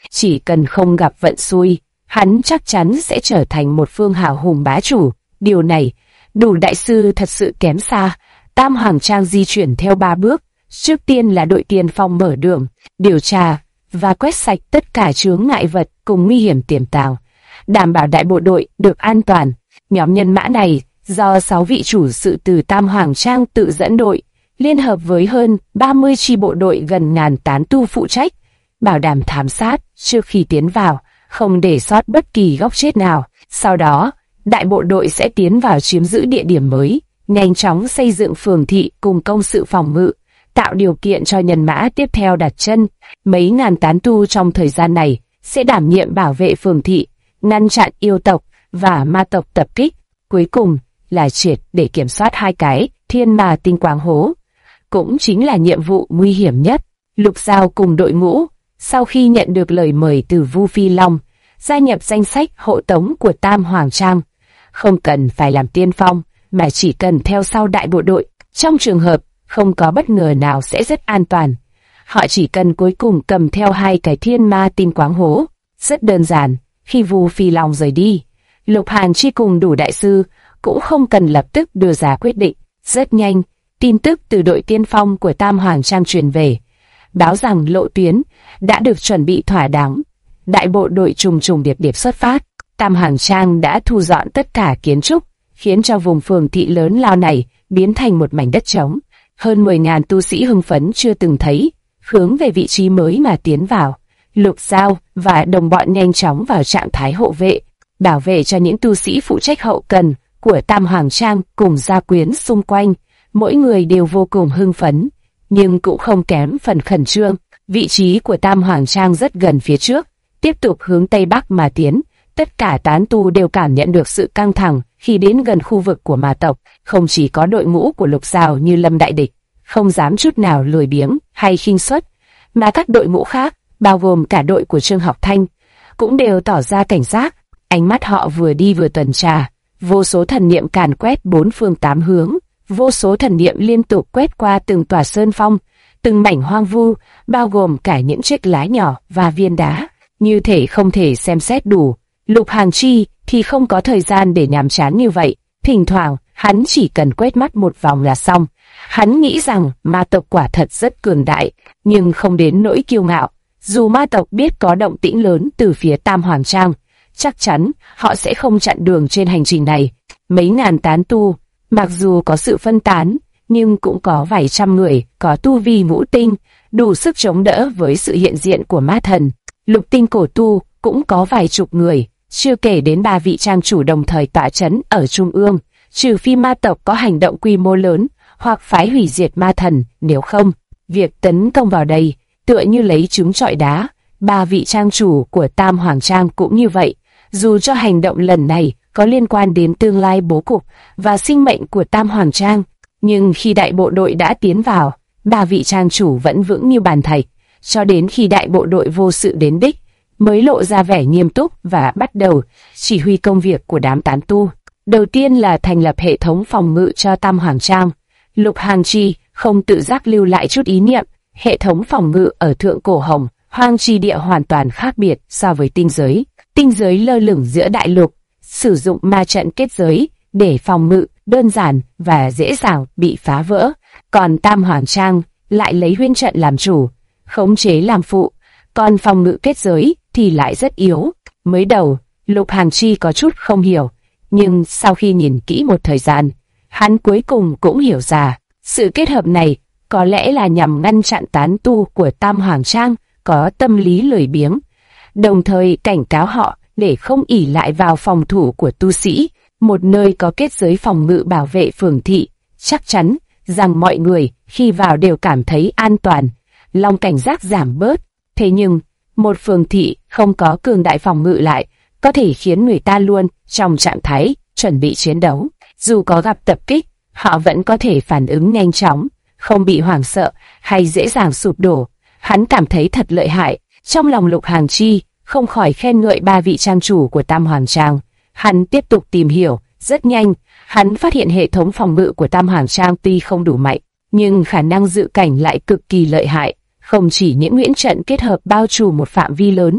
Chỉ cần không gặp vận xui, hắn chắc chắn sẽ trở thành một phương hào hùng bá chủ. Điều này, Đủ đại sư thật sự kém xa. Tam Hoàng Trang di chuyển theo 3 bước. Trước tiên là đội tiên phong mở đường, điều tra và quét sạch tất cả chướng ngại vật cùng nguy hiểm tiềm tàng, đảm bảo đại bộ đội được an toàn. Nhóm nhân mã này do 6 vị chủ sự từ Tam Hoàng Trang tự dẫn đội, liên hợp với hơn 30 chi bộ đội gần ngàn tán tu phụ trách, bảo đảm thám sát trước khi tiến vào, không để sót bất kỳ góc chết nào. Sau đó, đại bộ đội sẽ tiến vào chiếm giữ địa điểm mới, nhanh chóng xây dựng phường thị cùng công sự phòng ngự, tạo điều kiện cho nhân mã tiếp theo đặt chân. Mấy ngàn tán tu trong thời gian này sẽ đảm nhiệm bảo vệ phường thị, ngăn chặn yêu tộc và ma tộc tập kích. Cuối cùng là triệt để kiểm soát 2 cái thiên ma tinh quáng hố, cũng chính là nhiệm vụ nguy hiểm nhất. Lục Giao cùng đội ngũ, sau khi nhận được lời mời từ Vu Phi Long, gia nhập danh sách hộ tống của Tam Hoàng Trang, không cần phải làm tiên phong, mà chỉ cần theo sau đại bộ đội. Trong trường hợp không có bất ngờ nào sẽ rất an toàn. Họ chỉ cần cuối cùng cầm theo 2 cái thiên ma tinh quáng hố. Rất đơn giản, khi Vu Phi Long rời đi, Lục Hàn Chi cùng Đủ đại sư cũng không cần lập tức đưa ra quyết định. Rất nhanh, tin tức từ đội tiên phong của Tam Hoàng Trang truyền về, báo rằng lộ tuyến đã được chuẩn bị thỏa đáng. Đại bộ đội trùng trùng điệp điệp xuất phát. Tam Hoàng Trang đã thu dọn tất cả kiến trúc, khiến cho vùng phường thị lớn lao này biến thành một mảnh đất trống. Hơn 10.000 tu sĩ hưng phấn chưa từng thấy, hướng về vị trí mới mà tiến vào. Lục Giao và đồng bọn nhanh chóng vào trạng thái hộ vệ, bảo vệ cho những tu sĩ phụ trách hậu cần của Tam Hoàng Trang cùng gia quyến xung quanh. Mỗi người đều vô cùng hưng phấn, nhưng cũng không kém phần khẩn trương. Vị trí của Tam Hoàng Trang rất gần phía trước, tiếp tục hướng Tây Bắc mà tiến. Tất cả tán tu đều cảm nhận được sự căng thẳng khi đến gần khu vực của ma tộc. Không chỉ có đội ngũ của Lục Giao như lâm đại địch, không dám chút nào lười biếng hay khinh suất, mà các đội ngũ khác, bao gồm cả đội của Trương Học Thanh, cũng đều tỏ ra cảnh giác. Ánh mắt họ vừa đi vừa tuần tra, vô số thần niệm càn quét 4 phương 8 hướng, vô số thần niệm liên tục quét qua từng tòa sơn phong, từng mảnh hoang vu, bao gồm cả những chiếc lá nhỏ và viên đá, như thể không thể xem xét đủ. Lục Hàn Chi thì không có thời gian để nhàm chán như vậy, thỉnh thoảng hắn chỉ cần quét mắt một vòng là xong. Hắn nghĩ rằng ma tộc quả thật rất cường đại, nhưng không đến nỗi kiêu ngạo. Dù ma tộc biết có động tĩnh lớn từ phía Tam Hoàng Trang, chắc chắn họ sẽ không chặn đường trên hành trình này. Mấy ngàn tán tu, mặc dù có sự phân tán, nhưng cũng có vài trăm người có tu vi ngũ tinh, đủ sức chống đỡ với sự hiện diện của ma thần. Lục tinh cổ tu cũng có vài chục người, chưa kể đến 3 vị trang chủ đồng thời tọa chấn ở trung ương. Trừ phi ma tộc có hành động quy mô lớn hoặc phái hủy diệt ma thần, nếu không, việc tấn công vào đây tựa như lấy trứng trọi đá. 3 vị trang chủ của Tam Hoàng Trang cũng như vậy. Dù cho hành động lần này có liên quan đến tương lai bố cục và sinh mệnh của Tam Hoàng Trang, nhưng khi đại bộ đội đã tiến vào, 3 vị trang chủ vẫn vững như bàn thạch, cho đến khi đại bộ đội vô sự đến đích, mới lộ ra vẻ nghiêm túc và bắt đầu chỉ huy công việc của đám tán tu. Đầu tiên là thành lập hệ thống phòng ngự cho Tam Hoàng Trang. Lục Hàn Chi không tự giác lưu lại chút ý niệm. Hệ thống phòng ngự ở Thượng Cổ Hồng, Hoang Chi Địa hoàn toàn khác biệt so với tinh giới. Tinh giới lơ lửng giữa đại lục, sử dụng ma trận kết giới để phòng ngự, đơn giản và dễ dàng bị phá vỡ. Còn Tam Hoàng Trang lại lấy huyễn trận làm chủ, khống chế làm phụ, còn phòng ngự kết giới thì lại rất yếu. Mới đầu, Lục Hàn Chi có chút không hiểu, nhưng sau khi nhìn kỹ một thời gian, hắn cuối cùng cũng hiểu ra, sự kết hợp này có lẽ là nhằm ngăn chặn tán tu của Tam Hoàng Trang có tâm lý lười biếng, đồng thời cảnh cáo họ để không ỷ lại vào phòng thủ của tu sĩ. Một nơi có kết giới phòng ngự bảo vệ phường thị, chắc chắn rằng mọi người khi vào đều cảm thấy an toàn, lòng cảnh giác giảm bớt. Thế nhưng, một phường thị không có cường đại phòng ngự lại, có thể khiến người ta luôn trong trạng thái chuẩn bị chiến đấu. Dù có gặp tập kích, họ vẫn có thể phản ứng nhanh chóng, không bị hoảng sợ hay dễ dàng sụp đổ. Hắn cảm thấy thật lợi hại. Trong lòng Lục Hàn Chi không khỏi khen ngợi 3 vị trang chủ của Tam Hoàng Trang. Hắn tiếp tục tìm hiểu, rất nhanh, hắn phát hiện hệ thống phòng ngự của Tam Hoàng Trang tuy không đủ mạnh, nhưng khả năng dự cảnh lại cực kỳ lợi hại. Không chỉ những huyễn trận kết hợp bao trùm một phạm vi lớn,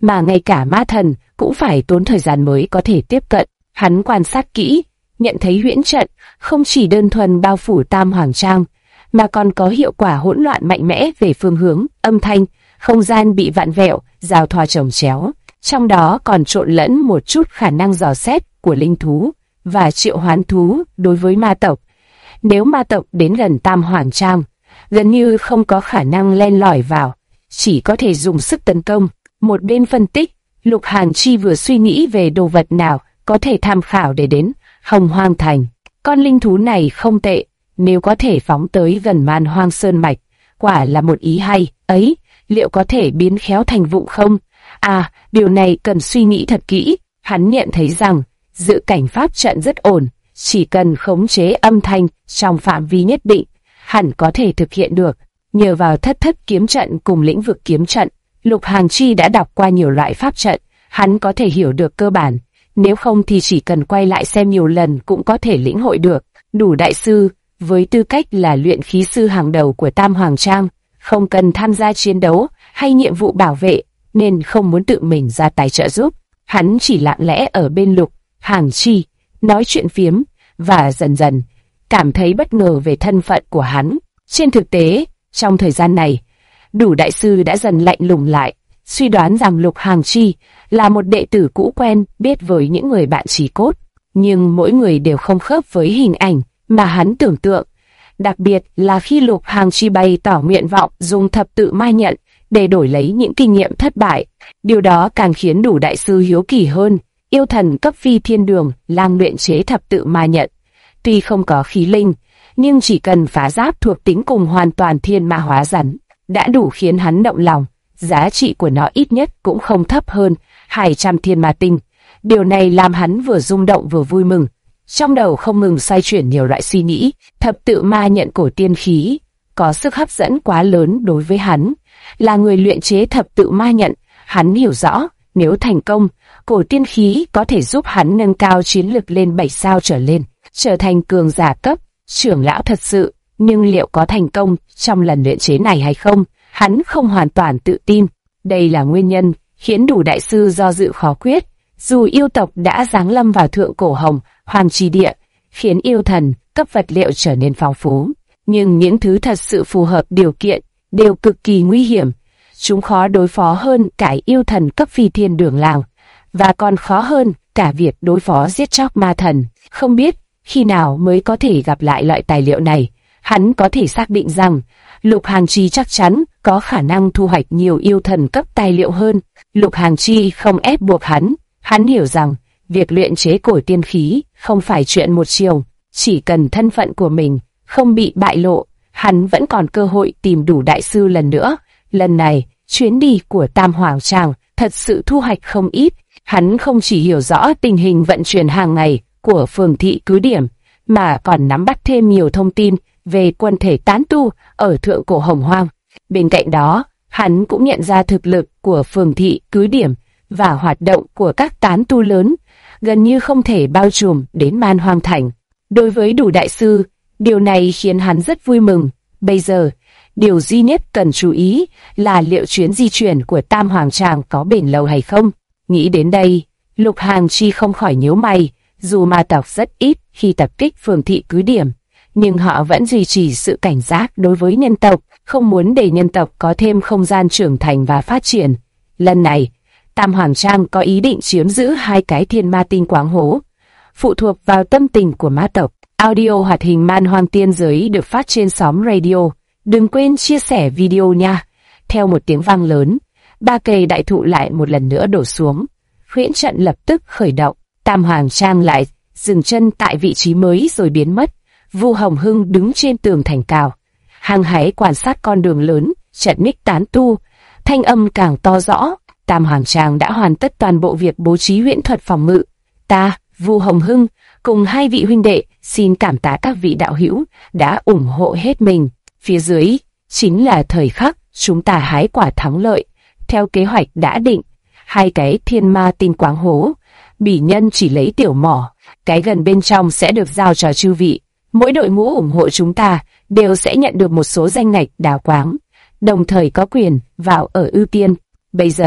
mà ngay cả ma thần cũng phải tốn thời gian mới có thể tiếp cận. Hắn quan sát kỹ, nhận thấy huyễn trận không chỉ đơn thuần bao phủ Tam Hoàng Trang, mà còn có hiệu quả hỗn loạn mạnh mẽ về phương hướng, âm thanh, không gian bị vặn vẹo, giao thoa chồng chéo. Trong đó còn trộn lẫn một chút khả năng dò xét của linh thú và triệu hoán thú đối với ma tộc. Nếu ma tộc đến gần Tam Hoàng Trang, gần như không có khả năng len lỏi vào, chỉ có thể dùng sức tấn công. Một bên phân tích, Lục Hàn Chi vừa suy nghĩ về đồ vật nào có thể tham khảo để đến Hồng Hoang Thành. Con linh thú này không tệ, nếu có thể phóng tới gần Man Hoang Sơn Mạch, quả là một ý hay. Ấy, liệu có thể biến khéo thành vụ không? À, điều này cần suy nghĩ thật kỹ. Hắn nhận thấy rằng, dự cảnh pháp trận rất ổn, chỉ cần khống chế âm thanh trong phạm vi nhất định, hẳn có thể thực hiện được. Nhờ vào thất thất kiếm trận cùng lĩnh vực kiếm trận, Lục Hàn Chi đã đọc qua nhiều loại pháp trận, hắn có thể hiểu được cơ bản, nếu không thì chỉ cần quay lại xem nhiều lần cũng có thể lĩnh hội được. Đủ đại sư, với tư cách là luyện khí sư hàng đầu của Tam Hoàng Trang, không cần tham gia chiến đấu hay nhiệm vụ bảo vệ, nên không muốn tự mình ra tay trợ giúp. Hắn chỉ lặng lẽ ở bên Lục Hàn Chi, nói chuyện phiếm, và dần dần cảm thấy bất ngờ về thân phận của hắn. Trên thực tế, trong thời gian này, Đủ đại sư đã dần lạnh lùng lại, suy đoán rằng Lục Hàn Chi là một đệ tử cũ quen biết với những người bạn chí cốt, nhưng mỗi người đều không khớp với hình ảnh mà hắn tưởng tượng. Đặc biệt là khi Lục Hàn Chi bày tỏ nguyện vọng dùng thập tự ma nhận để đổi lấy những kinh nghiệm thất bại, điều đó càng khiến Đủ đại sư hiếu kỳ hơn. Yêu thần cấp phi thiên đường lang luyện chế thập tự ma nhận, tuy không có khí linh, nhưng chỉ cần phá giáp thuộc tính cùng hoàn toàn thiên ma hóa rắn, đã đủ khiến hắn động lòng. Giá trị của nó ít nhất cũng không thấp hơn 200 thiên ma tinh. Điều này làm hắn vừa rung động vừa vui mừng. Trong đầu không ngừng xoay chuyển nhiều loại suy nghĩ. Thập tự ma nhận cổ tiên khí có sức hấp dẫn quá lớn đối với hắn. Là người luyện chế thập tự ma nhận, hắn hiểu rõ, nếu thành công, cổ tiên khí có thể giúp hắn nâng cao chiến lực lên 7 sao trở lên, trở thành cường giả cấp trưởng lão thật sự. Nhưng liệu có thành công trong lần luyện chế này hay không, hắn không hoàn toàn tự tin. Đây là nguyên nhân khiến Đủ đại sư do dự khó quyết. Dù yêu tộc đã giáng lâm vào thượng cổ Hồng Hoang chi địa, khiến yêu thần cấp vật liệu trở nên phong phú, nhưng những thứ thật sự phù hợp điều kiện đều cực kỳ nguy hiểm. Chúng khó đối phó hơn cả yêu thần cấp phi thiên đường làng, và còn khó hơn cả việc đối phó giết chóc ma thần. Không biết khi nào mới có thể gặp lại loại tài liệu này. Hắn có thể xác định rằng Lục Hàn Chi chắc chắn có khả năng thu hoạch nhiều yêu thần cấp tài liệu hơn. Lục Hàn Chi không ép buộc hắn hiểu rằng việc luyện chế cổ tiên khí không phải chuyện một chiều, chỉ cần thân phận của mình không bị bại lộ, hắn vẫn còn cơ hội tìm Đủ đại sư lần nữa. Lần này, chuyến đi của Tam Hoàng Trang thật sự thu hoạch không ít. Hắn không chỉ hiểu rõ tình hình vận chuyển hàng ngày của phường thị cứ điểm, mà còn nắm bắt thêm nhiều thông tin về quân thể tán tu ở thượng cổ Hồng Hoang. Bên cạnh đó, hắn cũng nhận ra thực lực của phường thị cứ điểm và hoạt động của các tán tu lớn gần như không thể bao trùm đến Man Hoang Thành. Đối với Đủ đại sư, điều này khiến hắn rất vui mừng. Bây giờ, điều duy nhất cần chú ý là liệu chuyến di chuyển của Tam Hoàng Tràng có bền lâu hay không. Nghĩ đến đây, Lục Hàn Chi không khỏi nhíu mày. Dù ma tộc rất ít khi tập kích phường thị cứ điểm, nhưng họ vẫn duy trì sự cảnh giác đối với nhân tộc, không muốn để nhân tộc có thêm không gian trưởng thành và phát triển. Lần này, Tam Hoàng Trang có ý định chiếm giữ 2 cái thiên ma tinh quáng hố, phụ thuộc vào tâm tình của ma tộc. Audio hoạt hình Man Hoang Tiên Giới được phát trên xóm radio. Đừng quên chia sẻ video nha. Theo một tiếng vang lớn, 3 cây đại thụ lại một lần nữa đổ xuống. Huyễn trận lập tức khởi động. Tam Hoàng Trang lại dừng chân tại vị trí mới rồi biến mất. Vu Hồng Hưng đứng trên tường thành cao, hăng hái quan sát con đường lớn, trận ních tán tu. Thanh âm càng to rõ. Tam Hoàng Trang đã hoàn tất toàn bộ việc bố trí huyễn thuật phòng ngự. Ta, Vu Hồng Hưng, cùng 2 vị huynh đệ, xin cảm tạ các vị đạo hữu đã ủng hộ hết mình. Phía dưới chính là thời khắc chúng ta hái quả thắng lợi. Theo kế hoạch đã định, 2 cái thiên ma tinh quáng hố, bỉ nhân chỉ lấy tiểu mỏ, cái gần bên trong sẽ được giao cho chư vị. Mỗi đội ngũ ủng hộ chúng ta đều sẽ nhận được một số danh ngạch đào quáng, đồng thời có quyền vào ở ưu tiên. Bây giờ,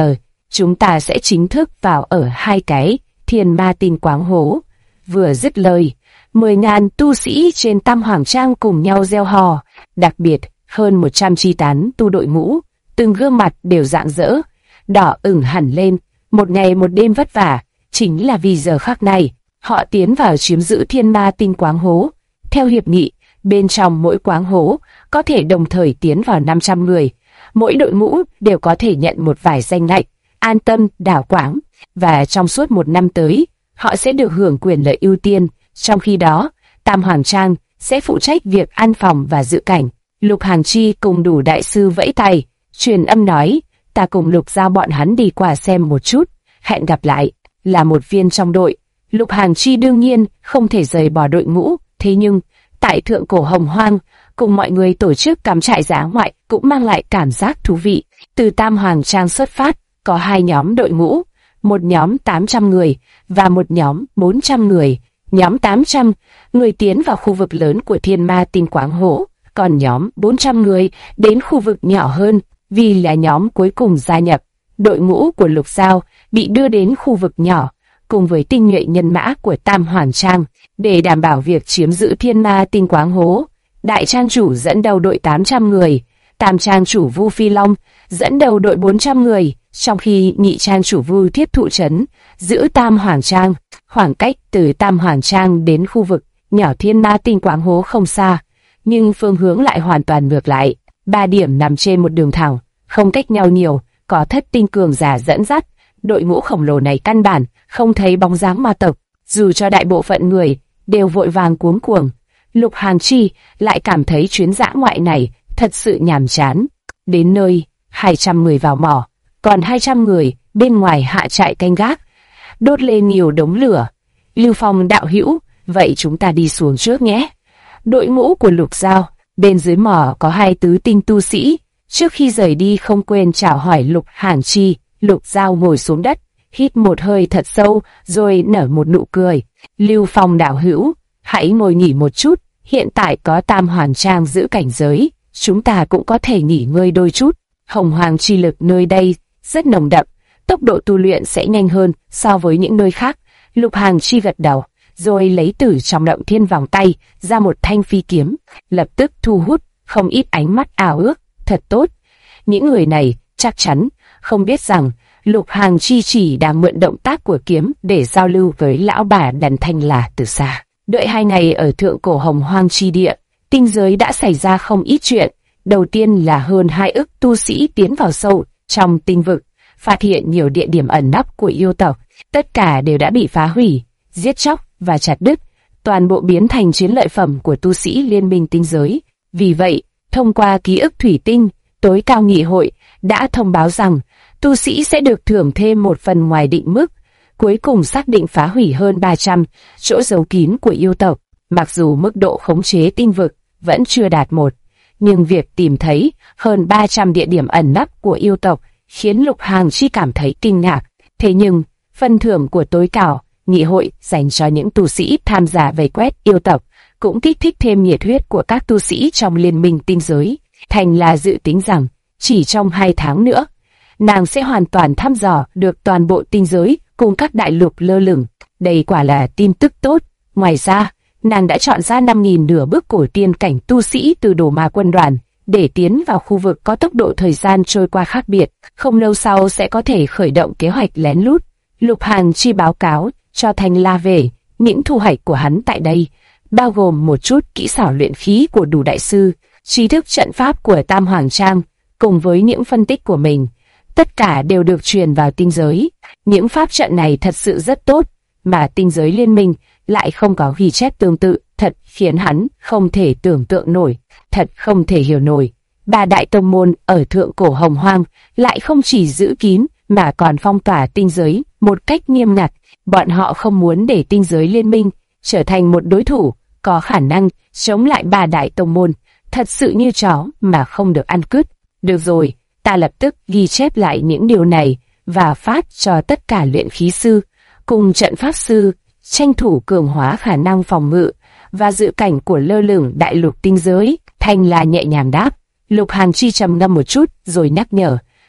chúng ta sẽ chính thức vào ở hai cái Thiên Ma Tinh Quáng Hố. Vừa dứt lời, 10.000 tu sĩ trên Tam Hoàng Trang cùng nhau reo hò, đặc biệt hơn 100 chi tán tu đội ngũ, từng gương mặt đều rạng rỡ, đỏ ửng hẳn lên. Một ngày một đêm vất vả, chính là vì giờ khắc này, họ tiến vào chiếm giữ Thiên Ma Tinh Quáng Hố. Theo hiệp nghị, bên trong mỗi quáng hố có thể đồng thời tiến vào 500 người, mỗi đội ngũ đều có thể nhận một vài danh lệch, an tâm đào quáng, và trong suốt một năm tới, họ sẽ được hưởng quyền lợi ưu tiên. Trong khi đó, Tam Hoàng Trang sẽ phụ trách việc an phòng và dự cảnh. Lục Hàng Chi cùng Đủ đại sư vẫy tay, truyền âm nói, ta cùng Lục Giao bọn hắn đi qua xem một chút, hẹn gặp lại. Là một viên trong đội, Lục Hàng Chi đương nhiên không thể rời bỏ đội ngũ, thế nhưng tại Thượng Cổ Hồng Hoang, cùng mọi người tổ chức cắm trại dã ngoại cũng mang lại cảm giác thú vị. Từ Tam Hoàng Trang xuất phát, có hai nhóm đội ngũ, một nhóm 800 người và một nhóm 400 người. Nhóm 800 người tiến vào khu vực lớn của Thiên Ma Tinh Quáng Hố, còn nhóm 400 người đến khu vực nhỏ hơn, vì là nhóm cuối cùng gia nhập. Đội ngũ của Lục Giao bị đưa đến khu vực nhỏ, cùng với tinh nhuệ nhân mã của Tam Hoàng Trang, để đảm bảo việc chiếm giữ Thiên Ma Tinh Quáng Hố. Đại Trang chủ dẫn đầu đội 800 người, Tam Trang chủ Vu Phi Long dẫn đầu đội 400 người, trong khi Nhị Trang chủ Vu Thiết Thụ Trấn giữ Tam Hoàng Trang. Khoảng cách từ Tam Hoàng Trang đến khu vực nhỏ Thiên Ma Tinh Quáng Hố không xa, nhưng phương hướng lại hoàn toàn ngược lại. 3 điểm nằm trên một đường thẳng, không cách nhau nhiều, có Thất Tinh cường giả dẫn dắt. Đội ngũ khổng lồ này căn bản không thấy bóng dáng ma tộc, dù cho đại bộ phận người đều vội vàng cuống cuồng. Lục Hàng Chi lại cảm thấy chuyến dã ngoại này thật sự nhàm chán. Đến nơi, 200 người vào mỏ, còn 200 người bên ngoài hạ trại canh gác, đốt lên nhiều đống lửa. Lưu Phong đạo hữu, vậy chúng ta đi xuống trước nhé. Đội ngũ của Lục Giao, bên dưới mỏ có 2 tứ tinh tu sĩ, trước khi rời đi không quên chào hỏi Lục Hàng Chi. Lục Giao ngồi xuống đất, hít một hơi thật sâu, rồi nở một nụ cười. Lưu Phong đạo hữu, hãy ngồi nghỉ một chút, hiện tại có Tam Hoàng Trang giữ cảnh giới, chúng ta cũng có thể nghỉ ngơi đôi chút. Hồng Hoàng chi lực nơi đây rất nồng đậm, tốc độ tu luyện sẽ nhanh hơn so với những nơi khác. Lục Hàng Chi gật đầu, rồi lấy từ trong động thiên vòng tay ra một thanh phi kiếm, lập tức thu hút không ít ánh mắt ảo ước. Thật tốt, những người này chắc chắn không biết rằng Lục Hàng Chi chỉ đang mượn động tác của kiếm để giao lưu với lão bà Đần Thanh là từ xa. Đợi 2 ngày ở Thượng Cổ Hồng Hoang chi địa, tinh giới đã xảy ra không ít chuyện. Đầu tiên là hơn 2 ức tu sĩ tiến vào sâu trong tinh vực, phát hiện nhiều địa điểm ẩn nấp của yêu tộc, tất cả đều đã bị phá hủy, giết chóc và chặt đứt, toàn bộ biến thành chiến lợi phẩm của tu sĩ liên minh tinh giới. Vì vậy, thông qua ký ức thủy tinh, tối cao nghị hội đã thông báo rằng tu sĩ sẽ được thưởng thêm một phần ngoài định mức, cuối cùng xác định phá hủy hơn 300 chỗ giấu kín của yêu tộc. Mặc dù mức độ khống chế tinh vực vẫn chưa đạt 1, nhưng việc tìm thấy hơn 300 địa điểm ẩn nấp của yêu tộc khiến Lục Hàng Chi cảm thấy kinh ngạc. Thế nhưng, phần thưởng của tối cao nghị hội dành cho những tu sĩ tham gia vây quét yêu tộc cũng kích thích thêm nhiệt huyết của các tu sĩ trong liên minh tinh giới. Thành là dự tính rằng chỉ trong 2 tháng nữa, nàng sẽ hoàn toàn thăm dò được toàn bộ tinh giới cùng các đại lục lơ lửng. Đây quả là tin tức tốt. Ngoài ra, nàng đã chọn ra 5.000 nửa bước cổ tiên cảnh tu sĩ từ Đồ Ma quân đoàn để tiến vào khu vực có tốc độ thời gian trôi qua khác biệt. Không lâu sau sẽ có thể khởi động kế hoạch lén lút. Lục Hàng Chi báo cáo cho Thanh La về những thu hoạch của hắn tại đây, bao gồm một chút kỹ xảo luyện khí của Đủ đại sư, tri thức trận pháp của Tam Hoàng Trang, cùng với những phân tích của mình. Tất cả đều được truyền vào tinh giới. Những pháp trận này thật sự rất tốt, mà tinh giới liên minh lại không có ghi chép tương tự, thật khiến hắn không thể tưởng tượng nổi, thật không thể hiểu nổi. 3 đại tông môn ở Thượng Cổ Hồng Hoang lại không chỉ giữ kín mà còn phong tỏa tinh giới một cách nghiêm ngặt. Bọn họ không muốn để tinh giới liên minh trở thành một đối thủ có khả năng chống lại 3 đại tông môn, thật sự như chó mà không được ăn cứt. Được rồi, ta lập tức ghi chép lại những điều này và phát cho tất cả luyện khí sư cùng trận pháp sư, tranh thủ cường hóa khả năng phòng ngự và dự cảnh của lơ lửng đại lục tinh giới. Thanh La nhẹ nhàng đáp. Lục Hàng Chi trầm ngâm một chút rồi nhắc nhở,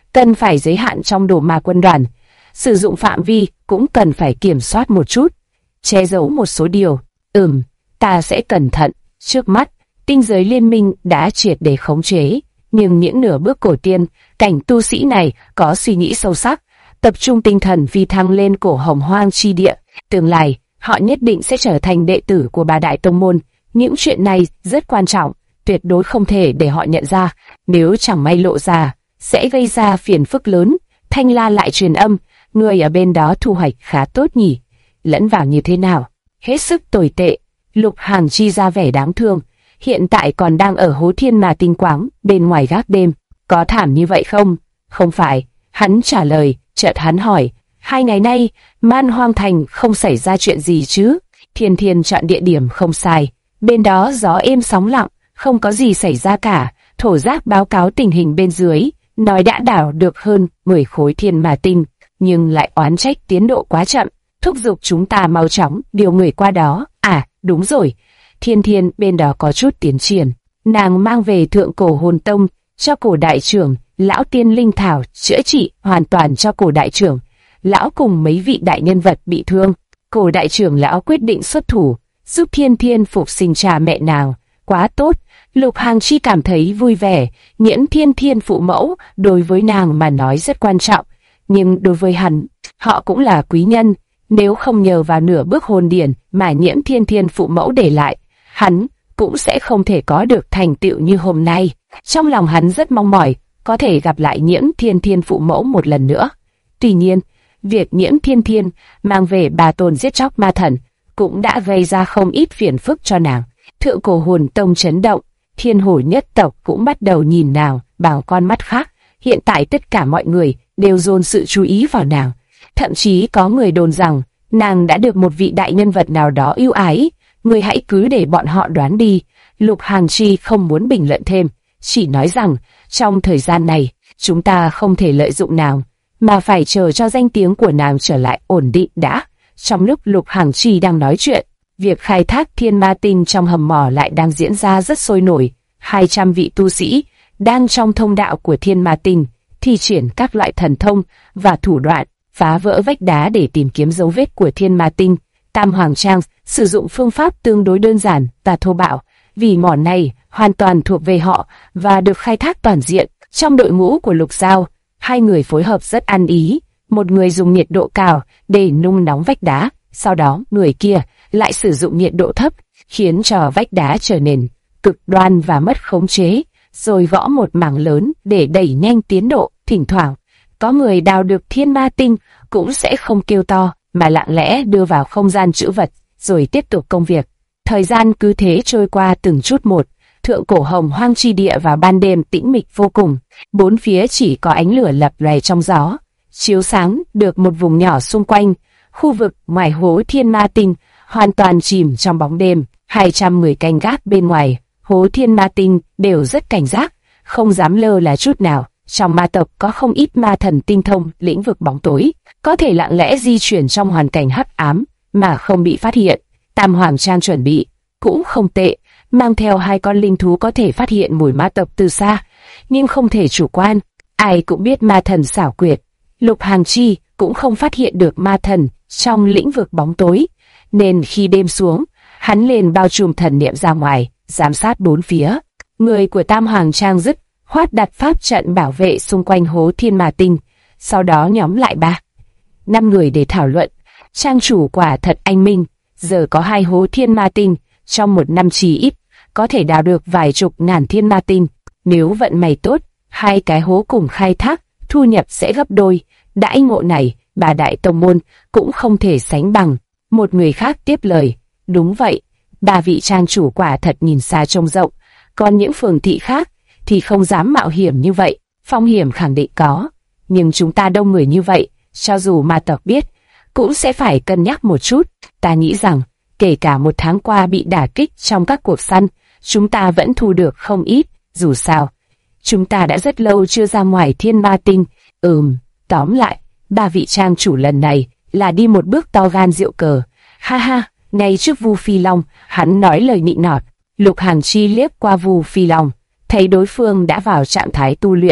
cần phải giới hạn trong đồ ma quân đoàn. Sử dụng phạm vi cũng cần phải kiểm soát một chút, che giấu một số điều. Ta sẽ cẩn thận. Trước mắt, tinh giới liên minh đã triệt để khống chế, nhưng những nửa bước cổ tiên, cảnh tu sĩ này có suy nghĩ sâu sắc, tập trung tinh thần phi thăng lên cổ hồng hoang chi địa. Tương lai, họ nhất định sẽ trở thành đệ tử của ba đại tông môn. Những chuyện này rất quan trọng, tuyệt đối không thể để họ nhận ra. Nếu chẳng may lộ ra, sẽ gây ra phiền phức lớn. Thanh La lại truyền âm, người ở bên đó thu hoạch khá tốt nhỉ? Lẫn vào như thế nào? Hết sức tồi tệ. Lục Hàn Chi ra vẻ đáng thương. Hiện tại còn đang ở Hố Thiên Ma Tinh Quáng, bên ngoài gác đêm. Có thảm như vậy không? Không phải. Hắn trả lời, chợt hắn hỏi. 2 ngày nay, Man Hoang Thành không xảy ra chuyện gì chứ? Thiên Thiên chọn địa điểm không sai. Bên đó gió êm sóng lặng, không có gì xảy ra cả. Thổ Giác báo cáo tình hình bên dưới, nói đã đảo được hơn 10 khối thiên ma tinh, nhưng lại oán trách tiến độ quá chậm, thúc giục chúng ta mau chóng điều người qua đó. À, đúng rồi, Thiên Thiên bên đó có chút tiến triển. Nàng mang về Thượng Cổ Hồn Tông cho Cổ đại trưởng, lão tiên linh thảo chữa trị hoàn toàn cho Cổ đại trưởng. Lão cùng mấy vị đại nhân vật bị thương, Cổ đại trưởng lão quyết định xuất thủ, giúp Thiên Thiên phục sinh cha mẹ nàng. Quá tốt. Lục Hàn Chi cảm thấy vui vẻ. Nhiễm Thiên Thiên phụ mẫu đối với nàng mà nói rất quan trọng, nhưng đối với hắn, họ cũng là quý nhân. Nếu không nhờ vào nửa bước hồn điển mà Nhiễm Thiên Thiên phụ mẫu để lại, hắn cũng sẽ không thể có được thành tựu như hôm nay. Trong lòng hắn rất mong mỏi có thể gặp lại Nhiễm Thiên Thiên phụ mẫu một lần nữa. Tuy nhiên, việc Nhiễm Thiên Thiên mang về bà Tôn giết chóc ma thần cũng đã gây ra không ít phiền phức cho nàng. Thượng Cổ Hồn Tông chấn động, Thiên Hổ nhất tộc cũng bắt đầu nhìn nàng bằng con mắt khác. Hiện tại tất cả mọi người đều dồn sự chú ý vào nàng. Thậm chí có người đồn rằng nàng đã được một vị đại nhân vật nào đó ưu ái. Người hãy cứ để bọn họ đoán đi. Lục Hàn Chi không muốn bình luận thêm, chỉ nói rằng trong thời gian này chúng ta không thể lợi dụng nàng, mà phải chờ cho danh tiếng của nàng trở lại ổn định đã. Trong lúc Lục Hàn Chi đang nói chuyện, việc khai thác thiên ma tinh trong hầm mỏ lại đang diễn ra rất sôi nổi. 200 vị tu sĩ đang trong thông đạo của thiên ma tinh, thi triển các loại thần thông và thủ đoạn, phá vỡ vách đá để tìm kiếm dấu vết của thiên ma tinh. Tam Hoàng Trang sử dụng phương pháp tương đối đơn giản và thô bạo, vì mỏ này hoàn toàn thuộc về họ và được khai thác toàn diện. Trong đội ngũ của Lục Giao, 2 người phối hợp rất ăn ý. Một người dùng nhiệt độ cao để nung nóng vách đá, sau đó người kia lại sử dụng nhiệt độ thấp, khiến cho vách đá trở nên cực đoan và mất khống chế, rồi gõ một mảng lớn để đẩy nhanh tiến độ. Thỉnh thoảng, có người đào được thiên ma tinh cũng sẽ không kêu to, mà lặng lẽ đưa vào không gian trữ vật, rồi tiếp tục công việc. Thời gian cứ thế trôi qua từng chút một. Thượng Cổ Hồng Hoang chi địa vào ban đêm tĩnh mịch vô cùng, bốn phía chỉ có ánh lửa lập lòe trong gió, chiếu sáng được một vùng nhỏ xung quanh. Khu vực ngoài hố thiên ma tinh hoàn toàn chìm trong bóng đêm. 200 người canh gác bên ngoài hố thiên ma tinh đều rất cảnh giác, không dám lơ là chút nào. Trong ma tộc có không ít ma thần tinh thông lĩnh vực bóng tối, có thể lặng lẽ di chuyển trong hoàn cảnh hắc ám mà không bị phát hiện. Tam Hoàng Trang chuẩn bị cũng không tệ, mang theo 2 con linh thú có thể phát hiện mùi ma tộc từ xa, nhưng không thể chủ quan. Ai cũng biết ma thần xảo quyệt, Lục Hàn Chi cũng không phát hiện được ma thần trong lĩnh vực bóng tối, nên khi đêm xuống, hắn liền bao trùm thần niệm ra ngoài, giám sát bốn phía. Người của Tam Hoàng Trang dứt khoát đặt pháp trận bảo vệ xung quanh hố thiên ma tinh, sau đó nhóm lại 3-5 người để thảo luận. Trang chủ quả thật anh minh, giờ có 2 hố thiên ma tinh, trong một năm chỉ ít có thể đào được vài chục ngàn thiên ma tinh. Nếu vận may tốt, 2 cái hố cùng khai thác, thu nhập sẽ gấp đôi. Đãi ngộ này, bà đại tông môn cũng không thể sánh bằng. Một người khác tiếp lời, đúng vậy, 3 vị trang chủ quả thật nhìn xa trông rộng, còn những phường thị khác thì không dám mạo hiểm như vậy. Phong hiểm khẳng định có, nhưng chúng ta đông người như vậy, cho dù ma tộc biết, cũng sẽ phải cân nhắc một chút. Ta nghĩ rằng, kể cả một tháng qua bị đả kích trong các cuộc săn, chúng ta vẫn thu được không ít. Dù sao, chúng ta đã rất lâu chưa ra ngoài thiên ma tinh. Tóm lại, 3 vị trang chủ lần này là đi một bước to gan rượu cờ. Ha ha, ngay trước Vu Phi Long, hắn nói lời nịnh nọt. Lục Hàn Chi liếc qua Vu Phi Long, thấy đối phương đã vào trạng thái tu luyện,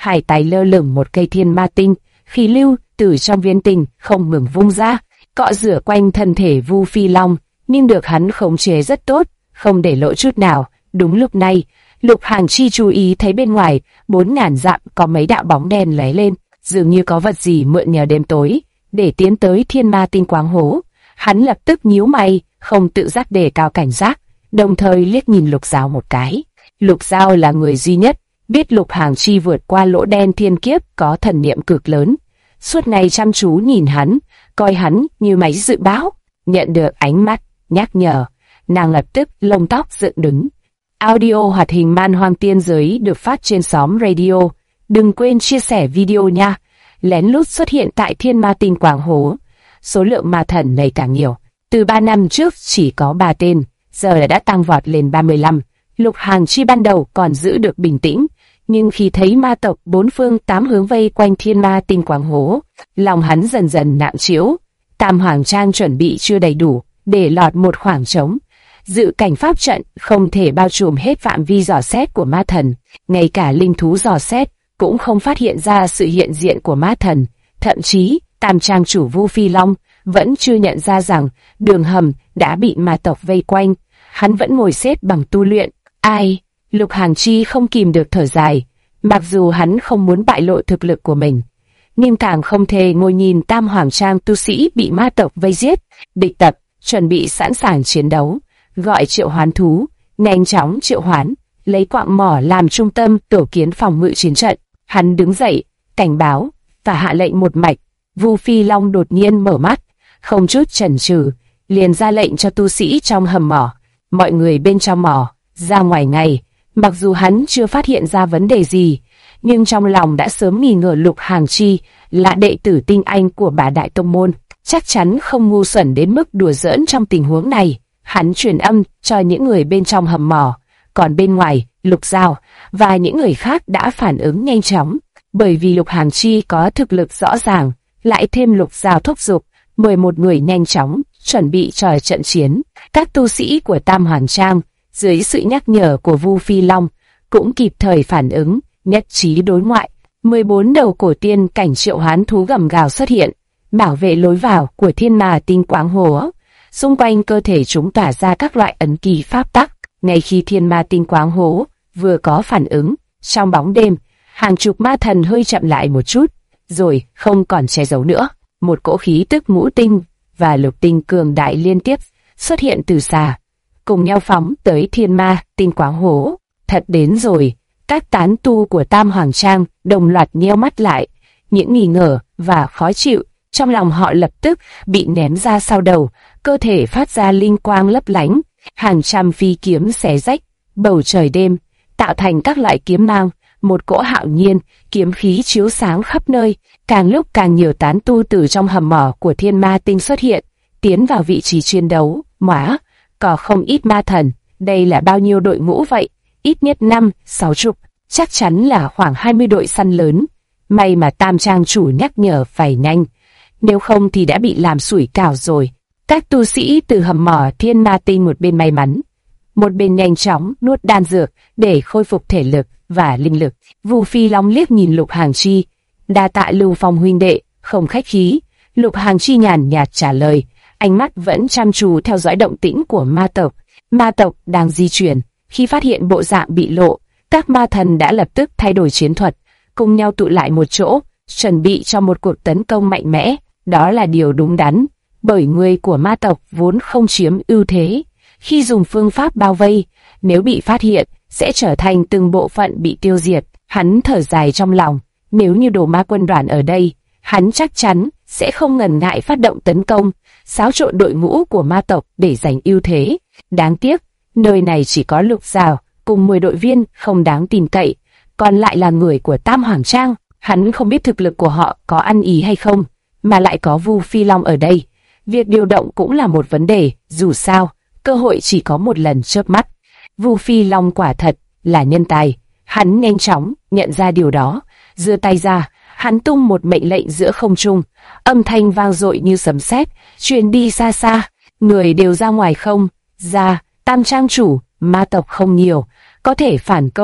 hai tay lơ lửng một cây thiên ma tinh, khí lưu từ trong viên tinh không ngừng vung ra, cọ rửa quanh thân thể Vu Phi Long, nhưng được hắn khống chế rất tốt, không để lộ chút nào. Đúng lúc này, Lục Hàng Chi chú ý thấy bên ngoài 4.000 dặm có mấy đạo bóng đen lóe lên, dường như có vật gì mượn nhờ đêm tối để tiến tới thiên ma tinh quáng hố. Hắn lập tức nhíu mày, không tự giác đề cao cảnh giác, đồng thời liếc nhìn Lục Giao một cái. Lục Giao là người duy nhất biết Lục Hàng Chi vượt qua lỗ đen thiên kiếp có thần niệm cực lớn, suốt ngày chăm chú nhìn hắn, coi hắn như máy dự báo. Nhận được ánh mắt nhắc nhở, nàng lập tức lông tóc dựng đứng. Audio hoạt hình Man Hoang Tiên Giới được phát trên xóm radio. Đừng quên chia sẻ video nha. Lén lút xuất hiện tại thiên ma tinh quáng hố. Số lượng ma thần ngày càng nhiều. Từ 3 năm trước chỉ có 3 tên, giờ đã tăng vọt lên 35. Lục Hàng Chi ban đầu còn giữ được bình tĩnh, nhưng khi thấy ma tộc 4 phương 8 hướng vây quanh thiên ma tinh quáng hố, lòng hắn dần dần nặng trĩu. Tam Hoàng Trang chuẩn bị chưa đầy đủ để lọt một khoảng trống. Dự cảnh pháp trận không thể bao trùm hết phạm vi dò xét của ma thần, ngay cả linh thú dò xét cũng không phát hiện ra sự hiện diện của ma thần. Thậm chí, Tam Trang chủ Vu Phi Long vẫn chưa nhận ra rằng đường hầm đã bị ma tộc vây quanh. Hắn vẫn ngồi xếp bằng tu luyện. Ai? Lục Hàng Chi không kìm được thở dài. Mặc dù hắn không muốn bại lộ thực lực của mình, nhưng càng không thể ngồi nhìn Tam Hoàng Trang tu sĩ bị ma tộc vây giết. Địch tập, chuẩn bị sẵn sàng chiến đấu. Gọi triệu hoán thú, nhanh chóng triệu hoán, lấy quạng mỏ làm trung tâm tổ kiến phòng ngự chiến trận. Hắn đứng dậy, cảnh báo và hạ lệnh một mạch. Vu Phi Long đột nhiên mở mắt, không chút chần chừ, liền ra lệnh cho tu sĩ trong hầm mỏ, mọi người bên trong mỏ ra ngoài ngay. Mặc dù hắn chưa phát hiện ra vấn đề gì, nhưng trong lòng đã sớm nghi ngờ Lục Hàng Chi là đệ tử tinh anh của Bá Đại Tông môn, chắc chắn không ngu xuẩn đến mức đùa giỡn trong tình huống này. Hắn truyền âm cho những người bên trong hầm mỏ, còn bên ngoài, Lục Giao và những người khác đã phản ứng nhanh chóng, bởi vì Lục Hàng Chi có thực lực rõ ràng, lại thêm Lục Giao thúc giục, 11 người nhanh chóng chuẩn bị cho trận chiến. Các tu sĩ của Tam Hoàng Trang, dưới sự nhắc nhở của Vu Phi Long, cũng kịp thời phản ứng, nhất trí đối ngoại. 14 đầu cổ tiên cảnh triệu hoán thú gầm gào xuất hiện, bảo vệ lối vào của thiên ma tinh quáng hố. Xung quanh cơ thể chúng tỏa ra các loại ấn ký pháp tắc. Ngay khi thiên ma tinh quáng hố vừa có phản ứng, trong bóng đêm, hàng chục ma thần hơi chậm lại một chút, rồi không còn che giấu nữa. Một cỗ khí tức ngũ tinh và lục tinh cường đại liên tiếp xuất hiện từ xa, cùng nhau phóng tới thiên ma tinh quáng hố. Thật đến rồi, các tán tu của Tam Hoàng Trang đồng loạt nheo mắt lại, những nghi ngờ và khó chịu trong lòng họ lập tức bị ném ra sau đầu, cơ thể phát ra linh quang lấp lánh, hàng trăm phi kiếm xé rách bầu trời đêm, tạo thành các loại kiếm mang, một cỗ hạo nhiên kiếm khí chiếu sáng khắp nơi. Càng lúc càng nhiều tán tu từ trong hầm mỏ của thiên ma tinh xuất hiện, tiến vào vị trí chiến đấu. Móa, có không ít ma thần, đây là bao nhiêu đội ngũ vậy? Ít nhất 5-60, chắc chắn là khoảng 20 đội săn lớn. May mà Tam Trang chủ nhắc nhở phải nhanh, nếu không thì đã bị làm sủi cảo rồi. Các tu sĩ từ hầm mỏ thiên ma tinh một bên may mắn, một bên nhanh chóng nuốt đan dược để khôi phục thể lực và linh lực. Vu Phi Long liếc nhìn Lục Hàng Chi, đa tạ Lưu Phong huynh đệ, không khách khí. Lục Hàng Chi nhàn nhạt trả lời, ánh mắt vẫn chăm chú theo dõi động tĩnh của ma tộc. Ma tộc đang di chuyển, khi phát hiện bộ dạng bị lộ, các ma thần đã lập tức thay đổi chiến thuật, cùng nhau tụ lại một chỗ, chuẩn bị cho một cuộc tấn công mạnh mẽ. Đó là điều đúng đắn, bởi người của ma tộc vốn không chiếm ưu thế. Khi dùng phương pháp bao vây, nếu bị phát hiện, sẽ trở thành từng bộ phận bị tiêu diệt. Hắn thở dài trong lòng, nếu như Đồ Ma quân đoàn ở đây, hắn chắc chắn sẽ không ngần ngại phát động tấn công, xáo trộn đội ngũ của ma tộc để giành ưu thế. Đáng tiếc, nơi này chỉ có Lục Giao cùng 10 đội viên không đáng tin cậy, còn lại là người của Tam Hoàng Trang. Hắn không biết thực lực của họ có ăn ý hay không, mà lại có Vu Phi Long ở đây. Việc điều động cũng là một vấn đề, dù sao, cơ hội chỉ có một lần chớp mắt. Vu Phi Long quả thật là nhân tài, hắn nhanh chóng nhận ra điều đó, giơ tay ra, hắn tung một mệnh lệnh giữa không trung, âm thanh vang dội như sấm sét, truyền đi xa xa. Người đều ra ngoài không? Ra. Tam Trang chủ, ma tộc không nhiều, có thể phản công,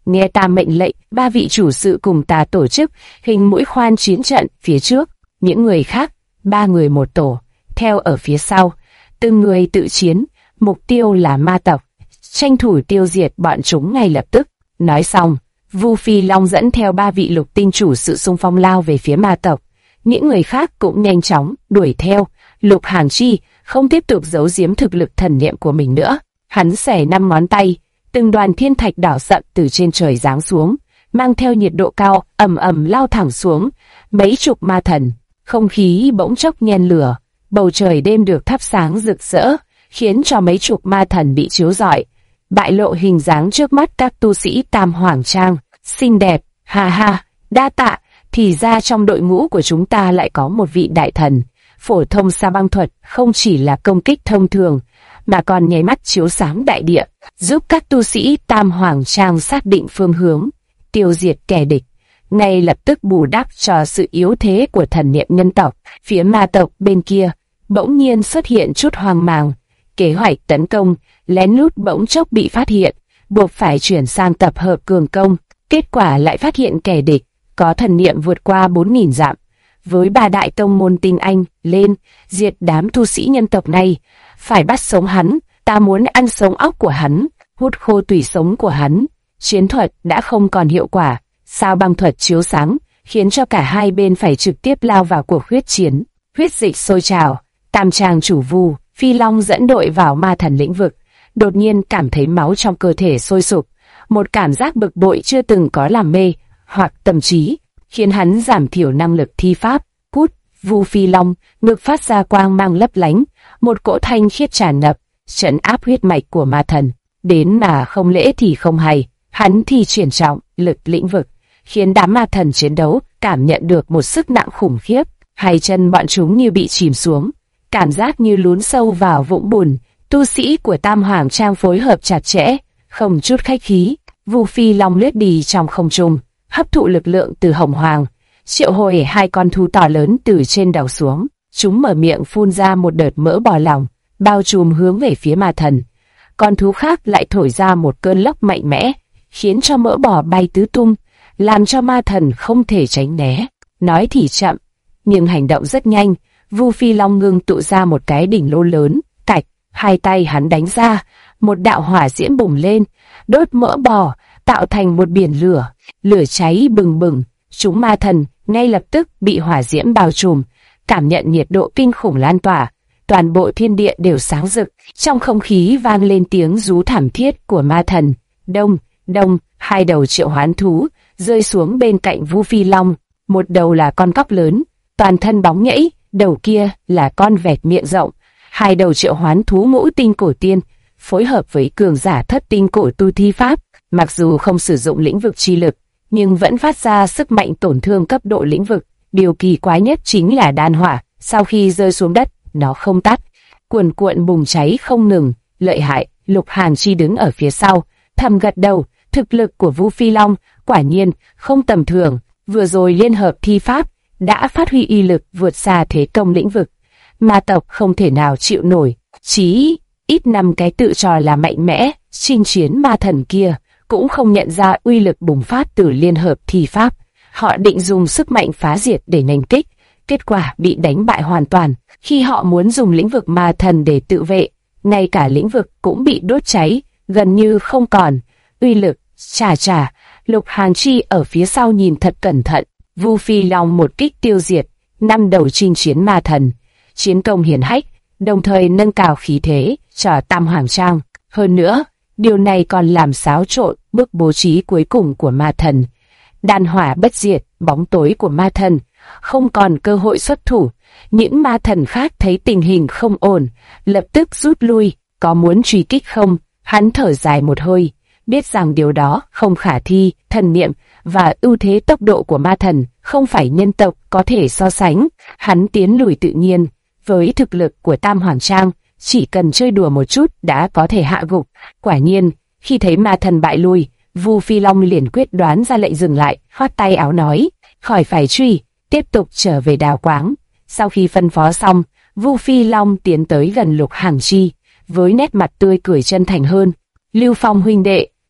nghe ta mệnh lệnh, ba vị chủ sự cùng ta tổ chức hình mũi khoan chiến trận phía trước, những người khác, 3 người một tổ, theo ở phía sau, từng người tự chiến, mục tiêu là ma tộc, tranh thủ tiêu diệt bọn chúng ngay lập tức. Nói xong, Vu Phi Long dẫn theo 3 vị lục tinh chủ sự xung phong lao về phía ma tộc. Những người khác cũng nhanh chóng đuổi theo. Lục Hàn Chi không tiếp tục giấu giếm thực lực thần niệm của mình nữa. Hắn xẻ 5 ngón tay, từng đoàn thiên thạch đỏ sậm từ trên trời giáng xuống, mang theo nhiệt độ cao ầm ầm lao thẳng xuống. Mấy chục ma thần, không khí bỗng chốc nhen lửa, bầu trời đêm được thắp sáng rực rỡ, khiến cho mấy chục ma thần bị chiếu rọi, bại lộ hình dáng trước mắt các tu sĩ Tam Hoàng Trang. Xinh đẹp, ha ha, đa tạ, thì ra trong đội ngũ của chúng ta lại có một vị đại thần. Phổ thông sa băng thuật không chỉ là công kích thông thường, mà còn nháy mắt chiếu sáng đại địa, giúp các tu sĩ Tam Hoàng Trang xác định phương hướng, tiêu diệt kẻ địch, ngay lập tức bù đắp cho sự yếu thế của thần niệm nhân tộc. Phía ma tộc bên kia, bỗng nhiên xuất hiện chút hoang mang. Kế hoạch tấn công, lén lút bỗng chốc bị phát hiện, buộc phải chuyển sang tập hợp cường công. Kết quả lại phát hiện kẻ địch có thần niệm vượt qua 4.000 dặm. Với 3 đại tông môn tinh anh lên, diệt đám tu sĩ nhân tộc này, phải bắt sống hắn, ta muốn ăn sống óc của hắn, hút khô tủy sống của hắn. Chiến thuật đã không còn hiệu quả, sao băng thuật chiếu sáng, khiến cho cả hai bên phải trực tiếp lao vào cuộc huyết chiến. Huyết dịch sôi trào, Tam Tràng chủ Vu Phi Long dẫn đội vào ma thần lĩnh vực, đột nhiên cảm thấy máu trong cơ thể sôi sục, một cảm giác bực bội chưa từng có làm mê hoặc tâm trí, khiến hắn giảm thiểu năng lực thi pháp. Cút! Vu Phi Long ngực phát ra quang mang lấp lánh, một cỗ thanh khiết tràn ngập, trấn áp huyết mạch của ma thần. Đến mà không lễ thì không hay, hắn thì triển trọng lực lĩnh vực, khiến đám ma thần chiến đấu cảm nhận được một sức nặng khủng khiếp. Hai chân bọn chúng như bị chìm xuống, cảm giác như lún sâu vào vũng bùn. Tu sĩ của Tam Hoàng Trang phối hợp chặt chẽ, không chút khách khí. Vu Phi Long lướt đi trong không trung, hấp thụ lực lượng từ Hồng Hoàng, triệu hồi 2 con thú to lớn từ trên đầu xuống. Chúng mở miệng phun ra một đợt mỡ bò lòng, bao trùm hướng về phía ma thần. Con thú khác lại thổi ra một cơn lốc mạnh mẽ, khiến cho mỡ bò bay tứ tung, làm cho ma thần không thể tránh né. Nói thì chậm, nhưng hành động rất nhanh. Vu Phi Long ngưng tụ ra một cái đỉnh lô lớn, cạch, 2 tay hắn đánh ra, một đạo hỏa diễm bùng lên, đốt mỡ bò, tạo thành một biển lửa, lửa cháy bừng bừng. Chúng ma thần ngay lập tức bị hỏa diễm bao trùm, cảm nhận nhiệt độ kinh khủng lan tỏa, toàn bộ thiên địa đều sáng rực. Trong không khí vang lên tiếng rú thảm thiết của ma thần. Đông, đông, 2 đầu triệu hoán thú rơi xuống bên cạnh Vu Phi Long. Một đầu là con cóc lớn, toàn thân bóng nhảy, đầu kia là con vẹt miệng rộng. 2 đầu triệu hoán thú ngũ tinh cổ tiên, phối hợp với cường giả thất tinh cổ tu thi pháp, mặc dù không sử dụng lĩnh vực chi lực, nhưng vẫn phát ra sức mạnh tổn thương cấp độ lĩnh vực. Điều kỳ quái nhất chính là đan hỏa, sau khi rơi xuống đất, nó không tắt, cuồn cuộn bùng cháy không ngừng. Lợi hại. Lục Hàn Chi đứng ở phía sau, thầm gật đầu. Thực lực của Vu Phi Long quả nhiên không tầm thường. Vừa rồi liên hợp thi pháp đã phát huy uy lực vượt xa thế công lĩnh vực, ma tộc không thể nào chịu nổi. Chí ít 5 cái tự trò là mạnh mẽ chinh chiến ma thần kia cũng không nhận ra uy lực bùng phát từ liên hợp thi pháp. Họ định dùng sức mạnh phá diệt để nghênh kích, kết quả bị đánh bại hoàn toàn. Khi họ muốn dùng lĩnh vực ma thần để tự vệ, ngay cả lĩnh vực cũng bị đốt cháy, gần như không còn uy lực. Chà, Lục Hàn Chi ở phía sau nhìn thật cẩn thận. Vu Phi Long một kích tiêu diệt 5 đầu chinh chiến ma thần, chiến công hiển hách, đồng thời nâng cao khí thế cho Tam Hoàng Trang. Hơn nữa, điều này còn làm xáo trộn bước bố trí cuối cùng của ma thần. Đan hỏa bất diệt, bóng tối của ma thần không còn cơ hội xuất thủ. Những ma thần khác thấy tình hình không ổn, lập tức rút lui. Có muốn truy kích không? Hắn thở dài một hơi, biết rằng điều đó không khả thi. Thần niệm và ưu thế tốc độ của ma thần không phải nhân tộc có thể so sánh. Hắn tiến lùi tự nhiên. Với thực lực của Tam Hoàng Trang, chỉ cần chơi đùa một chút đã có thể hạ gục. Quả nhiên, khi thấy ma thần bại lui, Vu Phi Long liền quyết đoán ra lệnh dừng lại, khoát tay áo nói, khỏi phải truy, tiếp tục trở về đào quáng. Sau khi phân phó xong, Vu Phi Long tiến tới gần Lục Hàn Chi, với nét mặt tươi cười chân thành hơn. Lưu Phong huynh đệ,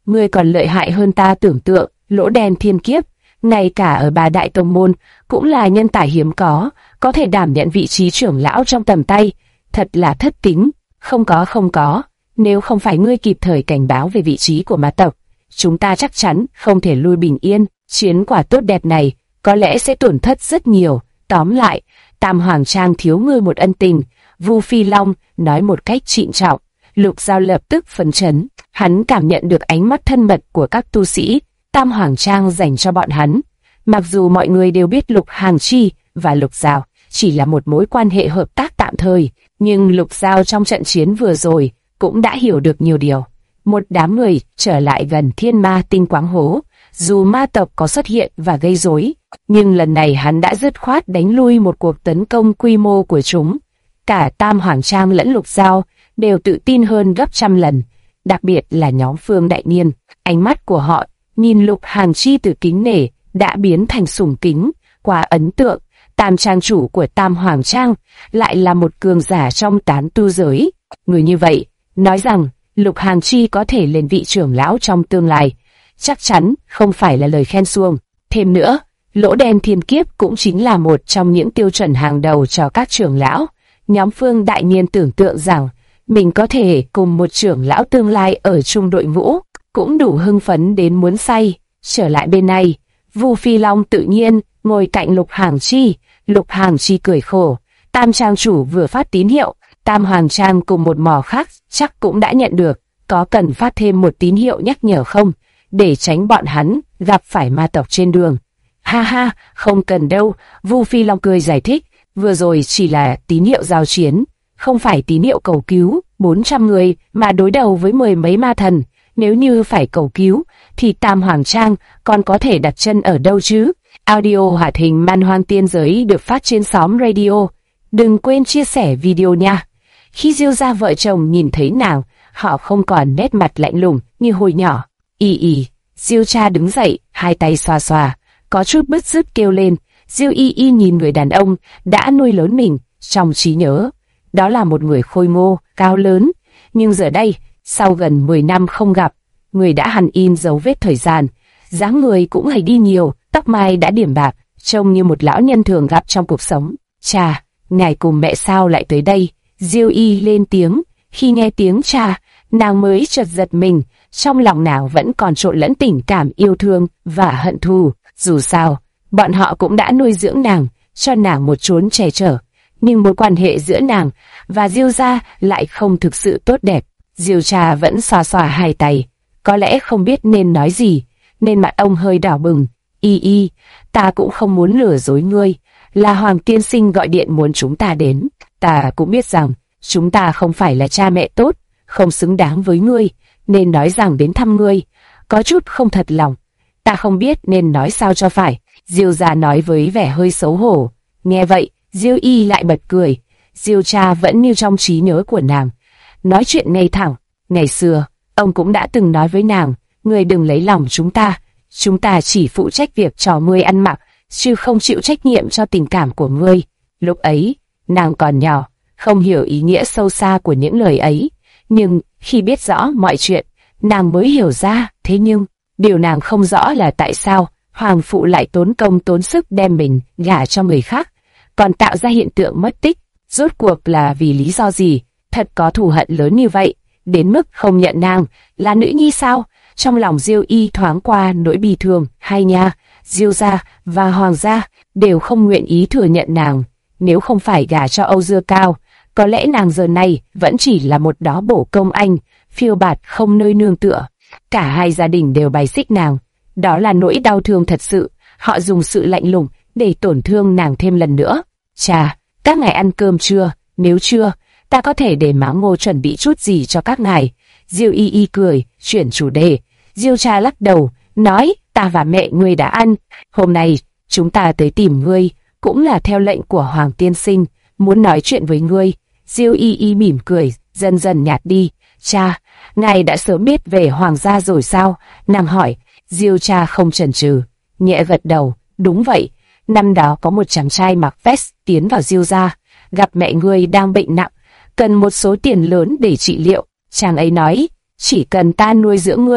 ngươi còn lợi hại hơn ta tưởng tượng, lỗ đen thiên kiếp. Ngay cả ở Ba Đại Tông Môn, cũng là nhân tài hiếm có thể đảm nhận vị trí trưởng lão trong tầm tay. Thật là thất kính. Không có. Nếu không phải ngươi kịp thời cảnh báo về vị trí của ma tộc, chúng ta chắc chắn không thể lui bình yên. Chiến quả tốt đẹp này có lẽ sẽ tổn thất rất nhiều. Tóm lại, Tam Hoàng Trang thiếu ngươi một ân tình. Vu Phi Long nói một cách trịnh trọng. Lục Giao lập tức phấn chấn. Hắn cảm nhận được ánh mắt thân mật của các tu sĩ Tam Hoàng Trang dành cho bọn hắn. Mặc dù mọi người đều biết Lục Hàng Chi và Lục Giao chỉ là một mối quan hệ hợp tác tạm thời, nhưng Lục Giao trong trận chiến vừa rồi cũng đã hiểu được nhiều điều. Một đám người trở lại gần Thiên Ma Tinh Quáng Hố. Dù ma tộc có xuất hiện và gây rối, nhưng lần này hắn đã dứt khoát đánh lui một cuộc tấn công quy mô của chúng. Cả Tam Hoàng Trang lẫn Lục Giao đều tự tin hơn gấp trăm lần, đặc biệt là nhóm Phương Đại Niên. Ánh mắt của họ nhìn Lục Hàng Chi từ kính nể đã biến thành sùng kính. Quá ấn tượng, Tam Trang chủ của Tam Hoàng Trang lại là một cường giả trong tán tu giới. Người như vậy nói rằng Lục Hàng Chi có thể lên vị trưởng lão trong tương lai, chắc chắn không phải là lời khen suông. Thêm nữa, lỗ đen thiên kiếp cũng chính là một trong những tiêu chuẩn hàng đầu cho các trưởng lão. Nhóm Phương Đại Niên tưởng tượng rằng mình có thể cùng một trưởng lão tương lai ở chung đội ngũ, cũng đủ hưng phấn đến muốn say. Trở lại bên này, Vu Phi Long tự nhiên ngồi cạnh Lục Hàng Chi. Lục Hàng Chi cười khổ. Tam Trang chủ vừa phát tín hiệu, Tam Hoàng Trang cùng một mỏ khác chắc cũng đã nhận được. Có cần phát thêm một tín hiệu nhắc nhở không, để tránh bọn hắn gặp phải ma tộc trên đường? Ha ha, không cần đâu. Vu Phi Long cười giải thích. Vừa rồi chỉ là tín hiệu giao chiến, không phải tín hiệu cầu cứu. 400 người mà đối đầu với 10 mấy ma thần, nếu như phải cầu cứu thì Tam Hoàng Trang còn có thể đặt chân ở đâu chứ? Audio hoạt hình Man Hoang Tiên Giới được phát trên xóm radio. Đừng quên chia sẻ video nha. Khi Diêu gia vợ chồng nhìn thấy nàng, họ không còn nét mặt lạnh lùng như hồi nhỏ. Y, Diêu cha đứng dậy, hai tay xoa xoa, có chút bứt rứt kêu lên. Diêu Y nhìn người đàn ông đã nuôi lớn mình trong trí nhớ. Đó là một người khôi ngô, cao lớn, nhưng giờ đây, sau gần 10 năm không gặp, người đã hằn in dấu vết thời gian, dáng người cũng gầy đi nhiều, tóc mai đã điểm bạc, trông như một lão nhân thường gặp trong cuộc sống. Cha, ngài cùng mẹ sao lại tới đây? Diêu Y lên tiếng. Khi nghe tiếng cha, nàng mới chợt giật mình, trong lòng nàng vẫn còn trộn lẫn tình cảm yêu thương và hận thù. Dù sao, bọn họ cũng đã nuôi dưỡng nàng, cho nàng một chốn che chở, nhưng mối quan hệ giữa nàng và Diêu gia lại không thực sự tốt đẹp. Diêu cha vẫn xoa xoa hai tay, có lẽ không biết nên nói gì, nên mặt ông hơi đỏ bừng. Y, ta cũng không muốn lừa dối ngươi, là Hoàng tiên sinh gọi điện muốn chúng ta đến. Ta cũng biết rằng chúng ta không phải là cha mẹ tốt, không xứng đáng với ngươi, nên nói rằng đến thăm ngươi, có chút không thật lòng. Ta không biết nên nói sao cho phải. Diêu gia nói với vẻ hơi xấu hổ. Nghe vậy, Diêu Y lại bật cười. Diêu cha vẫn như trong trí nhớ của nàng, nói chuyện ngay thẳng. Ngày xưa, ông cũng đã từng nói với nàng, ngươi đừng lấy lòng chúng ta chỉ phụ trách việc cho ngươi ăn mặc, chứ không chịu trách nhiệm cho tình cảm của ngươi. Lúc ấy, nàng còn nhỏ, không hiểu ý nghĩa sâu xa của những lời ấy, nhưng khi biết rõ mọi chuyện, nàng mới hiểu ra. Thế nhưng, điều nàng không rõ là tại sao Hoàng phụ lại tốn công tốn sức đem mình gả cho người khác, còn tạo ra hiện tượng mất tích. Rốt cuộc là vì lý do gì? Thật có thù hận lớn như vậy, đến mức không nhận nàng là nữ nhi sao? Trong lòng Diêu Y thoáng qua nỗi bi thương. Hai nhà, Diêu gia và Hoàng gia đều không nguyện ý thừa nhận nàng. Nếu không phải gả cho Âu Dương Cao, có lẽ nàng giờ này vẫn chỉ là một đóa bổ công anh, phiêu bạt không nơi nương tựa. Cả hai gia đình đều bài xích nàng. Đó là nỗi đau thương thật sự. Họ dùng sự lạnh lùng để tổn thương nàng thêm lần nữa. Cha, các ngài ăn cơm chưa? Nếu chưa, ta có thể để Mã Ngô chuẩn bị chút gì cho các ngài. Diêu Y cười, chuyển chủ đề. Diêu cha lắc đầu, nói, ta và mẹ ngươi đã ăn. Hôm nay, chúng ta tới tìm ngươi, cũng là theo lệnh của Hoàng tiên sinh, muốn nói chuyện với ngươi. Diêu Y mỉm cười, dần dần nhạt đi. Cha, ngài đã sớm biết về Hoàng gia rồi sao? Nàng hỏi. Diêu cha không chần chừ, nhẹ gật đầu. Đúng vậy, năm đó có một chàng trai mặc vest tiến vào Diêu gia, gặp mẹ ngươi đang bệnh nặng, cần một số tiền lớn để trị liệu. Chàng ấy nói, chỉ cần ta nuôi dưỡng ngươi,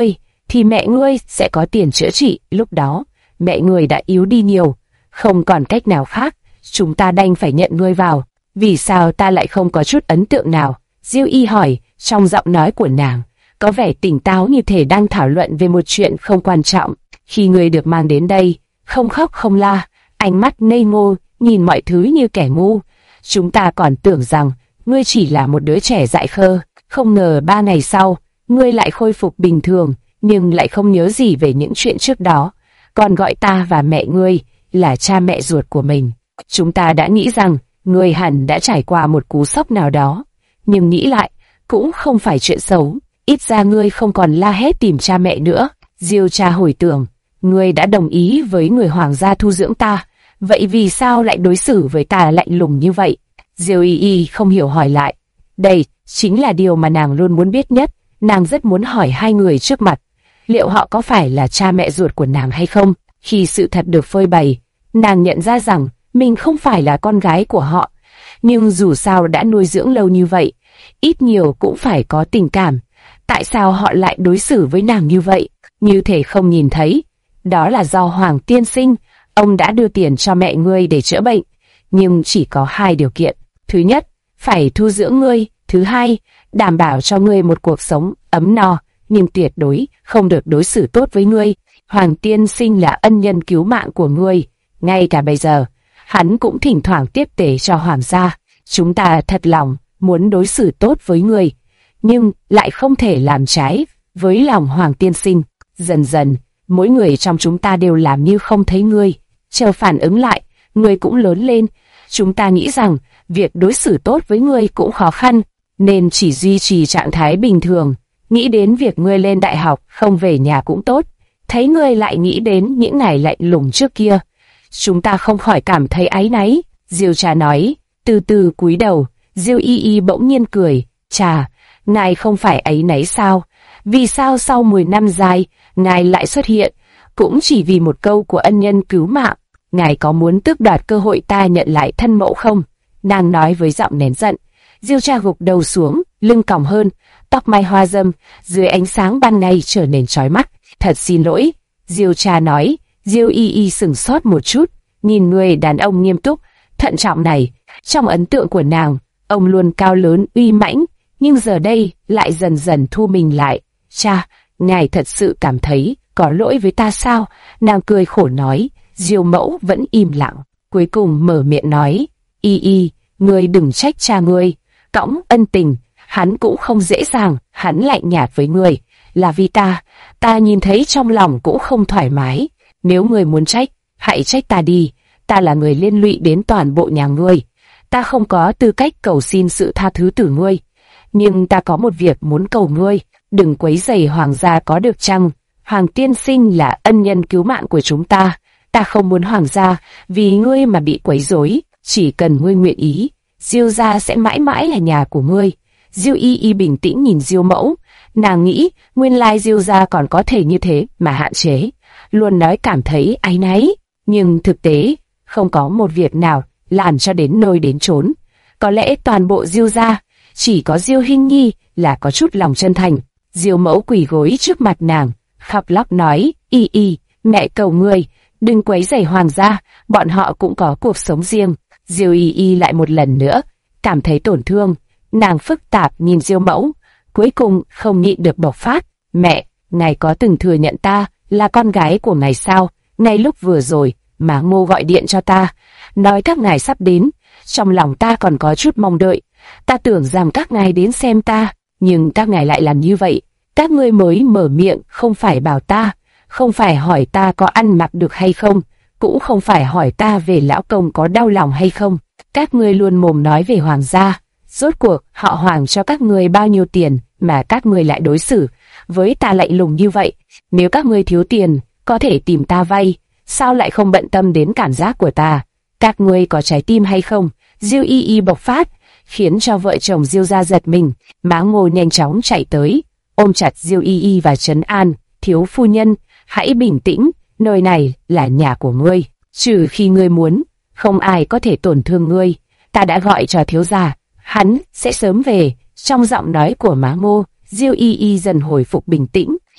thì mẹ ngươi sẽ có tiền chữa trị. Lúc đó, mẹ ngươi đã yếu đi nhiều, không còn cách nào khác, chúng ta đành phải nhận ngươi vào. Vì sao ta lại không có chút ấn tượng nào? Diêu Y hỏi, trong giọng nói của nàng có vẻ tỉnh táo như thể đang thảo luận về một chuyện không quan trọng. Khi ngươi được mang đến đây, không khóc không la, ánh mắt ngây ngô, nhìn mọi thứ như kẻ ngu. Chúng ta còn tưởng rằng ngươi chỉ là một đứa trẻ dại khờ. Không ngờ 3 ngày sau, ngươi lại khôi phục bình thường, nhưng lại không nhớ gì về những chuyện trước đó. Còn gọi ta và mẹ ngươi là cha mẹ ruột của mình. Chúng ta đã nghĩ rằng ngươi hẳn đã trải qua một cú sốc nào đó. Nhưng nghĩ lại, cũng không phải chuyện xấu. Ít ra ngươi không còn la hét tìm cha mẹ nữa. Diêu cha hồi tưởng, ngươi đã đồng ý với người hoàng gia thu dưỡng ta. Vậy vì sao lại đối xử với ta lạnh lùng như vậy? Diêu Y không hiểu hỏi lại. Đây chính là điều mà nàng luôn muốn biết nhất. Nàng rất muốn hỏi hai người trước mặt, liệu họ có phải là cha mẹ ruột của nàng hay không? Khi sự thật được phơi bày, nàng nhận ra rằng mình không phải là con gái của họ. Nhưng dù sao đã nuôi dưỡng lâu như vậy, ít nhiều cũng phải có tình cảm. Tại sao họ lại đối xử với nàng như vậy, như thể không nhìn thấy? Đó là do Hoàng tiên sinh, ông đã đưa tiền cho mẹ ngươi để chữa bệnh. Nhưng chỉ có 2 điều kiện. Thứ nhất, phải thu dưỡng ngươi. Thứ hai, đảm bảo cho ngươi một cuộc sống ấm no, nhưng tuyệt đối không được đối xử tốt với ngươi. Hoàng tiên sinh là ân nhân cứu mạng của ngươi. Ngay cả bây giờ, hắn cũng thỉnh thoảng tiếp tế cho hoàng gia. Chúng ta thật lòng muốn đối xử tốt với ngươi, nhưng lại không thể làm trái với lòng Hoàng tiên sinh. Dần dần, mỗi người trong chúng ta đều làm như không thấy ngươi. Chờ phản ứng lại, ngươi cũng lớn lên. Chúng ta nghĩ rằng việc đối xử tốt với ngươi cũng khó khăn, nên chỉ duy trì trạng thái bình thường. Nghĩ đến việc ngươi lên đại học không về nhà cũng tốt. Thấy ngươi lại nghĩ đến những ngày lạnh lùng trước kia, chúng ta không khỏi cảm thấy áy náy. Diêu cha nói, từ từ cúi đầu. Diêu Y bỗng nhiên cười. Cha, ngài không phải áy náy sao? Vì sao sau 10 năm dài, ngài lại xuất hiện, cũng chỉ vì một câu của ân nhân cứu mạng? Ngài có muốn tước đoạt cơ hội ta nhận lại thân mẫu không? Nàng nói với giọng nén giận. Diêu cha gục đầu xuống, lưng còng hơn, tóc mai hoa râm dưới ánh sáng ban ngày trở nên chói mắt. Thật xin lỗi, Diêu cha nói. Diêu Y sững sốt một chút, nhìn người đàn ông nghiêm túc, thận trọng này. Trong ấn tượng của nàng, ông luôn cao lớn uy mãnh, nhưng giờ đây lại dần dần thu mình lại. Cha, ngài thật sự cảm thấy có lỗi với ta sao? Nàng cười khổ nói. Diêu mẫu vẫn im lặng, cuối cùng mở miệng nói, Y, ngươi đừng trách cha ngươi, cõng ân tình, hắn cũng không dễ dàng, hắn lạnh nhạt với ngươi, là vì ta nhìn thấy trong lòng cũng không thoải mái. Nếu ngươi muốn trách, hãy trách ta đi, ta là người liên lụy đến toàn bộ nhà ngươi, ta không có tư cách cầu xin sự tha thứ từ ngươi. Nhưng ta có một việc muốn cầu ngươi, đừng quấy rầy hoàng gia có được chăng? Hoàng tiên sinh là ân nhân cứu mạng của chúng ta. Ta không muốn hoàng gia vì ngươi mà bị quấy rối. Chỉ cần ngươi nguyện ý, Diêu gia sẽ mãi mãi là nhà của ngươi. Diêu Y bình tĩnh nhìn Diêu mẫu. Nàng nghĩ nguyên lai Diêu gia còn có thể như thế mà hạn chế, luôn nói cảm thấy áy náy, nhưng thực tế không có một việc nào làm cho đến nơi đến chốn. Có lẽ toàn bộ Diêu gia chỉ có Diêu Hinh Nhi là có chút lòng chân thành. Diêu mẫu quỳ gối trước mặt nàng, khóc lóc nói, Y, mẹ cầu ngươi, đừng quấy rầy hoàng gia, bọn họ cũng có cuộc sống riêng. Diêu Y lại một lần nữa cảm thấy tổn thương, nàng phức tạp nhìn Diêu mẫu, cuối cùng không nhịn được bộc phát. Mẹ, ngài có từng thừa nhận ta là con gái của ngài sao? Ngay lúc vừa rồi, má Ngô gọi điện cho ta, nói các ngài sắp đến, trong lòng ta còn có chút mong đợi. Ta tưởng rằng các ngài đến xem ta, nhưng các ngài lại làm như vậy. Các ngươi mới mở miệng không phải bảo ta, không phải hỏi ta có ăn mặc được hay không, cũng không phải hỏi ta về lão công có đau lòng hay không. Các ngươi luôn mồm nói về hoàng gia. Rốt cuộc họ hoàng cho các ngươi bao nhiêu tiền mà các ngươi lại đối xử với ta lạnh lùng như vậy? Nếu các ngươi thiếu tiền, có thể tìm ta vay, sao lại không bận tâm đến cảm giác của ta? Các ngươi có trái tim hay không? Diêu Y bộc phát, khiến cho vợ chồng Diêu gia giật mình. Má Ngô nhanh chóng chạy tới, ôm chặt Diêu Y và trấn an, thiếu phu nhân, hãy bình tĩnh, nơi này là nhà của ngươi, trừ khi ngươi muốn, không ai có thể tổn thương ngươi. Ta đã gọi cho thiếu gia, hắn sẽ sớm về. Trong giọng nói của má Ngô, Diêu Y dần hồi phục bình tĩnh.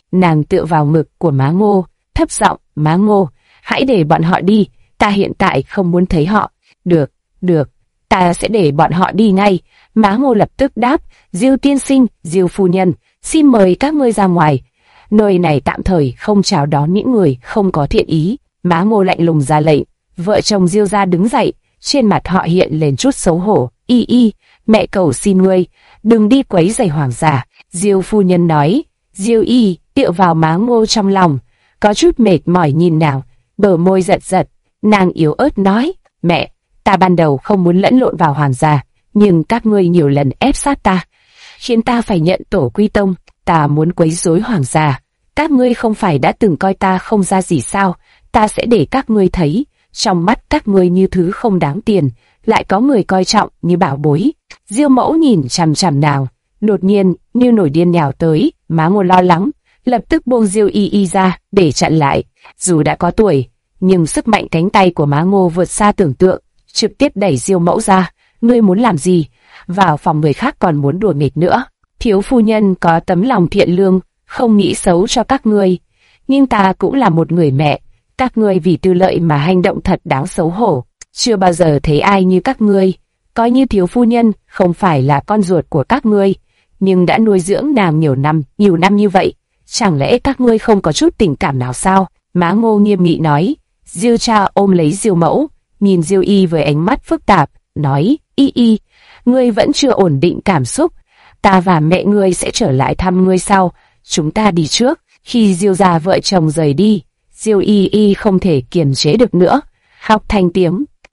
nàng tựa vào ngực của Má Ngô, thấp giọng, Má Ngô, hãy để bọn họ đi, ta hiện tại không muốn thấy họ. Được, được, ta sẽ để bọn họ đi ngay. Má Ngô lập tức đáp, Diêu tiên sinh, Diêu phu nhân, xin mời các ngươi ra ngoài. Nơi này tạm thời không chào đón những người không có thiện ý. Má Ngô lạnh lùng ra lệnh. Vợ chồng Diêu gia đứng dậy, trên mặt họ hiện lên chút xấu hổ. Y, mẹ cầu xin ngươi, đừng đi quấy rầy hoàng gia. Diêu phu nhân nói. Diêu Y tựa vào Má Ngô trong lòng, có chút mệt mỏi nhìn nàng, bờ môi giật giật. Nàng yếu ớt nói, mẹ, ta ban đầu không muốn lẫn lộn vào hoàng gia, nhưng các ngươi nhiều lần ép sát ta, khiến ta phải nhận tổ quy tông. Ta muốn quấy rối hoàng gia. Các ngươi không phải đã từng coi ta không ra gì sao? Ta sẽ để các ngươi thấy, trong mắt các ngươi như thứ không đáng tiền, lại có người coi trọng như bảo bối. Diêu mẫu nhìn chằm chằm nàng, đột nhiên như nổi điên nhào tới. Má Ngô lo lắng, lập tức buông Diêu Y ra để chặn lại. Dù đã có tuổi, nhưng sức mạnh cánh tay của Má Ngô vượt xa tưởng tượng, trực tiếp đẩy Diêu mẫu ra. Ngươi muốn làm gì? Vào phòng người khác còn muốn đùa nghịch nữa. Thiếu phu nhân có tấm lòng thiện lương, không nghĩ xấu cho các ngươi, nhưng ta cũng là một người mẹ. Các ngươi vì tư lợi mà hành động thật đáng xấu hổ. Chưa bao giờ thấy ai như các ngươi. Coi như thiếu phu nhân không phải là con ruột của các ngươi, nhưng đã nuôi dưỡng nàng nhiều năm như vậy, chẳng lẽ các ngươi không có chút tình cảm nào sao? Má Ngô nghiêm nghị nói. Diêu cha ôm lấy Diêu mẫu, nhìn Diêu Y với ánh mắt phức tạp, nói, Y, ngươi vẫn chưa ổn định cảm xúc. Ta và mẹ ngươi sẽ trở lại thăm ngươi sau, chúng ta đi trước. Khi Diêu gia vợ chồng rời đi, Diêu Y không thể kiềm chế được nữa, khóc thành tiếng.